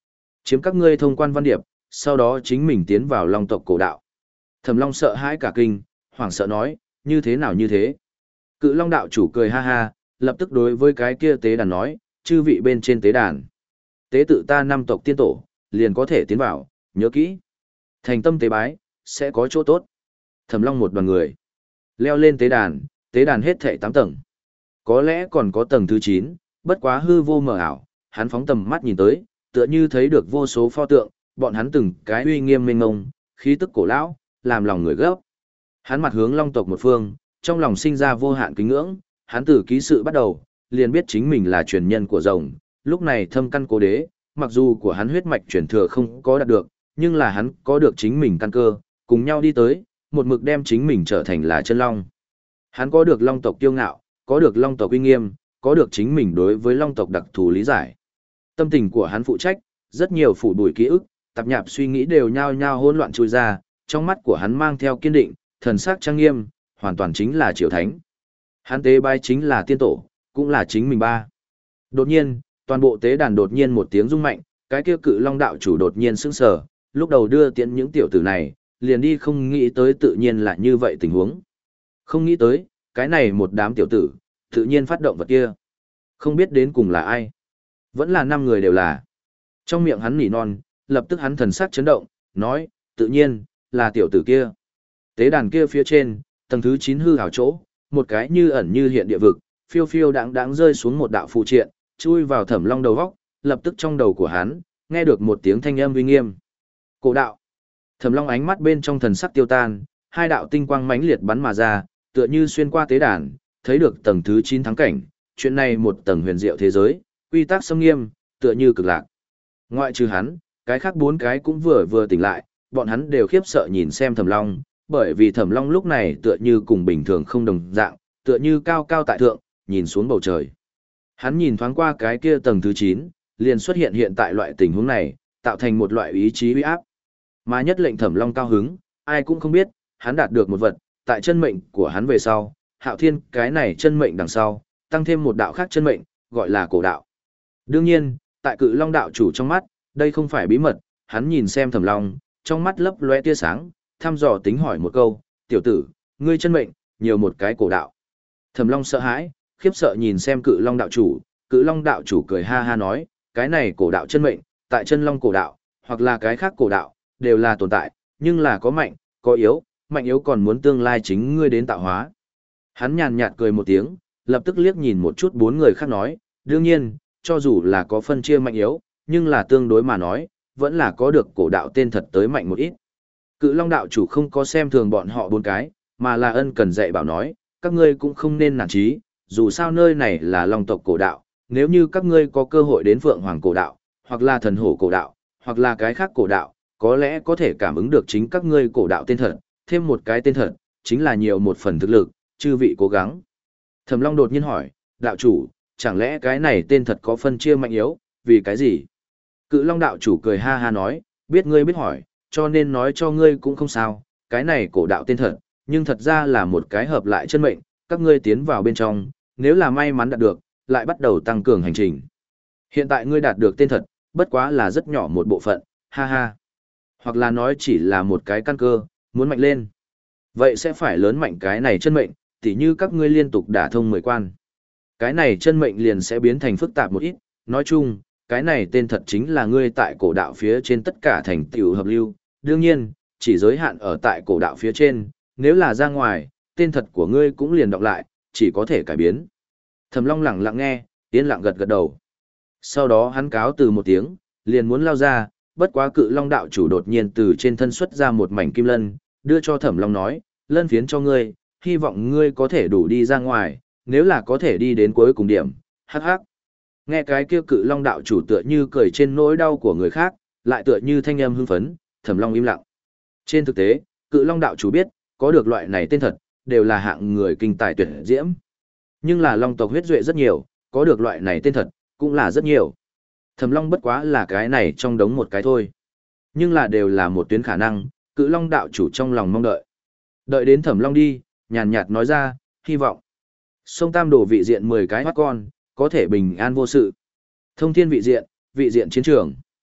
Chiếm các ngươi thông quan văn điệp, sau đó chính mình tiến vào long tộc cổ đạo. Thẩm Long sợ hãi cả kinh, hoảng sợ nói, như thế nào như thế? Cự Long đạo chủ cười ha ha, lập tức đối với cái kia tế đàn nói, chư vị bên trên tế đàn. Tế tự ta năm tộc tiên tổ, liền có thể tiến vào, nhớ kỹ. Thành tâm tế bái, sẽ có chỗ tốt. Thẩm Long một đoàn người, leo lên tế đàn, tế đàn hết thảy tám tầng. Có lẽ còn có tầng thứ chín, bất quá hư vô mờ ảo, hắn phóng tầm mắt nhìn tới, tựa như thấy được vô số pho tượng, bọn hắn từng cái uy nghiêm mênh mông, khí tức cổ lão, làm lòng người gấp. Hắn mặt hướng long tộc một phương, trong lòng sinh ra vô hạn kính ngưỡng, hắn từ ký sự bắt đầu, liền biết chính mình là truyền nhân của rồng, lúc này thâm căn cố đế, mặc dù của hắn huyết mạch truyền thừa không có đạt được, nhưng là hắn có được chính mình căn cơ, cùng nhau đi tới, một mực đem chính mình trở thành là chân long. Hắn có được long tộc kiêu ngạo, có được long tộc uy nghiêm, có được chính mình đối với long tộc đặc thù lý giải. Tâm tình của hắn phụ trách, rất nhiều phủ bụi ký ức, tạp nhạp suy nghĩ đều nhao nhao hỗn loạn trôi ra, trong mắt của hắn mang theo kiên định, thần sắc trang nghiêm, hoàn toàn chính là triều thánh. Hắn tế bái chính là tiên tổ, cũng là chính mình ba. Đột nhiên, toàn bộ tế đàn đột nhiên một tiếng rung mạnh, cái kia cự long đạo chủ đột nhiên sững sờ, lúc đầu đưa tiễn những tiểu tử này, liền đi không nghĩ tới tự nhiên là như vậy tình huống. Không nghĩ tới, cái này một đám tiểu tử, tự nhiên phát động vật kia. Không biết đến cùng là ai. Vẫn là năm người đều là. Trong miệng hắn nỉ non, lập tức hắn thần sắc chấn động, nói, tự nhiên, là tiểu tử kia. Tế đàn kia phía trên, tầng thứ chín hư hào chỗ, một cái như ẩn như hiện địa vực, phiêu phiêu đáng đáng rơi xuống một đạo phụ triện, chui vào Thẩm Long đầu góc, lập tức trong đầu của hắn, nghe được một tiếng thanh âm uy nghiêm. Cổ đạo. Thẩm Long ánh mắt bên trong thần sắc tiêu tan, hai đạo tinh quang mãnh liệt bắn mà ra, tựa như xuyên qua tế đàn, thấy được tầng thứ chín thắng cảnh, chuyện này một tầng huyền diệu thế giới, quy tắc xâm nghiêm, tựa như cực lạc. Ngoại trừ hắn, cái khác bốn cái cũng vừa vừa tỉnh lại, bọn hắn đều khiếp sợ nhìn xem Thẩm Long, bởi vì Thẩm Long lúc này tựa như cùng bình thường không đồng dạng, tựa như cao cao tại thượng, nhìn xuống bầu trời. Hắn nhìn thoáng qua cái kia tầng thứ chín, liền xuất hiện hiện tại loại tình huống này, tạo thành một loại ý chí uy áp. Mà nhất lệnh Thẩm Long cao hứng, ai cũng không biết, hắn đạt được một vật, tại chân mệnh của hắn về sau, Hạo Thiên cái này chân mệnh đằng sau, tăng thêm một đạo khác chân mệnh, gọi là cổ đạo. Đương nhiên, tại Cự Long đạo chủ trong mắt, đây không phải bí mật, hắn nhìn xem Thẩm Long, trong mắt lấp lóe tia sáng, thăm dò tính hỏi một câu, tiểu tử, ngươi chân mệnh, nhiều một cái cổ đạo. Thẩm Long sợ hãi, khiếp sợ nhìn xem Cự Long đạo chủ, Cự Long đạo chủ cười ha ha nói, cái này cổ đạo chân mệnh, tại chân long cổ đạo, hoặc là cái khác cổ đạo, đều là tồn tại, nhưng là có mạnh, có yếu, mạnh yếu còn muốn tương lai chính ngươi đến tạo hóa. Hắn nhàn nhạt cười một tiếng, lập tức liếc nhìn một chút bốn người khác nói, đương nhiên, cho dù là có phân chia mạnh yếu, nhưng là tương đối mà nói, vẫn là có được cổ đạo tên thật tới mạnh một ít. Cự Long đạo chủ không có xem thường bọn họ bốn cái, mà là ân cần dạy bảo nói, các ngươi cũng không nên nản chí, dù sao nơi này là Long tộc cổ đạo, nếu như các ngươi có cơ hội đến Phượng Hoàng cổ đạo, hoặc là thần hổ cổ đạo, hoặc là cái khác cổ đạo, có lẽ có thể cảm ứng được chính các ngươi cổ đạo tên thật, thêm một cái tên thật, chính là nhiều một phần thực lực, chư vị cố gắng. Thẩm Long đột nhiên hỏi, đạo chủ, chẳng lẽ cái này tên thật có phân chia mạnh yếu, vì cái gì? Cự Long đạo chủ cười ha ha nói, biết ngươi biết hỏi, cho nên nói cho ngươi cũng không sao, cái này cổ đạo tên thật, nhưng thật ra là một cái hợp lại chân mệnh, các ngươi tiến vào bên trong, nếu là may mắn đạt được, lại bắt đầu tăng cường hành trình. Hiện tại ngươi đạt được tên thật, bất quá là rất nhỏ một bộ phận, ha ha. Hoặc là nói chỉ là một cái căn cơ, muốn mạnh lên. Vậy sẽ phải lớn mạnh cái này chân mệnh, tỉ như các ngươi liên tục đả thông mười quan. Cái này chân mệnh liền sẽ biến thành phức tạp một ít, nói chung, cái này tên thật chính là ngươi tại cổ đạo phía trên tất cả thành tựu hợp lưu, đương nhiên, chỉ giới hạn ở tại cổ đạo phía trên, nếu là ra ngoài, tên thật của ngươi cũng liền đọc lại, chỉ có thể cải biến. Thẩm Long lặng lặng nghe, yên lặng gật gật đầu. Sau đó hắn cáo từ một tiếng, liền muốn lao ra, bất quá Cự Long đạo chủ đột nhiên từ trên thân xuất ra một mảnh kim lân, đưa cho Thẩm Long nói, lân phiến cho ngươi, hy vọng ngươi có thể đủ đi ra ngoài, nếu là có thể đi đến cuối cùng điểm, hắc hắc. Nghe cái kia Cự Long đạo chủ tựa như cười trên nỗi đau của người khác, lại tựa như thanh âm hưng phấn, Thẩm Long im lặng. Trên thực tế, Cự Long đạo chủ biết, có được loại này tên thật, đều là hạng người kinh tài tuyệt diễm. Nhưng là Long tộc huyết duệ rất nhiều, có được loại này tên thật, cũng là rất nhiều. Thẩm Long bất quá là cái này trong đống một cái thôi. Nhưng là đều là một tuyến khả năng, Cự Long đạo chủ trong lòng mong đợi. Đợi đến Thẩm Long đi, nhàn nhạt nói ra, hy vọng. Sông Tam đổ vị diện mười cái mắt con, có thể bình an vô sự. Thông thiên vị diện, vị diện chiến trường.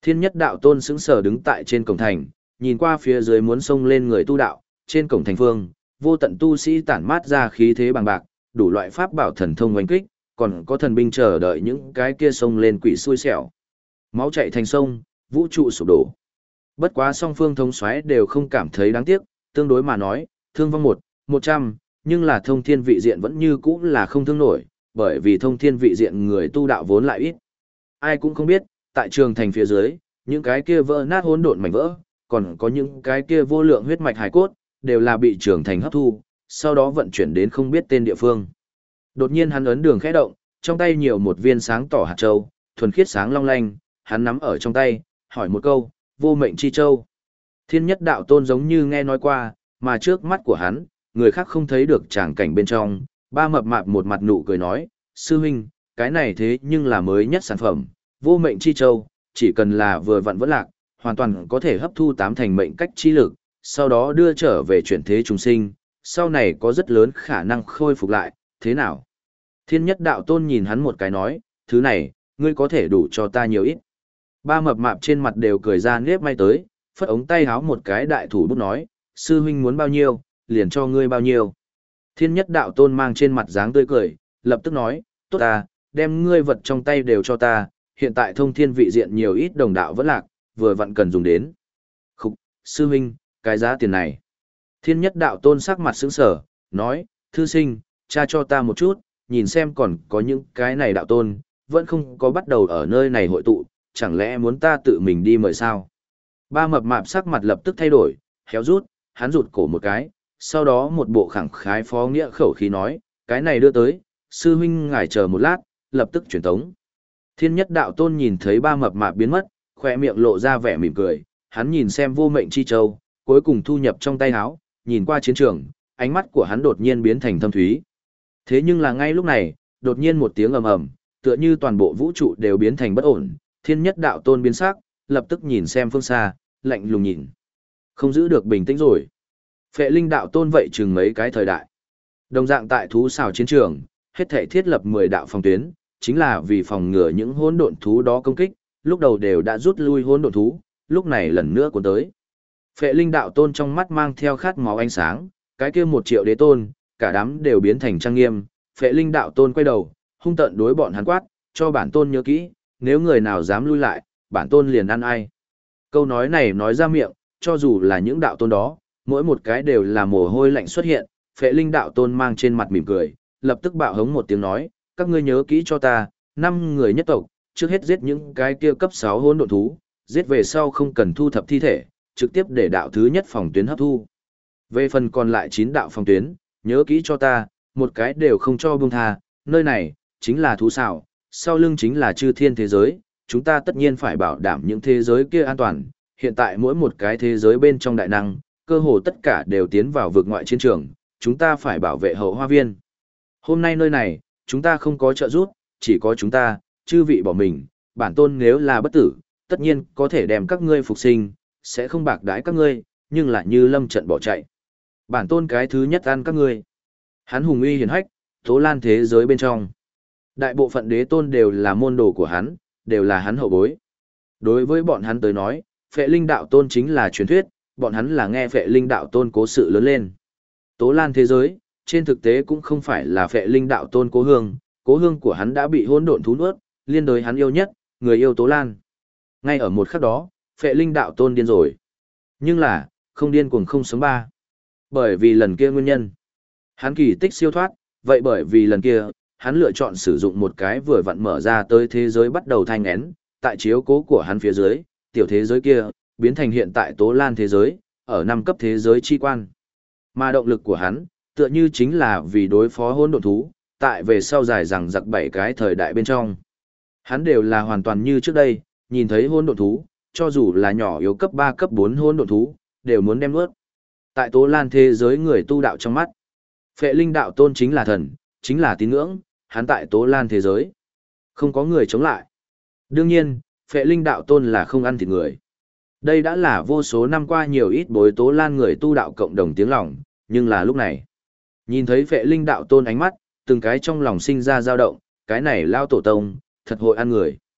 Thiên nhất đạo tôn sững sờ đứng tại trên cổng thành, nhìn qua phía dưới muốn xông lên người tu đạo, trên cổng thành phương, vô tận tu sĩ tản mát ra khí thế bằng bạc, đủ loại pháp bảo thần thông oanh kích, còn có thần binh chờ đợi những cái kia xông lên quỷ xui xẻo. Máu chảy thành sông, vũ trụ sụp đổ. Bất quá song phương thống soái đều không cảm thấy đáng tiếc, tương đối mà nói, thương vong một, một trăm, nhưng là thông thiên vị diện vẫn như cũ là không thương nổi, bởi vì thông thiên vị diện người tu đạo vốn lại ít. Ai cũng không biết, tại trường thành phía dưới, những cái kia vỡ nát hỗn độn mảnh vỡ, còn có những cái kia vô lượng huyết mạch hải cốt, đều là bị trường thành hấp thu, sau đó vận chuyển đến không biết tên địa phương. Đột nhiên hắn ấn đường khẽ động, trong tay nhiều một viên sáng tỏ hạt châu, thuần khiết sáng long lanh, hắn nắm ở trong tay, hỏi một câu, vô mệnh chi châu. Thiên nhất đạo tôn giống như nghe nói qua, mà trước mắt của hắn, người khác không thấy được tràng cảnh bên trong, ba mập mạp một mặt nụ cười nói, sư huynh, cái này thế nhưng là mới nhất sản phẩm, vô mệnh chi châu, chỉ cần là vừa vặn vẫn lạc, hoàn toàn có thể hấp thu tám thành mệnh cách chi lực, sau đó đưa trở về chuyển thế chúng sinh, sau này có rất lớn khả năng khôi phục lại, thế nào? Thiên nhất đạo tôn nhìn hắn một cái nói, thứ này, ngươi có thể đủ cho ta nhiều ít. Ba mập mạp trên mặt đều cười ra nếp may tới, phất ống tay háo một cái đại thủ bút nói, sư huynh muốn bao nhiêu, liền cho ngươi bao nhiêu. Thiên nhất đạo tôn mang trên mặt dáng tươi cười, lập tức nói, tốt ta, đem ngươi vật trong tay đều cho ta, hiện tại thông thiên vị diện nhiều ít đồng đạo vẫn lạc, vừa vặn cần dùng đến. Khúc, sư huynh, cái giá tiền này. Thiên nhất đạo tôn sắc mặt sững sở, nói, thư sinh, cha cho ta một chút, nhìn xem còn có những cái này đạo tôn, vẫn không có bắt đầu ở nơi này hội tụ, chẳng lẽ muốn ta tự mình đi mời sao? Ba mập mạp sắc mặt lập tức thay đổi, héo rút, hắn rụt cổ một cái, sau đó một bộ khẳng khái phó nghĩa khẩu khí nói, cái này đưa tới, sư huynh ngài chờ một lát, lập tức chuyển tống. Thiên nhất đạo tôn nhìn thấy ba mập mạp biến mất, khoe miệng lộ ra vẻ mỉm cười, hắn nhìn xem vô mệnh chi châu, cuối cùng thu nhập trong tay áo, nhìn qua chiến trường, ánh mắt của hắn đột nhiên biến thành thâm thúy. Thế nhưng là ngay lúc này, đột nhiên một tiếng ầm ầm, tựa như toàn bộ vũ trụ đều biến thành bất ổn, thiên nhất đạo tôn biến sắc, lập tức nhìn xem phương xa, lạnh lùng nhìn. Không giữ được bình tĩnh rồi. Phệ linh đạo tôn vậy chừng mấy cái thời đại. Đồng dạng tại thú xào chiến trường, hết thể thiết lập mười đạo phòng tuyến, chính là vì phòng ngừa những hỗn độn thú đó công kích, lúc đầu đều đã rút lui hỗn độn thú, lúc này lần nữa cuốn tới. Phệ linh đạo tôn trong mắt mang theo khát máu ánh sáng, cái kia một triệu đế tôn, cả đám đều biến thành trang nghiêm. Phệ linh đạo tôn quay đầu, hung tợn đối bọn hắn quát, cho bản tôn nhớ kỹ, nếu người nào dám lui lại, bản tôn liền ăn ai. Câu nói này nói ra miệng, cho dù là những đạo tôn đó, mỗi một cái đều là mồ hôi lạnh xuất hiện. Phệ linh đạo tôn mang trên mặt mỉm cười, lập tức bạo hống một tiếng nói, các ngươi nhớ kỹ cho ta, năm người nhất tộc, trước hết giết những cái kia cấp sáu hỗn độn thú, giết về sau không cần thu thập thi thể, trực tiếp để đạo thứ nhất phòng tuyến hấp thu. Về phần còn lại chín đạo phòng tuyến, nhớ kỹ cho ta, một cái đều không cho buông tha, nơi này, chính là thú xảo, sau lưng chính là chư thiên thế giới, chúng ta tất nhiên phải bảo đảm những thế giới kia an toàn, hiện tại mỗi một cái thế giới bên trong đại năng, cơ hồ tất cả đều tiến vào vực ngoại chiến trường, chúng ta phải bảo vệ hậu hoa viên. Hôm nay nơi này, chúng ta không có trợ giúp, chỉ có chúng ta, chư vị bỏ mình, bản tôn nếu là bất tử, tất nhiên có thể đem các ngươi phục sinh, sẽ không bạc đãi các ngươi, nhưng lại như lâm trận bỏ chạy. Bản tôn cái thứ nhất ăn các ngươi. Hắn hùng uy hiển hách, tố lan thế giới bên trong. Đại bộ phận đế tôn đều là môn đồ của hắn, đều là hắn hậu bối. Đối với bọn hắn tới nói, phệ linh đạo tôn chính là truyền thuyết, bọn hắn là nghe phệ linh đạo tôn cố sự lớn lên. Tố lan thế giới, trên thực tế cũng không phải là phệ linh đạo tôn cố hương, cố hương của hắn đã bị hỗn độn thú nuốt, liên đối hắn yêu nhất, người yêu Tố Lan. Ngay ở một khắc đó, phệ linh đạo tôn điên rồi. Nhưng là, không điên cuồng không sống ba. Bởi vì lần kia nguyên nhân. Hắn kỳ tích siêu thoát, vậy bởi vì lần kia, hắn lựa chọn sử dụng một cái vừa vặn mở ra tới thế giới bắt đầu thanh én, tại chiếu cố của hắn phía dưới, tiểu thế giới kia, biến thành hiện tại Tố Lan thế giới, ở năm cấp thế giới chi quan. Mà động lực của hắn, tựa như chính là vì đối phó hỗn độn thú, tại về sau dài rằng giặc bảy cái thời đại bên trong. Hắn đều là hoàn toàn như trước đây, nhìn thấy hỗn độn thú, cho dù là nhỏ yếu cấp ba cấp bốn hỗn độn thú, đều muốn đem nuốt. Tại Tố Lan thế giới người tu đạo trong mắt, phệ linh đạo tôn chính là thần, chính là tín ngưỡng, hắn tại Tố Lan thế giới, không có người chống lại. Đương nhiên, phệ linh đạo tôn là không ăn thịt người. Đây đã là vô số năm qua nhiều ít bối Tố Lan người tu đạo cộng đồng tiếng lòng, nhưng là lúc này, nhìn thấy phệ linh đạo tôn ánh mắt, từng cái trong lòng sinh ra dao động, cái này lao tổ tông, thật hội ăn người.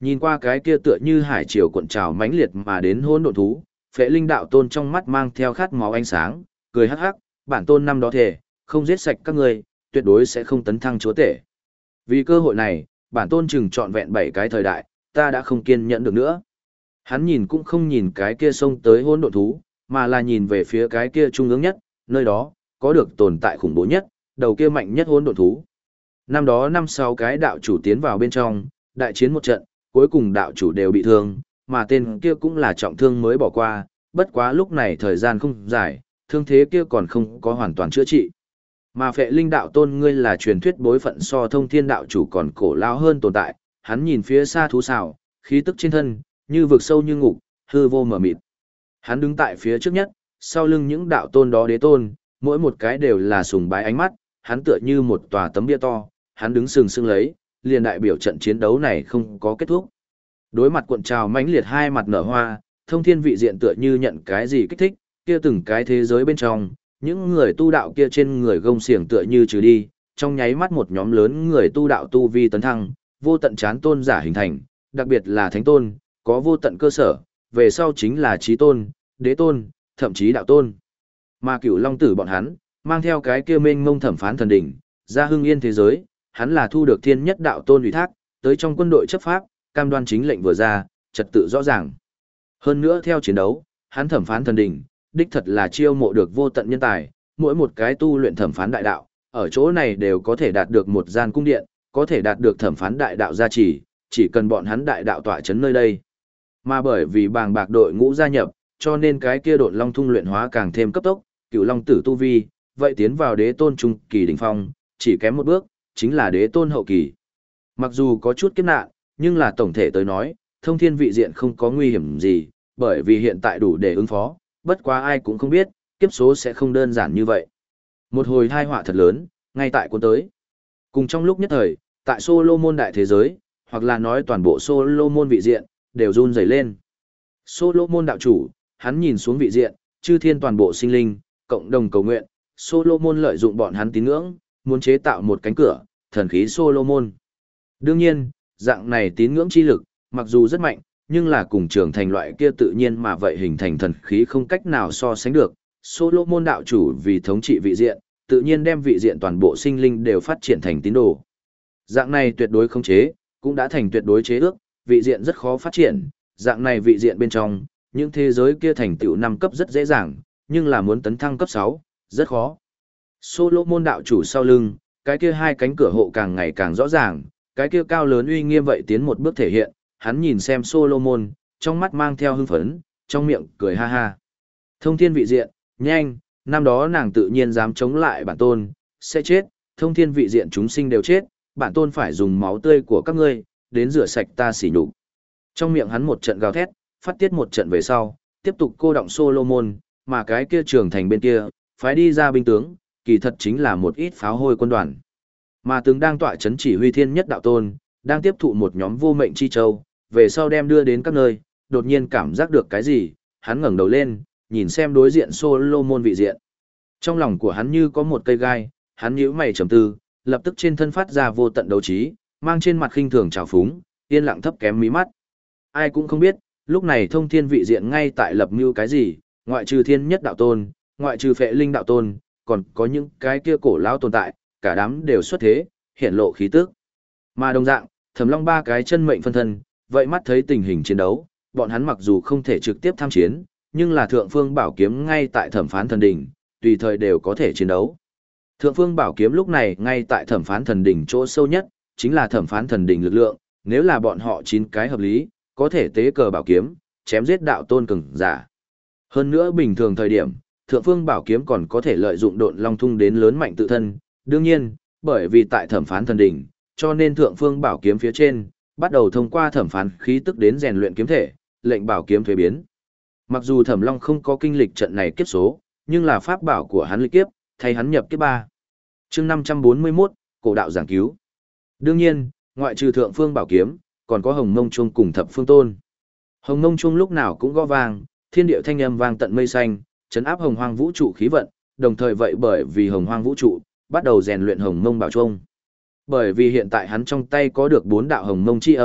Nhìn qua cái kia tựa như hải triều cuộn trào mãnh liệt mà đến hỗn độn thú, Phệ Linh đạo tôn trong mắt mang theo khát máu ánh sáng, cười hắc hắc, bản tôn năm đó thề, không giết sạch các ngươi, tuyệt đối sẽ không tấn thăng chúa tể. Vì cơ hội này, bản tôn chừng trọn vẹn bảy cái thời đại, ta đã không kiên nhẫn được nữa. Hắn nhìn cũng không nhìn cái kia xông tới hỗn độn thú, mà là nhìn về phía cái kia trung ương nhất, nơi đó có được tồn tại khủng bố nhất, đầu kia mạnh nhất hỗn độn thú. Năm đó năm sáu cái đạo chủ tiến vào bên trong, đại chiến một trận, cuối cùng đạo chủ đều bị thương, mà tên kia cũng là trọng thương mới bỏ qua, bất quá lúc này thời gian không dài, thương thế kia còn không có hoàn toàn chữa trị. Mà Phệ Linh đạo tôn ngươi là truyền thuyết bối phận so Thông Thiên đạo chủ còn cổ lao hơn tồn tại, hắn nhìn phía xa thú xảo, khí tức trên thân, như vực sâu như ngục, hư vô mờ mịt. Hắn đứng tại phía trước nhất, sau lưng những đạo tôn đó đế tôn, mỗi một cái đều là sùng bái ánh mắt, hắn tựa như một tòa tấm bia to, hắn đứng sừng sững lấy, liền đại biểu trận chiến đấu này không có kết thúc. Đối mặt cuộn trào mãnh liệt hai mặt nở hoa, Thông Thiên vị diện tựa như nhận cái gì kích thích, kia từng cái thế giới bên trong, những người tu đạo kia trên người gông xiềng tựa như trừ đi, trong nháy mắt một nhóm lớn người tu đạo tu vi tấn thăng, vô tận chán tôn giả hình thành, đặc biệt là thánh tôn, có vô tận cơ sở, về sau chính là chí tôn, đế tôn, thậm chí đạo tôn. Mà Cửu Long tử bọn hắn, mang theo cái kia mênh mông thẩm phán thần đỉnh, ra hưng yên thế giới, hắn là thu được thiên nhất đạo tôn ủy thác, tới trong quân đội chấp pháp, cam đoan chính lệnh vừa ra, trật tự rõ ràng. Hơn nữa theo chiến đấu, hắn thẩm phán thần đỉnh, đích thật là chiêu mộ được vô tận nhân tài, mỗi một cái tu luyện thẩm phán đại đạo, ở chỗ này đều có thể đạt được một gian cung điện, có thể đạt được thẩm phán đại đạo gia trì, chỉ cần bọn hắn đại đạo tọa chấn nơi đây. Mà bởi vì bàng bạc đội ngũ gia nhập, cho nên cái kia độn long thung luyện hóa càng thêm cấp tốc, Cửu Long tử tu vi, vậy tiến vào đế tôn trung kỳ đỉnh phong, chỉ kém một bước, chính là đế tôn hậu kỳ. Mặc dù có chút kiếp nạn, nhưng là tổng thể tới nói, Thông Thiên vị diện không có nguy hiểm gì, bởi vì hiện tại đủ để ứng phó, bất quá ai cũng không biết, kiếp số sẽ không đơn giản như vậy. Một hồi tai họa thật lớn, ngay tại cuốn tới. Cùng trong lúc nhất thời, tại Solomon đại thế giới, hoặc là nói toàn bộ Solomon vị diện, đều run rẩy lên. Solomon đạo chủ, hắn nhìn xuống vị diện, chư thiên toàn bộ sinh linh, cộng đồng cầu nguyện, Solomon lợi dụng bọn hắn tín ngưỡng, muốn chế tạo một cánh cửa, thần khí Solomon. Đương nhiên, dạng này tín ngưỡng chi lực, mặc dù rất mạnh, nhưng là cùng trưởng thành loại kia tự nhiên mà vậy hình thành thần khí không cách nào so sánh được. Solomon đạo chủ vì thống trị vị diện, tự nhiên đem vị diện toàn bộ sinh linh đều phát triển thành tín đồ. Dạng này tuyệt đối không chế, cũng đã thành tuyệt đối chế ước, vị diện rất khó phát triển, dạng này vị diện bên trong, những thế giới kia thành tựu năm cấp rất dễ dàng, nhưng là muốn tấn thăng cấp sáu, rất khó. Solomon đạo chủ sau lưng, cái kia hai cánh cửa hộ càng ngày càng rõ ràng, cái kia cao lớn uy nghiêm vậy tiến một bước thể hiện, hắn nhìn xem Solomon, trong mắt mang theo hưng phấn, trong miệng cười ha ha. Thông Thiên vị diện, nhanh, năm đó nàng tự nhiên dám chống lại bản tôn, sẽ chết, Thông Thiên vị diện chúng sinh đều chết, bản tôn phải dùng máu tươi của các ngươi, đến rửa sạch ta sỉ nhục. Trong miệng hắn một trận gào thét, phát tiết một trận về sau, tiếp tục cô động Solomon, mà cái kia trường thành bên kia, phái đi ra binh tướng, kỳ thật chính là một ít pháo hôi quân đoàn. Mà tướng đang tọa chấn chỉ huy thiên nhất đạo tôn, đang tiếp thụ một nhóm vô mệnh chi châu, về sau đem đưa đến các nơi, đột nhiên cảm giác được cái gì, hắn ngẩng đầu lên, nhìn xem đối diện Solomon vị diện. Trong lòng của hắn như có một cây gai, hắn nhíu mày trầm tư, lập tức trên thân phát ra vô tận đấu trí, mang trên mặt khinh thường trào phúng, yên lặng thấp kém mí mắt. Ai cũng không biết, lúc này Thông Thiên vị diện ngay tại lập mưu cái gì, ngoại trừ thiên nhất đạo tôn, ngoại trừ Phệ Linh đạo tôn, còn có những cái kia cổ lão tồn tại, cả đám đều xuất thế, hiện lộ khí tức. Mà đồng dạng, Thẩm Long ba cái chân mệnh phân thân, vậy mắt thấy tình hình chiến đấu, bọn hắn mặc dù không thể trực tiếp tham chiến, nhưng là Thượng Phương Bảo Kiếm ngay tại Thẩm Phán Thần Đỉnh, tùy thời đều có thể chiến đấu. Thượng Phương Bảo Kiếm lúc này ngay tại Thẩm Phán Thần Đỉnh chỗ sâu nhất, chính là Thẩm Phán Thần Đỉnh lực lượng, nếu là bọn họ chín cái hợp lý, có thể tế cờ bảo kiếm, chém giết đạo tôn cường giả. Hơn nữa bình thường thời điểm, Thượng Phương Bảo Kiếm còn có thể lợi dụng độn long thung đến lớn mạnh tự thân, đương nhiên, bởi vì tại Thẩm Phán Thần Đỉnh, cho nên Thượng Phương Bảo Kiếm phía trên bắt đầu thông qua thẩm phán khí tức đến rèn luyện kiếm thể, lệnh bảo kiếm thuế biến. Mặc dù Thẩm Long không có kinh lịch trận này kiếp số, nhưng là pháp bảo của hắn lịch kiếp, thay hắn nhập kiếp ba. Chương năm trăm bốn mươi mốt, cổ đạo giảng cứu. Đương nhiên, ngoại trừ Thượng Phương Bảo Kiếm, còn có Hồng Mông Chuông cùng Thập Phương Tôn. Hồng Mông Chuông lúc nào cũng gõ vang, thiên địa thanh âm vang tận mây xanh, trấn áp Hồng Hoang vũ trụ khí vận, đồng thời vậy bởi vì Hồng Hoang vũ trụ bắt đầu rèn luyện Hồng Mông Bảo Chuông. Bởi vì hiện tại hắn trong tay có được bốn đạo Hồng Mông chi âm,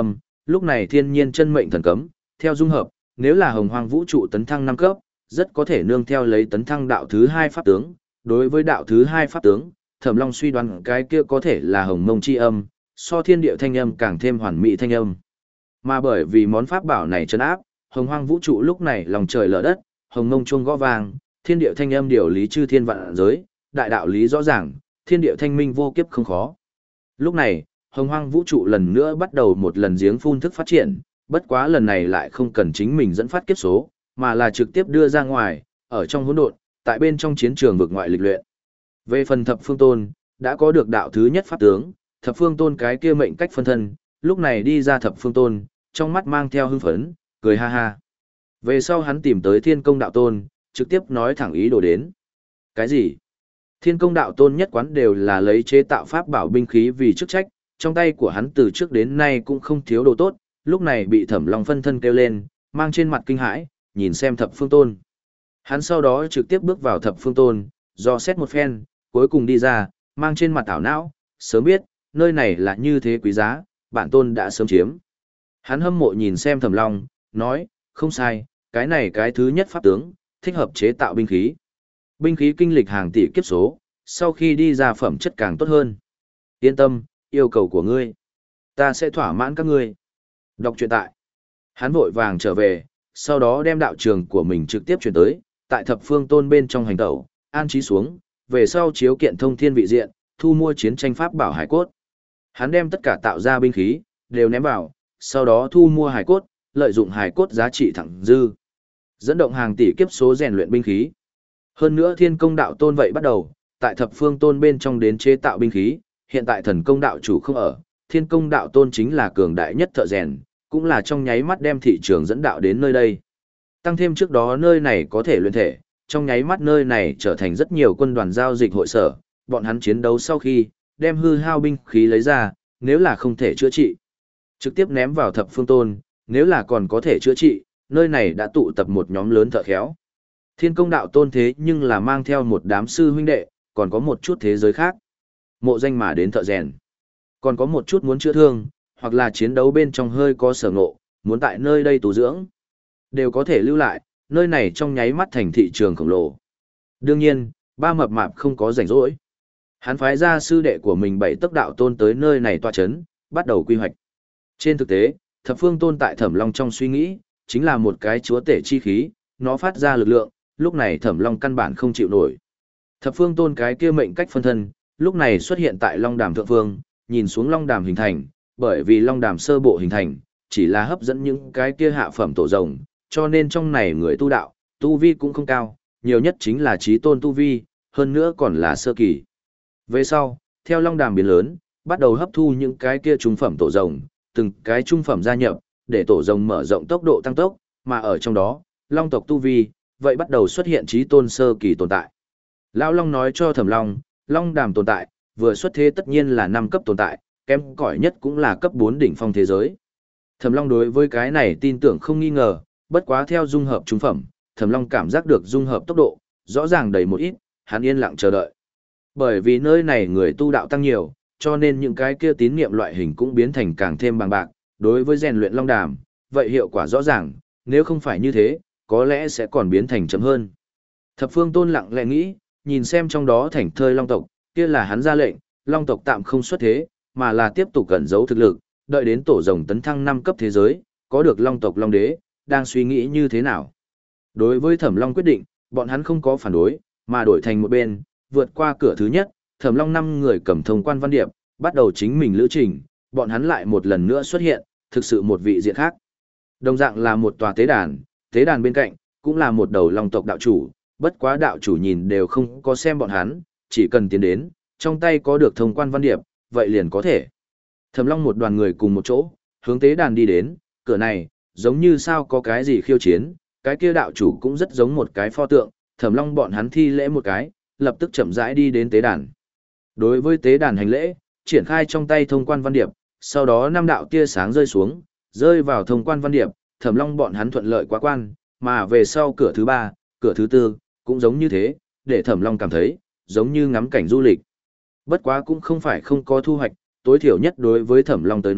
lúc này thiên nhiên chân mệnh thần cấm, theo dung hợp, nếu là hồng hoang vũ trụ tấn thăng năm cấp, rất có thể nương theo lấy tấn thăng đạo thứ hai pháp tướng. Đối với đạo thứ hai pháp tướng, Thẩm Long suy đoán cái kia có thể là hồng mông chi âm, so thiên địa thanh âm càng thêm hoàn mỹ thanh âm. Mà bởi vì món pháp bảo này trấn áp, hồng hoang vũ trụ lúc này lòng trời lở đất, hồng mông chuông gõ vang, thiên địa thanh âm điều lý chư thiên vạn giới, đại đạo lý rõ ràng, thiên địa thanh minh vô kiếp không khó. Lúc này, hồng hoang vũ trụ lần nữa bắt đầu một lần giếng phun thức phát triển, bất quá lần này lại không cần chính mình dẫn phát kiếp số, mà là trực tiếp đưa ra ngoài, ở trong hỗn độn, tại bên trong chiến trường vực ngoại lịch luyện. Về phần thập phương tôn, đã có được đạo thứ nhất pháp tướng, thập phương tôn cái kia mệnh cách phân thân, lúc này đi ra thập phương tôn, trong mắt mang theo hưng phấn, cười ha ha. Về sau hắn tìm tới thiên công đạo tôn, trực tiếp nói thẳng ý đồ đến. Cái gì? Thiên công đạo tôn nhất quán đều là lấy chế tạo pháp bảo binh khí vì chức trách, trong tay của hắn từ trước đến nay cũng không thiếu đồ tốt, lúc này bị Thẩm Long phân thân kêu lên, mang trên mặt kinh hãi, nhìn xem thập phương tôn. Hắn sau đó trực tiếp bước vào thập phương tôn, do xét một phen, cuối cùng đi ra, mang trên mặt ảo não, sớm biết, nơi này là như thế quý giá, bản tôn đã sớm chiếm. Hắn hâm mộ nhìn xem Thẩm Long, nói, không sai, cái này cái thứ nhất pháp tướng, thích hợp chế tạo binh khí. Binh khí kinh lịch hàng tỷ kiếp số, sau khi đi ra phẩm chất càng tốt hơn. Yên tâm, yêu cầu của ngươi, ta sẽ thỏa mãn các ngươi. Đọc truyện tại. Hắn vội vàng trở về, sau đó đem đạo trường của mình trực tiếp chuyển tới, tại thập phương tôn bên trong hành tẩu, an trí xuống, về sau chiếu kiện thông thiên vị diện, thu mua chiến tranh pháp bảo hải cốt. Hắn đem tất cả tạo ra binh khí, đều ném vào, sau đó thu mua hải cốt, lợi dụng hải cốt giá trị thẳng dư. Dẫn động hàng tỷ kiếp số rèn luyện binh khí. Hơn nữa thiên công đạo tôn vậy bắt đầu, tại thập phương tôn bên trong đến chế tạo binh khí, hiện tại thần công đạo chủ không ở, thiên công đạo tôn chính là cường đại nhất thợ rèn, cũng là trong nháy mắt đem thị trường dẫn đạo đến nơi đây. Tăng thêm trước đó nơi này có thể luyện thể, trong nháy mắt nơi này trở thành rất nhiều quân đoàn giao dịch hội sở, bọn hắn chiến đấu sau khi, đem hư hao binh khí lấy ra, nếu là không thể chữa trị, trực tiếp ném vào thập phương tôn, nếu là còn có thể chữa trị, nơi này đã tụ tập một nhóm lớn thợ khéo. Thiên công đạo tôn thế nhưng là mang theo một đám sư huynh đệ, còn có một chút thế giới khác. Mộ danh mà đến thợ rèn. Còn có một chút muốn chữa thương, hoặc là chiến đấu bên trong hơi có sở ngộ, muốn tại nơi đây tu dưỡng. Đều có thể lưu lại, nơi này trong nháy mắt thành thị trường khổng lồ. Đương nhiên, ba mập mạp không có rảnh rỗi. Hắn phái ra sư đệ của mình bảy tấc đạo tôn tới nơi này tọa chấn, bắt đầu quy hoạch. Trên thực tế, thập phương tôn tại Thẩm Long trong suy nghĩ, chính là một cái chúa tể chi khí, nó phát ra lực lượng, lúc này Thẩm Long căn bản không chịu nổi. Thập phương tôn cái kia mệnh cách phân thân, lúc này xuất hiện tại Long Đàm thượng phương, nhìn xuống Long Đàm hình thành, bởi vì Long Đàm sơ bộ hình thành, chỉ là hấp dẫn những cái kia hạ phẩm tổ rồng, cho nên trong này người tu đạo, tu vi cũng không cao, nhiều nhất chính là trí tôn tu vi, hơn nữa còn là sơ kỳ. Về sau, theo Long Đàm biến lớn, bắt đầu hấp thu những cái kia trung phẩm tổ rồng, từng cái trung phẩm gia nhập, để tổ rồng mở rộng tốc độ tăng tốc, mà ở trong đó, Long tộc tu vi, vậy bắt đầu xuất hiện trí tôn sơ kỳ tồn tại. Lão Long nói cho Thẩm Long, Long Đàm tồn tại, vừa xuất thế tất nhiên là năm cấp tồn tại, kém cỏi nhất cũng là cấp bốn đỉnh phong thế giới. Thẩm Long đối với cái này tin tưởng không nghi ngờ, bất quá theo dung hợp trung phẩm, Thẩm Long cảm giác được dung hợp tốc độ, rõ ràng đầy một ít, hắn yên lặng chờ đợi. Bởi vì nơi này người tu đạo tăng nhiều, cho nên những cái kia tín niệm loại hình cũng biến thành càng thêm bằng bạc, đối với rèn luyện Long Đàm, vậy hiệu quả rõ ràng, nếu không phải như thế, có lẽ sẽ còn biến thành chậm hơn. Thập phương tôn lặng lẽ nghĩ, nhìn xem trong đó thảnh thơi Long tộc, kia là hắn ra lệnh, Long tộc tạm không xuất thế, mà là tiếp tục cẩn giấu thực lực, đợi đến tổ rồng tấn thăng năm cấp thế giới, có được Long tộc Long đế, đang suy nghĩ như thế nào. Đối với Thẩm Long quyết định, bọn hắn không có phản đối, mà đổi thành một bên, vượt qua cửa thứ nhất, Thẩm Long năm người cầm thông quan văn điệp, bắt đầu chính mình lữ trình, bọn hắn lại một lần nữa xuất hiện, thực sự một vị diện khác. Đồng dạng là một tòa tế đàn, tế đàn bên cạnh, cũng là một đầu Long tộc đạo chủ, bất quá đạo chủ nhìn đều không có xem bọn hắn, chỉ cần tiến đến, trong tay có được thông quan văn điệp, vậy liền có thể. Thẩm Long một đoàn người cùng một chỗ, hướng tế đàn đi đến, cửa này, giống như sao có cái gì khiêu chiến, cái kia đạo chủ cũng rất giống một cái pho tượng, Thẩm Long bọn hắn thi lễ một cái, lập tức chậm rãi đi đến tế đàn. Đối với tế đàn hành lễ, triển khai trong tay thông quan văn điệp, sau đó năm đạo tia sáng rơi xuống, rơi vào thông quan văn điệp, Thẩm Long bọn hắn thuận lợi quá quan, mà về sau cửa thứ ba, cửa thứ tư, cũng giống như thế, để Thẩm Long cảm thấy, giống như ngắm cảnh du lịch. Bất quá cũng không phải không có thu hoạch, tối thiểu nhất đối với Thẩm Long tới nói,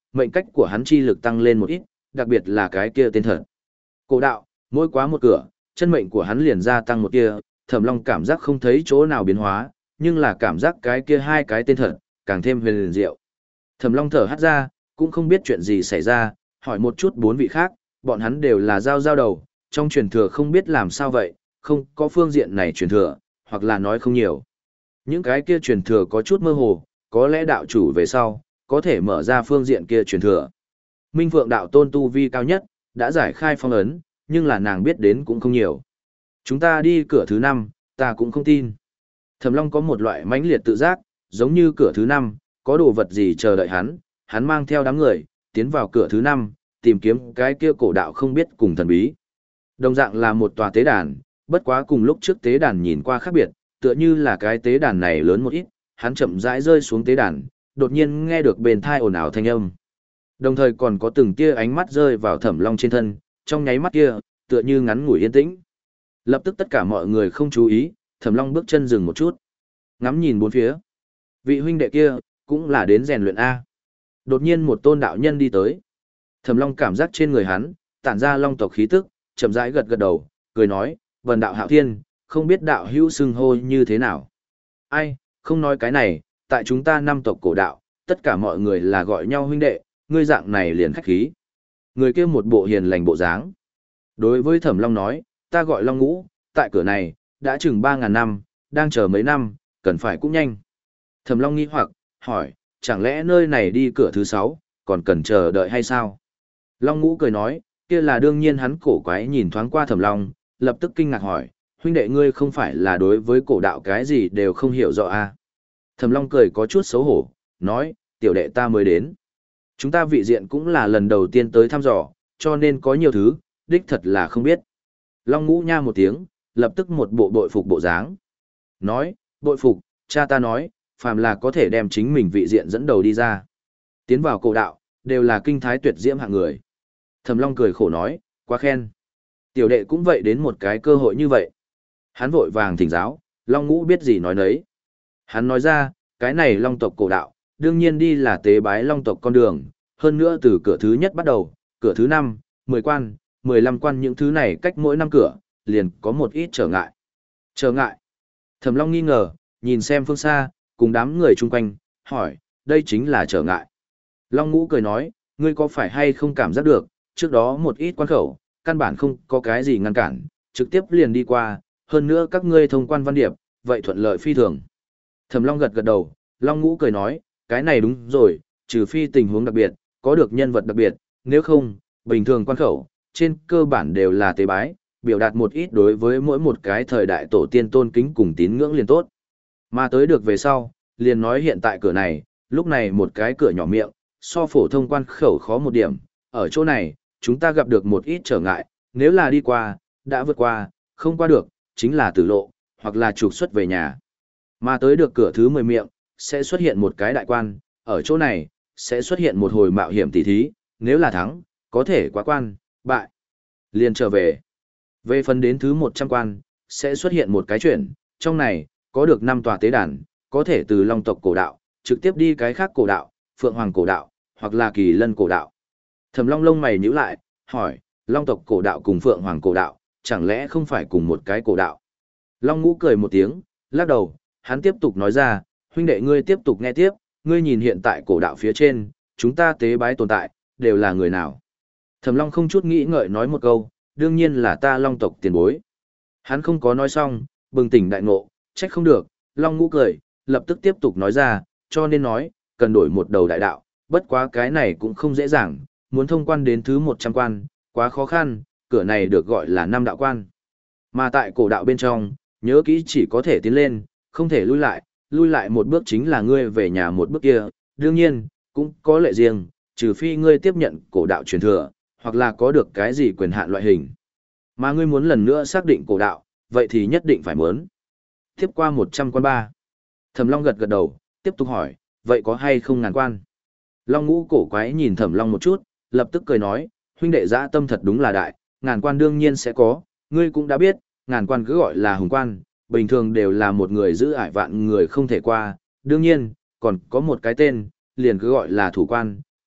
mệnh cách của hắn chi lực tăng lên một ít, đặc biệt là cái kia tên thật. Cổ đạo, mỗi quá một cửa, chân mệnh của hắn liền gia tăng một kia, Thẩm Long cảm giác không thấy chỗ nào biến hóa, nhưng là cảm giác cái kia hai cái tên thật, càng thêm huyền liền diệu. Thẩm Long thở hắt ra, cũng không biết chuyện gì xảy ra, hỏi một chút bốn vị khác, bọn hắn đều là giao giao đầu, trong truyền thừa không biết làm sao vậy, không có phương diện này truyền thừa, hoặc là nói không nhiều. Những cái kia truyền thừa có chút mơ hồ, có lẽ đạo chủ về sau, có thể mở ra phương diện kia truyền thừa. Minh Phượng đạo tôn tu vi cao nhất, đã giải khai phong ấn, nhưng là nàng biết đến cũng không nhiều. Chúng ta đi cửa thứ năm, ta cũng không tin. Thẩm Long có một loại mãnh liệt tự giác, giống như cửa thứ năm, có đồ vật gì chờ đợi hắn, hắn mang theo đám người, tiến vào cửa thứ năm, tìm kiếm cái kia cổ đạo không biết cùng thần bí. Đồng dạng là một tòa tế đàn, bất quá cùng lúc trước tế đàn nhìn qua khác biệt, tựa như là cái tế đàn này lớn một ít, hắn chậm rãi rơi xuống tế đàn, đột nhiên nghe được bên thai ồn ào thanh âm. Đồng thời còn có từng tia ánh mắt rơi vào Thẩm Long trên thân, trong nháy mắt kia, tựa như ngắn ngủi yên tĩnh. Lập tức tất cả mọi người không chú ý, Thẩm Long bước chân dừng một chút, ngắm nhìn bốn phía. Vị huynh đệ kia, cũng là đến rèn luyện A. Đột nhiên một tôn đạo nhân đi tới. Thẩm Long cảm giác trên người hắn, tản ra long tộc khí tức, chậm rãi gật gật đầu, cười nói, vần đạo Hạo Thiên, không biết đạo hữu xưng hô như thế nào. Ai, không nói cái này, tại chúng ta năm tộc cổ đạo, tất cả mọi người là gọi nhau huynh đệ, ngươi dạng này liền khách khí. Người kia một bộ hiền lành bộ dáng. Đối với Thẩm Long nói, ta gọi Long Ngũ, tại cửa này, đã chừng ba ngàn năm, đang chờ mấy năm, cần phải cũng nhanh. Thẩm Long nghi hoặc, hỏi, chẳng lẽ nơi này đi cửa thứ sáu, còn cần chờ đợi hay sao? Long Ngũ cười nói, kia là đương nhiên. Hắn cổ quái nhìn thoáng qua Thẩm Long, lập tức kinh ngạc hỏi, huynh đệ ngươi không phải là đối với cổ đạo cái gì đều không hiểu rõ à? Thẩm Long cười có chút xấu hổ, nói, tiểu đệ ta mới đến. Chúng ta vị diện cũng là lần đầu tiên tới thăm dò, cho nên có nhiều thứ, đích thật là không biết. Long Ngũ nha một tiếng, lập tức một bộ bội phục bộ dáng. Nói, bội phục, cha ta nói, phàm là có thể đem chính mình vị diện dẫn đầu đi ra. Tiến vào cổ đạo, đều là kinh thái tuyệt diễm hạng người. Thẩm Long cười khổ nói, quá khen. Tiểu đệ cũng vậy đến một cái cơ hội như vậy. Hắn vội vàng thỉnh giáo, Long Ngũ biết gì nói nấy. Hắn nói ra, cái này Long tộc cổ đạo, đương nhiên đi là tế bái Long tộc con đường, hơn nữa từ cửa thứ nhất bắt đầu, cửa thứ năm, mười quan, mười lăm quan những thứ này cách mỗi năm cửa, liền có một ít trở ngại. Trở ngại. Thẩm Long nghi ngờ, nhìn xem phương xa, cùng đám người chung quanh, hỏi, đây chính là trở ngại. Long Ngũ cười nói, ngươi có phải hay không cảm giác được, trước đó một ít quan khẩu, căn bản không có cái gì ngăn cản, trực tiếp liền đi qua, hơn nữa các ngươi thông quan văn điệp, vậy thuận lợi phi thường. Thẩm Long gật gật đầu, Long Ngũ cười nói, cái này đúng rồi, trừ phi tình huống đặc biệt, có được nhân vật đặc biệt, nếu không, bình thường quan khẩu, trên cơ bản đều là tế bái, biểu đạt một ít đối với mỗi một cái thời đại tổ tiên tôn kính cùng tín ngưỡng liền tốt. Mà tới được về sau, liền nói hiện tại cửa này, lúc này một cái cửa nhỏ miệng, so phổ thông quan khẩu khó một điểm, ở chỗ này, chúng ta gặp được một ít trở ngại, nếu là đi qua, đã vượt qua, không qua được, chính là tử lộ, hoặc là trục xuất về nhà. Mà tới được cửa thứ mười miệng, sẽ xuất hiện một cái đại quan, ở chỗ này, sẽ xuất hiện một hồi mạo hiểm tỷ thí, nếu là thắng, có thể quá quan, bại, liền trở về. Về phần đến thứ một trăm quan, sẽ xuất hiện một cái chuyển, trong này, có được năm tòa tế đàn, có thể từ Long tộc cổ đạo, trực tiếp đi cái khác cổ đạo, Phượng Hoàng cổ đạo, hoặc là Kỳ Lân cổ đạo. Thẩm Long lông mày nhíu lại, hỏi, Long tộc cổ đạo cùng Phượng Hoàng cổ đạo, chẳng lẽ không phải cùng một cái cổ đạo? Long Ngũ cười một tiếng, lắc đầu, hắn tiếp tục nói ra, huynh đệ ngươi tiếp tục nghe tiếp, ngươi nhìn hiện tại cổ đạo phía trên, chúng ta tế bái tồn tại, đều là người nào? Thẩm Long không chút nghĩ ngợi nói một câu, đương nhiên là ta Long tộc tiền bối. Hắn không có nói xong, bừng tỉnh đại ngộ, trách không được, Long Ngũ cười, lập tức tiếp tục nói ra, cho nên nói, cần đổi một đầu đại đạo, bất quá cái này cũng không dễ dàng, muốn thông quan đến thứ một trăm quan, quá khó khăn, cửa này được gọi là năm đạo quan. Mà tại cổ đạo bên trong, nhớ kỹ chỉ có thể tiến lên, không thể lui lại, lui lại một bước chính là ngươi về nhà một bước kia, đương nhiên, cũng có lệ riêng, trừ phi ngươi tiếp nhận cổ đạo truyền thừa, hoặc là có được cái gì quyền hạn loại hình. Mà ngươi muốn lần nữa xác định cổ đạo, vậy thì nhất định phải muốn. Tiếp qua một trăm quan ba. Thẩm Long gật gật đầu, tiếp tục hỏi, vậy có hay không ngàn quan? Long Ngũ cổ quái nhìn Thẩm Long một chút, lập tức cười nói, huynh đệ dã tâm thật đúng là đại, ngàn quan đương nhiên sẽ có, ngươi cũng đã biết, ngàn quan cứ gọi là hùng quan, bình thường đều là một người giữ ải vạn người không thể qua, đương nhiên, còn có một cái tên, liền cứ gọi là thủ quan,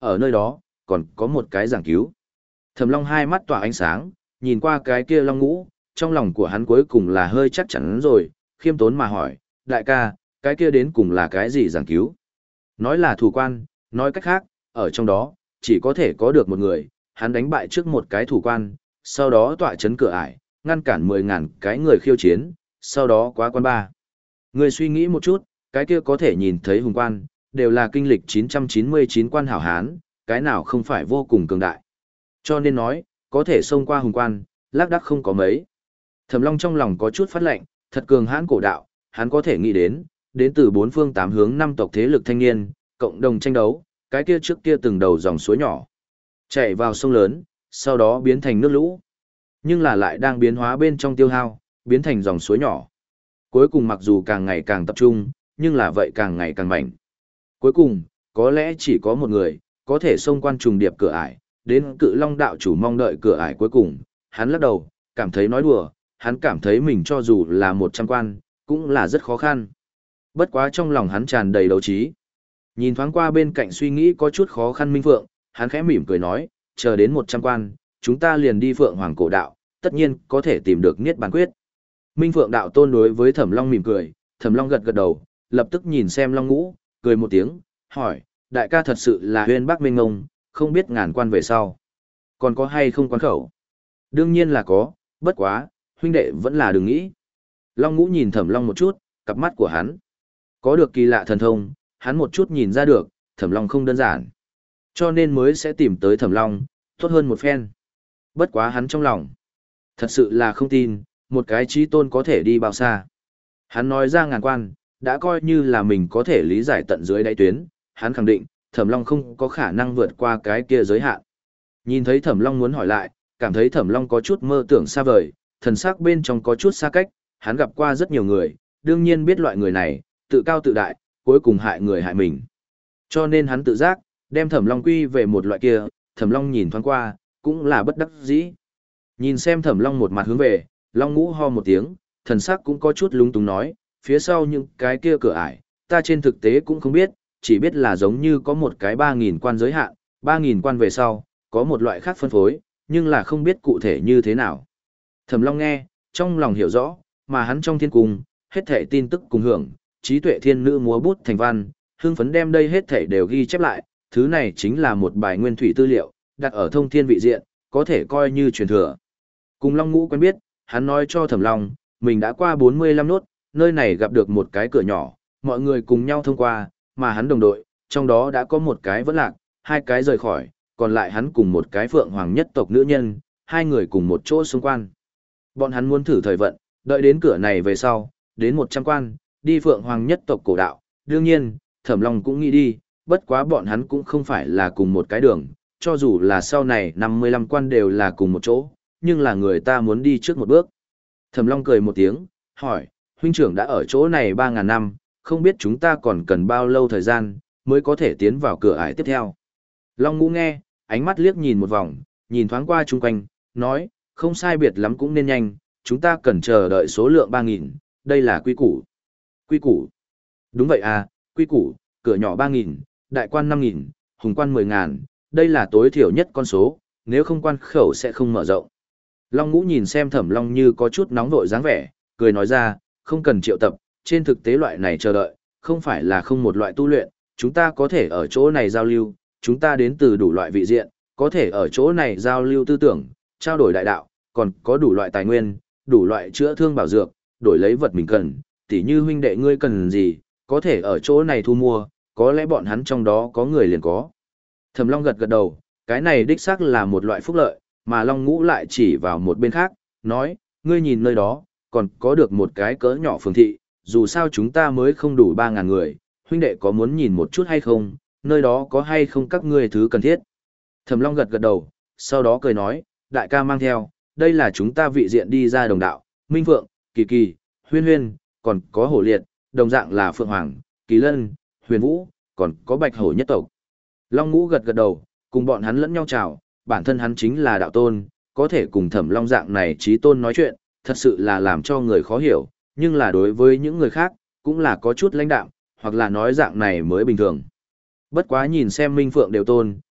ở nơi đó, còn có một cái giảng cứu. Thẩm Long hai mắt tỏa ánh sáng, nhìn qua cái kia Long Ngũ, trong lòng của hắn cuối cùng là hơi chắc chắn rồi, khiêm tốn mà hỏi, đại ca, cái kia đến cùng là cái gì giảng cứu? Nói là thủ quan, nói cách khác, ở trong đó, chỉ có thể có được một người, hắn đánh bại trước một cái thủ quan, sau đó tọa chấn cửa ải, ngăn cản mười ngàn cái người khiêu chiến, sau đó quá quan ba. Người suy nghĩ một chút, cái kia có thể nhìn thấy hùng quan, đều là kinh lịch chín trăm chín mươi chín quan hảo hán, cái nào không phải vô cùng cường đại. Cho nên nói, có thể xông qua hùng quan, lác đác không có mấy. Thẩm Long trong lòng có chút phát lệnh, thật cường hãn cổ đạo, hắn có thể nghĩ đến, đến từ bốn phương tám hướng năm tộc thế lực thanh niên, cộng đồng tranh đấu, cái kia trước kia từng đầu dòng suối nhỏ, chạy vào sông lớn, sau đó biến thành nước lũ. Nhưng là lại đang biến hóa bên trong tiêu hao, biến thành dòng suối nhỏ. Cuối cùng mặc dù càng ngày càng tập trung, nhưng là vậy càng ngày càng mạnh. Cuối cùng, có lẽ chỉ có một người, có thể xông quan trùng điệp cửa ải, đến Cự Long đạo chủ mong đợi cửa ải cuối cùng, hắn lắc đầu, cảm thấy nói đùa, hắn cảm thấy mình cho dù là một trăm quan, cũng là rất khó khăn. Bất quá trong lòng hắn tràn đầy đấu trí. Nhìn thoáng qua bên cạnh suy nghĩ có chút khó khăn Minh Phượng, hắn khẽ mỉm cười nói, chờ đến một trăm quan, chúng ta liền đi Phượng Hoàng cổ đạo, tất nhiên có thể tìm được Niết Bàn Quyết. Minh Phượng đạo tôn đối với Thẩm Long mỉm cười, Thẩm Long gật gật đầu, lập tức nhìn xem Long Ngũ, cười một tiếng, hỏi, đại ca thật sự là huyên bác mênh ngông, không biết ngàn quan về sau. Còn có hay không quan khẩu? Đương nhiên là có, bất quá, huynh đệ vẫn là đừng nghĩ. Long Ngũ nhìn Thẩm Long một chút, cặp mắt của hắn có được kỳ lạ thần thông, hắn một chút nhìn ra được, Thẩm Long không đơn giản. Cho nên mới sẽ tìm tới Thẩm Long, tốt hơn một phen. Bất quá hắn trong lòng, thật sự là không tin, một cái chí tôn có thể đi bao xa. Hắn nói ra ngàn quan, đã coi như là mình có thể lý giải tận dưới đáy tuyến, hắn khẳng định, Thẩm Long không có khả năng vượt qua cái kia giới hạn. Nhìn thấy Thẩm Long muốn hỏi lại, cảm thấy Thẩm Long có chút mơ tưởng xa vời, thần sắc bên trong có chút xa cách, hắn gặp qua rất nhiều người, đương nhiên biết loại người này, tự cao tự đại, cuối cùng hại người hại mình. Cho nên hắn tự giác, đem Thẩm Long quy về một loại kia, Thẩm Long nhìn thoáng qua, cũng là bất đắc dĩ. Nhìn xem Thẩm Long một mặt hướng về, Long Ngũ ho một tiếng, thần sắc cũng có chút lúng túng nói, phía sau những cái kia cửa ải, ta trên thực tế cũng không biết, chỉ biết là giống như có một cái ba nghìn quan giới hạn, ba nghìn quan về sau, có một loại khác phân phối, nhưng là không biết cụ thể như thế nào. Thẩm Long nghe, trong lòng hiểu rõ, mà hắn trong thiên cung, hết thảy tin tức cùng hưởng, trí tuệ thiên nữ múa bút thành văn, hương phấn đem đây hết thảy đều ghi chép lại, thứ này chính là một bài nguyên thủy tư liệu, đặt ở thông thiên vị diện, có thể coi như truyền thừa. Cùng Long Ngũ quen biết, hắn nói cho Thẩm Long, mình đã qua bốn mươi lăm nốt, nơi này gặp được một cái cửa nhỏ, mọi người cùng nhau thông qua, mà hắn đồng đội, trong đó đã có một cái vẫn lạc, hai cái rời khỏi, còn lại hắn cùng một cái Phượng Hoàng nhất tộc nữ nhân, hai người cùng một chỗ xung quan. Bọn hắn muốn thử thời vận, đợi đến cửa này về sau, đến một trăm quan, đi Phượng Hoàng nhất tộc cổ đạo, đương nhiên, Thẩm Long cũng nghĩ đi, bất quá bọn hắn cũng không phải là cùng một cái đường, cho dù là sau này năm mươi lăm quan đều là cùng một chỗ, nhưng là người ta muốn đi trước một bước. Thẩm Long cười một tiếng, hỏi, huynh trưởng đã ở chỗ này ba ngàn năm, không biết chúng ta còn cần bao lâu thời gian, mới có thể tiến vào cửa ải tiếp theo. Long Ngũ nghe, ánh mắt liếc nhìn một vòng, nhìn thoáng qua chung quanh, nói, không sai biệt lắm cũng nên nhanh, chúng ta cần chờ đợi số lượng ba nghìn, đây là quy củ. Quy củ. Đúng vậy à, quy củ, cửa nhỏ ba nghìn, đại quan năm nghìn, hùng quan mười ngàn, đây là tối thiểu nhất con số, nếu không quan khẩu sẽ không mở rộng. Long Ngũ nhìn xem Thẩm Long như có chút nóng vội dáng vẻ, cười nói ra, không cần triệu tập, trên thực tế loại này chờ đợi, không phải là không một loại tu luyện, chúng ta có thể ở chỗ này giao lưu, chúng ta đến từ đủ loại vị diện, có thể ở chỗ này giao lưu tư tưởng, trao đổi đại đạo, còn có đủ loại tài nguyên, đủ loại chữa thương bảo dược, đổi lấy vật mình cần, tỉ như huynh đệ ngươi cần gì, có thể ở chỗ này thu mua, có lẽ bọn hắn trong đó có người liền có. Thẩm Long gật gật đầu, cái này đích xác là một loại phúc lợi, mà Long Ngũ lại chỉ vào một bên khác, nói, ngươi nhìn nơi đó, còn có được một cái cỡ nhỏ phường thị, dù sao chúng ta mới không đủ ba ngàn người, huynh đệ có muốn nhìn một chút hay không, nơi đó có hay không các ngươi thứ cần thiết. Thẩm Long gật gật đầu, sau đó cười nói, đại ca mang theo, đây là chúng ta vị diện đi ra đồng đạo, Minh Phượng, Kỳ Kỳ, Huyên Huyên, còn có Hổ Liệt, đồng dạng là Phượng Hoàng, Kỳ Lân, Huyền Vũ, còn có Bạch Hổ nhất tộc. Long Ngũ gật gật đầu, cùng bọn hắn lẫn nhau chào, bản thân hắn chính là đạo tôn, có thể cùng Thẩm Long dạng này chí tôn nói chuyện, thật sự là làm cho người khó hiểu, nhưng là đối với những người khác, cũng là có chút lãnh đạm, hoặc là nói dạng này mới bình thường. Bất quá nhìn xem Minh Phượng đều tôn,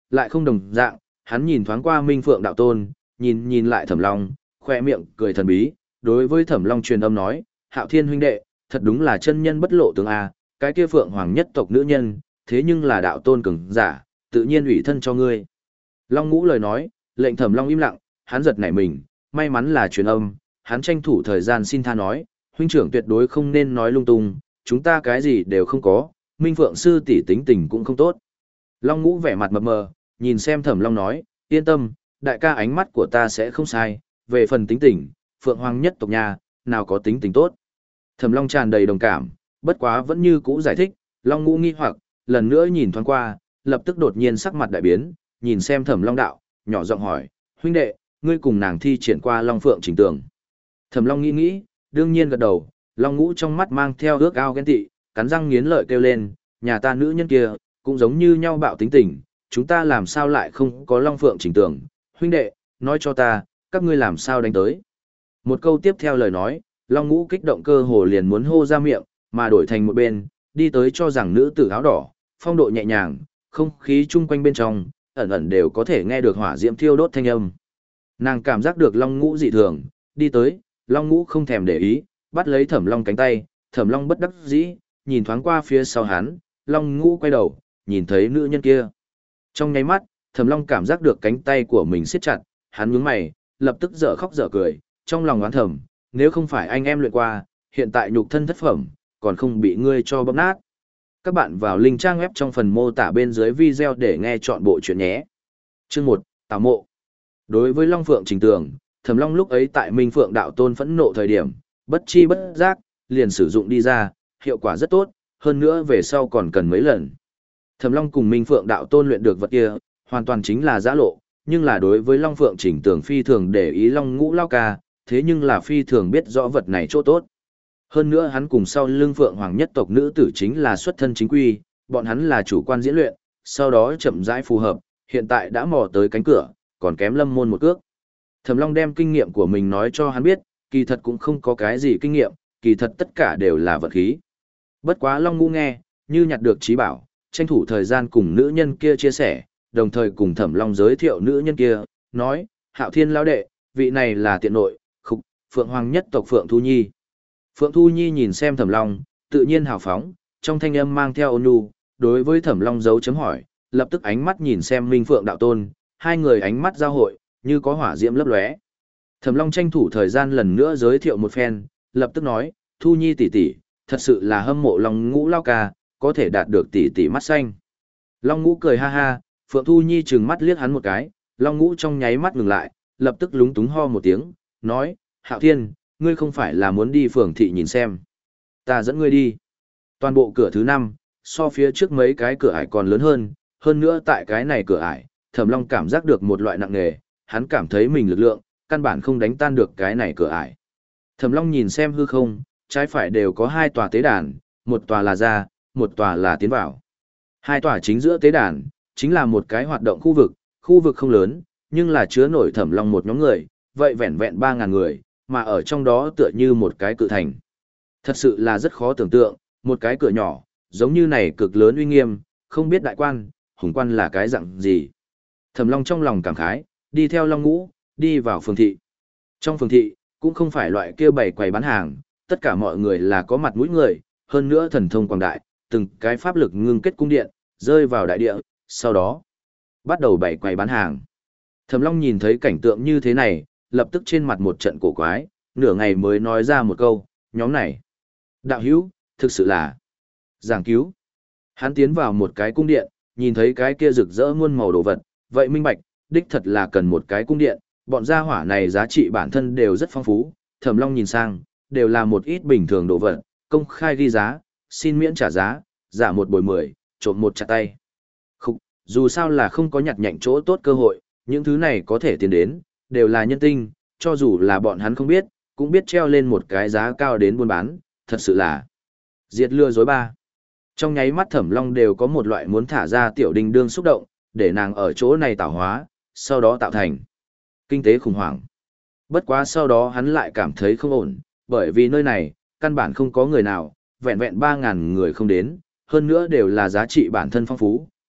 lại không đồng dạng, hắn nhìn thoáng qua Minh Phượng đạo tôn, nhìn nhìn lại Thẩm Long, khoe miệng cười thần bí, đối với Thẩm Long truyền âm nói, Hạo Thiên huynh đệ, thật đúng là chân nhân bất lộ tướng a, cái kia Phượng Hoàng nhất tộc nữ nhân, thế nhưng là đạo tôn cường giả, tự nhiên ủy thân cho ngươi. Long Ngũ lời nói, lệnh Thẩm Long im lặng, hắn giật nảy mình, may mắn là truyền âm, hắn tranh thủ thời gian xin tha nói, huynh trưởng tuyệt đối không nên nói lung tung, chúng ta cái gì đều không có, Minh Phượng sư tỷ tính tình cũng không tốt. Long Ngũ vẻ mặt mập mờ, nhìn xem Thẩm Long nói, yên tâm, đại ca ánh mắt của ta sẽ không sai, về phần tính tình, Phượng Hoàng nhất tộc nhà, nào có tính tình tốt. Thẩm Long tràn đầy đồng cảm, bất quá vẫn như cũ giải thích, Long Ngũ nghi hoặc, lần nữa nhìn thoáng qua, lập tức đột nhiên sắc mặt đại biến, nhìn xem Thẩm Long đạo, nhỏ giọng hỏi, huynh đệ, ngươi cùng nàng thi triển qua Long Phượng trình tường. Thẩm Long nghĩ nghĩ, đương nhiên gật đầu, Long Ngũ trong mắt mang theo ước ao ghen tị, cắn răng nghiến lợi kêu lên, nhà ta nữ nhân kia, cũng giống như nhau bạo tính tình, chúng ta làm sao lại không có Long Phượng trình tường, huynh đệ, nói cho ta, các ngươi làm sao đánh tới. Một câu tiếp theo lời nói, Long Ngũ kích động cơ hồ liền muốn hô ra miệng, mà đổi thành một bên, đi tới cho rằng nữ tử áo đỏ, phong độ nhẹ nhàng, không khí chung quanh bên trong, ẩn ẩn đều có thể nghe được hỏa diễm thiêu đốt thanh âm. Nàng cảm giác được Long Ngũ dị thường, đi tới, Long Ngũ không thèm để ý, bắt lấy Thẩm Long cánh tay, Thẩm Long bất đắc dĩ, nhìn thoáng qua phía sau hắn, Long Ngũ quay đầu, nhìn thấy nữ nhân kia. Trong nháy mắt, Thẩm Long cảm giác được cánh tay của mình siết chặt, hắn nhướng mày, lập tức dở khóc dở cười, trong lòng oán thầm, nếu không phải anh em luyện qua, hiện tại nhục thân thất phẩm, còn không bị ngươi cho bóp nát. Các bạn vào link trang web trong phần mô tả bên dưới video để nghe chọn bộ chuyện nhé. Chương một, Tào Mộ. Đối với Long Phượng trình tường, Thẩm Long lúc ấy tại Minh Phượng đạo tôn phẫn nộ thời điểm, bất chi bất giác, liền sử dụng đi ra, hiệu quả rất tốt, hơn nữa về sau còn cần mấy lần. Thẩm Long cùng Minh Phượng đạo tôn luyện được vật kia, hoàn toàn chính là giã lộ, nhưng là đối với Long Phượng chỉnh tường phi thường để ý Long Ngũ lao ca, thế nhưng là phi thường biết rõ vật này chỗ tốt. Hơn nữa hắn cùng sau lưng Phượng Hoàng nhất tộc nữ tử chính là xuất thân chính quy, bọn hắn là chủ quan diễn luyện, sau đó chậm rãi phù hợp, hiện tại đã mò tới cánh cửa, còn kém Lâm Môn một cước. Thẩm Long đem kinh nghiệm của mình nói cho hắn biết, kỳ thật cũng không có cái gì kinh nghiệm, kỳ thật tất cả đều là vật khí. Bất quá Long Ngũ nghe, như nhặt được trí bảo, tranh thủ thời gian cùng nữ nhân kia chia sẻ, đồng thời cùng Thẩm Long giới thiệu nữ nhân kia, nói, Hạo Thiên lão đệ, vị này là tiện nội, khục, Phượng Hoàng nhất tộc Phượng Thu Nhi. Phượng Thu Nhi nhìn xem Thẩm Long, tự nhiên hào phóng, trong thanh âm mang theo ôn nhu, đối với Thẩm Long dấu chấm hỏi, lập tức ánh mắt nhìn xem Minh Phượng đạo tôn, hai người ánh mắt giao hội, như có hỏa diễm lấp lóe. Thẩm Long tranh thủ thời gian lần nữa giới thiệu một phen, lập tức nói, Thu Nhi tỷ tỷ, thật sự là hâm mộ Long Ngũ lao ca, có thể đạt được tỷ tỷ mắt xanh. Long Ngũ cười ha ha, Phượng Thu Nhi trừng mắt liếc hắn một cái, Long Ngũ trong nháy mắt ngừng lại, lập tức lúng túng ho một tiếng, nói, Hạo Thiên, ngươi không phải là muốn đi phường thị nhìn xem. Ta dẫn ngươi đi. Toàn bộ cửa thứ năm, so phía trước mấy cái cửa ải còn lớn hơn, hơn nữa tại cái này cửa ải, Thẩm Long cảm giác được một loại nặng nề, hắn cảm thấy mình lực lượng, căn bản không đánh tan được cái này cửa ải. Thẩm Long nhìn xem hư không, trái phải đều có hai tòa tế đàn, một tòa là ra, một tòa là tiến vào. Hai tòa chính giữa tế đàn, chính là một cái hoạt động khu vực, khu vực không lớn, nhưng là chứa nổi Thẩm Long một nhóm người, vậy vẹn vẹn ba ngàn người, mà ở trong đó tựa như một cái cự thành. Thật sự là rất khó tưởng tượng, một cái cửa nhỏ, giống như này cực lớn uy nghiêm, không biết đại quan, hùng quan là cái dạng gì. Thẩm Long trong lòng cảm khái, đi theo Long Ngũ, đi vào phường thị. Trong phường thị, cũng không phải loại kia bày quầy bán hàng, tất cả mọi người là có mặt mũi người, hơn nữa thần thông quảng đại, từng cái pháp lực ngưng kết cung điện, rơi vào đại địa, sau đó, bắt đầu bày quầy bán hàng. Thẩm Long nhìn thấy cảnh tượng như thế này, lập tức trên mặt một trận cổ quái, nửa ngày mới nói ra một câu, nhóm này. Đạo hữu, thực sự là giảng cứu. Hắn tiến vào một cái cung điện, nhìn thấy cái kia rực rỡ muôn màu đồ vật, vậy minh bạch, đích thật là cần một cái cung điện, bọn gia hỏa này giá trị bản thân đều rất phong phú, Thẩm Long nhìn sang, đều là một ít bình thường đồ vật, công khai ghi giá, xin miễn trả giá, giả một bồi mười, trộm một chặt tay. Khúc, dù sao là không có nhặt nhạnh chỗ tốt cơ hội, những thứ này có thể tiến đến, đều là nhân tinh, cho dù là bọn hắn không biết, cũng biết treo lên một cái giá cao đến buôn bán, thật sự là diệt lừa dối ba. Trong nháy mắt Thẩm Long đều có một loại muốn thả ra tiểu đình đương xúc động, để nàng ở chỗ này tạo hóa, sau đó tạo thành kinh tế khủng hoảng. Bất quá sau đó hắn lại cảm thấy không ổn, bởi vì nơi này, căn bản không có người nào, vẹn vẹn ba ngàn người không đến, hơn nữa đều là giá trị bản thân phong phú,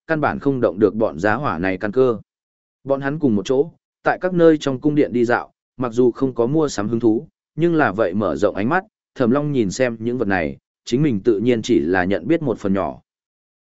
căn bản không động được bọn giá hỏa này căn cơ. Bọn hắn cùng một chỗ, tại các nơi trong cung điện đi dạo, mặc dù không có mua sắm hứng thú, nhưng là vậy mở rộng ánh mắt, Thẩm Long nhìn xem những vật này, chính mình tự nhiên chỉ là nhận biết một phần nhỏ,